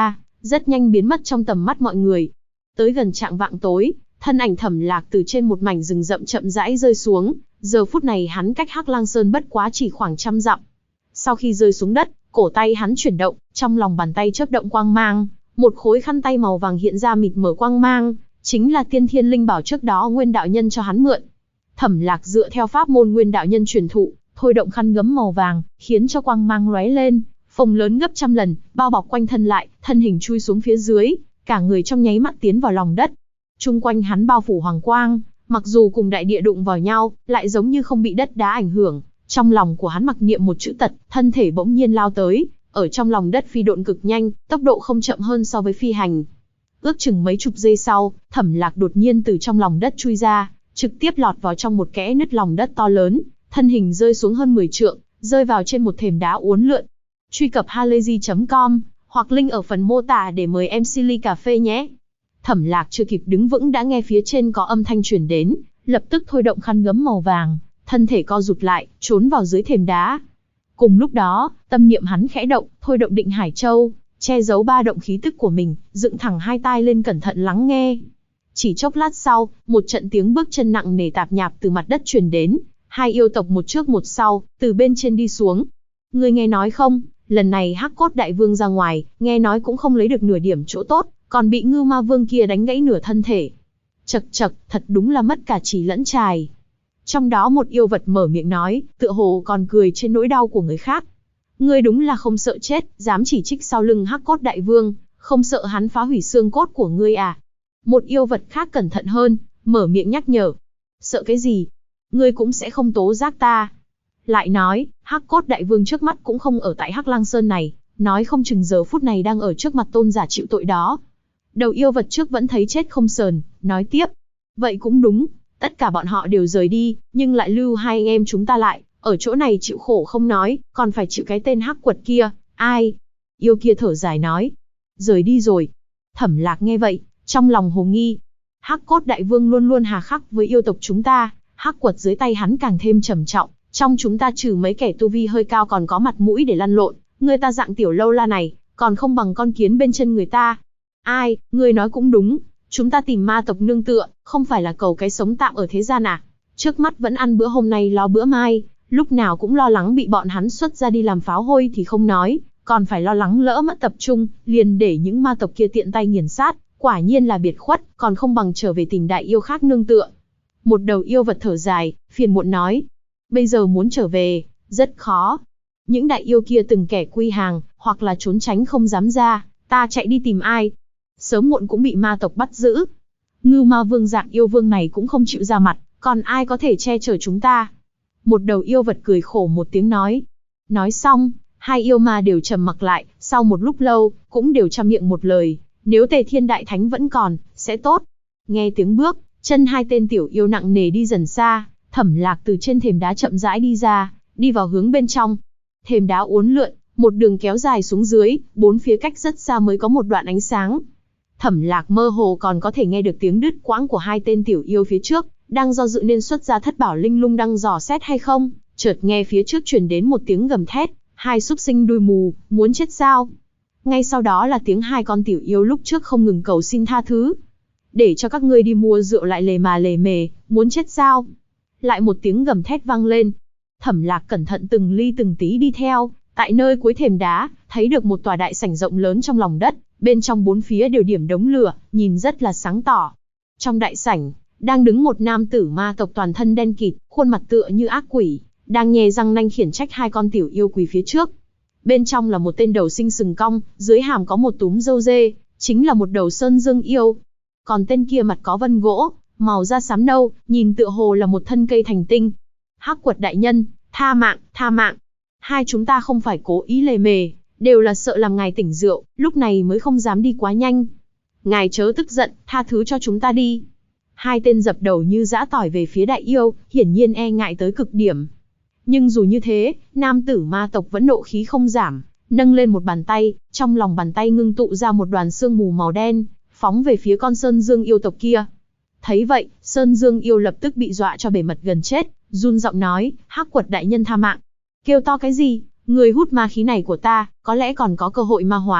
rất nhanh biến mất trong tầm mắt mọi người. Tới gần chạng vạng tối, thân ảnh Thẩm Lạc từ trên một mảnh rừng rậm chậm rãi rơi xuống, giờ phút này hắn cách Hắc Lang Sơn bất quá chỉ khoảng 100 dặm. Sau khi rơi xuống đất, cổ tay hắn chuyển động, trong lòng bàn tay chớp động quang mang, một khối khăn tay màu vàng hiện ra mịt mờ quang mang, chính là Tiên Thiên Linh Bảo trước đó Nguyên đạo nhân cho hắn mượn. Thẩm Lạc dựa theo pháp môn Nguyên đạo nhân truyền thụ, thôi động khăn gấm màu vàng, khiến cho quang mang lóe lên, phồng lớn gấp trăm lần, bao bọc quanh thân lại, thân hình chui xuống phía dưới, cả người trong nháy mắt tiến vào lòng đất. Chung quanh hắn bao phủ hoàng quang, mặc dù cùng đại địa đụng vào nhau, lại giống như không bị đất đá ảnh hưởng. Trong lòng của hắn mặc niệm một chữ tật, thân thể bỗng nhiên lao tới, ở trong lòng đất phi độn cực nhanh, tốc độ không chậm hơn so với phi hành. Ước chừng mấy chục giây sau, Thẩm Lạc đột nhiên từ trong lòng đất chui ra, trực tiếp lọt vào trong một kẽ nứt lòng đất to lớn, thân hình rơi xuống hơn 10 trượng, rơi vào trên một thềm đá uốn lượn. Truy cập halayzi.com hoặc link ở phần mô tả để mời em Silly Cà Phê nhé. Thẩm Lạc chưa kịp đứng vững đã nghe phía trên có âm thanh truyền đến, lập tức thôi động khăn gấm màu vàng, thân thể co rụt lại, trốn vào dưới thềm đá. Cùng lúc đó, tâm niệm hắn khẽ động, thôi động Định Hải Châu, che giấu ba động khí tức của mình, dựng thẳng hai tai lên cẩn thận lắng nghe. Chỉ chốc lát sau, một trận tiếng bước chân nặng nề tạp nhạp từ mặt đất truyền đến, hai yêu tộc một trước một sau, từ bên trên đi xuống. Ngươi nghe nói không, lần này Hắc Cốt Đại Vương ra ngoài, nghe nói cũng không lấy được nửa điểm chỗ tốt, còn bị Ngưu Ma Vương kia đánh gãy nửa thân thể. Chậc chậc, thật đúng là mất cả chỉ lẫn trài. Trong đó một yêu vật mở miệng nói, tựa hồ còn cười trên nỗi đau của người khác. Ngươi đúng là không sợ chết, dám chỉ trích sau lưng Hắc Cốt Đại Vương, không sợ hắn phá hủy xương cốt của ngươi à? Một yêu vật khác cẩn thận hơn, mở miệng nhắc nhở. Sợ cái gì? Ngươi cũng sẽ không tố giác ta. Lại nói, Hắc Cốt Đại Vương trước mắt cũng không ở tại Hắc Lang Sơn này, nói không chừng giờ phút này đang ở trước mặt tôn giả chịu tội đó. Đầu yêu vật trước vẫn thấy chết không sờn, nói tiếp. Vậy cũng đúng, tất cả bọn họ đều rời đi, nhưng lại lưu hai anh em chúng ta lại, ở chỗ này chịu khổ không nói, còn phải chịu cái tên Hắc Quật kia, ai? Yêu kia thở dài nói. Rời đi rồi. Thẩm Lạc nghe vậy, trong lòng hồ nghi. Hắc Cốt Đại Vương luôn luôn hà khắc với yêu tộc chúng ta, Hắc Quật dưới tay hắn càng thêm trầm trọng, trong chúng ta trừ mấy kẻ tu vi hơi cao còn có mặt mũi để lăn lộn, người ta dạng tiểu lâu la này, còn không bằng con kiến bên chân người ta. Ai, ngươi nói cũng đúng, chúng ta tìm ma tộc nương tựa, không phải là cầu cái sống tạm ở thế gian à? Trước mắt vẫn ăn bữa hôm nay lo bữa mai, lúc nào cũng lo lắng bị bọn hắn xuất ra đi làm pháo hôi thì không nói, còn phải lo lắng lỡ mất tập trung, liền để những ma tộc kia tiện tay nghiền sát, quả nhiên là biệt khuất, còn không bằng trở về tìm đại yêu khác nương tựa. Một đầu yêu vật thở dài, phiền muộn nói, bây giờ muốn trở về, rất khó. Những đại yêu kia từng kẻ quy hàng, hoặc là trốn tránh không dám ra, ta chạy đi tìm ai? Sớm muộn cũng bị ma tộc bắt giữ. Ngưu Ma Vương dạng yêu vương này cũng không chịu ra mặt, còn ai có thể che chở chúng ta? Một đầu yêu vật cười khổ một tiếng nói. Nói xong, hai yêu ma đều trầm mặc lại, sau một lúc lâu, cũng đều trăm miệng một lời, nếu Tề Thiên Đại Thánh vẫn còn, sẽ tốt. Nghe tiếng bước, chân hai tên tiểu yêu nặng nề đi dần xa, Thẩm Lạc từ trên thềm đá chậm rãi đi ra, đi vào hướng bên trong. Thềm đá uốn lượn, một đường kéo dài xuống dưới, bốn phía cách rất xa mới có một đoạn ánh sáng. Thẩm Lạc mơ hồ còn có thể nghe được tiếng đứt quãng của hai tên tiểu yêu phía trước, đang do dự nên xuất ra thất bảo linh lung đang dò xét hay không, chợt nghe phía trước truyền đến một tiếng gầm thét, hai súc sinh đuôi mù, muốn chết sao? Ngay sau đó là tiếng hai con tiểu yêu lúc trước không ngừng cầu xin tha thứ. Để cho các ngươi đi mua rượu lại lề mà lề mề, muốn chết sao? Lại một tiếng gầm thét vang lên. Thẩm Lạc cẩn thận từng ly từng tí đi theo, tại nơi cuối thềm đá, thấy được một tòa đại sảnh rộng lớn trong lòng đất, bên trong bốn phía đều điểm đống lửa, nhìn rất là sáng tỏ. Trong đại sảnh, đang đứng một nam tử ma tộc toàn thân đen kịt, khuôn mặt tựa như ác quỷ, đang nhe răng nanh khiển trách hai con tiểu yêu quỳ phía trước. Bên trong là một tên đầu sinh sừng cong, dưới hàm có một túm râu dê, chính là một đầu sơn dương yêu. Còn tên kia mặt có vân gỗ, màu da xám nâu, nhìn tựa hồ là một thân cây thành tinh. Hắc Quật đại nhân, tha mạng, tha mạng. Hai chúng ta không phải cố ý lề mề, đều là sợ làm ngài tỉnh rượu, lúc này mới không dám đi quá nhanh. Ngài chớ tức giận, tha thứ cho chúng ta đi. Hai tên dập đầu như dã tỏi về phía đại yêu, hiển nhiên e ngại tới cực điểm. Nhưng dù như thế, nam tử ma tộc vẫn nộ khí không giảm, nâng lên một bàn tay, trong lòng bàn tay ngưng tụ ra một đoàn sương mù màu đen, phóng về phía con Sơn Dương yêu tộc kia. Thấy vậy, Sơn Dương yêu lập tức bị dọa cho bề mặt gần chết, run giọng nói, Hắc Quật đại nhân tha mạng. Kêu to cái gì? Người hút ma khí này của ta, có lẽ còn có cơ hội ma hóa,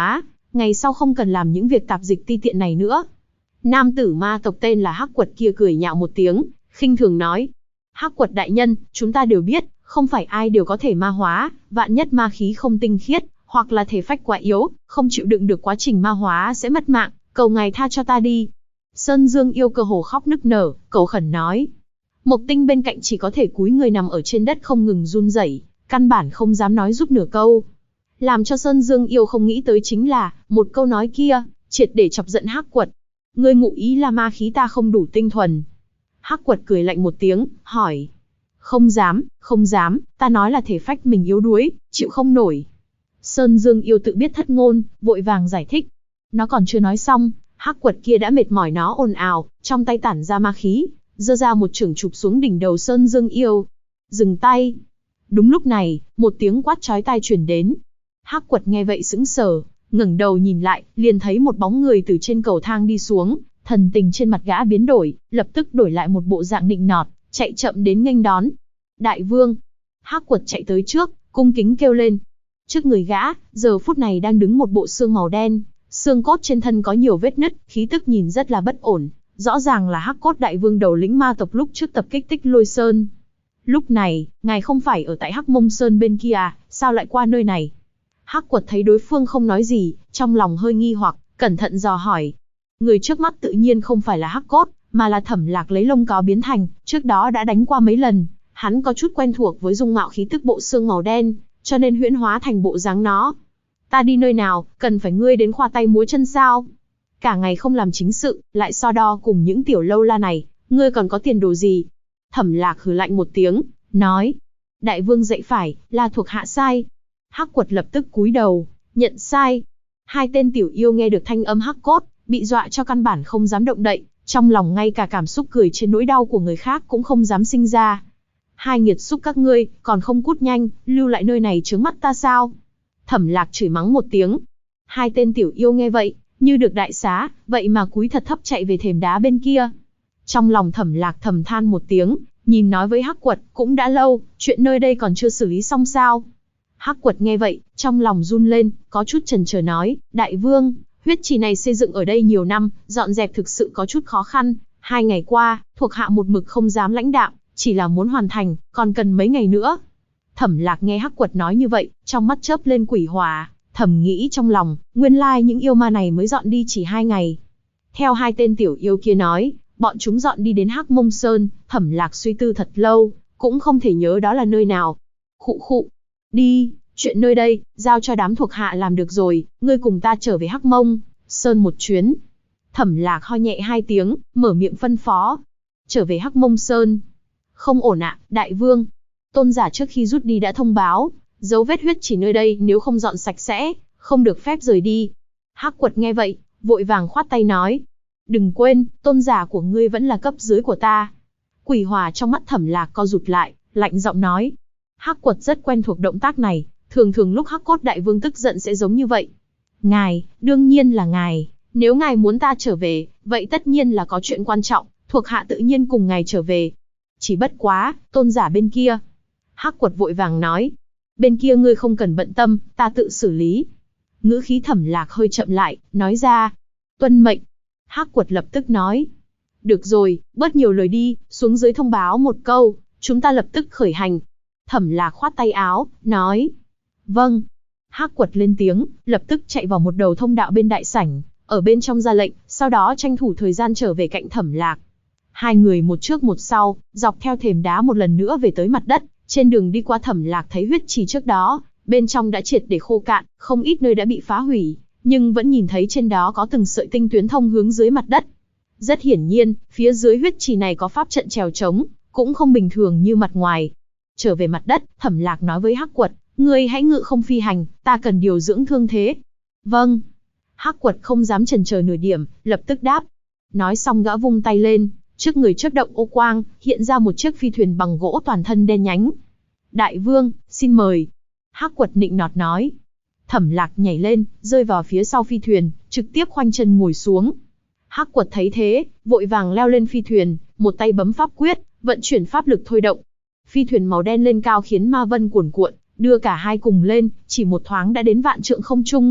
ngày sau không cần làm những việc tạp dịch ti tiện này nữa. Nam tử ma tộc tên là Hắc Quật kia cười nhạo một tiếng, khinh thường nói. Hắc Quật đại nhân, chúng ta đều biết, không phải ai đều có thể ma hóa, vạn nhất ma khí không tinh khiết, hoặc là thể phách quá yếu, không chịu đựng được quá trình ma hóa sẽ mất mạng, cầu ngài tha cho ta đi. Sơn Dương yêu cơ hồ khóc nức nở, cầu khẩn nói. Mộc Tinh bên cạnh chỉ có thể cúi người nằm ở trên đất không ngừng run rẩy, căn bản không dám nói giúp nửa câu. Làm cho Sơn Dương yêu không nghĩ tới chính là, một câu nói kia, triệt để chọc giận Hắc Quật. Ngươi ngụ ý là ma khí ta không đủ tinh thuần. Hắc Quật cười lạnh một tiếng, hỏi. Không dám, ta nói là thể phách mình yếu đuối, chịu không nổi. Sơn Dương yêu tự biết thất ngôn, vội vàng giải thích. Nó còn chưa nói xong, Hắc Quật kia đã mệt mỏi nó ồn ào, trong tay tản ra ma khí, giơ ra một chưởng chụp xuống đỉnh đầu Sơn Dương yêu. Dừng tay. Đúng lúc này, một tiếng quát chói tai truyền đến. Hắc Quật nghe vậy sững sờ, ngẩng đầu nhìn lại, liền thấy một bóng người từ trên cầu thang đi xuống, thần tình trên mặt gã biến đổi, lập tức đổi lại một bộ dạng nịnh nọt, chạy chậm đến nghênh đón. Đại vương. Hắc Quật chạy tới trước, cung kính kêu lên. Trước người gã, giờ phút này đang đứng một bộ xương màu đen, xương cốt trên thân có nhiều vết nứt, khí tức nhìn rất là bất ổn, rõ ràng là Hắc Cốt đại vương đầu lĩnh ma tộc lúc trước tập kích Tích Lôi Sơn. Lúc này, ngài không phải ở tại Hắc Mông Sơn bên kia à, sao lại qua nơi này? Hắc Quật thấy đối phương không nói gì, trong lòng hơi nghi hoặc, cẩn thận dò hỏi. Người trước mắt tự nhiên không phải là Hắc Cốt, mà là Thẩm Lạc lấy lông cáo biến thành, trước đó đã đánh qua mấy lần, hắn có chút quen thuộc với dung mạo khí tức bộ xương màu đen, cho nên huyễn hóa thành bộ dáng nó. Ta đi nơi nào, cần phải ngươi đến khoa tay múa chân sao? Cả ngày không làm chính sự, lại so đo cùng những tiểu lâu la này, ngươi còn có tiền đồ gì? Thẩm Lạc hừ lạnh một tiếng, nói. Đại vương dạy phải, là thuộc hạ sai. Hắc Quật lập tức cúi đầu, nhận sai. Hai tên tiểu yêu nghe được thanh âm Hắc Cốt, bị dọa cho căn bản không dám động đậy, trong lòng ngay cả cảm xúc cười trên nỗi đau của người khác cũng không dám sinh ra. Hai nghiệt xúc các ngươi, còn không cút nhanh, lưu lại nơi này chướng mắt ta sao? Thẩm Lạc chửi mắng một tiếng. Hai tên tiểu yêu nghe vậy, như được đại xá, vậy mà cúi thật thấp chạy về thềm đá bên kia. Trong lòng Thẩm Lạc thầm than một tiếng, nhìn nói với Hắc Quật, cũng đã lâu, chuyện nơi đây còn chưa xử lý xong sao? Hắc Quật nghe vậy, trong lòng run lên, có chút chần chờ nói, đại vương, huyết trì này xây dựng ở đây nhiều năm, dọn dẹp thực sự có chút khó khăn, 2 ngày qua, thuộc hạ một mực không dám lãnh đạo, chỉ là muốn hoàn thành, còn cần mấy ngày nữa. Thẩm Lạc nghe Hắc Quật nói như vậy, trong mắt chớp lên quỷ hỏa, thầm nghĩ trong lòng, nguyên lai những yêu ma này mới dọn đi chỉ 2 ngày. Theo hai tên tiểu yêu kia nói, bọn chúng dọn đi đến Hắc Mông Sơn, Thẩm Lạc suy tư thật lâu, cũng không thể nhớ đó là nơi nào. Khụ khụ. Đi, chuyện nơi đây, giao cho đám thuộc hạ làm được rồi, ngươi cùng ta trở về Hắc Mông Sơn một chuyến. Thẩm Lạc ho nhẹ 2 tiếng, mở miệng phân phó. Trở về Hắc Mông Sơn. Không ổn ạ, đại vương. Tôn giả trước khi rút đi đã thông báo, dấu vết huyết chỉ nơi đây nếu không dọn sạch sẽ, không được phép rời đi. Hắc Quật nghe vậy, vội vàng khoát tay nói. Đừng quên, tôn giả của ngươi vẫn là cấp dưới của ta. Quỷ hỏa trong mắt Thẩm Lạc co rụt lại, lạnh giọng nói. Hắc Quật rất quen thuộc động tác này, thường thường lúc Hắc Cốt đại vương tức giận sẽ giống như vậy. Ngài, đương nhiên là ngài, nếu ngài muốn ta trở về, vậy tất nhiên là có chuyện quan trọng, thuộc hạ tự nhiên cùng ngài trở về. Chỉ bất quá, tôn giả bên kia. Hắc Quật vội vàng nói. Bên kia ngươi không cần bận tâm, ta tự xử lý. Ngữ khí Thẩm Lạc hơi chậm lại, nói ra. Tuân mệnh. Hắc Quật lập tức nói. Được rồi, bớt nhiều lời đi, xuống dưới thông báo một câu, chúng ta lập tức khởi hành. Thẩm Lạc khoát tay áo, nói. Vâng. Hắc Quật lên tiếng, lập tức chạy vào một đầu thông đạo bên đại sảnh, ở bên trong ra lệnh, sau đó tranh thủ thời gian trở về cạnh Thẩm Lạc. Hai người một trước một sau, dọc theo thềm đá một lần nữa về tới mặt đất, trên đường đi qua Thẩm Lạc thấy huyết trì trước đó, bên trong đã triệt để khô cạn, không ít nơi đã bị phá hủy, nhưng vẫn nhìn thấy trên đó có từng sợi tinh tuyến thông hướng dưới mặt đất. Rất hiển nhiên, phía dưới huyết trì này có pháp trận trèo trống, cũng không bình thường như mặt ngoài. Trở về mặt đất, Thẩm Lạc nói với Hắc Quật, ngươi hãy ngự không phi hành, ta cần điều dưỡng thương thế. Vâng. Hắc Quật không dám chần chờ nửa điểm, lập tức đáp. Nói xong gã vung tay lên, trước người chớp động ô quang, hiện ra một chiếc phi thuyền bằng gỗ toàn thân đen nhánh. Đại vương, xin mời. Hắc Quật nịnh nọt nói. Thẩm Lạc nhảy lên, rơi vào phía sau phi thuyền, trực tiếp khoanh chân ngồi xuống. Hắc Quật thấy thế, vội vàng leo lên phi thuyền, một tay bấm pháp quyết, vận chuyển pháp lực thôi động. Phi thuyền màu đen lên cao khiến ma vân cuồn cuộn, đưa cả hai cùng lên, chỉ một thoáng đã đến vạn trượng không trung,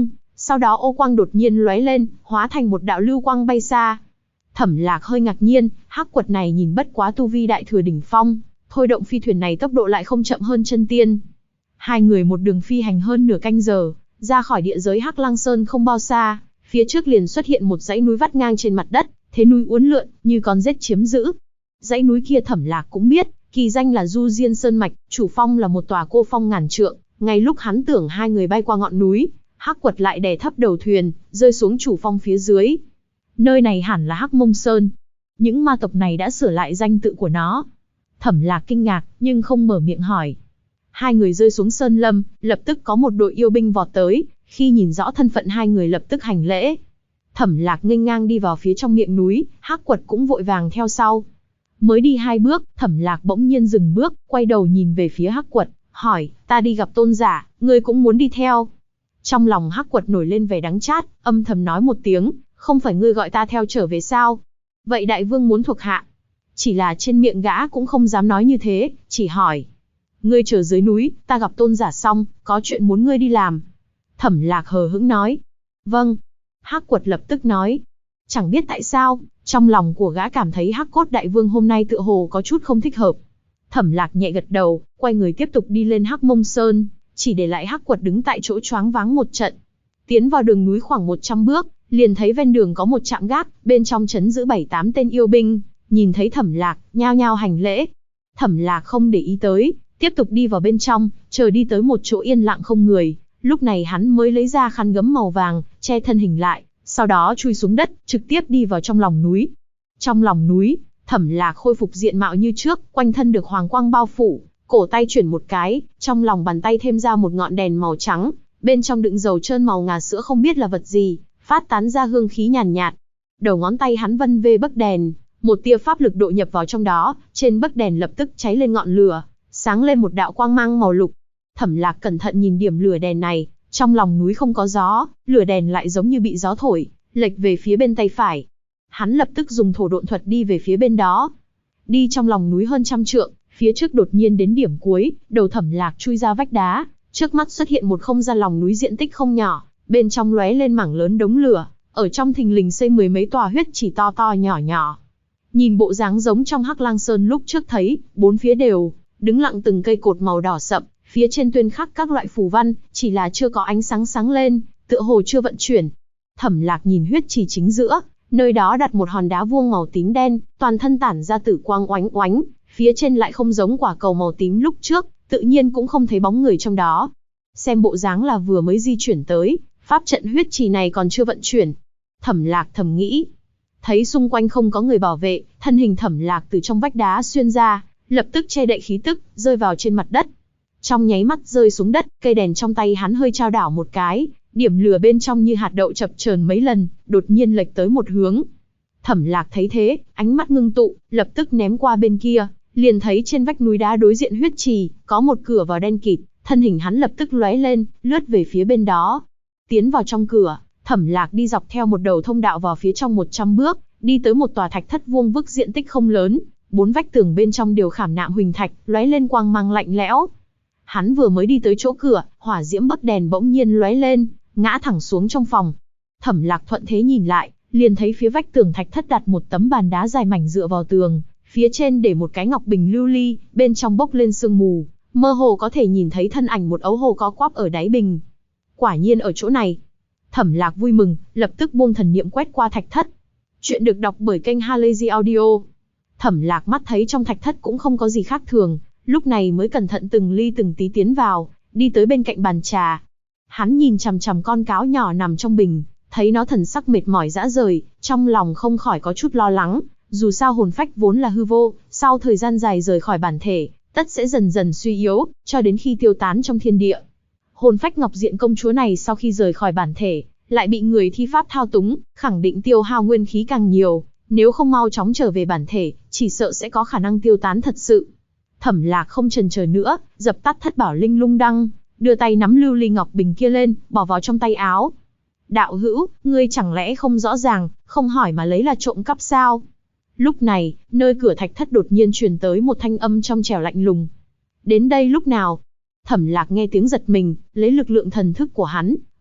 Sau đó ô quang đột nhiên lóe lên, hóa thành một đạo lưu quang bay xa. Thẩm Lạc hơi ngạc nhiên, Hắc Quật này nhìn bất quá tu vi đại thừa đỉnh phong, thôi động phi thuyền này tốc độ lại không chậm hơn chân tiên. Hai người một đường phi hành hơn nửa canh giờ, ra khỏi địa giới Hắc Lăng Sơn không bao xa, phía trước liền xuất hiện một dãy núi vắt ngang trên mặt đất, thế núi uốn lượn, như con rết chiếm giữ. Dãy núi kia Thẩm Lạc cũng biết, kỳ danh là Du Diên Sơn Mạch, chủ phong là một tòa cô phong ngàn trượng. Ngay lúc hắn tưởng hai người bay qua ngọn núi, Hắc Quật lại đè thấp đầu thuyền, rơi xuống chủ phong phía dưới. Nơi này hẳn là Hắc Mông Sơn. Những ma tộc này đã sửa lại danh tự của nó. Thẩm Lạc kinh ngạc, nhưng không mở miệng hỏi. Hai người rơi xuống sơn lâm, lập tức có một đội yêu binh vọt tới, khi nhìn rõ thân phận hai người lập tức hành lễ. Thẩm Lạc nghênh ngang đi vào phía trong miệng núi, Hắc Quật cũng vội vàng theo sau. Mới đi 2 bước, Thẩm Lạc bỗng nhiên dừng bước, quay đầu nhìn về phía Hắc Quật, hỏi, ta đi gặp tôn giả, ngươi cũng muốn đi theo? Trong lòng Hắc Quật nổi lên vẻ đắng chát, âm thầm nói một tiếng, không phải ngươi gọi ta theo trở về sao? Vậy đại vương muốn thuộc hạ? Chỉ là trên miệng gã cũng không dám nói như thế, chỉ hỏi. Ngươi chờ dưới núi, ta gặp tôn giả xong, có chuyện muốn ngươi đi làm. Thẩm Lạc hờ hững nói. Vâng. Hắc Quật lập tức nói. Chẳng biết tại sao, trong lòng của gã cảm thấy Hắc Cốt đại vương hôm nay tựa hồ có chút không thích hợp. Thẩm Lạc nhẹ gật đầu, quay người tiếp tục đi lên Hắc Mông Sơn, chỉ để lại Hắc Quật đứng tại chỗ choáng váng một trận. Tiến vào đường núi khoảng 100 bước, liền thấy ven đường có một trạm gác, bên trong trấn giữ 7-8 tên yêu binh, nhìn thấy Thẩm Lạc, nhao nhao hành lễ. Thẩm Lạc không để ý tới, tiếp tục đi vào bên trong, chờ đi tới một chỗ yên lặng không người, lúc này hắn mới lấy ra khăn gấm màu vàng, che thân hình lại, sau đó chui xuống đất, trực tiếp đi vào trong lòng núi. Trong lòng núi, Thẩm Lạc khôi phục diện mạo như trước, quanh thân được hoàng quang bao phủ, cổ tay chuyển một cái, trong lòng bàn tay thêm ra một ngọn đèn màu trắng, bên trong đựng dầu trơn màu ngà sữa không biết là vật gì, phát tán ra hương khí nhàn nhạt. Đầu ngón tay hắn vân vê bấc đèn, một tia pháp lực độ nhập vào trong đó, trên bấc đèn lập tức cháy lên ngọn lửa, sáng lên một đạo quang mang màu lục. Thẩm Lạc cẩn thận nhìn điểm lửa đèn này, trong lòng núi không có gió, lửa đèn lại giống như bị gió thổi, lệch về phía bên tay phải. Hắn lập tức dùng thổ độn thuật đi về phía bên đó. Đi trong lòng núi hơn 100 trượng, phía trước đột nhiên đến điểm cuối, đầu Thẩm Lạc chui ra vách đá, trước mắt xuất hiện một không gian lòng núi diện tích không nhỏ, bên trong lóe lên mảng lớn đống lửa, ở trong thình lình xây 10 mấy tòa huyết chỉ to to nhỏ nhỏ. Nhìn bộ dáng giống trong Hắc Lang Sơn lúc trước thấy, bốn phía đều đứng lặng từng cây cột màu đỏ sậm, phía trên tuyên khắc các loại phù văn, chỉ là chưa có ánh sáng sáng lên, tựa hồ chưa vận chuyển. Thẩm Lạc nhìn huyết trì chính giữa, nơi đó đặt một hòn đá vuông màu tím đen, toàn thân tản ra tử quang oánh oánh, phía trên lại không giống quả cầu màu tím lúc trước, tự nhiên cũng không thấy bóng người trong đó. Xem bộ dáng là vừa mới di chuyển tới, pháp trận huyết trì này còn chưa vận chuyển. Thẩm Lạc thầm nghĩ. Thấy xung quanh không có người bảo vệ, thân hình Thẩm Lạc từ trong vách đá xuyên ra, lập tức che đậy khí tức, rơi vào trên mặt đất. Trong nháy mắt rơi xuống đất, cây đèn trong tay hắn hơi chao đảo một cái, điểm lửa bên trong như hạt đậu chập chờn mấy lần, đột nhiên lệch tới một hướng. Thẩm Lạc thấy thế, ánh mắt ngưng tụ, lập tức ném qua bên kia, liền thấy trên vách núi đá đối diện huyết trì, có một cửa vào đen kịt, thân hình hắn lập tức lóe lên, lướt về phía bên đó. Tiến vào trong cửa, Thẩm Lạc đi dọc theo một đầu thông đạo vào phía trong 100 bước, đi tới một tòa thạch thất vuông vức diện tích không lớn, 4 vách tường bên trong đều khảm nạm huỳnh thạch, lóe lên quang mang lạnh lẽo. Hắn vừa mới đi tới chỗ cửa, hỏa diễm bấc đèn bỗng nhiên lóe lên, ngã thẳng xuống trong phòng. Thẩm Lạc thuận thế nhìn lại, liền thấy phía vách tường thạch thất đặt một tấm bàn đá dài mảnh dựa vào tường, phía trên để một cái ngọc bình lưu ly, bên trong bốc lên sương mù, mơ hồ có thể nhìn thấy thân ảnh một ấu hồ có quắp ở đáy bình. Quả nhiên ở chỗ này. Thẩm Lạc vui mừng, lập tức buông thần niệm quét qua thạch thất. Chuyện được đọc bởi kênh Halazy Audio. Thẩm Lạc mắt thấy trong thạch thất cũng không có gì khác thường, lúc này mới cẩn thận từng ly từng tí tiến vào, đi tới bên cạnh bàn trà. Hắn nhìn chằm chằm con cáo nhỏ nằm trong bình, thấy nó thần sắc mệt mỏi rã rời, trong lòng không khỏi có chút lo lắng, dù sao hồn phách vốn là hư vô, sau thời gian dài rời khỏi bản thể, tất sẽ dần dần suy yếu, cho đến khi tiêu tán trong thiên địa. Hồn phách Ngọc Diện công chúa này sau khi rời khỏi bản thể, lại bị người thi pháp thao túng, khẳng định tiêu hao nguyên khí càng nhiều, nếu không mau chóng trở về bản thể, chỉ sợ sẽ có khả năng tiêu tán thật sự. Thẩm Lạc không chần chờ nữa, dập tắt thất bảo linh lung đăng, đưa tay nắm lưu ly ngọc bình kia lên, bỏ vào trong tay áo. Đạo hữu, ngươi chẳng lẽ không rõ ràng, không hỏi mà lấy là trộm cắp sao? Lúc này, nơi cửa thạch thất đột nhiên truyền tới một thanh âm trong trẻo lạnh lùng. Đến đây lúc nào? Thẩm Lạc nghe tiếng giật mình, lấy lực lượng thần thức của hắn,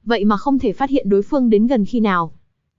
vậy mà không thể phát hiện đối phương đến gần khi nào.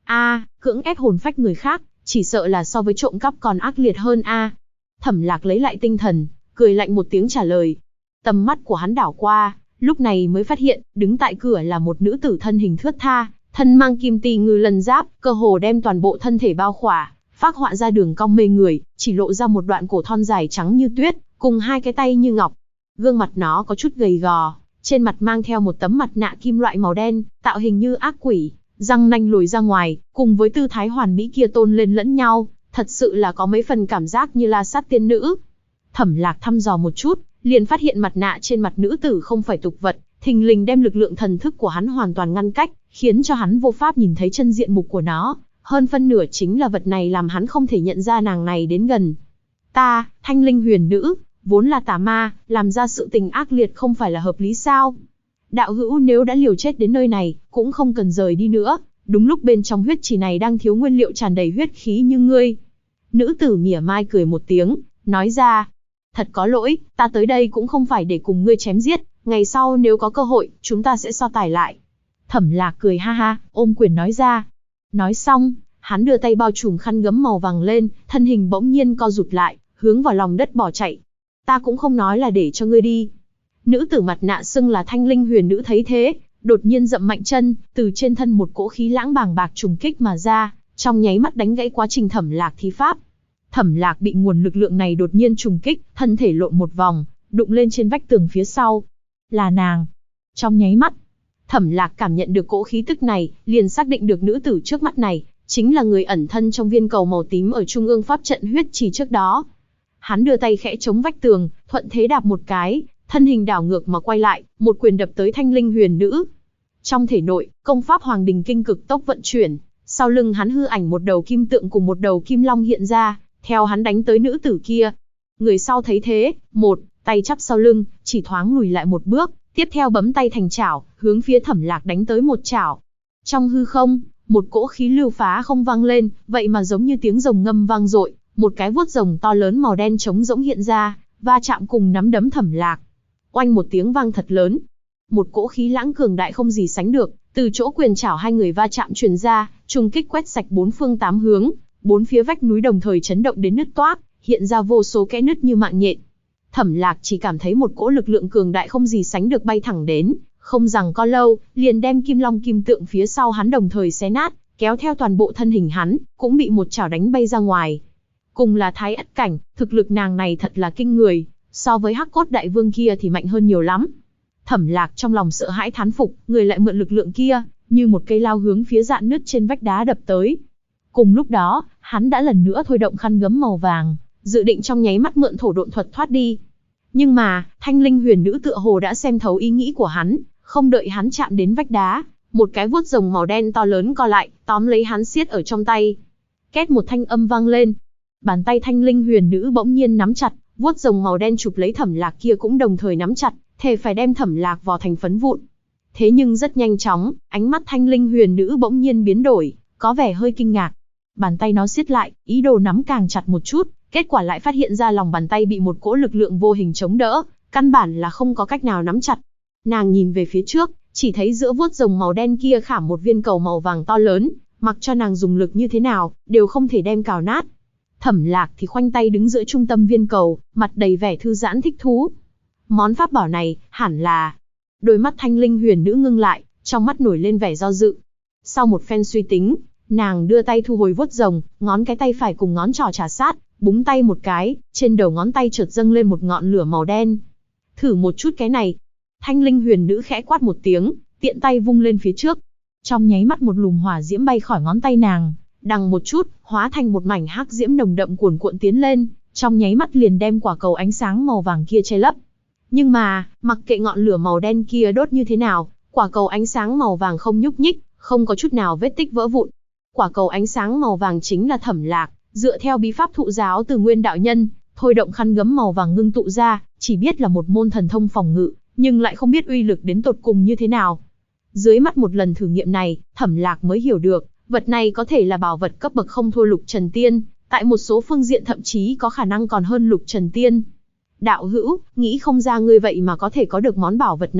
Cưỡng ép hồn phách người khác, chỉ sợ là so với trộm cắp còn ác liệt hơn a. Thẩm Lạc lấy lại tinh thần, cười lạnh một tiếng trả lời. Tầm mắt của hắn đảo qua, lúc này mới phát hiện, đứng tại cửa là một nữ tử thân hình thướt tha, thân mang kim tì ngư lân giáp, cơ hồ đem toàn bộ thân thể bao khỏa, phác họa ra đường cong mê người, chỉ lộ ra một đoạn cổ thon dài trắng như tuyết, cùng hai cái tay như ngọc. Gương mặt nó có chút gầy gò, trên mặt mang theo một tấm mặt nạ kim loại màu đen, tạo hình như ác quỷ, răng nanh lồi ra ngoài, cùng với tư thái hoàn mỹ kia tôn lên lẫn nhau, thật sự là có mấy phần cảm giác như La Sát tiên nữ. Thẩm Lạc thăm dò một chút, liền phát hiện mặt nạ trên mặt nữ tử không phải tục vật, thình lình đem lực lượng thần thức của hắn hoàn toàn ngăn cách, khiến cho hắn vô pháp nhìn thấy chân diện mục của nó. Hơn phân nửa chính là vật này làm hắn không thể nhận ra nàng này đến gần. Ta, Thanh Linh huyền nữ, vốn là tà ma, làm ra sự tình ác liệt không phải là hợp lý sao? Đạo hữu nếu đã liều chết đến nơi này, cũng không cần rời đi nữa, đúng lúc bên trong huyết trì này đang thiếu nguyên liệu tràn đầy huyết khí như ngươi. Nữ tử mỉa mai cười một tiếng, nói ra, thật có lỗi, ta tới đây cũng không phải để cùng ngươi chém giết, ngày sau nếu có cơ hội, chúng ta sẽ so tài lại. Thẩm Lạc cười ha ha, ôm quyền nói ra. Nói xong, hắn đưa tay bao trùm khăn gấm màu vàng lên, thân hình bỗng nhiên co rụt lại, hướng vào lòng đất bỏ chạy. Ta cũng không nói là để cho ngươi đi. Nữ tử mặt nạ xưng là Thanh Linh huyền nữ thấy thế, đột nhiên dậm mạnh chân, từ trên thân một cỗ khí lãng bàng bạc trùng kích mà ra, trong nháy mắt đánh gãy quá trình Thẩm Lạc thi pháp. Thẩm Lạc bị nguồn lực lượng này đột nhiên trùng kích, thân thể lộn một vòng, đụng lên trên vách tường phía sau. Là nàng. Trong nháy mắt, Thẩm Lạc cảm nhận được cỗ khí tức này, liền xác định được nữ tử trước mắt này chính là người ẩn thân trong viên cầu màu tím ở trung ương pháp trận huyết trì trước đó. Hắn đưa tay khẽ chống vách tường, thuận thế đạp một cái, thân hình đảo ngược mà quay lại, một quyền đập tới Thanh Linh huyền nữ. Trong thể nội, công pháp Hoàng Đình Kinh cực tốc vận chuyển, sau lưng hắn hư ảnh một đầu kim tượng cùng một đầu kim long hiện ra, theo hắn đánh tới nữ tử kia. Người sau thấy thế, một tay chắp sau lưng, chỉ thoáng lùi lại một bước, tiếp theo bấm tay thành chảo, hướng phía Thẩm Lạc đánh tới một chảo. Trong hư không, một cỗ khí lưu phá không vang lên, vậy mà giống như tiếng rồng ngâm vang dội, một cái vuốt rồng to lớn màu đen trống rỗng hiện ra, va chạm cùng nắm đấm Thẩm Lạc. Oanh một tiếng vang thật lớn. Một cỗ khí lãng cường đại không gì sánh được, từ chỗ quyền chảo hai người va chạm truyền ra, trùng kích quét sạch bốn phương tám hướng, bốn phía vách núi đồng thời chấn động đến nứt toác, hiện ra vô số kẽ nứt như mạng nhện. Thẩm Lạc chỉ cảm thấy một cỗ lực lượng cường đại không gì sánh được bay thẳng đến, không rằng có lâu, liền đem kim long kim tượng phía sau hắn đồng thời xé nát, kéo theo toàn bộ thân hình hắn, cũng bị một chảo đánh bay ra ngoài. Cùng là thái ất cảnh, thực lực nàng này thật là kinh người, so với Hắc Cốt Đại Vương kia thì mạnh hơn nhiều lắm. Thẩm Lạc trong lòng sợ hãi thán phục, người lại mượn lực lượng kia, như một cây lao hướng phía rạn nứt trên vách đá đập tới. Cùng lúc đó, hắn đã lần nữa thôi động khăn gấm màu vàng, dự định trong nháy mắt mượn thổ độn thuật thoát đi. Nhưng mà, Thanh Linh huyền nữ tựa hồ đã xem thấu ý nghĩ của hắn, không đợi hắn chạm đến vách đá, một cái vuốt rồng màu đen to lớn co lại, tóm lấy hắn siết ở trong tay. Két một thanh âm vang lên. Bàn tay Thanh Linh huyền nữ bỗng nhiên nắm chặt, vuốt rồng màu đen chụp lấy Thẩm Lạc kia cũng đồng thời nắm chặt, thề phải đem Thẩm Lạc vò thành phấn vụn. Thế nhưng rất nhanh chóng, ánh mắt Thanh Linh huyền nữ bỗng nhiên biến đổi, có vẻ hơi kinh ngạc. Bàn tay nó siết lại, ý đồ nắm càng chặt một chút, kết quả lại phát hiện ra lòng bàn tay bị một cỗ lực lượng vô hình chống đỡ, căn bản là không có cách nào nắm chặt. Nàng nhìn về phía trước, chỉ thấy giữa vuốt rồng màu đen kia khảm một viên cầu màu vàng to lớn, mặc cho nàng dùng lực như thế nào, đều không thể đem cào nát. Thẩm Lạc thì khoanh tay đứng giữa trung tâm viên cầu, mặt đầy vẻ thư giãn thích thú. Món pháp bảo này, hẳn là... Đôi mắt Thanh Linh huyền nữ ngưng lại, trong mắt nổi lên vẻ do dự. Sau một phen suy tính, nàng đưa tay thu hồi vuốt rồng, ngón cái tay phải cùng ngón trỏ trà sát, búng tay một cái, trên đầu ngón tay chợt dâng lên một ngọn lửa màu đen. Thử một chút cái này. Thanh Linh huyền nữ khẽ quát một tiếng, tiện tay vung lên phía trước. Trong nháy mắt một lùm hỏa diễm bay khỏi ngón tay nàng, đằng một chút, hóa thành một mảnh hắc diễm nồng đậm cuồn cuộn tiến lên, trong nháy mắt liền đem quả cầu ánh sáng màu vàng kia che lấp. Nhưng mà, mặc kệ ngọn lửa màu đen kia đốt như thế nào, quả cầu ánh sáng màu vàng không nhúc nhích, không có chút nào vết tích vỡ vụn. Quả cầu ánh sáng màu vàng chính là Thẩm Lạc, dựa theo bí pháp thụ giáo từ Nguyên đạo nhân, thôi động khăn gấm màu vàng ngưng tụ ra, chỉ biết là một môn thần thông phòng ngự, nhưng lại không biết uy lực đến tột cùng như thế nào. Dưới mắt một lần thử nghiệm này, Thẩm Lạc mới hiểu được, vật này có thể là bảo vật cấp bậc không thua Lục Trần Tiên, tại một số phương diện thậm chí có khả năng còn hơn Lục Trần Tiên. Đạo hữu, nghĩ không ra ngươi vậy mà có thể có được món bảo vật này,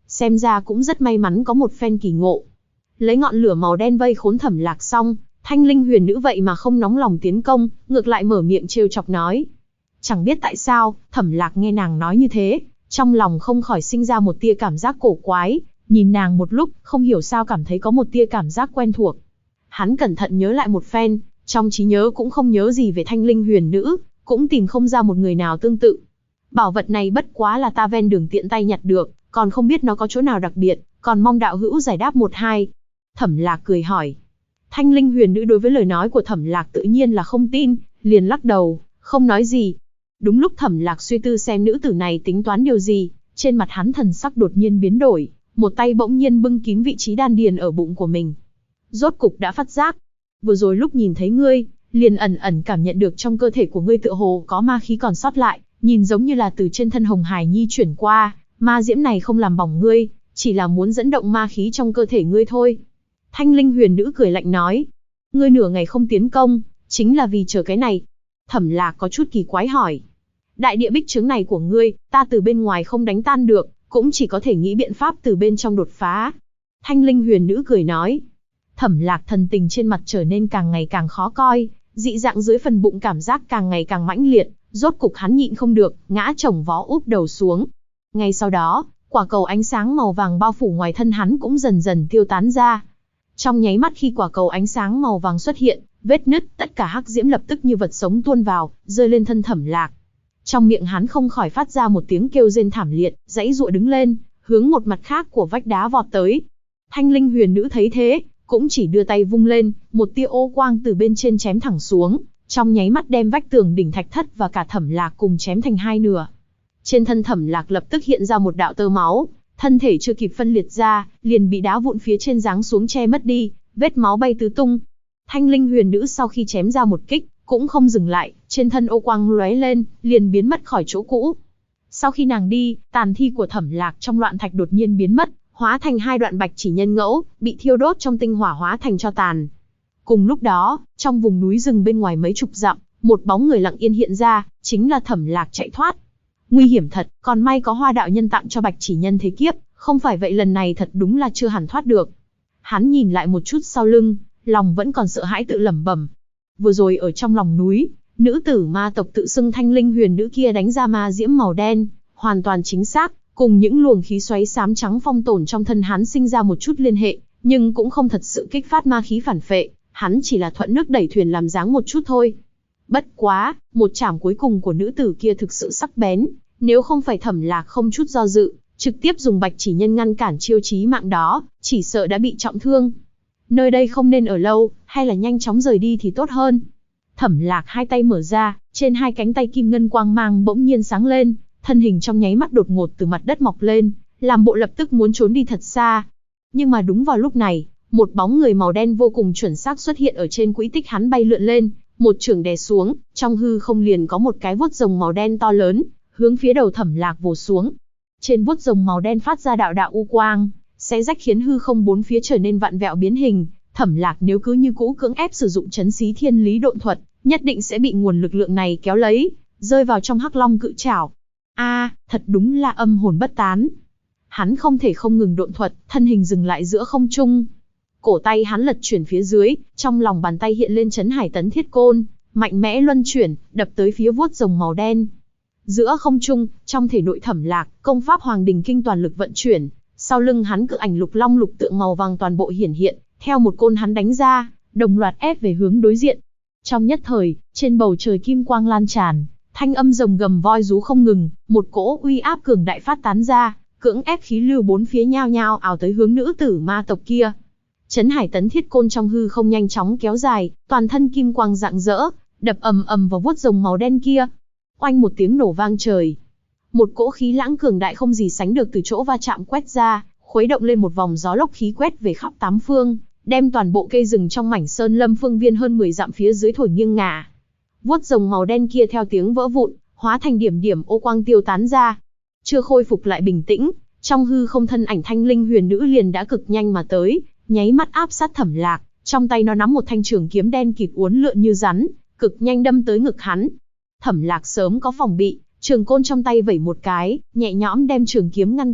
xem ra cũng rất may mắn có một phen kỳ ngộ. Lấy ngọn lửa màu đen vây khốn Thẩm Lạc xong, Thanh Linh Huyền Nữ vậy mà không nóng lòng tiến công, ngược lại mở miệng trêu chọc nói. Chẳng biết tại sao, Thẩm Lạc nghe nàng nói như thế, trong lòng không khỏi sinh ra một tia cảm giác cổ quái, nhìn nàng một lúc, không hiểu sao cảm thấy có một tia cảm giác quen thuộc. Hắn cẩn thận nhớ lại một phen, trong trí nhớ cũng không nhớ gì về Thanh Linh Huyền Nữ, cũng tìm không ra một người nào tương tự. Bảo vật này bất quá là ta ven đường tiện tay nhặt được, còn không biết nó có chỗ nào đặc biệt, còn mong đạo hữu giải đáp một hai. Thẩm Lạc cười hỏi. Thanh Linh Huyền Nữ đối với lời nói của Thẩm Lạc tự nhiên là không tin, liền lắc đầu, không nói gì. Đúng lúc Thẩm Lạc suy tư xem nữ tử này tính toán điều gì, trên mặt hắn thần sắc đột nhiên biến đổi, một tay bỗng nhiên bưng kín vị trí đan điền ở bụng của mình. Rốt cục đã phát giác. Vừa rồi lúc nhìn thấy ngươi, liền ẩn ẩn cảm nhận được trong cơ thể của ngươi tựa hồ có ma khí còn sót lại, nhìn giống như là từ trên thân Hồng Hải Nhi chuyển qua, ma diễm này không làm bỏng ngươi, chỉ là muốn dẫn động ma khí trong cơ thể ngươi thôi. Thanh Linh Huyền Nữ cười lạnh nói, ngươi nửa ngày không tiến công, chính là vì chờ cái này. Thẩm Lạc có chút kỳ quái hỏi, đại địa bích trướng này của ngươi, ta từ bên ngoài không đánh tan được, cũng chỉ có thể nghĩ biện pháp từ bên trong đột phá. Thanh Linh Huyền Nữ cười nói. Thẩm Lạc thần tình trên mặt trở nên càng ngày càng khó coi, dị dạng dưới phần bụng cảm giác càng ngày càng mãnh liệt, rốt cục hắn nhịn không được, ngã chồng vó úp đầu xuống. Ngay sau đó, quả cầu ánh sáng màu vàng bao phủ ngoài thân hắn cũng dần dần tiêu tán ra. Trong nháy mắt khi quả cầu ánh sáng màu vàng xuất hiện, vết nứt, tất cả hắc diễm lập tức như vật sống tuôn vào, rơi lên thân Thẩm Lạc. Trong miệng hắn không khỏi phát ra một tiếng kêu rên thảm liệt, giãy giụa đứng lên, hướng một mặt khác của vách đá vọt tới. Thanh Linh Huyền Nữ thấy thế, cũng chỉ đưa tay vung lên, một tia ô quang từ bên trên chém thẳng xuống, trong nháy mắt đem vách tường đỉnh thạch thất và cả Thẩm Lạc cùng chém thành hai nửa. Trên thân Thẩm Lạc lập tức hiện ra một đạo tơ máu, thân thể chưa kịp phân liệt ra, liền bị đá vụn phía trên giáng xuống che mất đi, vết máu bay tứ tung. Thanh Linh Huyền Nữ sau khi chém ra một kích, cũng không dừng lại, trên thân ô quang lóe lên, liền biến mất khỏi chỗ cũ. Sau khi nàng đi, tàn thi của Thẩm Lạc trong loạn thạch đột nhiên biến mất, hóa thành hai đoạn bạch chỉ nhân ngẫu, bị thiêu đốt trong tinh hỏa hóa thành tro tàn. Cùng lúc đó, trong vùng núi rừng bên ngoài mấy chục dặm, một bóng người lặng yên hiện ra, chính là Thẩm Lạc chạy thoát. Nguy hiểm thật, còn may có Hoa đạo nhân tặng cho bạch chỉ nhân thế kiếp, không phải vậy lần này thật đúng là chưa hẳn thoát được. Hắn nhìn lại một chút sau lưng, lòng vẫn còn sợ hãi tự lẩm bẩm. Vừa rồi ở trong lòng núi, nữ tử ma tộc tự xưng Thanh Linh Huyền Nữ kia đánh ra ma diễm màu đen, hoàn toàn chính xác, cùng những luồng khí xoáy xám trắng phong tổn trong thân hắn sinh ra một chút liên hệ, nhưng cũng không thật sự kích phát ma khí phản phệ, hắn chỉ là thuận nước đẩy thuyền làm dáng một chút thôi. Bất quá, một chảm cuối cùng của nữ tử kia thực sự sắc bén, nếu không phải Thẩm Lạc không chút do dự, trực tiếp dùng bạch chỉ nhân ngăn cản chiêu chí mạng đó, chỉ sợ đã bị trọng thương. Nơi đây không nên ở lâu, hay là nhanh chóng rời đi thì tốt hơn. Thẩm Lạc hai tay mở ra, trên hai cánh tay kim ngân quang mang bỗng nhiên sáng lên, thân hình trong nháy mắt đột ngột từ mặt đất mọc lên, làm bộ lập tức muốn trốn đi thật xa. Nhưng mà đúng vào lúc này, một bóng người màu đen vô cùng chuẩn xác xuất hiện ở trên quỹ tích hắn bay lượn lên, một chưởng đè xuống, trong hư không liền có một cái vuốt rồng màu đen to lớn, hướng phía đầu Thẩm Lạc vồ xuống. Trên vuốt rồng màu đen phát ra đạo đạo u quang, xé rách khiến hư không bốn phía trở nên vặn vẹo biến hình. Thẩm Lạc nếu cứ như cũ cưỡng ép sử dụng trấn xí thiên lý độn thuật, nhất định sẽ bị nguồn lực lượng này kéo lấy, rơi vào trong hắc long cự trảo. Thật đúng là âm hồn bất tán. Hắn không thể không ngừng độn thuật, thân hình dừng lại giữa không trung. Cổ tay hắn lật chuyển phía dưới, trong lòng bàn tay hiện lên Trấn Hải Tấn Thiết Côn, mạnh mẽ luân chuyển, đập tới phía vuốt rồng màu đen. Giữa không trung, trong thể nội Thẩm Lạc, công pháp Hoàng Đình Kinh toàn lực vận chuyển, sau lưng hắn cự ảnh lục long lục tượng màu vàng toàn bộ hiển hiện, theo một côn hắn đánh ra, đồng loạt ép về hướng đối diện. Trong nhất thời, trên bầu trời kim quang lan tràn, thanh âm rồng gầm voi rú không ngừng, một cỗ uy áp cường đại phát tán ra, cưỡng ép khí lưu bốn phía nhao nhao ào tới hướng nữ tử ma tộc kia. Trấn Hải Tấn Thiết Côn trong hư không nhanh chóng kéo dài, toàn thân kim quang rạng rỡ, đập ầm ầm vào vuốt rồng màu đen kia. Oanh một tiếng nổ vang trời. Một cỗ khí lãng cường đại không gì sánh được từ chỗ va chạm quét ra, khuấy động lên một vòng gió lốc khí quét về khắp tám phương, đem toàn bộ cây rừng trong mảnh sơn lâm phương viên hơn 10 dặm phía dưới thổi nghiêng ngả. Vuốt rồng màu đen kia theo tiếng vỡ vụn, hóa thành điểm điểm ô quang tiêu tán ra. Chưa khôi phục lại bình tĩnh, trong hư không thân ảnh Thanh Linh Huyền Nữ liền đã cực nhanh mà tới, nháy mắt áp sát Thẩm Lạc, trong tay nó nắm một thanh trường kiếm đen kịt uốn lượn như rắn, cực nhanh đâm tới ngực hắn. Thẩm Lạc sớm có phòng bị, trường côn trong tay vẩy một cái, nhẹ nhõm đem trường kiếm ngăn cách,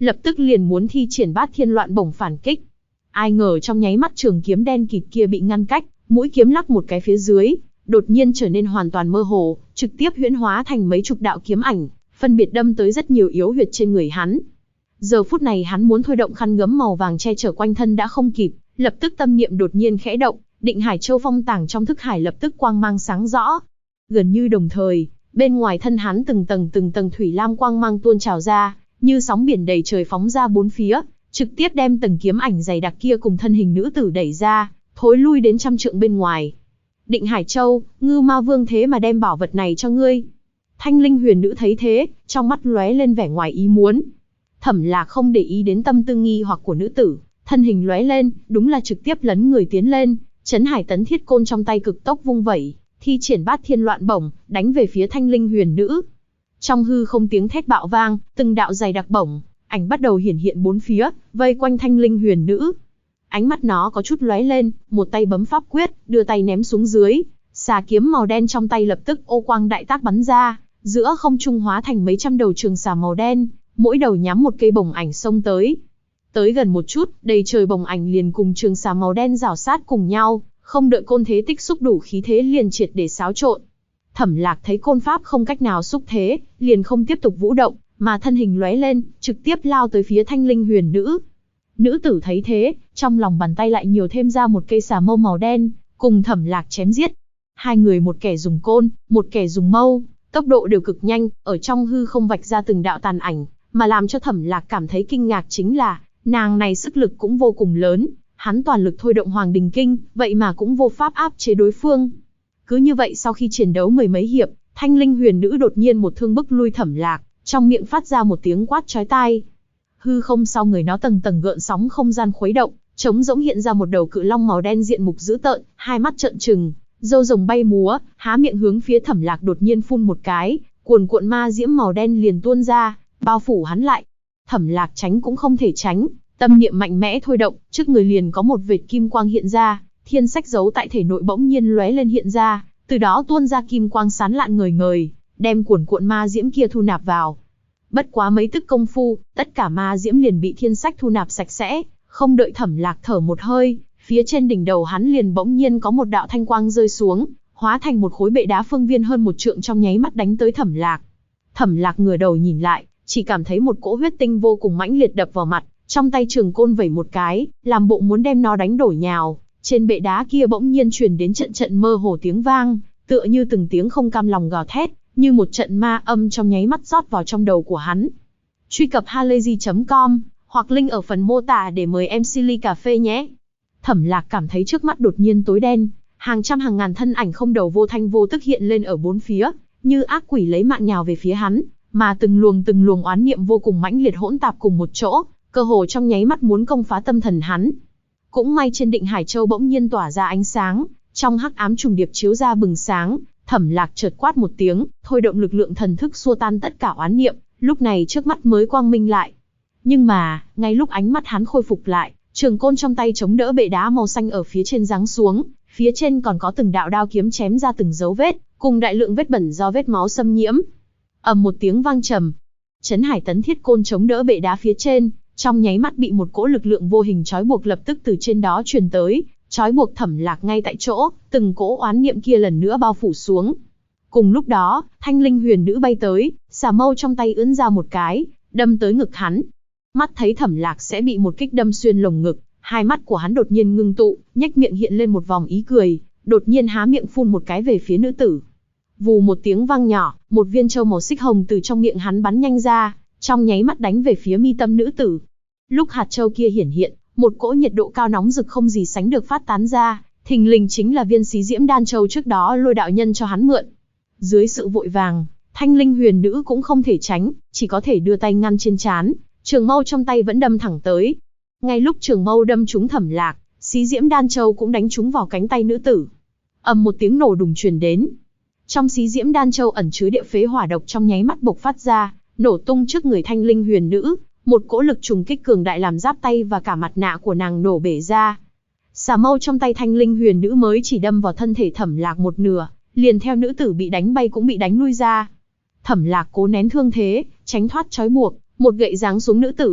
lập tức liền muốn thi triển Bát Thiên Loạn Bổng phản kích. Ai ngờ trong nháy mắt trường kiếm đen kịt kia bị ngăn cách, mũi kiếm lắc một cái phía dưới, đột nhiên trở nên hoàn toàn mơ hồ, trực tiếp huyễn hóa thành mấy chục đạo kiếm ảnh, phân biệt đâm tới rất nhiều yếu huyệt trên người hắn. Giờ phút này hắn muốn thôi động khăn gấm màu vàng che chở quanh thân đã không kịp, lập tức tâm niệm đột nhiên khẽ động, Định Hải Châu phong tàng trong thức hải lập tức quang mang sáng rõ. Gần như đồng thời, bên ngoài thân hắn từng tầng thủy lam quang mang tuôn trào ra, như sóng biển đầy trời phóng ra bốn phía, trực tiếp đem tầng kiếm ảnh dày đặc kia cùng thân hình nữ tử đẩy ra, thối lui đến trăm trượng bên ngoài. Định Hải Châu, Ngưu Ma Vương thế mà đem bảo vật này cho ngươi. Thanh Linh Huyền Nữ thấy thế, trong mắt lóe lên vẻ ngoài ý muốn. Thẩm Lạc không để ý đến tâm tư nghi hoặc của nữ tử, thân hình lóe lên, đúng là trực tiếp lấn người tiến lên, Chấn Hải Tấn Thiết Côn trong tay cực tốc vung vẩy, thi triển Bát Thiên Loạn Bổng, đánh về phía Thanh Linh Huyền Nữ. Trong hư không tiếng thét bạo vang, từng đạo dày đặc bổng ảnh bắt đầu hiển hiện bốn phía, vây quanh Thanh Linh Huyền Nữ. Ánh mắt nó có chút lóe lên, một tay bấm pháp quyết, đưa tay ném xuống dưới, xà kiếm màu đen trong tay lập tức ô quang đại tác bắn ra, giữa không trung hóa thành mấy trăm đầu trường xà màu đen, mỗi đầu nhắm một cây bổng ảnh xông tới. Tới gần một chút, đầy trời bổng ảnh liền cùng trường xà màu đen rào sát cùng nhau, không đợi côn thế tích xúc đủ khí thế liền triệt để xáo trộn. Thẩm Lạc thấy côn pháp không cách nào xúc thế, liền không tiếp tục vũ động, mà thân hình lóe lên, trực tiếp lao tới phía Thanh Linh Huyền Nữ. Nữ tử thấy thế, trong lòng bàn tay lại nhiều thêm ra một cây xà mâu màu đen, cùng Thẩm Lạc chém giết. Hai người một kẻ dùng côn, một kẻ dùng mâu, tốc độ đều cực nhanh, ở trong hư không vạch ra từng đạo tàn ảnh, mà làm cho Thẩm Lạc cảm thấy kinh ngạc chính là, nàng này sức lực cũng vô cùng lớn, hắn toàn lực thôi động Hoàng Đình Kinh, vậy mà cũng vô pháp áp chế đối phương. Cứ như vậy sau khi chiến đấu mười mấy hiệp, Thanh Linh Huyền Nữ đột nhiên một thương bức lui Thẩm Lạc, trong miệng phát ra một tiếng quát chói tai. Hư không sau người nó tầng tầng gợn sóng không gian khuấy động, trống rỗng hiện ra một đầu cự long màu đen diện mục dữ tợn, hai mắt trợn trừng, râu rồng bay múa, há miệng hướng phía Thẩm Lạc đột nhiên phun một cái, cuồn cuộn ma diễm màu đen liền tuôn ra, bao phủ hắn lại. Thẩm Lạc tránh cũng không thể tránh, tâm niệm mạnh mẽ thôi động, trước người liền có một vệt kim quang hiện ra, thiên sách giấu tại thể nội bỗng nhiên lóe lên hiện ra, từ đó tuôn ra kim quang sáng lạn ngời ngời, đem cuồn cuộn ma diễm kia thu nạp vào. Bất quá mấy tức công phu, tất cả ma diễm liền bị thiên sách thu nạp sạch sẽ, không đợi Thẩm Lạc thở một hơi, phía trên đỉnh đầu hắn liền bỗng nhiên có một đạo thanh quang rơi xuống, hóa thành một khối bệ đá phương viên hơn một trượng trong nháy mắt đánh tới Thẩm Lạc. Thẩm Lạc ngửa đầu nhìn lại, chỉ cảm thấy một cỗ huyết tinh vô cùng mãnh liệt đập vào mặt, trong tay trường côn vẩy một cái, làm bộ muốn đem nó đánh đổ nhào. Trên bệ đá kia bỗng nhiên truyền đến trận trận mơ hồ tiếng vang, tựa như từng tiếng không cam lòng gào thét, như một trận ma âm trong nháy mắt rót vào trong đầu của hắn. Truy cập halayzi.com hoặc link ở phần mô tả để mời em Silly Cà Phê nhé. Thẩm Lạc cảm thấy trước mắt đột nhiên tối đen, hàng trăm hàng ngàn thân ảnh không đầu vô thanh vô tức hiện lên ở bốn phía, như ác quỷ lấy mạng nhào về phía hắn, mà từng luồng oán niệm vô cùng mãnh liệt hỗn tạp cùng một chỗ, cơ hồ trong nháy mắt muốn công phá tâm thần hắn. Cũng may trên Định Hải Châu bỗng nhiên tỏa ra ánh sáng, trong hắc ám trùng điệp chiếu ra bừng sáng, Thẩm Lạc chợt quát một tiếng, thôi động lực lượng thần thức xua tan tất cả oán niệm, lúc này trước mắt mới quang minh lại. Nhưng mà, ngay lúc ánh mắt hắn khôi phục lại, trường côn trong tay chống đỡ bệ đá màu xanh ở phía trên giáng xuống, phía trên còn có từng đạo đao kiếm chém ra từng dấu vết, cùng đại lượng vết bẩn do vết máu xâm nhiễm. Ầm một tiếng vang trầm, Chấn Hải Tấn Thiết Côn chống đỡ bệ đá phía trên, trong nháy mắt bị một cỗ lực lượng vô hình trói buộc lập tức từ trên đó truyền tới, trói buộc Thẩm Lạc ngay tại chỗ, từng cỗ oán niệm kia lần nữa bao phủ xuống. Cùng lúc đó, Thanh Linh Huyền Nữ bay tới, xà mâu trong tay ưỡn ra một cái, đâm tới ngực hắn. Mắt thấy Thẩm Lạc sẽ bị một kích đâm xuyên lồng ngực, hai mắt của hắn đột nhiên ngưng tụ, nhếch miệng hiện lên một vòng ý cười, đột nhiên há miệng phun một cái về phía nữ tử. Vù một tiếng vang nhỏ, một viên châu màu xích hồng từ trong miệng hắn bắn nhanh ra, trong nháy mắt đánh về phía mi tâm nữ tử. Lúc hạt châu kia hiển hiện, một cỗ nhiệt độ cao nóng rực không gì sánh được phát tán ra, thình lình chính là viên xí diễm đan châu trước đó Lôi đạo nhân cho hắn mượn. Dưới sự vội vàng, Thanh Linh Huyền Nữ cũng không thể tránh, chỉ có thể đưa tay ngăn trên trán, trường mâu trong tay vẫn đâm thẳng tới. Ngay lúc trường mâu đâm trúng Thẩm Lạc, xí diễm đan châu cũng đánh trúng vào cánh tay nữ tử. Ầm một tiếng nổ đùng truyền đến. Trong xí diễm đan châu ẩn chứa địa phế hỏa độc trong nháy mắt bộc phát ra, nổ tung trước người Thanh Linh Huyền Nữ, một cỗ lực trùng kích cường đại làm giáp tay và cả mặt nạ của nàng nổ bể ra. Xà mâu trong tay Thanh Linh Huyền Nữ mới chỉ đâm vào thân thể Thẩm Lạc một nửa, liền theo nữ tử bị đánh bay cũng bị đánh lui ra. Thẩm Lạc cố nén thương thế, tránh thoát trói buộc, một gậy giáng xuống nữ tử,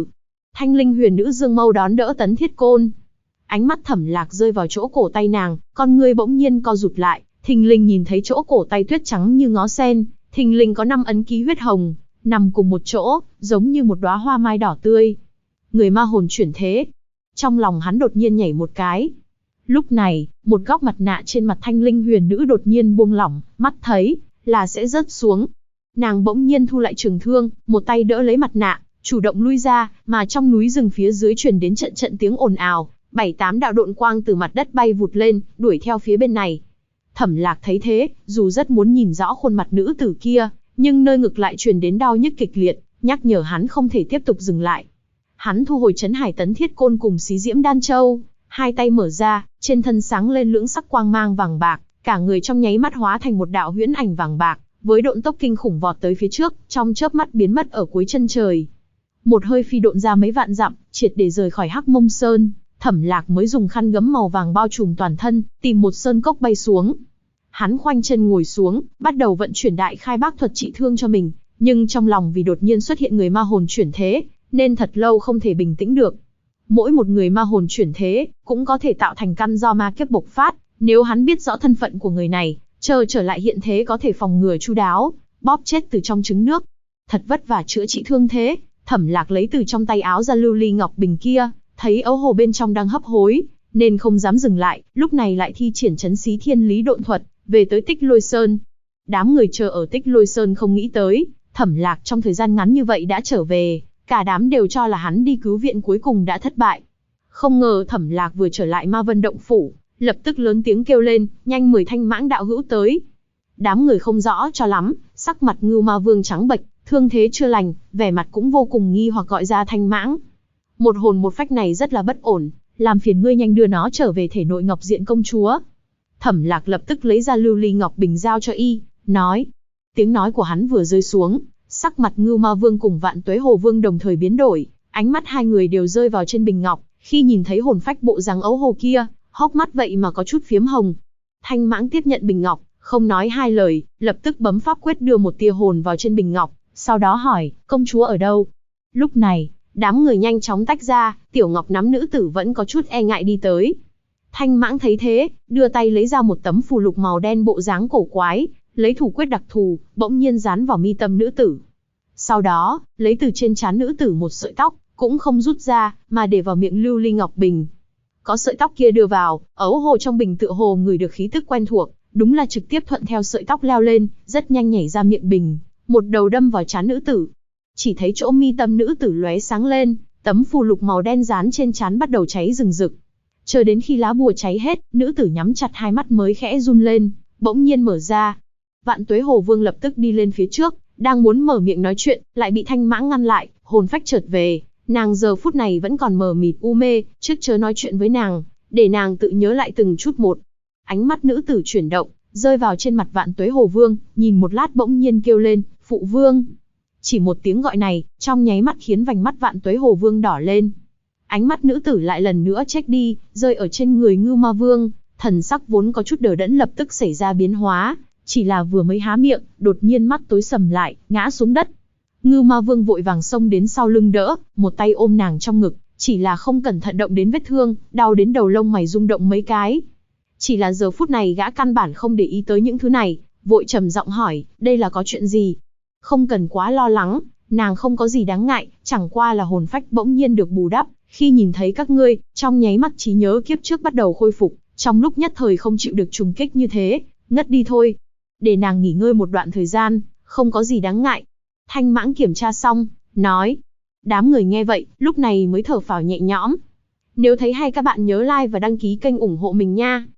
Thanh linh huyền nữ dương mâu đón đỡ Tấn Thiết Côn. Ánh mắt Thẩm Lạc rơi vào chỗ cổ tay nàng, con người bỗng nhiên co rụt lại, thình lình nhìn thấy chỗ cổ tay tuyết trắng như ngó sen, thình lình có 5 ấn ký huyết hồng, nằm cùng một chỗ, giống như một đóa hoa mai đỏ tươi. Người ma hồn chuyển thế. Trong lòng hắn đột nhiên nhảy một cái. Lúc này, một góc mặt nạ trên mặt thanh linh huyền nữ đột nhiên buông lỏng, mắt thấy là sẽ rớt xuống. Nàng bỗng nhiên thu lại trường thương, một tay đỡ lấy mặt nạ, chủ động lui ra, mà trong núi rừng phía dưới truyền đến trận trận tiếng ồn ào, 7-8 đạo độn quang từ mặt đất bay vụt lên, đuổi theo phía bên này. Thẩm Lạc thấy thế, dù rất muốn nhìn rõ khuôn mặt nữ tử kia, nhưng nơi ngực lại truyền đến đau nhức kịch liệt, nhắc nhở hắn không thể tiếp tục dừng lại. Hắn thu hồi Trấn Hải Tấn Thiết Côn cùng Xí Diễm Đan Châu, hai tay mở ra, trên thân sáng lên lưỡng sắc quang mang vàng bạc, cả người trong nháy mắt hóa thành một đạo huyễn ảnh vàng bạc, với độn tốc kinh khủng vọt tới phía trước, trong chớp mắt biến mất ở cuối chân trời. Một hơi phi độn ra mấy vạn dặm, triệt để rời khỏi Hắc Mông Sơn, Thẩm Lạc mới dùng khăn gấm màu vàng bao trùm toàn thân, tìm một sơn cốc bay xuống. Hắn khoanh chân ngồi xuống, bắt đầu vận chuyển đại khai bác thuật trị thương cho mình, nhưng trong lòng vì đột nhiên xuất hiện người ma hồn chuyển thế, nên thật lâu không thể bình tĩnh được. Mỗi một người ma hồn chuyển thế, cũng có thể tạo thành căn do ma kiếp bộc phát, nếu hắn biết rõ thân phận của người này, chờ trở lại hiện thế có thể phòng ngừa chu đáo, bóp chết từ trong trứng nước. Thật vất vả chữa trị thương thế, Thẩm Lạc lấy từ trong tay áo ra lưu ly ngọc bình kia, thấy ấu hồ bên trong đang hấp hối, nên không dám dừng lại, lúc này lại thi triển trấn xí thiên lý độn thuật, về tới Tích Lôi Sơn. Đám người chờ ở Tích Lôi Sơn không nghĩ tới, Thẩm Lạc trong thời gian ngắn như vậy đã trở về, cả đám đều cho là hắn đi cứu viện cuối cùng đã thất bại. Không ngờ Thẩm Lạc vừa trở lại Ma Vân động phủ, lập tức lớn tiếng kêu lên, nhanh 10 thanh mãng đạo hữu tới. Đám người không rõ cho lắm, sắc mặt Ngưu Ma Vương trắng bệch, thương thế chưa lành, vẻ mặt cũng vô cùng nghi hoặc gọi ra thanh mãng. Một hồn một phách này rất là bất ổn, làm phiền ngươi nhanh đưa nó trở về thể nội Ngọc Diện công chúa. Thẩm Lạc lập tức lấy ra lưu ly ngọc bình giao cho y, nói. Tiếng nói của hắn vừa rơi xuống, sắc mặt Ngưu Ma Vương cùng Vạn Tuế Hồ Vương đồng thời biến đổi, ánh mắt hai người đều rơi vào trên bình ngọc, khi nhìn thấy hồn phách bộ dáng ấu hồ kia, hốc mắt vậy mà có chút phiếm hồng. Thanh mãng tiếp nhận bình ngọc, không nói hai lời, lập tức bấm pháp quyết đưa một tia hồn vào trên bình ngọc, sau đó hỏi, công chúa ở đâu? Lúc này, đám người nhanh chóng tách ra, Tiểu Ngọc nắm nữ tử vẫn có chút e ngại đi tới. Thanh mãng thấy thế, đưa tay lấy ra một tấm phù lục màu đen bộ dáng cổ quái, lấy thủ quyết đặc thù, bỗng nhiên dán vào mi tâm nữ tử. Sau đó, lấy từ trên trán nữ tử một sợi tóc, cũng không rút ra, mà để vào miệng lưu ly ngọc bình. Có sợi tóc kia đưa vào, ấu hồ trong bình tựa hồ ngửi được khí tức quen thuộc, đúng là trực tiếp thuận theo sợi tóc leo lên, rất nhanh nhảy ra miệng bình, một đầu đâm vào trán nữ tử. Chỉ thấy chỗ mi tâm nữ tử lóe sáng lên, tấm phù lục màu đen dán trên trán bắt đầu cháy rừng rực. Chờ đến khi lá bùa cháy hết, nữ tử nhắm chặt hai mắt mới khẽ run lên, bỗng nhiên mở ra. Vạn Tuế Hồ Vương lập tức đi lên phía trước, đang muốn mở miệng nói chuyện, lại bị thanh mãng ngăn lại, hồn phách chợt về. Nàng giờ phút này vẫn còn mờ mịt u mê, trước chớ nói chuyện với nàng, để nàng tự nhớ lại từng chút một. Ánh mắt nữ tử chuyển động, rơi vào trên mặt Vạn Tuế Hồ Vương, nhìn một lát bỗng nhiên kêu lên, phụ vương. Chỉ một tiếng gọi này, trong nháy mắt khiến vành mắt Vạn Tuế Hồ Vương đỏ lên. Ánh mắt nữ tử lại lần nữa chếch đi, rơi ở trên người Ngưu Ma Vương, thần sắc vốn có chút đờ đẫn lập tức xảy ra biến hóa, chỉ là vừa mới há miệng, đột nhiên mắt tối sầm lại, ngã xuống đất. Ngưu Ma Vương vội vàng xông đến sau lưng đỡ, một tay ôm nàng trong ngực, chỉ là không cẩn thận động đến vết thương, đau đến đầu lông mày rung động mấy cái. Chỉ là giờ phút này gã căn bản không để ý tới những thứ này, vội trầm giọng hỏi, đây là có chuyện gì? Không cần quá lo lắng, nàng không có gì đáng ngại, chẳng qua là hồn phách bỗng nhiên được bù đắp, khi nhìn thấy các ngươi, trong nháy mắt trí nhớ kiếp trước bắt đầu khôi phục, trong lúc nhất thời không chịu được trùng kích như thế, ngất đi thôi. Để nàng nghỉ ngơi một đoạn thời gian, không có gì đáng ngại. Thanh mãng kiểm tra xong, nói. Đám người nghe vậy, lúc này mới thở phào nhẹ nhõm. Nếu thấy hay các bạn nhớ like và đăng ký kênh ủng hộ mình nha.